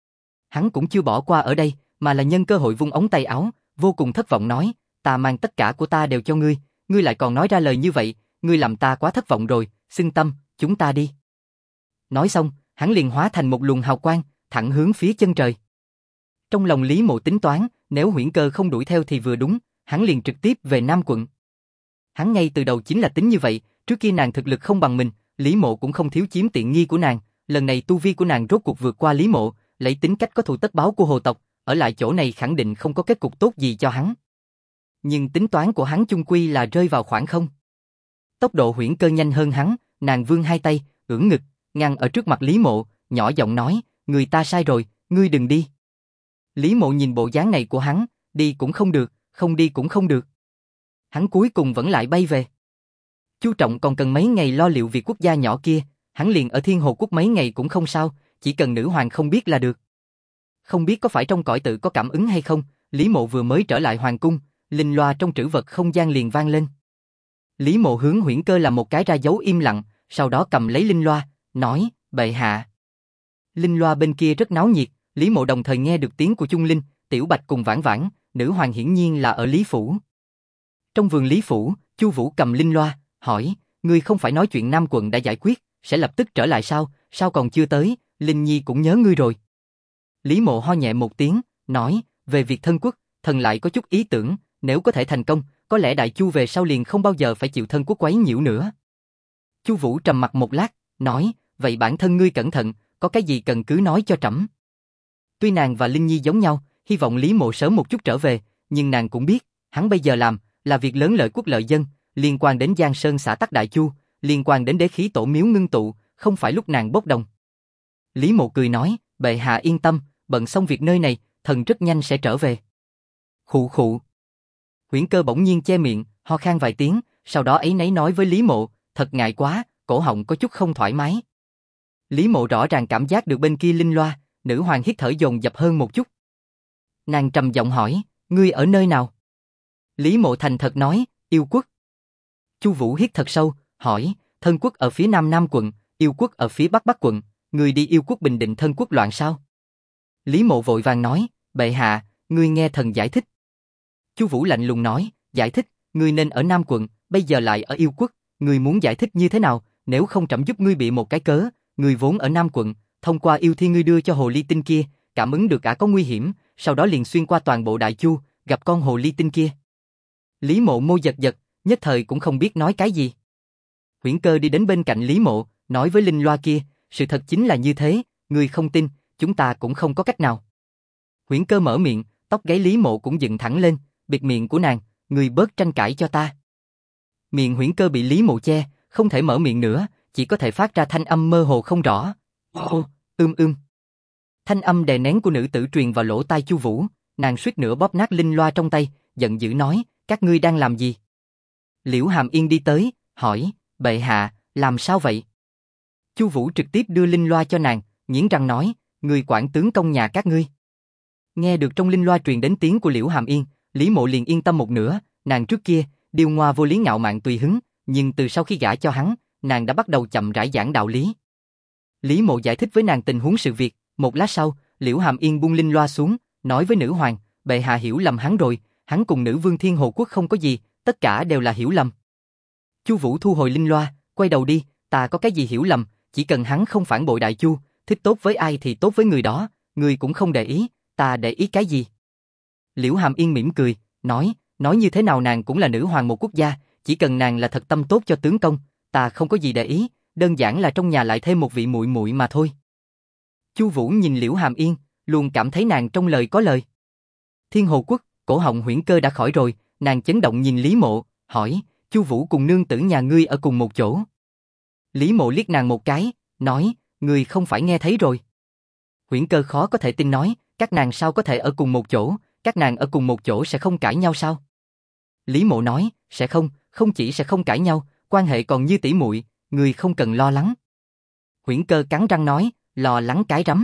Hắn cũng chưa bỏ qua ở đây, mà là nhân cơ hội vung ống tay áo, vô cùng thất vọng nói, ta mang tất cả của ta đều cho ngươi, ngươi lại còn nói ra lời như vậy, ngươi làm ta quá thất vọng rồi, Xưng Tâm, chúng ta đi. Nói xong, hắn liền hóa thành một luồng hào quang, thẳng hướng phía chân trời. Trong lòng Lý Mộ tính toán, nếu Huyễn Cơ không đuổi theo thì vừa đúng, hắn liền trực tiếp về Nam quận. Hắn ngay từ đầu chính là tính như vậy, trước kia nàng thực lực không bằng mình, Lý Mộ cũng không thiếu chiếm tiện nghi của nàng, lần này tu vi của nàng rốt cuộc vượt qua Lý Mộ, lấy tính cách có thù tất báo của hồ tộc, ở lại chỗ này khẳng định không có kết cục tốt gì cho hắn. Nhưng tính toán của hắn chung quy là rơi vào khoảng không. Tốc độ Huyễn Cơ nhanh hơn hắn, nàng vươn hai tay, ưỡn ngực, ngăn ở trước mặt Lý Mộ, nhỏ giọng nói, người ta sai rồi, ngươi đừng đi. Lý Mộ nhìn bộ dáng này của hắn, đi cũng không được, không đi cũng không được. Hắn cuối cùng vẫn lại bay về. Chu Trọng còn cần mấy ngày lo liệu việc quốc gia nhỏ kia, hắn liền ở Thiên Hồ quốc mấy ngày cũng không sao, chỉ cần nữ hoàng không biết là được. Không biết có phải trong cõi tự có cảm ứng hay không, Lý Mộ vừa mới trở lại hoàng cung, linh loa trong trữ vật không gian liền vang lên. Lý Mộ hướng Huyễn Cơ làm một cái ra dấu im lặng, sau đó cầm lấy linh loa, nói, bệ hạ. Linh loa bên kia rất náo nhiệt, Lý Mộ đồng thời nghe được tiếng của Chung Linh, Tiểu Bạch cùng Vãn Vãn, nữ hoàng hiển nhiên là ở Lý Phủ. Trong vườn Lý Phủ, Chu Vũ cầm linh loa, hỏi, ngươi không phải nói chuyện Nam quận đã giải quyết, sẽ lập tức trở lại sao, sao còn chưa tới, Linh Nhi cũng nhớ ngươi rồi. Lý Mộ ho nhẹ một tiếng, nói, về việc thân quốc, thần lại có chút ý tưởng, nếu có thể thành công, có lẽ Đại Chu về sau liền không bao giờ phải chịu thân quốc quấy nhiễu nữa. Chu Vũ trầm mặc một lát, nói, vậy bản thân ngươi cẩn thận, có cái gì cần cứ nói cho trẫm. Tuy nàng và Linh Nhi giống nhau, hy vọng Lý Mộ sớm một chút trở về, nhưng nàng cũng biết, hắn bây giờ làm là việc lớn lợi quốc lợi dân, liên quan đến Giang Sơn xã tắc Đại Chu, liên quan đến đế khí tổ miếu ngưng tụ, không phải lúc nàng bốc đồng. Lý Mộ cười nói, bệ hạ yên tâm, bận xong việc nơi này, thần rất nhanh sẽ trở về. Khụ khụ. Huyễn Cơ bỗng nhiên che miệng, ho khan vài tiếng, sau đó áy náy nói với Lý Mộ, thật ngại quá, cổ họng có chút không thoải mái. Lý Mộ rõ ràng cảm giác được bên kia linh loa, nữ hoàng hít thở dồn dập hơn một chút. Nàng trầm giọng hỏi, ngươi ở nơi nào? Lý Mộ thành thật nói, Yêu quốc. Chu Vũ hít thật sâu, hỏi, thân quốc ở phía nam Nam quận, Yêu quốc ở phía bắc Bắc quận, ngươi đi Yêu quốc bình định thân quốc loạn sao? Lý Mộ vội vàng nói, bệ hạ, ngươi nghe thần giải thích. Chu Vũ lạnh lùng nói, giải thích, ngươi nên ở Nam quận, bây giờ lại ở Yêu quốc, ngươi muốn giải thích như thế nào, nếu không trẫm giúp ngươi bị một cái cớ, ngươi vốn ở Nam quận, thông qua yêu thi ngươi đưa cho hồ ly tinh kia, cảm ứng được cả có nguy hiểm, sau đó liền xuyên qua toàn bộ Đại Chu, gặp con hồ ly tinh kia. Lý Mộ môi giật giật, nhất thời cũng không biết nói cái gì. Huyễn Cơ đi đến bên cạnh Lý Mộ, nói với linh loa kia, sự thật chính là như thế, ngươi không tin, chúng ta cũng không có cách nào. Huyễn Cơ mở miệng, tóc gáy Lý Mộ cũng dựng thẳng lên, bịt miệng của nàng, ngươi bớt tranh cãi cho ta. Miệng Huyễn Cơ bị Lý Mộ che, không thể mở miệng nữa, chỉ có thể phát ra thanh âm mơ hồ không rõ. Ô, Thanh âm đè nén của nữ tử truyền vào lỗ tai Chu Vũ, nàng suýt nữa bóp nát linh loa trong tay, giận dữ nói, các ngươi đang làm gì? Liễu Hàm Yên đi tới, hỏi, bệ hạ, làm sao vậy? Chu Vũ trực tiếp đưa linh loa cho nàng, nghiến răng nói, người quản tướng công nhà các ngươi. Nghe được trong linh loa truyền đến tiếng của Liễu Hàm Yên, Lý Mộ liền yên tâm một nửa, nàng trước kia, điêu ngoa vô lý ngạo mạn tùy hứng, nhưng từ sau khi gả cho hắn, nàng đã bắt đầu chậm rãi giảng đạo lý. Lý Mộ giải thích với nàng tình huống sự việc, một lát sau, Liễu Hàm Yên buông linh loa xuống, nói với nữ hoàng, bệ hạ hiểu lầm hắn rồi, hắn cùng nữ vương Thiên Hồ Quốc không có gì, tất cả đều là hiểu lầm. Chu Vũ thu hồi linh loa, quay đầu đi, ta có cái gì hiểu lầm, chỉ cần hắn không phản bội Đại Chu, thích tốt với ai thì tốt với người đó, người cũng không để ý, ta để ý cái gì? Liễu Hàm Yên mỉm cười, nói như thế nào nàng cũng là nữ hoàng một quốc gia, chỉ cần nàng là thật tâm tốt cho tướng công, ta không có gì để ý, đơn giản là trong nhà lại thêm một vị muội muội mà thôi. Chu Vũ nhìn Liễu Hàm Yên, luôn cảm thấy nàng trong lời có lời. Thiên Hồ Quốc, cổ họng Huyễn Cơ đã khỏi rồi, nàng chấn động nhìn Lý Mộ, hỏi, Chu Vũ cùng nương tử nhà ngươi ở cùng một chỗ. Lý Mộ liếc nàng một cái, nói, ngươi không phải nghe thấy rồi. Huyễn Cơ khó có thể tin nói, các nàng sao có thể ở cùng một chỗ, các nàng ở cùng một chỗ sẽ không cãi nhau sao? Lý Mộ nói, sẽ không, không chỉ sẽ không cãi nhau, quan hệ còn như tỷ muội, ngươi không cần lo lắng. Huyễn Cơ cắn răng nói, lo lắng cái rắm.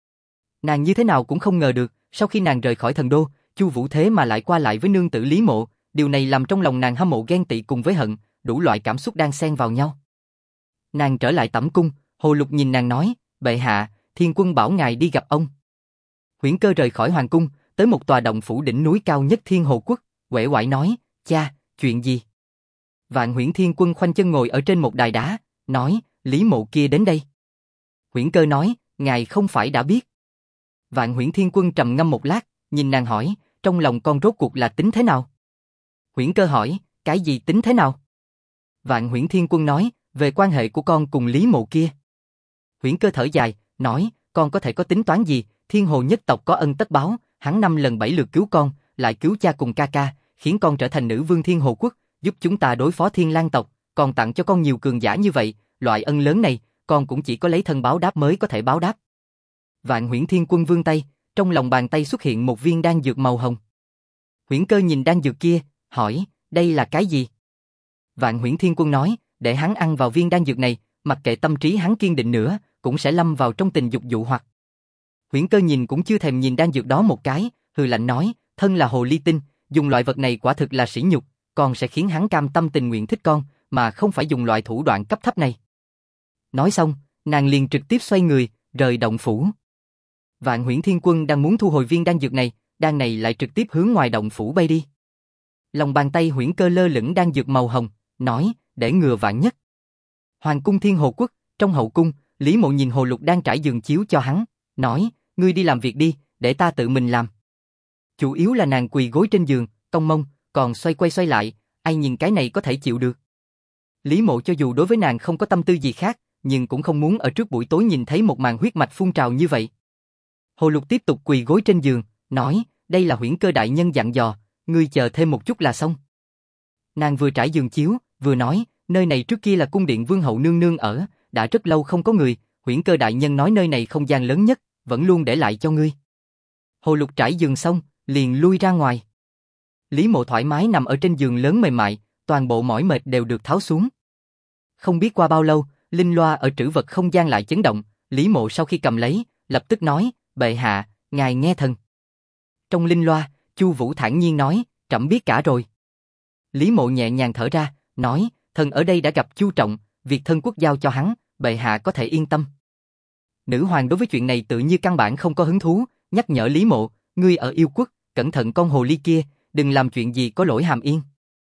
Nàng như thế nào cũng không ngờ được, sau khi nàng rời khỏi thần đô, Chu Vũ thế mà lại qua lại với nương tử Lý Mộ, điều này làm trong lòng nàng hâm mộ ghen tị cùng với hận, đủ loại cảm xúc đang xen vào nhau. Nàng trở lại tẩm cung, Hồ Lục nhìn nàng nói, bệ hạ, Thiên Quân bảo ngài đi gặp ông. Huyễn Cơ rời khỏi hoàng cung, tới một tòa động phủ đỉnh núi cao nhất Thiên Hồ Quốc, uể oải nói, cha, chuyện gì? Vạn Huyễn Thiên Quân khoanh chân ngồi ở trên một đài đá, nói, Lý Mộ kia đến đây. Huyễn Cơ nói, ngài không phải đã biết. Vạn Huyễn Thiên Quân trầm ngâm một lát, nhìn nàng hỏi, trong lòng con rốt cuộc là tính thế nào? Huyễn Cơ hỏi, cái gì tính thế nào? Vạn Huyễn Thiên Quân nói, về quan hệ của con cùng Lý Mộ kia. Huyễn Cơ thở dài, nói, con có thể có tính toán gì, Thiên Hồ nhất tộc có ân tất báo, hắn 5 lần 7 lượt cứu con, lại cứu cha cùng ca ca, khiến con trở thành nữ vương Thiên Hồ Quốc, giúp chúng ta đối phó Thiên Lang tộc, còn tặng cho con nhiều cường giả như vậy, loại ân lớn này, con cũng chỉ có lấy thân báo đáp mới có thể báo đáp. Vạn Huyễn Thiên Quân vươn tay, trong lòng bàn tay xuất hiện một viên đan dược màu hồng. Huyễn Cơ nhìn đan dược kia, hỏi, đây là cái gì? Vạn Huyễn Thiên Quân nói, để hắn ăn vào viên đan dược này, mặc kệ tâm trí hắn kiên định nữa, cũng sẽ lâm vào trong tình dục dụ hoặc. Huyễn Cơ nhìn cũng chưa thèm nhìn đan dược đó một cái, hừ lạnh nói, thân là hồ ly tinh, dùng loại vật này quả thực là sỉ nhục, con sẽ khiến hắn cam tâm tình nguyện thích con, mà không phải dùng loại thủ đoạn cấp thấp này. Nói xong, nàng liền trực tiếp xoay người, rời động phủ. Vạn Huyễn Thiên Quân đang muốn thu hồi viên đan dược này, đan này lại trực tiếp hướng ngoài động phủ bay đi. Lòng bàn tay Huyễn Cơ lơ lửng đan dược màu hồng, nói, để ngừa vạn nhất. Hoàng cung Thiên Hồ Quốc, trong hậu cung, Lý Mộ nhìn Hồ Lục đang trải giường chiếu cho hắn, nói, ngươi đi làm việc đi, để ta tự mình làm. Chủ yếu là nàng quỳ gối trên giường, cong mông, còn xoay quay xoay lại, ai nhìn cái này có thể chịu được. Lý Mộ cho dù đối với nàng không có tâm tư gì khác, nhưng cũng không muốn ở trước buổi tối nhìn thấy một màn huyết mạch phun trào như vậy. Hồ Lục tiếp tục quỳ gối trên giường, nói, đây là Huyễn Cơ đại nhân dặn dò, ngươi chờ thêm một chút là xong. Nàng vừa trải giường chiếu, vừa nói, nơi này trước kia là cung điện Vương hậu nương nương ở, đã rất lâu không có người, Huyễn Cơ đại nhân nói nơi này không gian lớn nhất, vẫn luôn để lại cho ngươi. Hồ Lục trải giường xong, liền lui ra ngoài. Lý Mộ thoải mái nằm ở trên giường lớn mềm mại, toàn bộ mỏi mệt đều được tháo xuống. Không biết qua bao lâu, linh loa ở trữ vật không gian lại chấn động, Lý Mộ sau khi cầm lấy, lập tức nói, bệ hạ, ngài nghe thần. Trong linh loa, Chu Vũ thản nhiên nói, trẫm biết cả rồi. Lý Mộ nhẹ nhàng thở ra, nói, thần ở đây đã gặp Chu Trọng, việc thân quốc giao cho hắn, bệ hạ có thể yên tâm. Nữ hoàng đối với chuyện này tự như căn bản không có hứng thú, nhắc nhở Lý Mộ, ngươi ở yêu quốc, cẩn thận con hồ ly kia, đừng làm chuyện gì có lỗi Hàm Yên.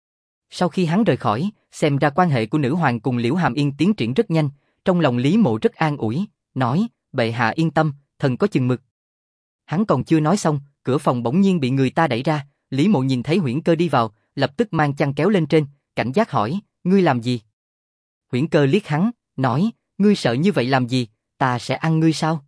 Sau khi hắn rời khỏi, xem ra quan hệ của nữ hoàng cùng Liễu Hàm Yên tiến triển rất nhanh, trong lòng Lý Mộ rất an ủi, nói, bệ hạ yên tâm, thần có chừng mực. Hắn còn chưa nói xong, cửa phòng bỗng nhiên bị người ta đẩy ra, Lý Mộ nhìn thấy Huyễn Cơ đi vào, lập tức mang chăn kéo lên trên, cảnh giác hỏi, ngươi làm gì? Huyễn Cơ liếc hắn, nói, ngươi sợ như vậy làm gì, ta sẽ ăn ngươi sao?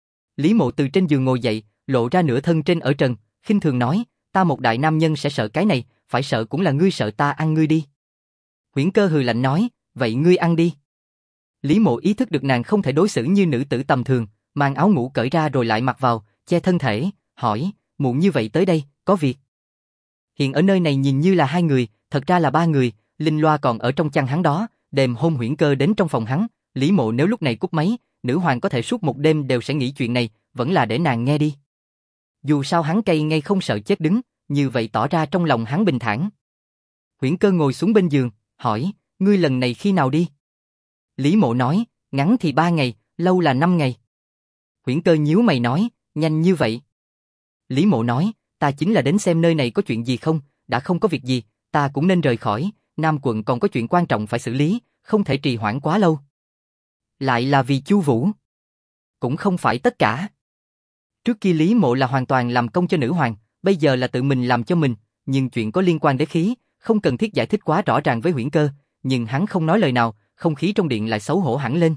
Lý Mộ từ trên giường ngồi dậy, lộ ra nửa thân trên ở trần, khinh thường nói, ta một đại nam nhân sẽ sợ cái này, phải sợ cũng là ngươi sợ ta ăn ngươi đi. Huyễn Cơ hừ lạnh nói, vậy ngươi ăn đi. Lý Mộ ý thức được nàng không thể đối xử như nữ tử tầm thường, mang áo ngủ cởi ra rồi lại mặc vào, che thân thể, hỏi, muộn như vậy tới đây, có việc? Hiện ở nơi này nhìn như là 2 người, thật ra là 3 người, Linh Loa còn ở trong chăn hắn đó, đêm hôm Huyễn Cơ đến trong phòng hắn, Lý Mộ nếu lúc này cúp máy, nữ hoàng có thể suốt một đêm đều sẽ nghĩ chuyện này, vẫn là để nàng nghe đi. Dù sao hắn cay ngay không sợ chết đứng, như vậy tỏ ra trong lòng hắn bình thản. Huyễn Cơ ngồi xuống bên giường, hỏi, ngươi lần này khi nào đi? Lý Mộ nói, ngắn thì 3 ngày, lâu là 5 ngày. Huyễn Cơ nhíu mày nói, nhanh như vậy. Lý Mộ nói, ta chính là đến xem nơi này có chuyện gì không, đã không có việc gì, ta cũng nên rời khỏi, Nam quận còn có chuyện quan trọng phải xử lý, không thể trì hoãn quá lâu. Lại là vì Chu Vũ. Cũng không phải tất cả. Trước kia Lý Mộ là hoàn toàn làm công cho nữ hoàng, bây giờ là tự mình làm cho mình, nhưng chuyện có liên quan đế khí, không cần thiết giải thích quá rõ ràng với Huyễn Cơ, nhưng hắn không nói lời nào, không khí trong điện lại xấu hổ hẳn lên.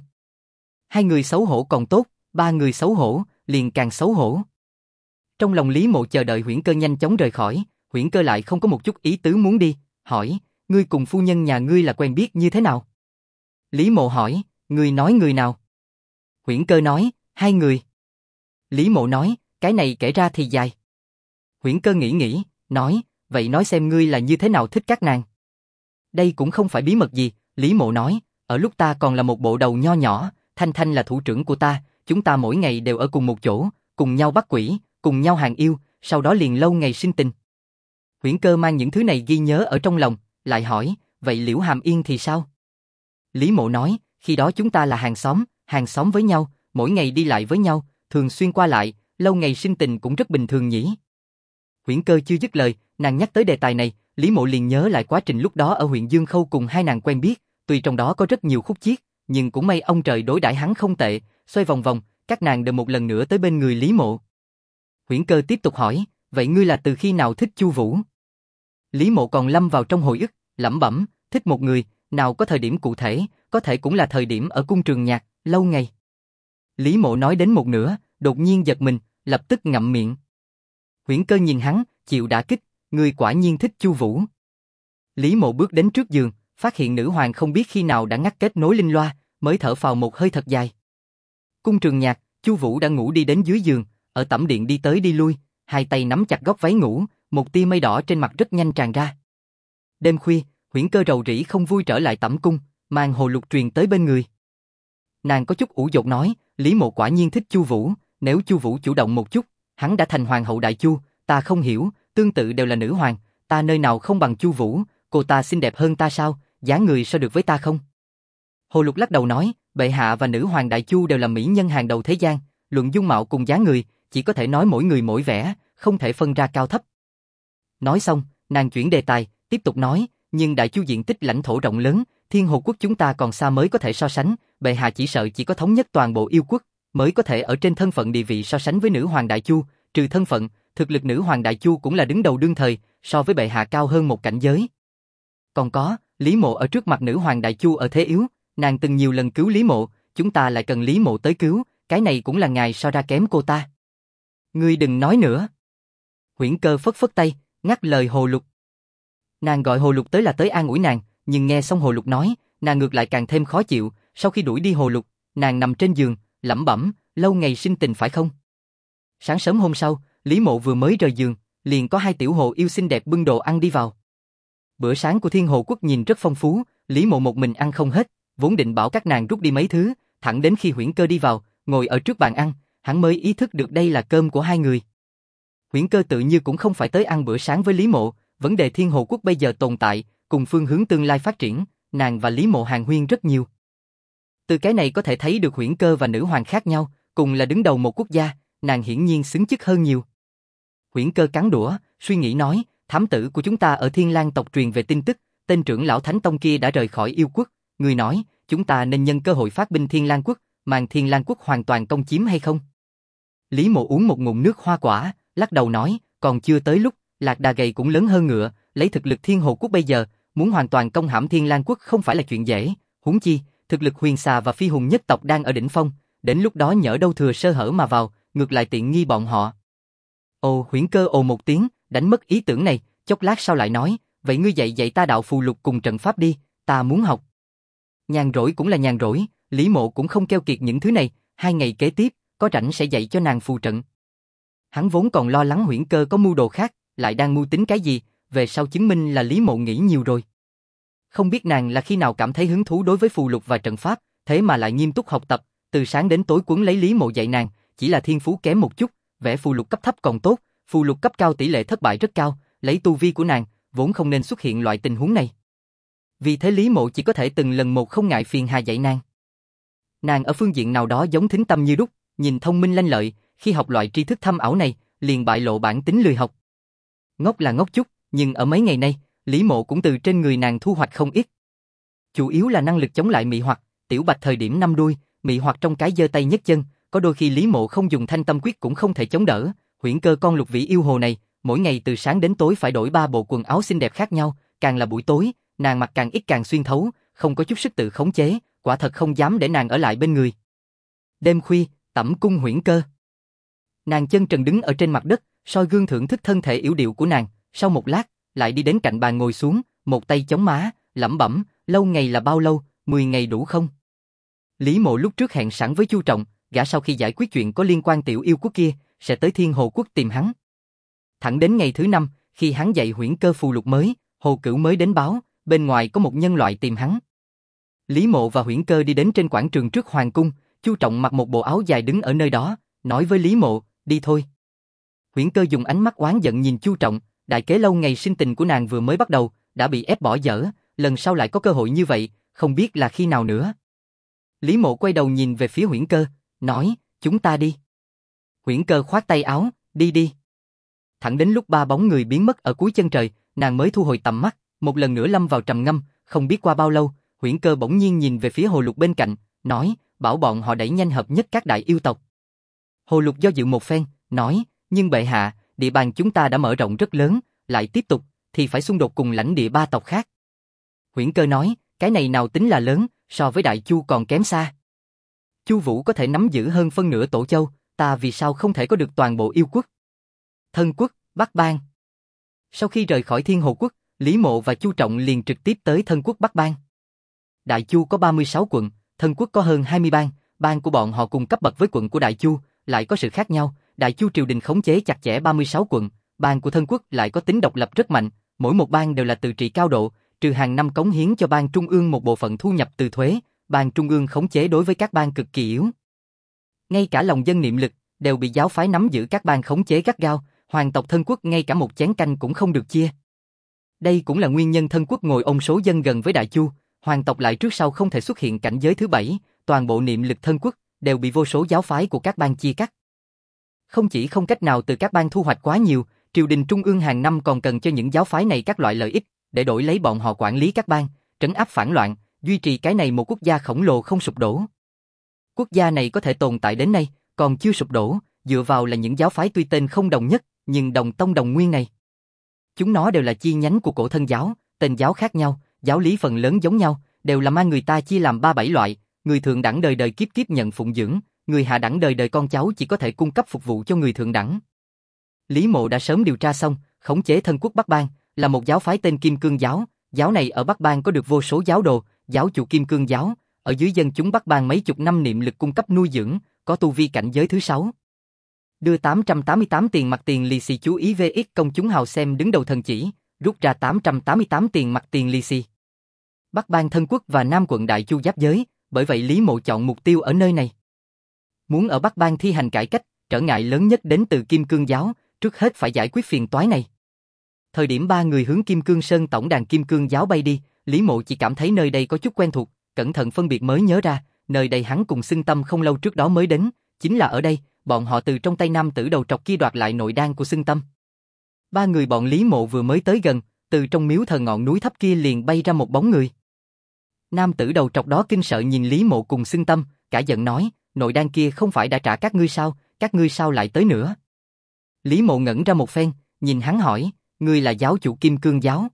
2 người xấu hổ còn tốt, 3 người xấu hổ, liền càng xấu hổ. Trong lòng Lý Mộ chờ đợi Huyễn Cơ nhanh chóng rời khỏi, Huyễn Cơ lại không có một chút ý tứ muốn đi, hỏi, ngươi cùng phu nhân nhà ngươi là quen biết như thế nào? Lý Mộ hỏi, ngươi nói người nào? Huyễn Cơ nói, 2 người. Lý Mộ nói, cái này kể ra thì dài. Huyễn Cơ nghĩ, nói, vậy nói xem ngươi là như thế nào thích các nàng. Đây cũng không phải bí mật gì, Lý Mộ nói, ở lúc ta còn là một bộ đầu nho nhỏ, Thanh Thanh là thủ trưởng của ta, chúng ta mỗi ngày đều ở cùng một chỗ, cùng nhau bắt quỷ, cùng nhau hàng yêu, sau đó liền lâu ngày sinh tình. Huyễn Cơ mang những thứ này ghi nhớ ở trong lòng, lại hỏi, vậy Liễu Hàm Yên thì sao? Lý Mộ nói, khi đó chúng ta là hàng xóm với nhau, mỗi ngày đi lại với nhau, thường xuyên qua lại, lâu ngày sinh tình cũng rất bình thường nhỉ. Huyễn Cơ chưa dứt lời, nàng nhắc tới đề tài này, Lý Mộ liền nhớ lại quá trình lúc đó ở huyện Dương Khâu cùng hai nàng quen biết, tuy trong đó có rất nhiều khúc chiết, nhưng cũng may ông trời đối đãi hắn không tệ, xoay vòng vòng, các nàng đều một lần nữa tới bên người Lý Mộ. Huyễn Cơ tiếp tục hỏi, vậy ngươi là từ khi nào thích Chu Vũ? Lý Mộ còn lâm vào trong hồi ức, lẩm bẩm, thích một người, nào có thời điểm cụ thể, có thể cũng là thời điểm ở cung trường nhạc, lâu ngày. Lý Mộ nói đến một nửa, đột nhiên giật mình, lập tức ngậm miệng. Huyễn Cơ nhìn hắn, chịu đả kích, ngươi quả nhiên thích Chu Vũ. Lý Mộ bước đến trước giường, phát hiện nữ hoàng không biết khi nào đã ngắt kết nối linh loa, mới thở phào một hơi thật dài. Cung trường nhạc, Chu Vũ đã ngủ đi đến dưới giường, ở tẩm điện đi tới đi lui, hai tay nắm chặt góc váy ngủ, một tia mây đỏ trên mặt rất nhanh tràn ra. Đêm khuya, Huyễn Cơ rầu rĩ không vui trở lại tẩm cung, mang hồ lục truyền tới bên người. Nàng có chút ủ dột nói, Lý Mộ quả nhiên thích Chu Vũ, nếu Chu Vũ chủ động một chút, hắn đã thành hoàng hậu đại Chu, ta không hiểu, tương tự đều là nữ hoàng, ta nơi nào không bằng Chu Vũ, cô ta xinh đẹp hơn ta sao, dáng người so được với ta không? Hồ Lục lắc đầu nói, bệ hạ và nữ hoàng đại Chu đều là mỹ nhân hàng đầu thế gian, luận dung mạo cùng dáng người, chỉ có thể nói mỗi người mỗi vẻ, không thể phân ra cao thấp. Nói xong, nàng chuyển đề tài, tiếp tục nói, nhưng đại Chu diện tích lãnh thổ rộng lớn, Thiên Hồ quốc chúng ta còn xa mới có thể so sánh, bệ hạ chỉ sợ chỉ có thống nhất toàn bộ yêu quốc, mới có thể ở trên thân phận địa vị so sánh với nữ hoàng đại Chu, trừ thân phận, thực lực nữ hoàng đại Chu cũng là đứng đầu đương thời, so với bệ hạ cao hơn một cảnh giới. Còn có, Lý Mộ ở trước mặt nữ hoàng đại Chu ở thế yếu, nàng từng nhiều lần cứu Lý Mộ, chúng ta lại cần Lý Mộ tới cứu, cái này cũng là ngài so ra kém cô ta. Ngươi đừng nói nữa. Huyễn Cơ phất phất tay, ngắt lời Hồ Lục. Nàng gọi Hồ Lục tới là tới an ủi nàng, nhưng nghe xong Hồ Lục nói, nàng ngược lại càng thêm khó chịu, sau khi đuổi đi Hồ Lục, nàng nằm trên giường, lẩm bẩm, lâu ngày sinh tình phải không? Sáng sớm hôm sau, Lý Mộ vừa mới rời giường, liền có 2 tiểu hồ yêu xinh đẹp bưng đồ ăn đi vào. Bữa sáng của Thiên Hồ quốc nhìn rất phong phú, Lý Mộ một mình ăn không hết, vốn định bảo các nàng rút đi mấy thứ, thẳng đến khi Huyễn Cơ đi vào, ngồi ở trước bàn ăn, hắn mới ý thức được đây là cơm của 2 người. Huyễn Cơ tự như cũng không phải tới ăn bữa sáng với Lý Mộ, vấn đề Thiên Hồ quốc bây giờ tồn tại, cùng phương hướng tương lai phát triển, nàng và Lý Mộ hàn huyên rất nhiều. Từ cái này có thể thấy được Huyễn Cơ và nữ hoàng khác nhau, cùng là đứng đầu một quốc gia, nàng hiển nhiên xứng chức hơn nhiều. Huyễn Cơ cắn đũa, suy nghĩ nói, thám tử của chúng ta ở Thiên Lang tộc truyền về tin tức, tên trưởng lão Thánh Tông kia đã rời khỏi yêu quốc, người nói, chúng ta nên nhân cơ hội phát binh Thiên Lang quốc, mang Thiên Lang quốc hoàn toàn công chiếm hay không? Lý Mộ uống một ngụm nước hoa quả, lắc đầu nói, còn chưa tới lúc, lạc đà gầy cũng lớn hơn ngựa, lấy thực lực Thiên Hồ quốc bây giờ, muốn hoàn toàn công hãm Thiên Lang quốc không phải là chuyện dễ, huống chi, thực lực Huyền Xà và Phi Hùng nhất tộc đang ở đỉnh phong, đến lúc đó nhỡ đâu thừa sơ hở mà vào, ngược lại tiện nghi bọn họ. Ồ, Huyễn Cơ ồ một tiếng, đánh mất ý tưởng này, chốc lát sau lại nói, vậy ngươi dạy ta đạo phù lục cùng trận pháp đi, ta muốn học. Nhàn rỗi cũng là nhàn rỗi, Lý Mộ cũng không keo kiệt những thứ này, 2 ngày kế tiếp, có rảnh sẽ dạy cho nàng phù trận. Hắn vốn còn lo lắng Huyễn Cơ có mưu đồ khác, lại đang mưu tính cái gì, về sau chứng minh là Lý Mộ nghĩ nhiều rồi. Không biết nàng là khi nào cảm thấy hứng thú đối với phù lục và trận pháp, thế mà lại nghiêm túc học tập, từ sáng đến tối quấn lấy Lý Mộ dạy nàng, chỉ là thiên phú kém một chút, vẽ phù lục cấp thấp còn tốt, phù lục cấp cao tỷ lệ thất bại rất cao, lấy tu vi của nàng, vốn không nên xuất hiện loại tình huống này. Vì thế Lý Mộ chỉ có thể từng lần một không ngại phiền hà dạy nàng. Nàng ở phương diện nào đó giống thính tâm như đúc, nhìn thông minh lanh lợi, khi học loại tri thức thâm ảo này, liền bại lộ bản tính lười học. Ngốc là ngốc chút, nhưng ở mấy ngày nay, Lý Mộ cũng từ trên người nàng thu hoạch không ít. Chủ yếu là năng lực chống lại mị hoặc, tiểu bạch thời điểm năm đuôi, mị hoặc trong cái giơ tay nhấc chân, có đôi khi Lý Mộ không dùng thanh tâm quyết cũng không thể chống đỡ. Huyễn Cơ con lục vĩ yêu hồ này, mỗi ngày từ sáng đến tối phải đổi 3 bộ quần áo xinh đẹp khác nhau, càng là buổi tối, nàng mặc càng ít càng xuyên thấu, không có chút sức tự khống chế, quả thật không dám để nàng ở lại bên người. Đêm khuya, tẩm cung Huyễn Cơ. Nàng chân trần đứng ở trên mặt đất, soi gương thưởng thức thân thể yểu điệu của nàng, sau một lát, lại đi đến cạnh bàn ngồi xuống, một tay chống má, lẩm bẩm, lâu ngày là bao lâu, 10 ngày đủ không? Lý Mộ lúc trước hẹn sẵn với Chu Trọng, gã sau khi giải quyết chuyện có liên quan tiểu yêu quốc kia, sẽ tới Thiên Hồ quốc tìm hắn. Thẳng đến ngày thứ 5, khi hắn dạy Huyễn Cơ phù lục mới, Hồ Cửu mới đến báo, bên ngoài có một nhân loại tìm hắn. Lý Mộ và Huyễn Cơ đi đến trên quảng trường trước hoàng cung, Chu Trọng mặc một bộ áo dài đứng ở nơi đó, nói với Lý Mộ, đi thôi. Huyễn Cơ dùng ánh mắt oán giận nhìn Chu Trọng, đại kế lâu ngày sinh tình của nàng vừa mới bắt đầu, đã bị ép bỏ dở, lần sau lại có cơ hội như vậy, không biết là khi nào nữa. Lý Mộ quay đầu nhìn về phía Huyễn Cơ, nói, chúng ta đi. Huyễn Cơ khoát tay áo, đi đi. Thẳng đến lúc 3 bóng người biến mất ở cuối chân trời, nàng mới thu hồi tầm mắt, một lần nữa lâm vào trầm ngâm, không biết qua bao lâu, Huyễn Cơ bỗng nhiên nhìn về phía hồ lục bên cạnh, nói, bảo bọn họ đẩy nhanh hợp nhất các đại yêu tộc. Hồ lục do dự một phen, nói, nhưng bệ hạ, địa bàn chúng ta đã mở rộng rất lớn, lại tiếp tục, thì phải xung đột cùng lãnh địa 3 tộc khác. Huyễn Cơ nói, cái này nào tính là lớn, so với Đại Chu còn kém xa. Chu Vũ có thể nắm giữ hơn phân nửa Tổ Châu, ta vì sao không thể có được toàn bộ yêu quốc? Thân quốc, Bắc Bang. Sau khi rời khỏi Thiên Hồ quốc, Lý Mộ và Chu Trọng liền trực tiếp tới Thân quốc Bắc Bang. Đại Chu có 36 quận, Thân quốc có hơn 20 bang, bang của bọn họ cùng cấp bậc với quận của Đại Chu, lại có sự khác nhau. Đại Chu triều đình khống chế chặt chẽ 36 quận, bang của Thân quốc lại có tính độc lập rất mạnh, mỗi một bang đều là tự trị cao độ, trừ hàng năm cống hiến cho bang trung ương một bộ phận thu nhập từ thuế, bang trung ương khống chế đối với các bang cực kỳ yếu. Ngay cả lòng dân niệm lực đều bị giáo phái nắm giữ các bang khống chế gắt gao, hoàng tộc Thân quốc ngay cả một chén canh cũng không được chia. Đây cũng là nguyên nhân Thân quốc ngồi ông số dân gần với Đại Chu, hoàng tộc lại trước sau không thể xuất hiện cảnh giới thứ 7, toàn bộ niệm lực Thân quốc đều bị vô số giáo phái của các bang chia cắt. Không chỉ không cách nào từ các bang thu hoạch quá nhiều, triều đình trung ương hàng năm còn cần cho những giáo phái này các loại lợi ích, để đổi lấy bọn họ quản lý các bang, trấn áp phản loạn, duy trì cái này một quốc gia khổng lồ không sụp đổ. Quốc gia này có thể tồn tại đến nay, còn chưa sụp đổ, dựa vào là những giáo phái tuy tên không đồng nhất, nhưng đồng tông đồng nguyên này. Chúng nó đều là chi nhánh của cổ thân giáo, tên giáo khác nhau, giáo lý phần lớn giống nhau, đều là mang người ta chia làm 3-7 loại, người thượng đẳng đời đời kiếp kiếp nhận phụng dưỡng, người hạ đẳng đời đời con cháu chỉ có thể cung cấp phục vụ cho người thượng đẳng. Lý Mộ đã sớm điều tra xong, khống chế Thân quốc Bắc Bang là một giáo phái tên Kim Cương giáo, giáo này ở Bắc Bang có được vô số giáo đồ, giáo chủ Kim Cương giáo, ở dưới dân chúng Bắc Bang mấy chục năm niệm lực cung cấp nuôi dưỡng, có tu vi cảnh giới thứ 6. Đưa 888 tiền mặt tiền lì xì, chú ý VX công chúng hào xem đứng đầu thần chỉ, rút ra 888 tiền mặt tiền lì xì. Bắc Bang Thân quốc và Nam quận Đại Chu giáp giới, bởi vậy Lý Mộ chọn mục tiêu ở nơi này. Muốn ở Bắc Bang thi hành cải cách, trở ngại lớn nhất đến từ Kim Cương giáo, trước hết phải giải quyết phiền toái này. Thời điểm 3 người hướng Kim Cương Sơn tổng đàn Kim Cương giáo bay đi, Lý Mộ chỉ cảm thấy nơi đây có chút quen thuộc, cẩn thận phân biệt mới nhớ ra, nơi đây hắn cùng Xưng Tâm không lâu trước đó mới đến, chính là ở đây, bọn họ từ trong tay nam tử đầu trọc kia đoạt lại nội đan của Xưng Tâm. 3 người bọn Lý Mộ vừa mới tới gần, từ trong miếu thờ ngọn núi thấp kia liền bay ra một bóng người. Nam tử đầu trọc đó kinh sợ nhìn Lý Mộ cùng Xưng Tâm, cả giận nói, nội đan kia không phải đã trả các ngươi sao lại tới nữa? Lý Mộ ngẩn ra một phen, nhìn hắn hỏi, ngươi là giáo chủ Kim Cương giáo?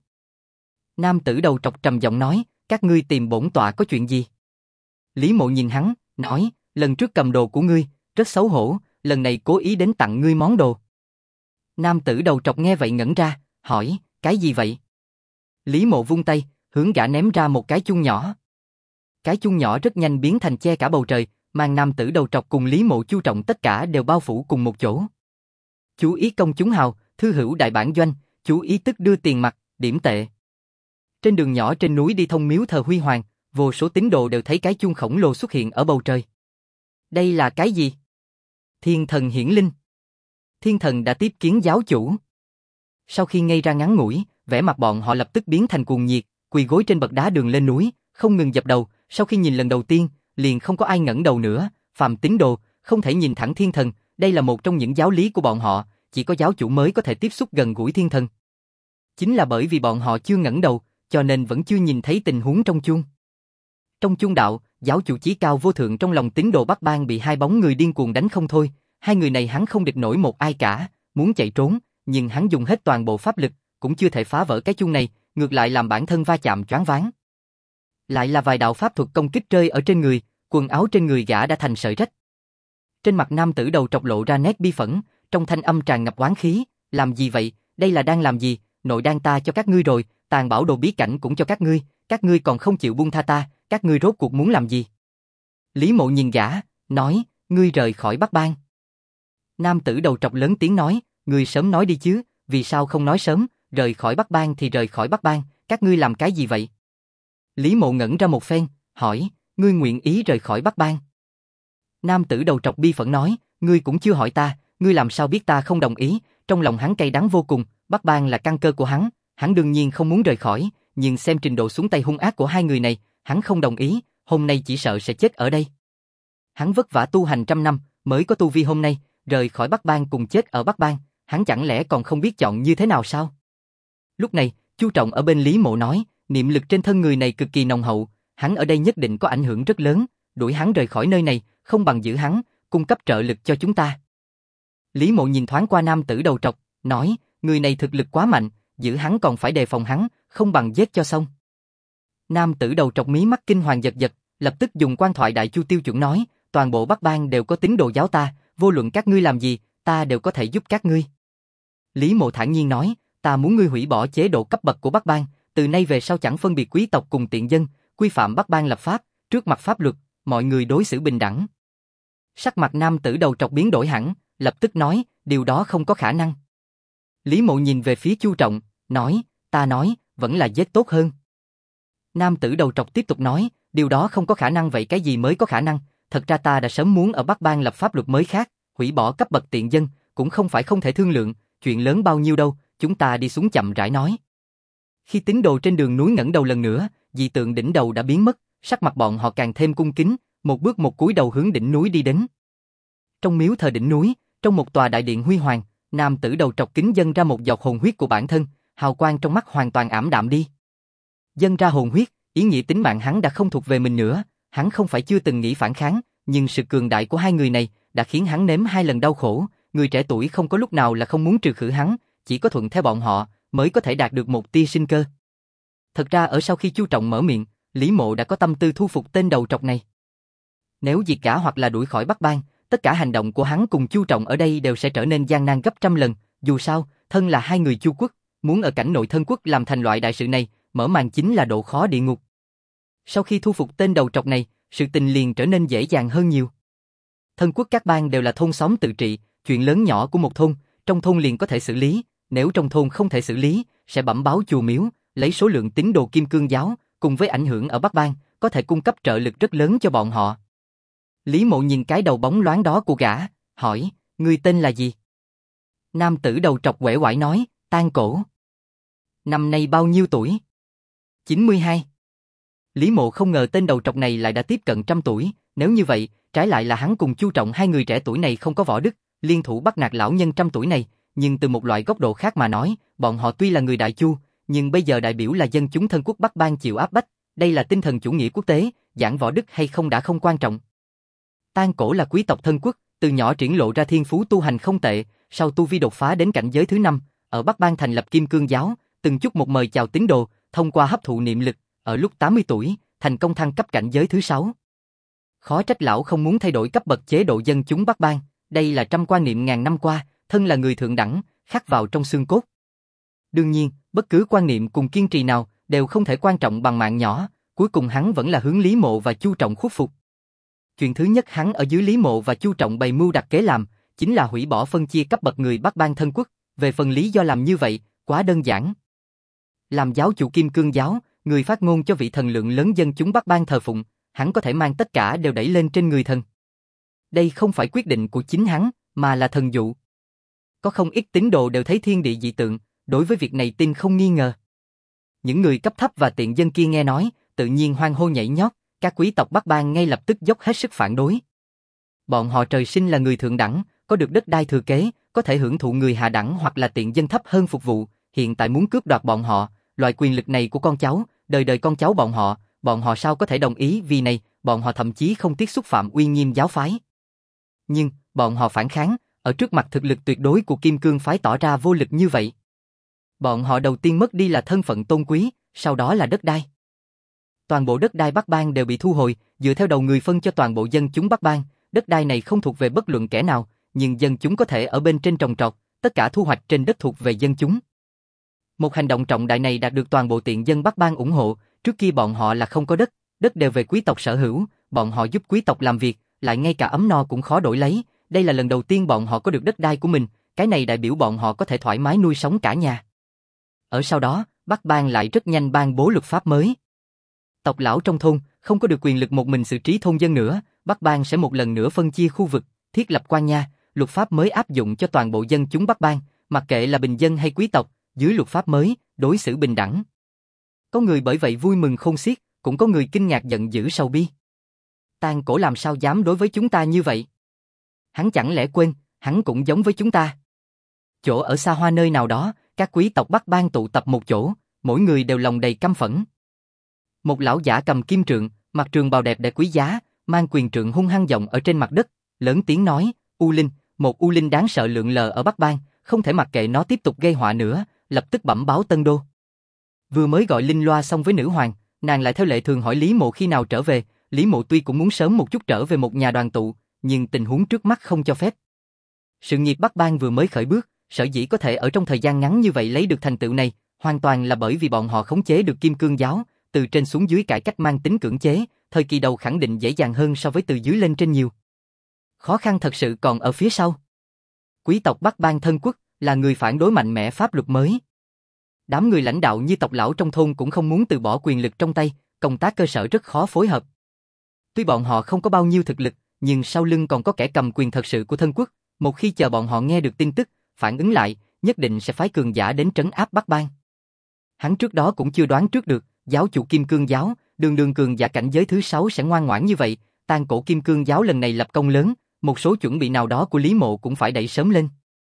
Nam tử đầu trọc trầm giọng nói, các ngươi tìm bổn tọa có chuyện gì? Lý Mộ nhìn hắn, nói, lần trước cầm đồ của ngươi, rất xấu hổ, lần này cố ý đến tặng ngươi món đồ. Nam tử đầu trọc nghe vậy ngẩn ra, hỏi, cái gì vậy? Lý Mộ vung tay, hướng gã ném ra một cái chuông nhỏ. Cái chuông nhỏ rất nhanh biến thành che cả bầu trời, mang nam tử đầu trọc cùng Lý Mộ Chu Trọng tất cả đều bao phủ cùng một chỗ. Chú ý công chúng hào, thư hữu đại bản doanh, chú ý tức đưa tiền mặt, điểm tệ. Trên đường nhỏ trên núi đi thông miếu thờ Huy Hoàng, vô số tín đồ đều thấy cái chuông khổng lồ xuất hiện ở bầu trời. Đây là cái gì? Thiên thần hiển linh. Thiên thần đã tiếp kiến giáo chủ. Sau khi ngây ra ngắn ngủi, vẻ mặt bọn họ lập tức biến thành cuồng nhiệt, quỳ gối trên bậc đá đường lên núi, không ngừng dập đầu. Sau khi nhìn lần đầu tiên, liền không có ai ngẩng đầu nữa. Phàm tín đồ không thể nhìn thẳng thiên thần, đây là một trong những giáo lý của bọn họ, chỉ có giáo chủ mới có thể tiếp xúc gần gũi thiên thần. Chính là bởi vì bọn họ chưa ngẩng đầu, cho nên vẫn chưa nhìn thấy tình huống trong chuông. Trong chuông đạo, giáo chủ chí cao vô thượng trong lòng tín đồ Bắc Bang bị hai bóng người điên cuồng đánh không thôi. Hai người này hắn không địch nổi một ai cả, muốn chạy trốn, nhưng hắn dùng hết toàn bộ pháp lực, cũng chưa thể phá vỡ cái chuông này, ngược lại làm bản thân va chạm choáng váng. Lại là vài đạo pháp thuật công kích rơi ở trên người, quần áo trên người gã đã thành sợi rách. Trên mặt nam tử đầu trọc lộ ra nét bi phẫn, trong thanh âm tràn ngập oán khí, làm gì vậy, đây là đang làm gì, nội đan ta cho các ngươi rồi, tàn bảo đồ bí cảnh cũng cho các ngươi còn không chịu buông tha ta, các ngươi rốt cuộc muốn làm gì? Lý Mộ nhìn gã, nói, ngươi rời khỏi Bắc Bang. Nam tử đầu trọc lớn tiếng nói, ngươi sớm nói đi chứ, vì sao không nói sớm, rời khỏi Bắc Bang thì rời khỏi Bắc Bang, các ngươi làm cái gì vậy? Lý Mộ ngẩn ra một phen, hỏi, ngươi nguyện ý rời khỏi Bắc Bang? Nam tử đầu trọc bi phẫn nói, ngươi cũng chưa hỏi ta, ngươi làm sao biết ta không đồng ý? Trong lòng hắn cay đắng vô cùng, Bắc Bang là căn cơ của hắn đương nhiên không muốn rời khỏi, nhưng xem trình độ xuống tay hung ác của hai người này, hắn không đồng ý, hôm nay chỉ sợ sẽ chết ở đây. Hắn vất vả tu hành trăm năm, mới có tu vi hôm nay, rời khỏi Bắc Bang cùng chết ở Bắc Bang, hắn chẳng lẽ còn không biết chọn như thế nào sao? Lúc này, Chu Trọng ở bên Lý Mộ nói, niệm lực trên thân người này cực kỳ nồng hậu, hắn ở đây nhất định có ảnh hưởng rất lớn, đuổi hắn rời khỏi nơi này, không bằng giữ hắn, cung cấp trợ lực cho chúng ta. Lý Mộ nhìn thoáng qua nam tử đầu trọc, nói, người này thực lực quá mạnh, giữ hắn còn phải đề phòng hắn, không bằng giết cho xong. Nam tử đầu trọc mí mắt kinh hoàng giật giật, lập tức dùng quan thoại đại chu tiêu chuẩn nói, toàn bộ Bắc Bang đều có tín đồ giáo ta, vô luận các ngươi làm gì, ta đều có thể giúp các ngươi. Lý Mộ thản nhiên nói, ta muốn ngươi hủy bỏ chế độ cấp bậc của Bắc Bang, từ nay về sau chẳng phân biệt quý tộc cùng tiện dân, quy phạm Bắc Bang lập pháp, trước mặt pháp luật, mọi người đối xử bình đẳng. Sắc mặt nam tử đầu trọc biến đổi hẳn, lập tức nói, điều đó không có khả năng. Lý Mộ nhìn về phía Chu Trọng, nói, ta nói, vẫn là giết tốt hơn. Nam tử đầu trọc tiếp tục nói, điều đó không có khả năng vậy cái gì mới có khả năng, thật ra ta đã sớm muốn ở Bắc Bang lập pháp luật mới khác, hủy bỏ cấp bậc tiện dân, cũng không phải không thể thương lượng, chuyện lớn bao nhiêu đâu, chúng ta đi xuống chậm rãi nói. Khi tín đồ trên đường núi ngẩng đầu lần nữa, dị tượng đỉnh đầu đã biến mất, sắc mặt bọn họ càng thêm cung kính, một bước một cúi đầu hướng đỉnh núi đi đến. Trong miếu thờ đỉnh núi, trong một tòa đại điện huy hoàng, nam tử đầu trọc kính dâng ra một giọt hồn huyết của bản thân, hào quang trong mắt hoàn toàn ảm đạm đi. Dâng ra hồn huyết, ý nghĩa tính mạng hắn đã không thuộc về mình nữa, hắn không phải chưa từng nghĩ phản kháng, nhưng sự cường đại của hai người này đã khiến hắn nếm hai lần đau khổ, người trẻ tuổi không có lúc nào là không muốn trừ khử hắn, chỉ có thuận theo bọn họ mới có thể đạt được một tia sinh cơ. Thật ra ở sau khi Chu Trọng mở miệng, Lý Mộ đã có tâm tư thu phục tên đầu trọc này. Nếu diệt cả hoặc là đuổi khỏi Bắc Bang, tất cả hành động của hắn cùng Chu Trọng ở đây đều sẽ trở nên gian nan gấp trăm lần, dù sao, thân là hai người Chu quốc, muốn ở cảnh nội thân quốc làm thành loại đại sự này, mở màn chính là độ khó địa ngục. Sau khi thu phục tên đầu trọc này, sự tình liền trở nên dễ dàng hơn nhiều. Thân quốc các bang đều là thôn xóm tự trị, chuyện lớn nhỏ của một thôn, trong thôn liền có thể xử lý, nếu trong thôn không thể xử lý, sẽ bẩm báo chùa miếu, lấy số lượng tín đồ Kim Cương giáo, cùng với ảnh hưởng ở Bắc Bang, có thể cung cấp trợ lực rất lớn cho bọn họ. Lý Mộ nhìn cái đầu bóng loáng đó của gã, hỏi, ngươi tên là gì? Nam tử đầu trọc uể oải nói, Tang Cổ. Năm nay bao nhiêu tuổi? 92. Lý Mộ không ngờ tên đầu trọc này lại đã tiếp cận trăm tuổi, nếu như vậy, trái lại là hắn cùng Chu Trọng hai người trẻ tuổi này không có võ đức, liên thủ bắt nạt lão nhân trăm tuổi này, nhưng từ một loại góc độ khác mà nói, bọn họ tuy là người Đại Chu, nhưng bây giờ đại biểu là dân chúng thân quốc Bắc Bang chịu áp bách, đây là tinh thần chủ nghĩa quốc tế, giảng võ đức hay không đã không quan trọng. Tang Cổ là quý tộc thân quốc, từ nhỏ triển lộ ra thiên phú tu hành không tệ, sau tu vi đột phá đến cảnh giới thứ 5, ở Bắc Bang thành lập Kim Cương giáo, từng chút một mời chào tín đồ, thông qua hấp thụ niệm lực, ở lúc 80 tuổi, thành công thăng cấp cảnh giới thứ 6. Khó trách lão không muốn thay đổi cấp bậc chế độ dân chúng Bắc Bang, đây là trăm quan niệm ngàn năm qua, thân là người thượng đẳng, khắc vào trong xương cốt. Đương nhiên, bất cứ quan niệm cùng kiên trì nào đều không thể quan trọng bằng mạng nhỏ, cuối cùng hắn vẫn là hướng Lý Mộ và Chu Trọng khuất phục. Chuyện thứ nhất hắn ở dưới Lý Mộ và Chu Trọng bày mưu đặt kế làm, chính là hủy bỏ phân chia cấp bậc người Bắc Bang thân quốc. Về phần lý do làm như vậy, quá đơn giản. Làm giáo chủ Kim Cương giáo, người phát ngôn cho vị thần lượng lớn dân chúng Bắc Bang thờ phụng, hắn có thể mang tất cả đều đẩy lên trên người thần. Đây không phải quyết định của chính hắn, mà là thần dụ. Có không ít tín đồ đều thấy thiên địa dị tượng, đối với việc này tin không nghi ngờ. Những người cấp thấp và tiện dân kia nghe nói, tự nhiên hoan hô nhảy nhót, các quý tộc Bắc Bang ngay lập tức dốc hết sức phản đối. Bọn họ trời sinh là người thượng đẳng, có được đất đai thừa kế, có thể hưởng thụ người hạ đẳng hoặc là tiện dân thấp hơn phục vụ, hiện tại muốn cướp đoạt bọn họ, loại quyền lực này của con cháu, đời đời con cháu bọn họ sao có thể đồng ý, vì này, bọn họ thậm chí không tiếc xúc phạm uy nghiêm giáo phái. Nhưng, bọn họ phản kháng, ở trước mặt thực lực tuyệt đối của Kim Cương phái tỏ ra vô lực như vậy. Bọn họ đầu tiên mất đi là thân phận tôn quý, sau đó là đất đai. Toàn bộ đất đai Bắc Bang đều bị thu hồi, dựa theo đầu người phân cho toàn bộ dân chúng Bắc Bang, đất đai này không thuộc về bất luận kẻ nào, nhưng dân chúng có thể ở bên trên trồng trọt, tất cả thu hoạch trên đất thuộc về dân chúng. Một hành động trọng đại này đạt được toàn bộ tiện dân Bắc Bang ủng hộ, trước kia bọn họ là không có đất, đất đều về quý tộc sở hữu, bọn họ giúp quý tộc làm việc, lại ngay cả ấm no cũng khó đổi lấy, đây là lần đầu tiên bọn họ có được đất đai của mình, cái này đại biểu bọn họ có thể thoải mái nuôi sống cả nhà. Ở sau đó, Bắc Bang lại rất nhanh ban bố luật pháp mới. Tộc lão trong thôn không có được quyền lực một mình xử trí thôn dân nữa, Bắc Bang sẽ một lần nữa phân chia khu vực, thiết lập quan nha, luật pháp mới áp dụng cho toàn bộ dân chúng Bắc Bang, mặc kệ là bình dân hay quý tộc, dưới luật pháp mới, đối xử bình đẳng. Có người bởi vậy vui mừng khôn xiết, cũng có người kinh ngạc giận dữ sầu bi. Tang Cổ làm sao dám đối với chúng ta như vậy? Hắn chẳng lẽ quên, hắn cũng giống với chúng ta. Chỗ ở xa hoa nơi nào đó, các quý tộc Bắc Bang tụ tập một chỗ, mỗi người đều lòng đầy căm phẫn. Một lão giả cầm kim trượng, mặc trường bào đẹp đẽ quý giá, mang quyền trượng hung hăng giọng ở trên mặt đất, lớn tiếng nói, U Linh, một U Linh đáng sợ lượn lờ ở Bắc Bang, không thể mặc kệ nó tiếp tục gây họa nữa, lập tức bẩm báo Tân Đô. Vừa mới gọi Linh Loa xong với nữ hoàng, nàng lại theo lệ thường hỏi Lý Mộ khi nào trở về, Lý Mộ tuy cũng muốn sớm một chút trở về một nhà đoàn tụ, nhưng tình huống trước mắt không cho phép. Sự nghiệp Bắc Bang vừa mới khởi bước, sở dĩ có thể ở trong thời gian ngắn như vậy lấy được thành tựu này, hoàn toàn là bởi vì bọn họ khống chế được Kim Cương giáo, từ trên xuống dưới cải cách mang tính cưỡng chế, thời kỳ đầu khẳng định dễ dàng hơn so với từ dưới lên trên nhiều. Khó khăn thật sự còn ở phía sau. Quý tộc Bắc Bang thân quốc là người phản đối mạnh mẽ pháp luật mới. Đám người lãnh đạo như tộc lão trong thôn cũng không muốn từ bỏ quyền lực trong tay, công tác cơ sở rất khó phối hợp. Tuy bọn họ không có bao nhiêu thực lực, nhưng sau lưng còn có kẻ cầm quyền thật sự của thân quốc, một khi chờ bọn họ nghe được tin tức, phản ứng lại, nhất định sẽ phái cường giả đến trấn áp Bắc Bang. Hắn trước đó cũng chưa đoán trước được, giáo chủ Kim Cương giáo, đường cường giả cảnh giới thứ 6 sẽ ngoan ngoãn như vậy, Tang Cổ Kim Cương giáo lần này lập công lớn, một số chuẩn bị nào đó của Lý Mộ cũng phải đẩy sớm lên.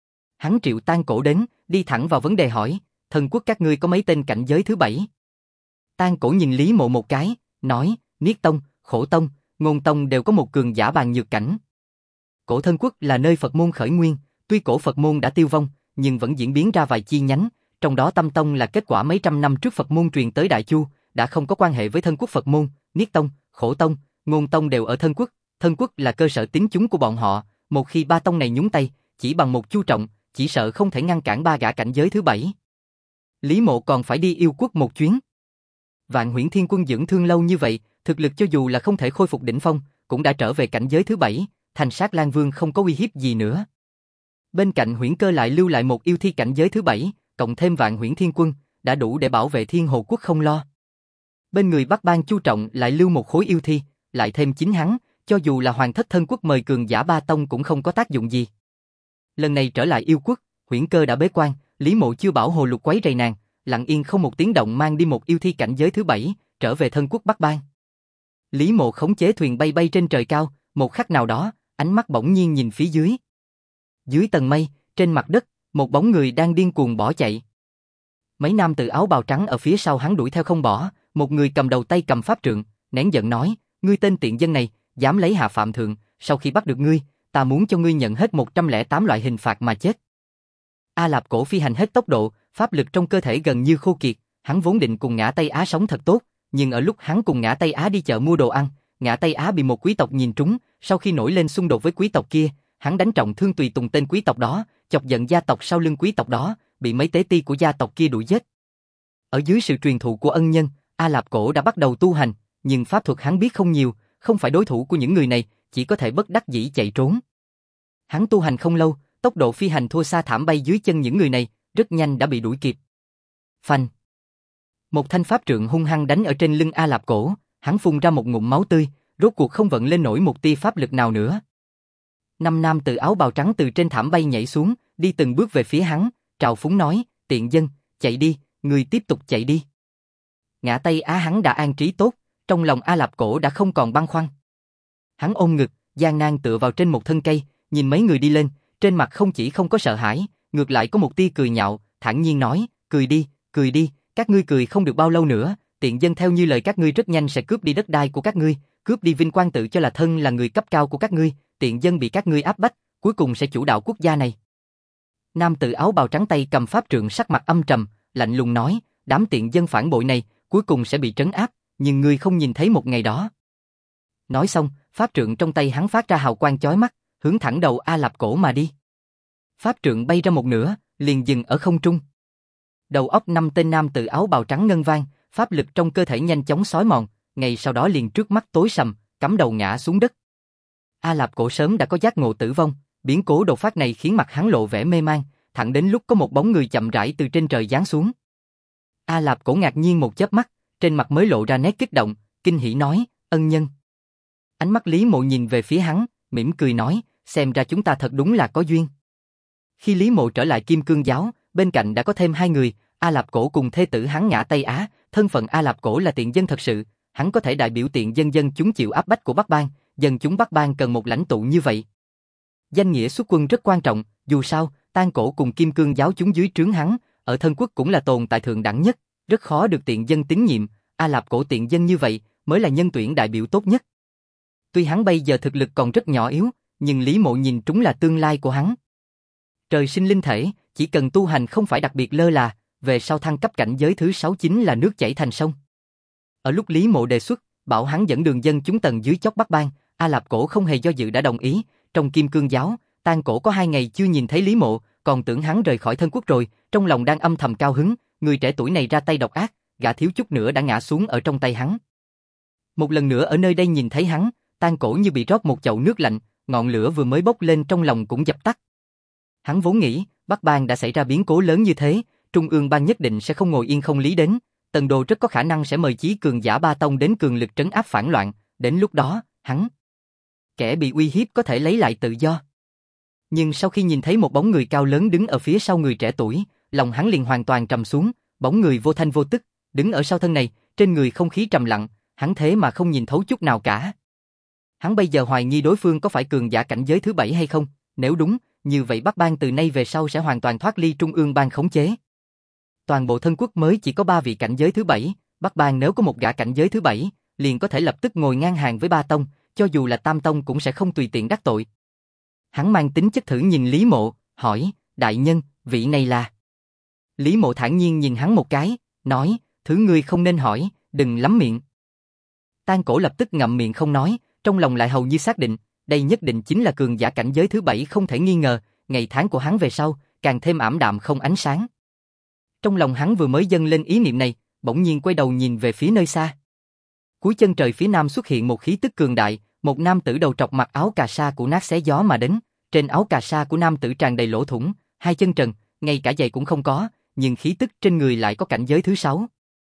Hắn triệu Tang Cổ đến, đi thẳng vào vấn đề hỏi, thần quốc các ngươi có mấy tên cảnh giới thứ 7? Tang Cổ nhìn Lý Mộ một cái, nói, Niết Tông, Khổ Tông, Ngôn Tông đều có một cường giả bàn nhược cảnh. Cổ thân quốc là nơi Phật môn khởi nguyên, tuy cổ Phật môn đã tiêu vong, nhưng vẫn diễn biến ra vài chi nhánh, trong đó Tâm Tông là kết quả mấy trăm năm trước Phật môn truyền tới Đại Chu, đã không có quan hệ với thân quốc Phật môn, Niết Tông, Khổ Tông, Ngôn Tông đều ở thân quốc là cơ sở tín chúng của bọn họ, một khi ba tông này nhúng tay, chỉ bằng một Chu Trọng, chỉ sợ không thể ngăn cản ba gã cảnh giới thứ 7. Lý Mộ còn phải đi yêu quốc một chuyến. Vạn Huyễn Thiên Quân dưỡng thương lâu như vậy, thực lực cho dù là không thể khôi phục đỉnh phong, cũng đã trở về cảnh giới thứ 7, Thành Sát Lan Vương không có uy hiếp gì nữa. Bên cạnh Huyễn Cơ lại lưu lại một yêu thi cảnh giới thứ 7, cộng thêm Vạn Huyễn Thiên Quân, đã đủ để bảo vệ Thiên Hồ quốc không lo. Bên người Bắc Bang Chu Trọng lại lưu một khối yêu thi, lại thêm chính hắn, cho dù là hoàng thất thân quốc mời cường giả ba tông cũng không có tác dụng gì. Lần này trở lại yêu quốc, Huyễn Cơ đã bế quan, Lý Mộ chưa bảo hồ lục quấy rầy nàng, lặng yên không một tiếng động mang đi một yêu thi cảnh giới thứ 7, trở về thân quốc Bắc Bang. Lý Mộ khống chế thuyền bay bay trên trời cao, một khắc nào đó, ánh mắt bỗng nhiên nhìn phía dưới. Dưới tầng mây, trên mặt đất, một bóng người đang điên cuồng bỏ chạy. Mấy nam tử áo bào trắng ở phía sau hắn đuổi theo không bỏ, một người cầm đầu tay cầm pháp trượng, nén giận nói, ngươi tên tiện dân này, dám lấy hạ phạm thượng, sau khi bắt được ngươi, ta muốn cho ngươi nhận hết 108 loại hình phạt mà chết. A Lạp Cổ phi hành hết tốc độ, pháp lực trong cơ thể gần như khô kiệt, hắn vốn định cùng Ngã Tây Á sống thật tốt, nhưng ở lúc hắn cùng Ngã Tây Á đi chợ mua đồ ăn, Ngã Tây Á bị một quý tộc nhìn trúng, sau khi nổi lên xung đột với quý tộc kia, hắn đánh trọng thương tùy tùng tên quý tộc đó, chọc giận gia tộc sau lưng quý tộc đó, bị mấy tế ti của gia tộc kia đuổi giết. Ở dưới sự truyền thụ của ân nhân, A Lạp Cổ đã bắt đầu tu hành, nhưng pháp thuật hắn biết không nhiều, không phải đối thủ của những người này, chỉ có thể bất đắc dĩ chạy trốn. Hắn tu hành không lâu, tốc độ phi hành thua xa thảm bay dưới chân những người này, rất nhanh đã bị đuổi kịp. Phanh! Một thanh pháp trượng hung hăng đánh ở trên lưng A Lạp Cổ, hắn phun ra một ngụm máu tươi, rốt cuộc không vận lên nổi một tia pháp lực nào nữa. Năm nam tử áo bào trắng từ trên thảm bay nhảy xuống, đi từng bước về phía hắn, trào phúng nói, tiện dân, chạy đi, người tiếp tục chạy đi. Ngã Tây Á hắn đã an trí tốt, trong lòng A Lạp Cổ đã không còn băn khoăn. Hắn ôm ngực, gian nan tựa vào trên một thân cây, nhìn mấy người đi lên, trên mặt không chỉ không có sợ hãi, ngược lại có một tia cười nhạo, thản nhiên nói, cười đi, các ngươi cười không được bao lâu nữa, tiện dân theo như lời các ngươi rất nhanh sẽ cướp đi đất đai của các ngươi, cướp đi vinh quang tự cho là thân là người cấp cao của các ngươi, tiện dân bị các ngươi áp bách, cuối cùng sẽ chủ đạo quốc gia này. Nam tử áo bào trắng tay cầm pháp trượng sắc mặt âm trầm, lạnh lùng nói, đám tiện dân phản bội này, cuối cùng sẽ bị trấn áp, nhưng ngươi không nhìn thấy một ngày đó. Nói xong, pháp trượng trong tay hắn phát ra hào quang chói mắt, hướng thẳng đầu A Lạp Cổ mà đi. Pháp trượng bay ra một nửa, liền dừng ở không trung. Đầu óc năm tên nam tử áo bào trắng ngân vang, pháp lực trong cơ thể nhanh chóng xói mòn, ngay sau đó liền trước mắt tối sầm, cắm đầu ngã xuống đất. A Lạp Cổ sớm đã có giác ngộ tử vong, biến cố đột phát này khiến mặt hắn lộ vẻ mê man, thẳng đến lúc có một bóng người chậm rãi từ trên trời giáng xuống. A Lạp Cổ ngạc nhiên một chớp mắt, trên mặt mới lộ ra nét kích động, kinh hỉ nói, ân nhân. Ánh mắt Lý Mộ nhìn về phía hắn, mỉm cười nói, xem ra chúng ta thật đúng là có duyên. Khi Lý Mộ trở lại Kim Cương giáo, bên cạnh đã có thêm hai người, A Lạp Cổ cùng thê tử hắn Ngã Tây Á, thân phận A Lạp Cổ là tiện dân thật sự, hắn có thể đại biểu tiện dân chúng chịu áp bách của Bắc Bang, dân chúng Bắc Bang cần một lãnh tụ như vậy. Danh nghĩa xuất quân rất quan trọng, dù sao, Tang Cổ cùng Kim Cương giáo chúng dưới trướng hắn, ở thân quốc cũng là tồn tại thượng đẳng nhất, rất khó được tiện dân tín nhiệm, A Lạp Cổ tiện dân như vậy, mới là nhân tuyển đại biểu tốt nhất. Tuy hắn bây giờ thực lực còn rất nhỏ yếu, nhưng Lý Mộ nhìn trúng là tương lai của hắn. Trời sinh linh thể, chỉ cần tu hành không phải đặc biệt lơ là, về sau thăng cấp cảnh giới thứ 6 chính là nước chảy thành sông. Ở lúc Lý Mộ đề xuất, bảo hắn dẫn đường dân chúng tầng dưới chót Bắc Bang, A Lạp Cổ không hề do dự đã đồng ý, trong Kim Cương giáo, Tang Cổ có 2 ngày chưa nhìn thấy Lý Mộ, còn tưởng hắn rời khỏi thân quốc rồi, trong lòng đang âm thầm cao hứng, người trẻ tuổi này ra tay độc ác, gã thiếu chút nữa đã ngã xuống ở trong tay hắn. Một lần nữa ở nơi đây nhìn thấy hắn, Tang Cổ như bị rót một chậu nước lạnh, ngọn lửa vừa mới bốc lên trong lòng cũng dập tắt. Hắn vốn nghĩ, Bắc Bang đã xảy ra biến cố lớn như thế, Trung ương Bang nhất định sẽ không ngồi yên không lý đến, Tần Đồ rất có khả năng sẽ mời chí cường giả ba tông đến cường lực trấn áp phản loạn, đến lúc đó, hắn, kẻ bị uy hiếp có thể lấy lại tự do. Nhưng sau khi nhìn thấy một bóng người cao lớn đứng ở phía sau người trẻ tuổi, lòng hắn liền hoàn toàn trầm xuống, bóng người vô thanh vô tức, đứng ở sau thân này, trên người không khí trầm lặng, hắn thế mà không nhìn thấu chút nào cả. Hắn bây giờ hoài nghi đối phương có phải cường giả cảnh giới thứ 7 hay không, nếu đúng, như vậy Bắc Bang từ nay về sau sẽ hoàn toàn thoát ly Trung ương Bang khống chế. Toàn bộ thân quốc mới chỉ có 3 vị cảnh giới thứ 7, Bắc Bang nếu có một gã cảnh giới thứ 7, liền có thể lập tức ngồi ngang hàng với ba tông, cho dù là tam tông cũng sẽ không tùy tiện đắc tội. Hắn mang tính chất thử nhìn Lý Mộ, hỏi, đại nhân, vị này là... Lý Mộ thản nhiên nhìn hắn một cái, nói, thứ ngươi không nên hỏi, đừng lắm miệng. Tang Cổ lập tức ngậm miệng không nói, trong lòng lại hầu như xác định, đây nhất định chính là cường giả cảnh giới thứ 7 không thể nghi ngờ, ngày tháng của hắn về sau, càng thêm ảm đạm không ánh sáng. Trong lòng hắn vừa mới dâng lên ý niệm này, bỗng nhiên quay đầu nhìn về phía nơi xa. Cuối chân trời phía nam xuất hiện một khí tức cường đại, một nam tử đầu trọc mặc áo cà sa của nát xé gió mà đến, trên áo cà sa của nam tử tràn đầy lỗ thủng, hai chân trần, ngay cả giày cũng không có, nhưng khí tức trên người lại có cảnh giới thứ 6.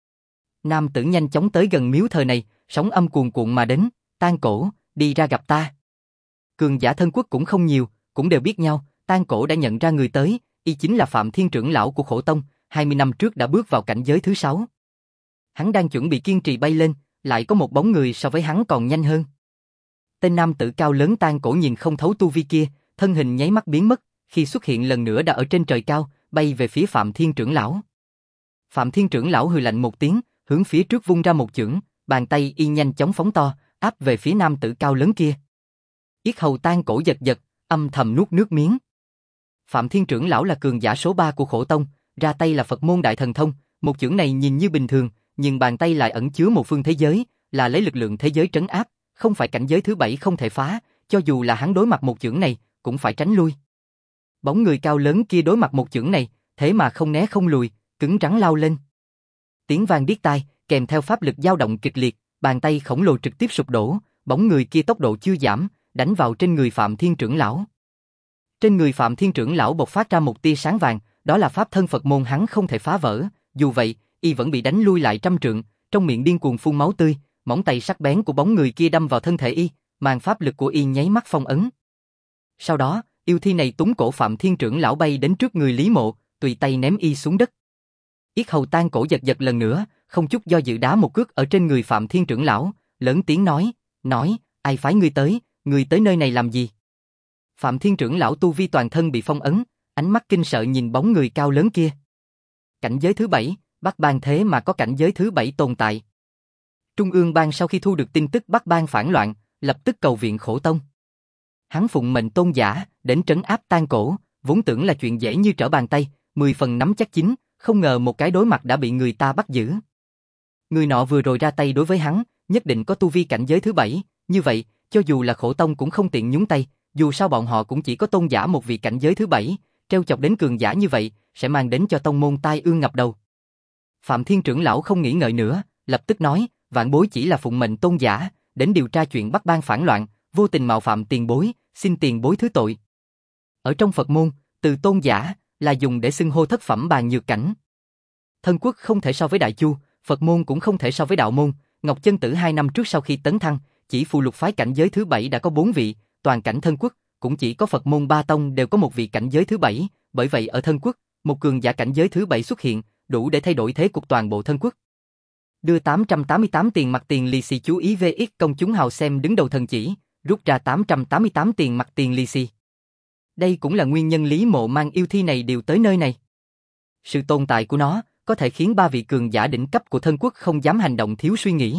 Nam tử nhanh chóng tới gần miếu thờ này, sóng âm cuồn cuộn mà đến, Tang Cổ, đi ra gặp ta. Cường giả thân quốc cũng không nhiều, cũng đều biết nhau, Tang Cổ đã nhận ra người tới, y chính là Phạm Thiên trưởng lão của Khổ Tông, 20 năm trước đã bước vào cảnh giới thứ 6. Hắn đang chuẩn bị kiên trì bay lên, lại có một bóng người so với hắn còn nhanh hơn. Tên nam tử cao lớn Tang Cổ nhìn không thấu tu vi kia, thân hình nháy mắt biến mất, khi xuất hiện lần nữa đã ở trên trời cao, bay về phía Phạm Thiên trưởng lão. Phạm Thiên trưởng lão hừ lạnh một tiếng, hướng phía trước vung ra một chưởng, bàn tay y nhanh chóng phóng to, áp về phía nam tử cao lớn kia. Yết hầu Tang Cổ giật giật, âm thầm nuốt nước miếng. Phạm Thiên trưởng lão là cường giả số 3 của Khổ Tông, ra tay là Phật môn đại thần thông, một chưởng này nhìn như bình thường, nhưng bàn tay lại ẩn chứa một phương thế giới, là lấy lực lượng thế giới trấn áp, không phải cảnh giới thứ 7 không thể phá, cho dù là hắn đối mặt một chưởng này, cũng phải tránh lui. Bóng người cao lớn kia đối mặt một chưởng này, thế mà không né không lùi, cứng rắn lao lên. Tiếng vang điếc tai, kèm theo pháp lực dao động kịch liệt, bàn tay khổng lồ trực tiếp sụp đổ, bóng người kia tốc độ chưa giảm, đánh vào trên người Phạm Thiên trưởng lão. Trên người Phạm Thiên trưởng lão bộc phát ra một tia sáng vàng, đó là pháp thân Phật môn hắn không thể phá vỡ, dù vậy, y vẫn bị đánh lui lại trăm trượng, trong miệng điên cuồng phun máu tươi, móng tay sắc bén của bóng người kia đâm vào thân thể y, màn pháp lực của y nháy mắt phong ấn. Sau đó, yêu thi này túm cổ Phạm Thiên trưởng lão bay đến trước người Lý Mộ, tùy tay ném y xuống đất. Yết hầu Tan Cổ giật giật lần nữa, không chút do dự đá một cước ở trên người Phạm Thiên trưởng lão, lớn tiếng nói, ai phái ngươi tới nơi này làm gì? Phạm Thiên trưởng lão tu vi toàn thân bị phong ấn, ánh mắt kinh sợ nhìn bóng người cao lớn kia. Cảnh giới thứ 7, Bắc Bang thế mà có cảnh giới thứ 7 tồn tại. Trung ương bang sau khi thu được tin tức Bắc Bang phản loạn, lập tức cầu viện Khổ Tông. Hắn phụng mệnh Tôn giả, đến trấn áp Tan Cổ, vốn tưởng là chuyện dễ như trở bàn tay, 10 phần nắm chắc chín, không ngờ một cái đối mặt đã bị người ta bắt giữ. Người nọ vừa rồi ra tay đối với hắn, nhất định có tu vi cảnh giới thứ 7, như vậy, cho dù là Khổ Tông cũng không tiện nhúng tay, dù sao bọn họ cũng chỉ có Tôn giả một vị cảnh giới thứ 7, treo chọc đến cường giả như vậy, sẽ mang đến cho tông môn tai ương ngập đầu. Phạm Thiên trưởng lão không nghĩ ngợi nữa, lập tức nói, vạn bối chỉ là phụng mệnh Tôn giả, đến điều tra chuyện Bắc Bang phản loạn, vô tình mạo phạm tiền bối, xin tiền bối thứ tội. Ở trong Phật môn, từ Tôn giả là dùng để xưng hô thất phẩm bàn nhược cảnh. Thân quốc không thể so với Đại Chu, Phật môn cũng không thể so với đạo môn. Ngọc Chân Tử 2 năm trước sau khi tấn thăng, chỉ phù lục phái cảnh giới thứ 7 đã có 4 vị, toàn cảnh thân quốc cũng chỉ có Phật môn 3 tông đều có một vị cảnh giới thứ 7, bởi vậy ở thân quốc, một cường giả cảnh giới thứ 7 xuất hiện, đủ để thay đổi thế cục toàn bộ thân quốc. Đưa 888 tiền mặt tiền lì xì, chú ý VX công chúng hào xem đứng đầu thần chỉ, rút ra 888 tiền mặt tiền lì xì. Đây cũng là nguyên nhân Lý Mộ mang yêu thi này điều tới nơi này. Sự tồn tại của nó có thể khiến 3 vị cường giả đỉnh cấp của thân quốc không dám hành động thiếu suy nghĩ.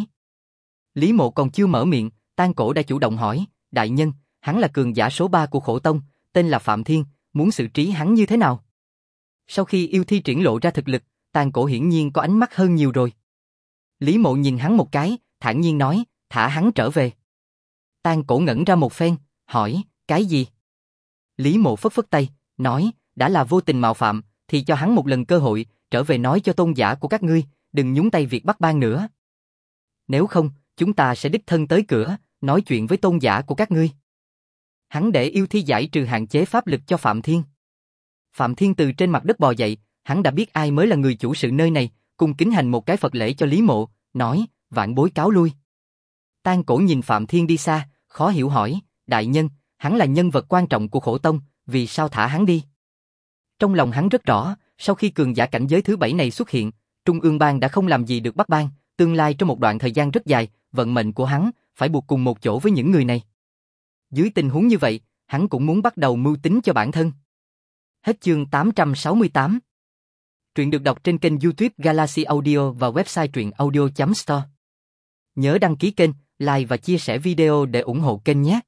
Lý Mộ còn chưa mở miệng, Tan Cổ đã chủ động hỏi, đại nhân, hắn là cường giả số 3 của Khổ Tông, tên là Phạm Thiên, muốn xử trí hắn như thế nào? Sau khi yêu thi triển lộ ra thực lực, Tan Cổ hiển nhiên có ánh mắt hơn nhiều rồi. Lý Mộ nhìn hắn một cái, thản nhiên nói, thả hắn trở về. Tan Cổ ngẩn ra một phen, hỏi, cái gì? Lý Mộ phất phất tay, nói, đã là vô tình mạo phạm, thì cho hắn một lần cơ hội, trở về nói cho tôn giả của các ngươi, đừng nhúng tay việc Bắc Bang nữa. Nếu không, chúng ta sẽ đích thân tới cửa, nói chuyện với tôn giả của các ngươi. Hắn để yêu thi giải trừ hạn chế pháp lực cho Phạm Thiên. Phạm Thiên từ trên mặt đất bò dậy, hắn đã biết ai mới là người chủ sự nơi này, cung kính hành một cái Phật lễ cho Lý Mộ, nói, vạn bối cáo lui. Tan Cổ nhìn Phạm Thiên đi xa, khó hiểu hỏi, đại nhân, hắn là nhân vật quan trọng của Khổ Tông, vì sao thả hắn đi? Trong lòng hắn rất rõ, sau khi cường giả cảnh giới thứ 7 này xuất hiện, Trung ương bang đã không làm gì được Bắc Bang, tương lai trong một đoạn thời gian rất dài, vận mệnh của hắn phải buộc cùng một chỗ với những người này. Dưới tình huống như vậy, hắn cũng muốn bắt đầu mưu tính cho bản thân. Hết chương 868. Truyện được đọc trên kênh YouTube Galaxy Audio và website truyện audio.store. Nhớ đăng ký kênh, like và chia sẻ video để ủng hộ kênh nhé.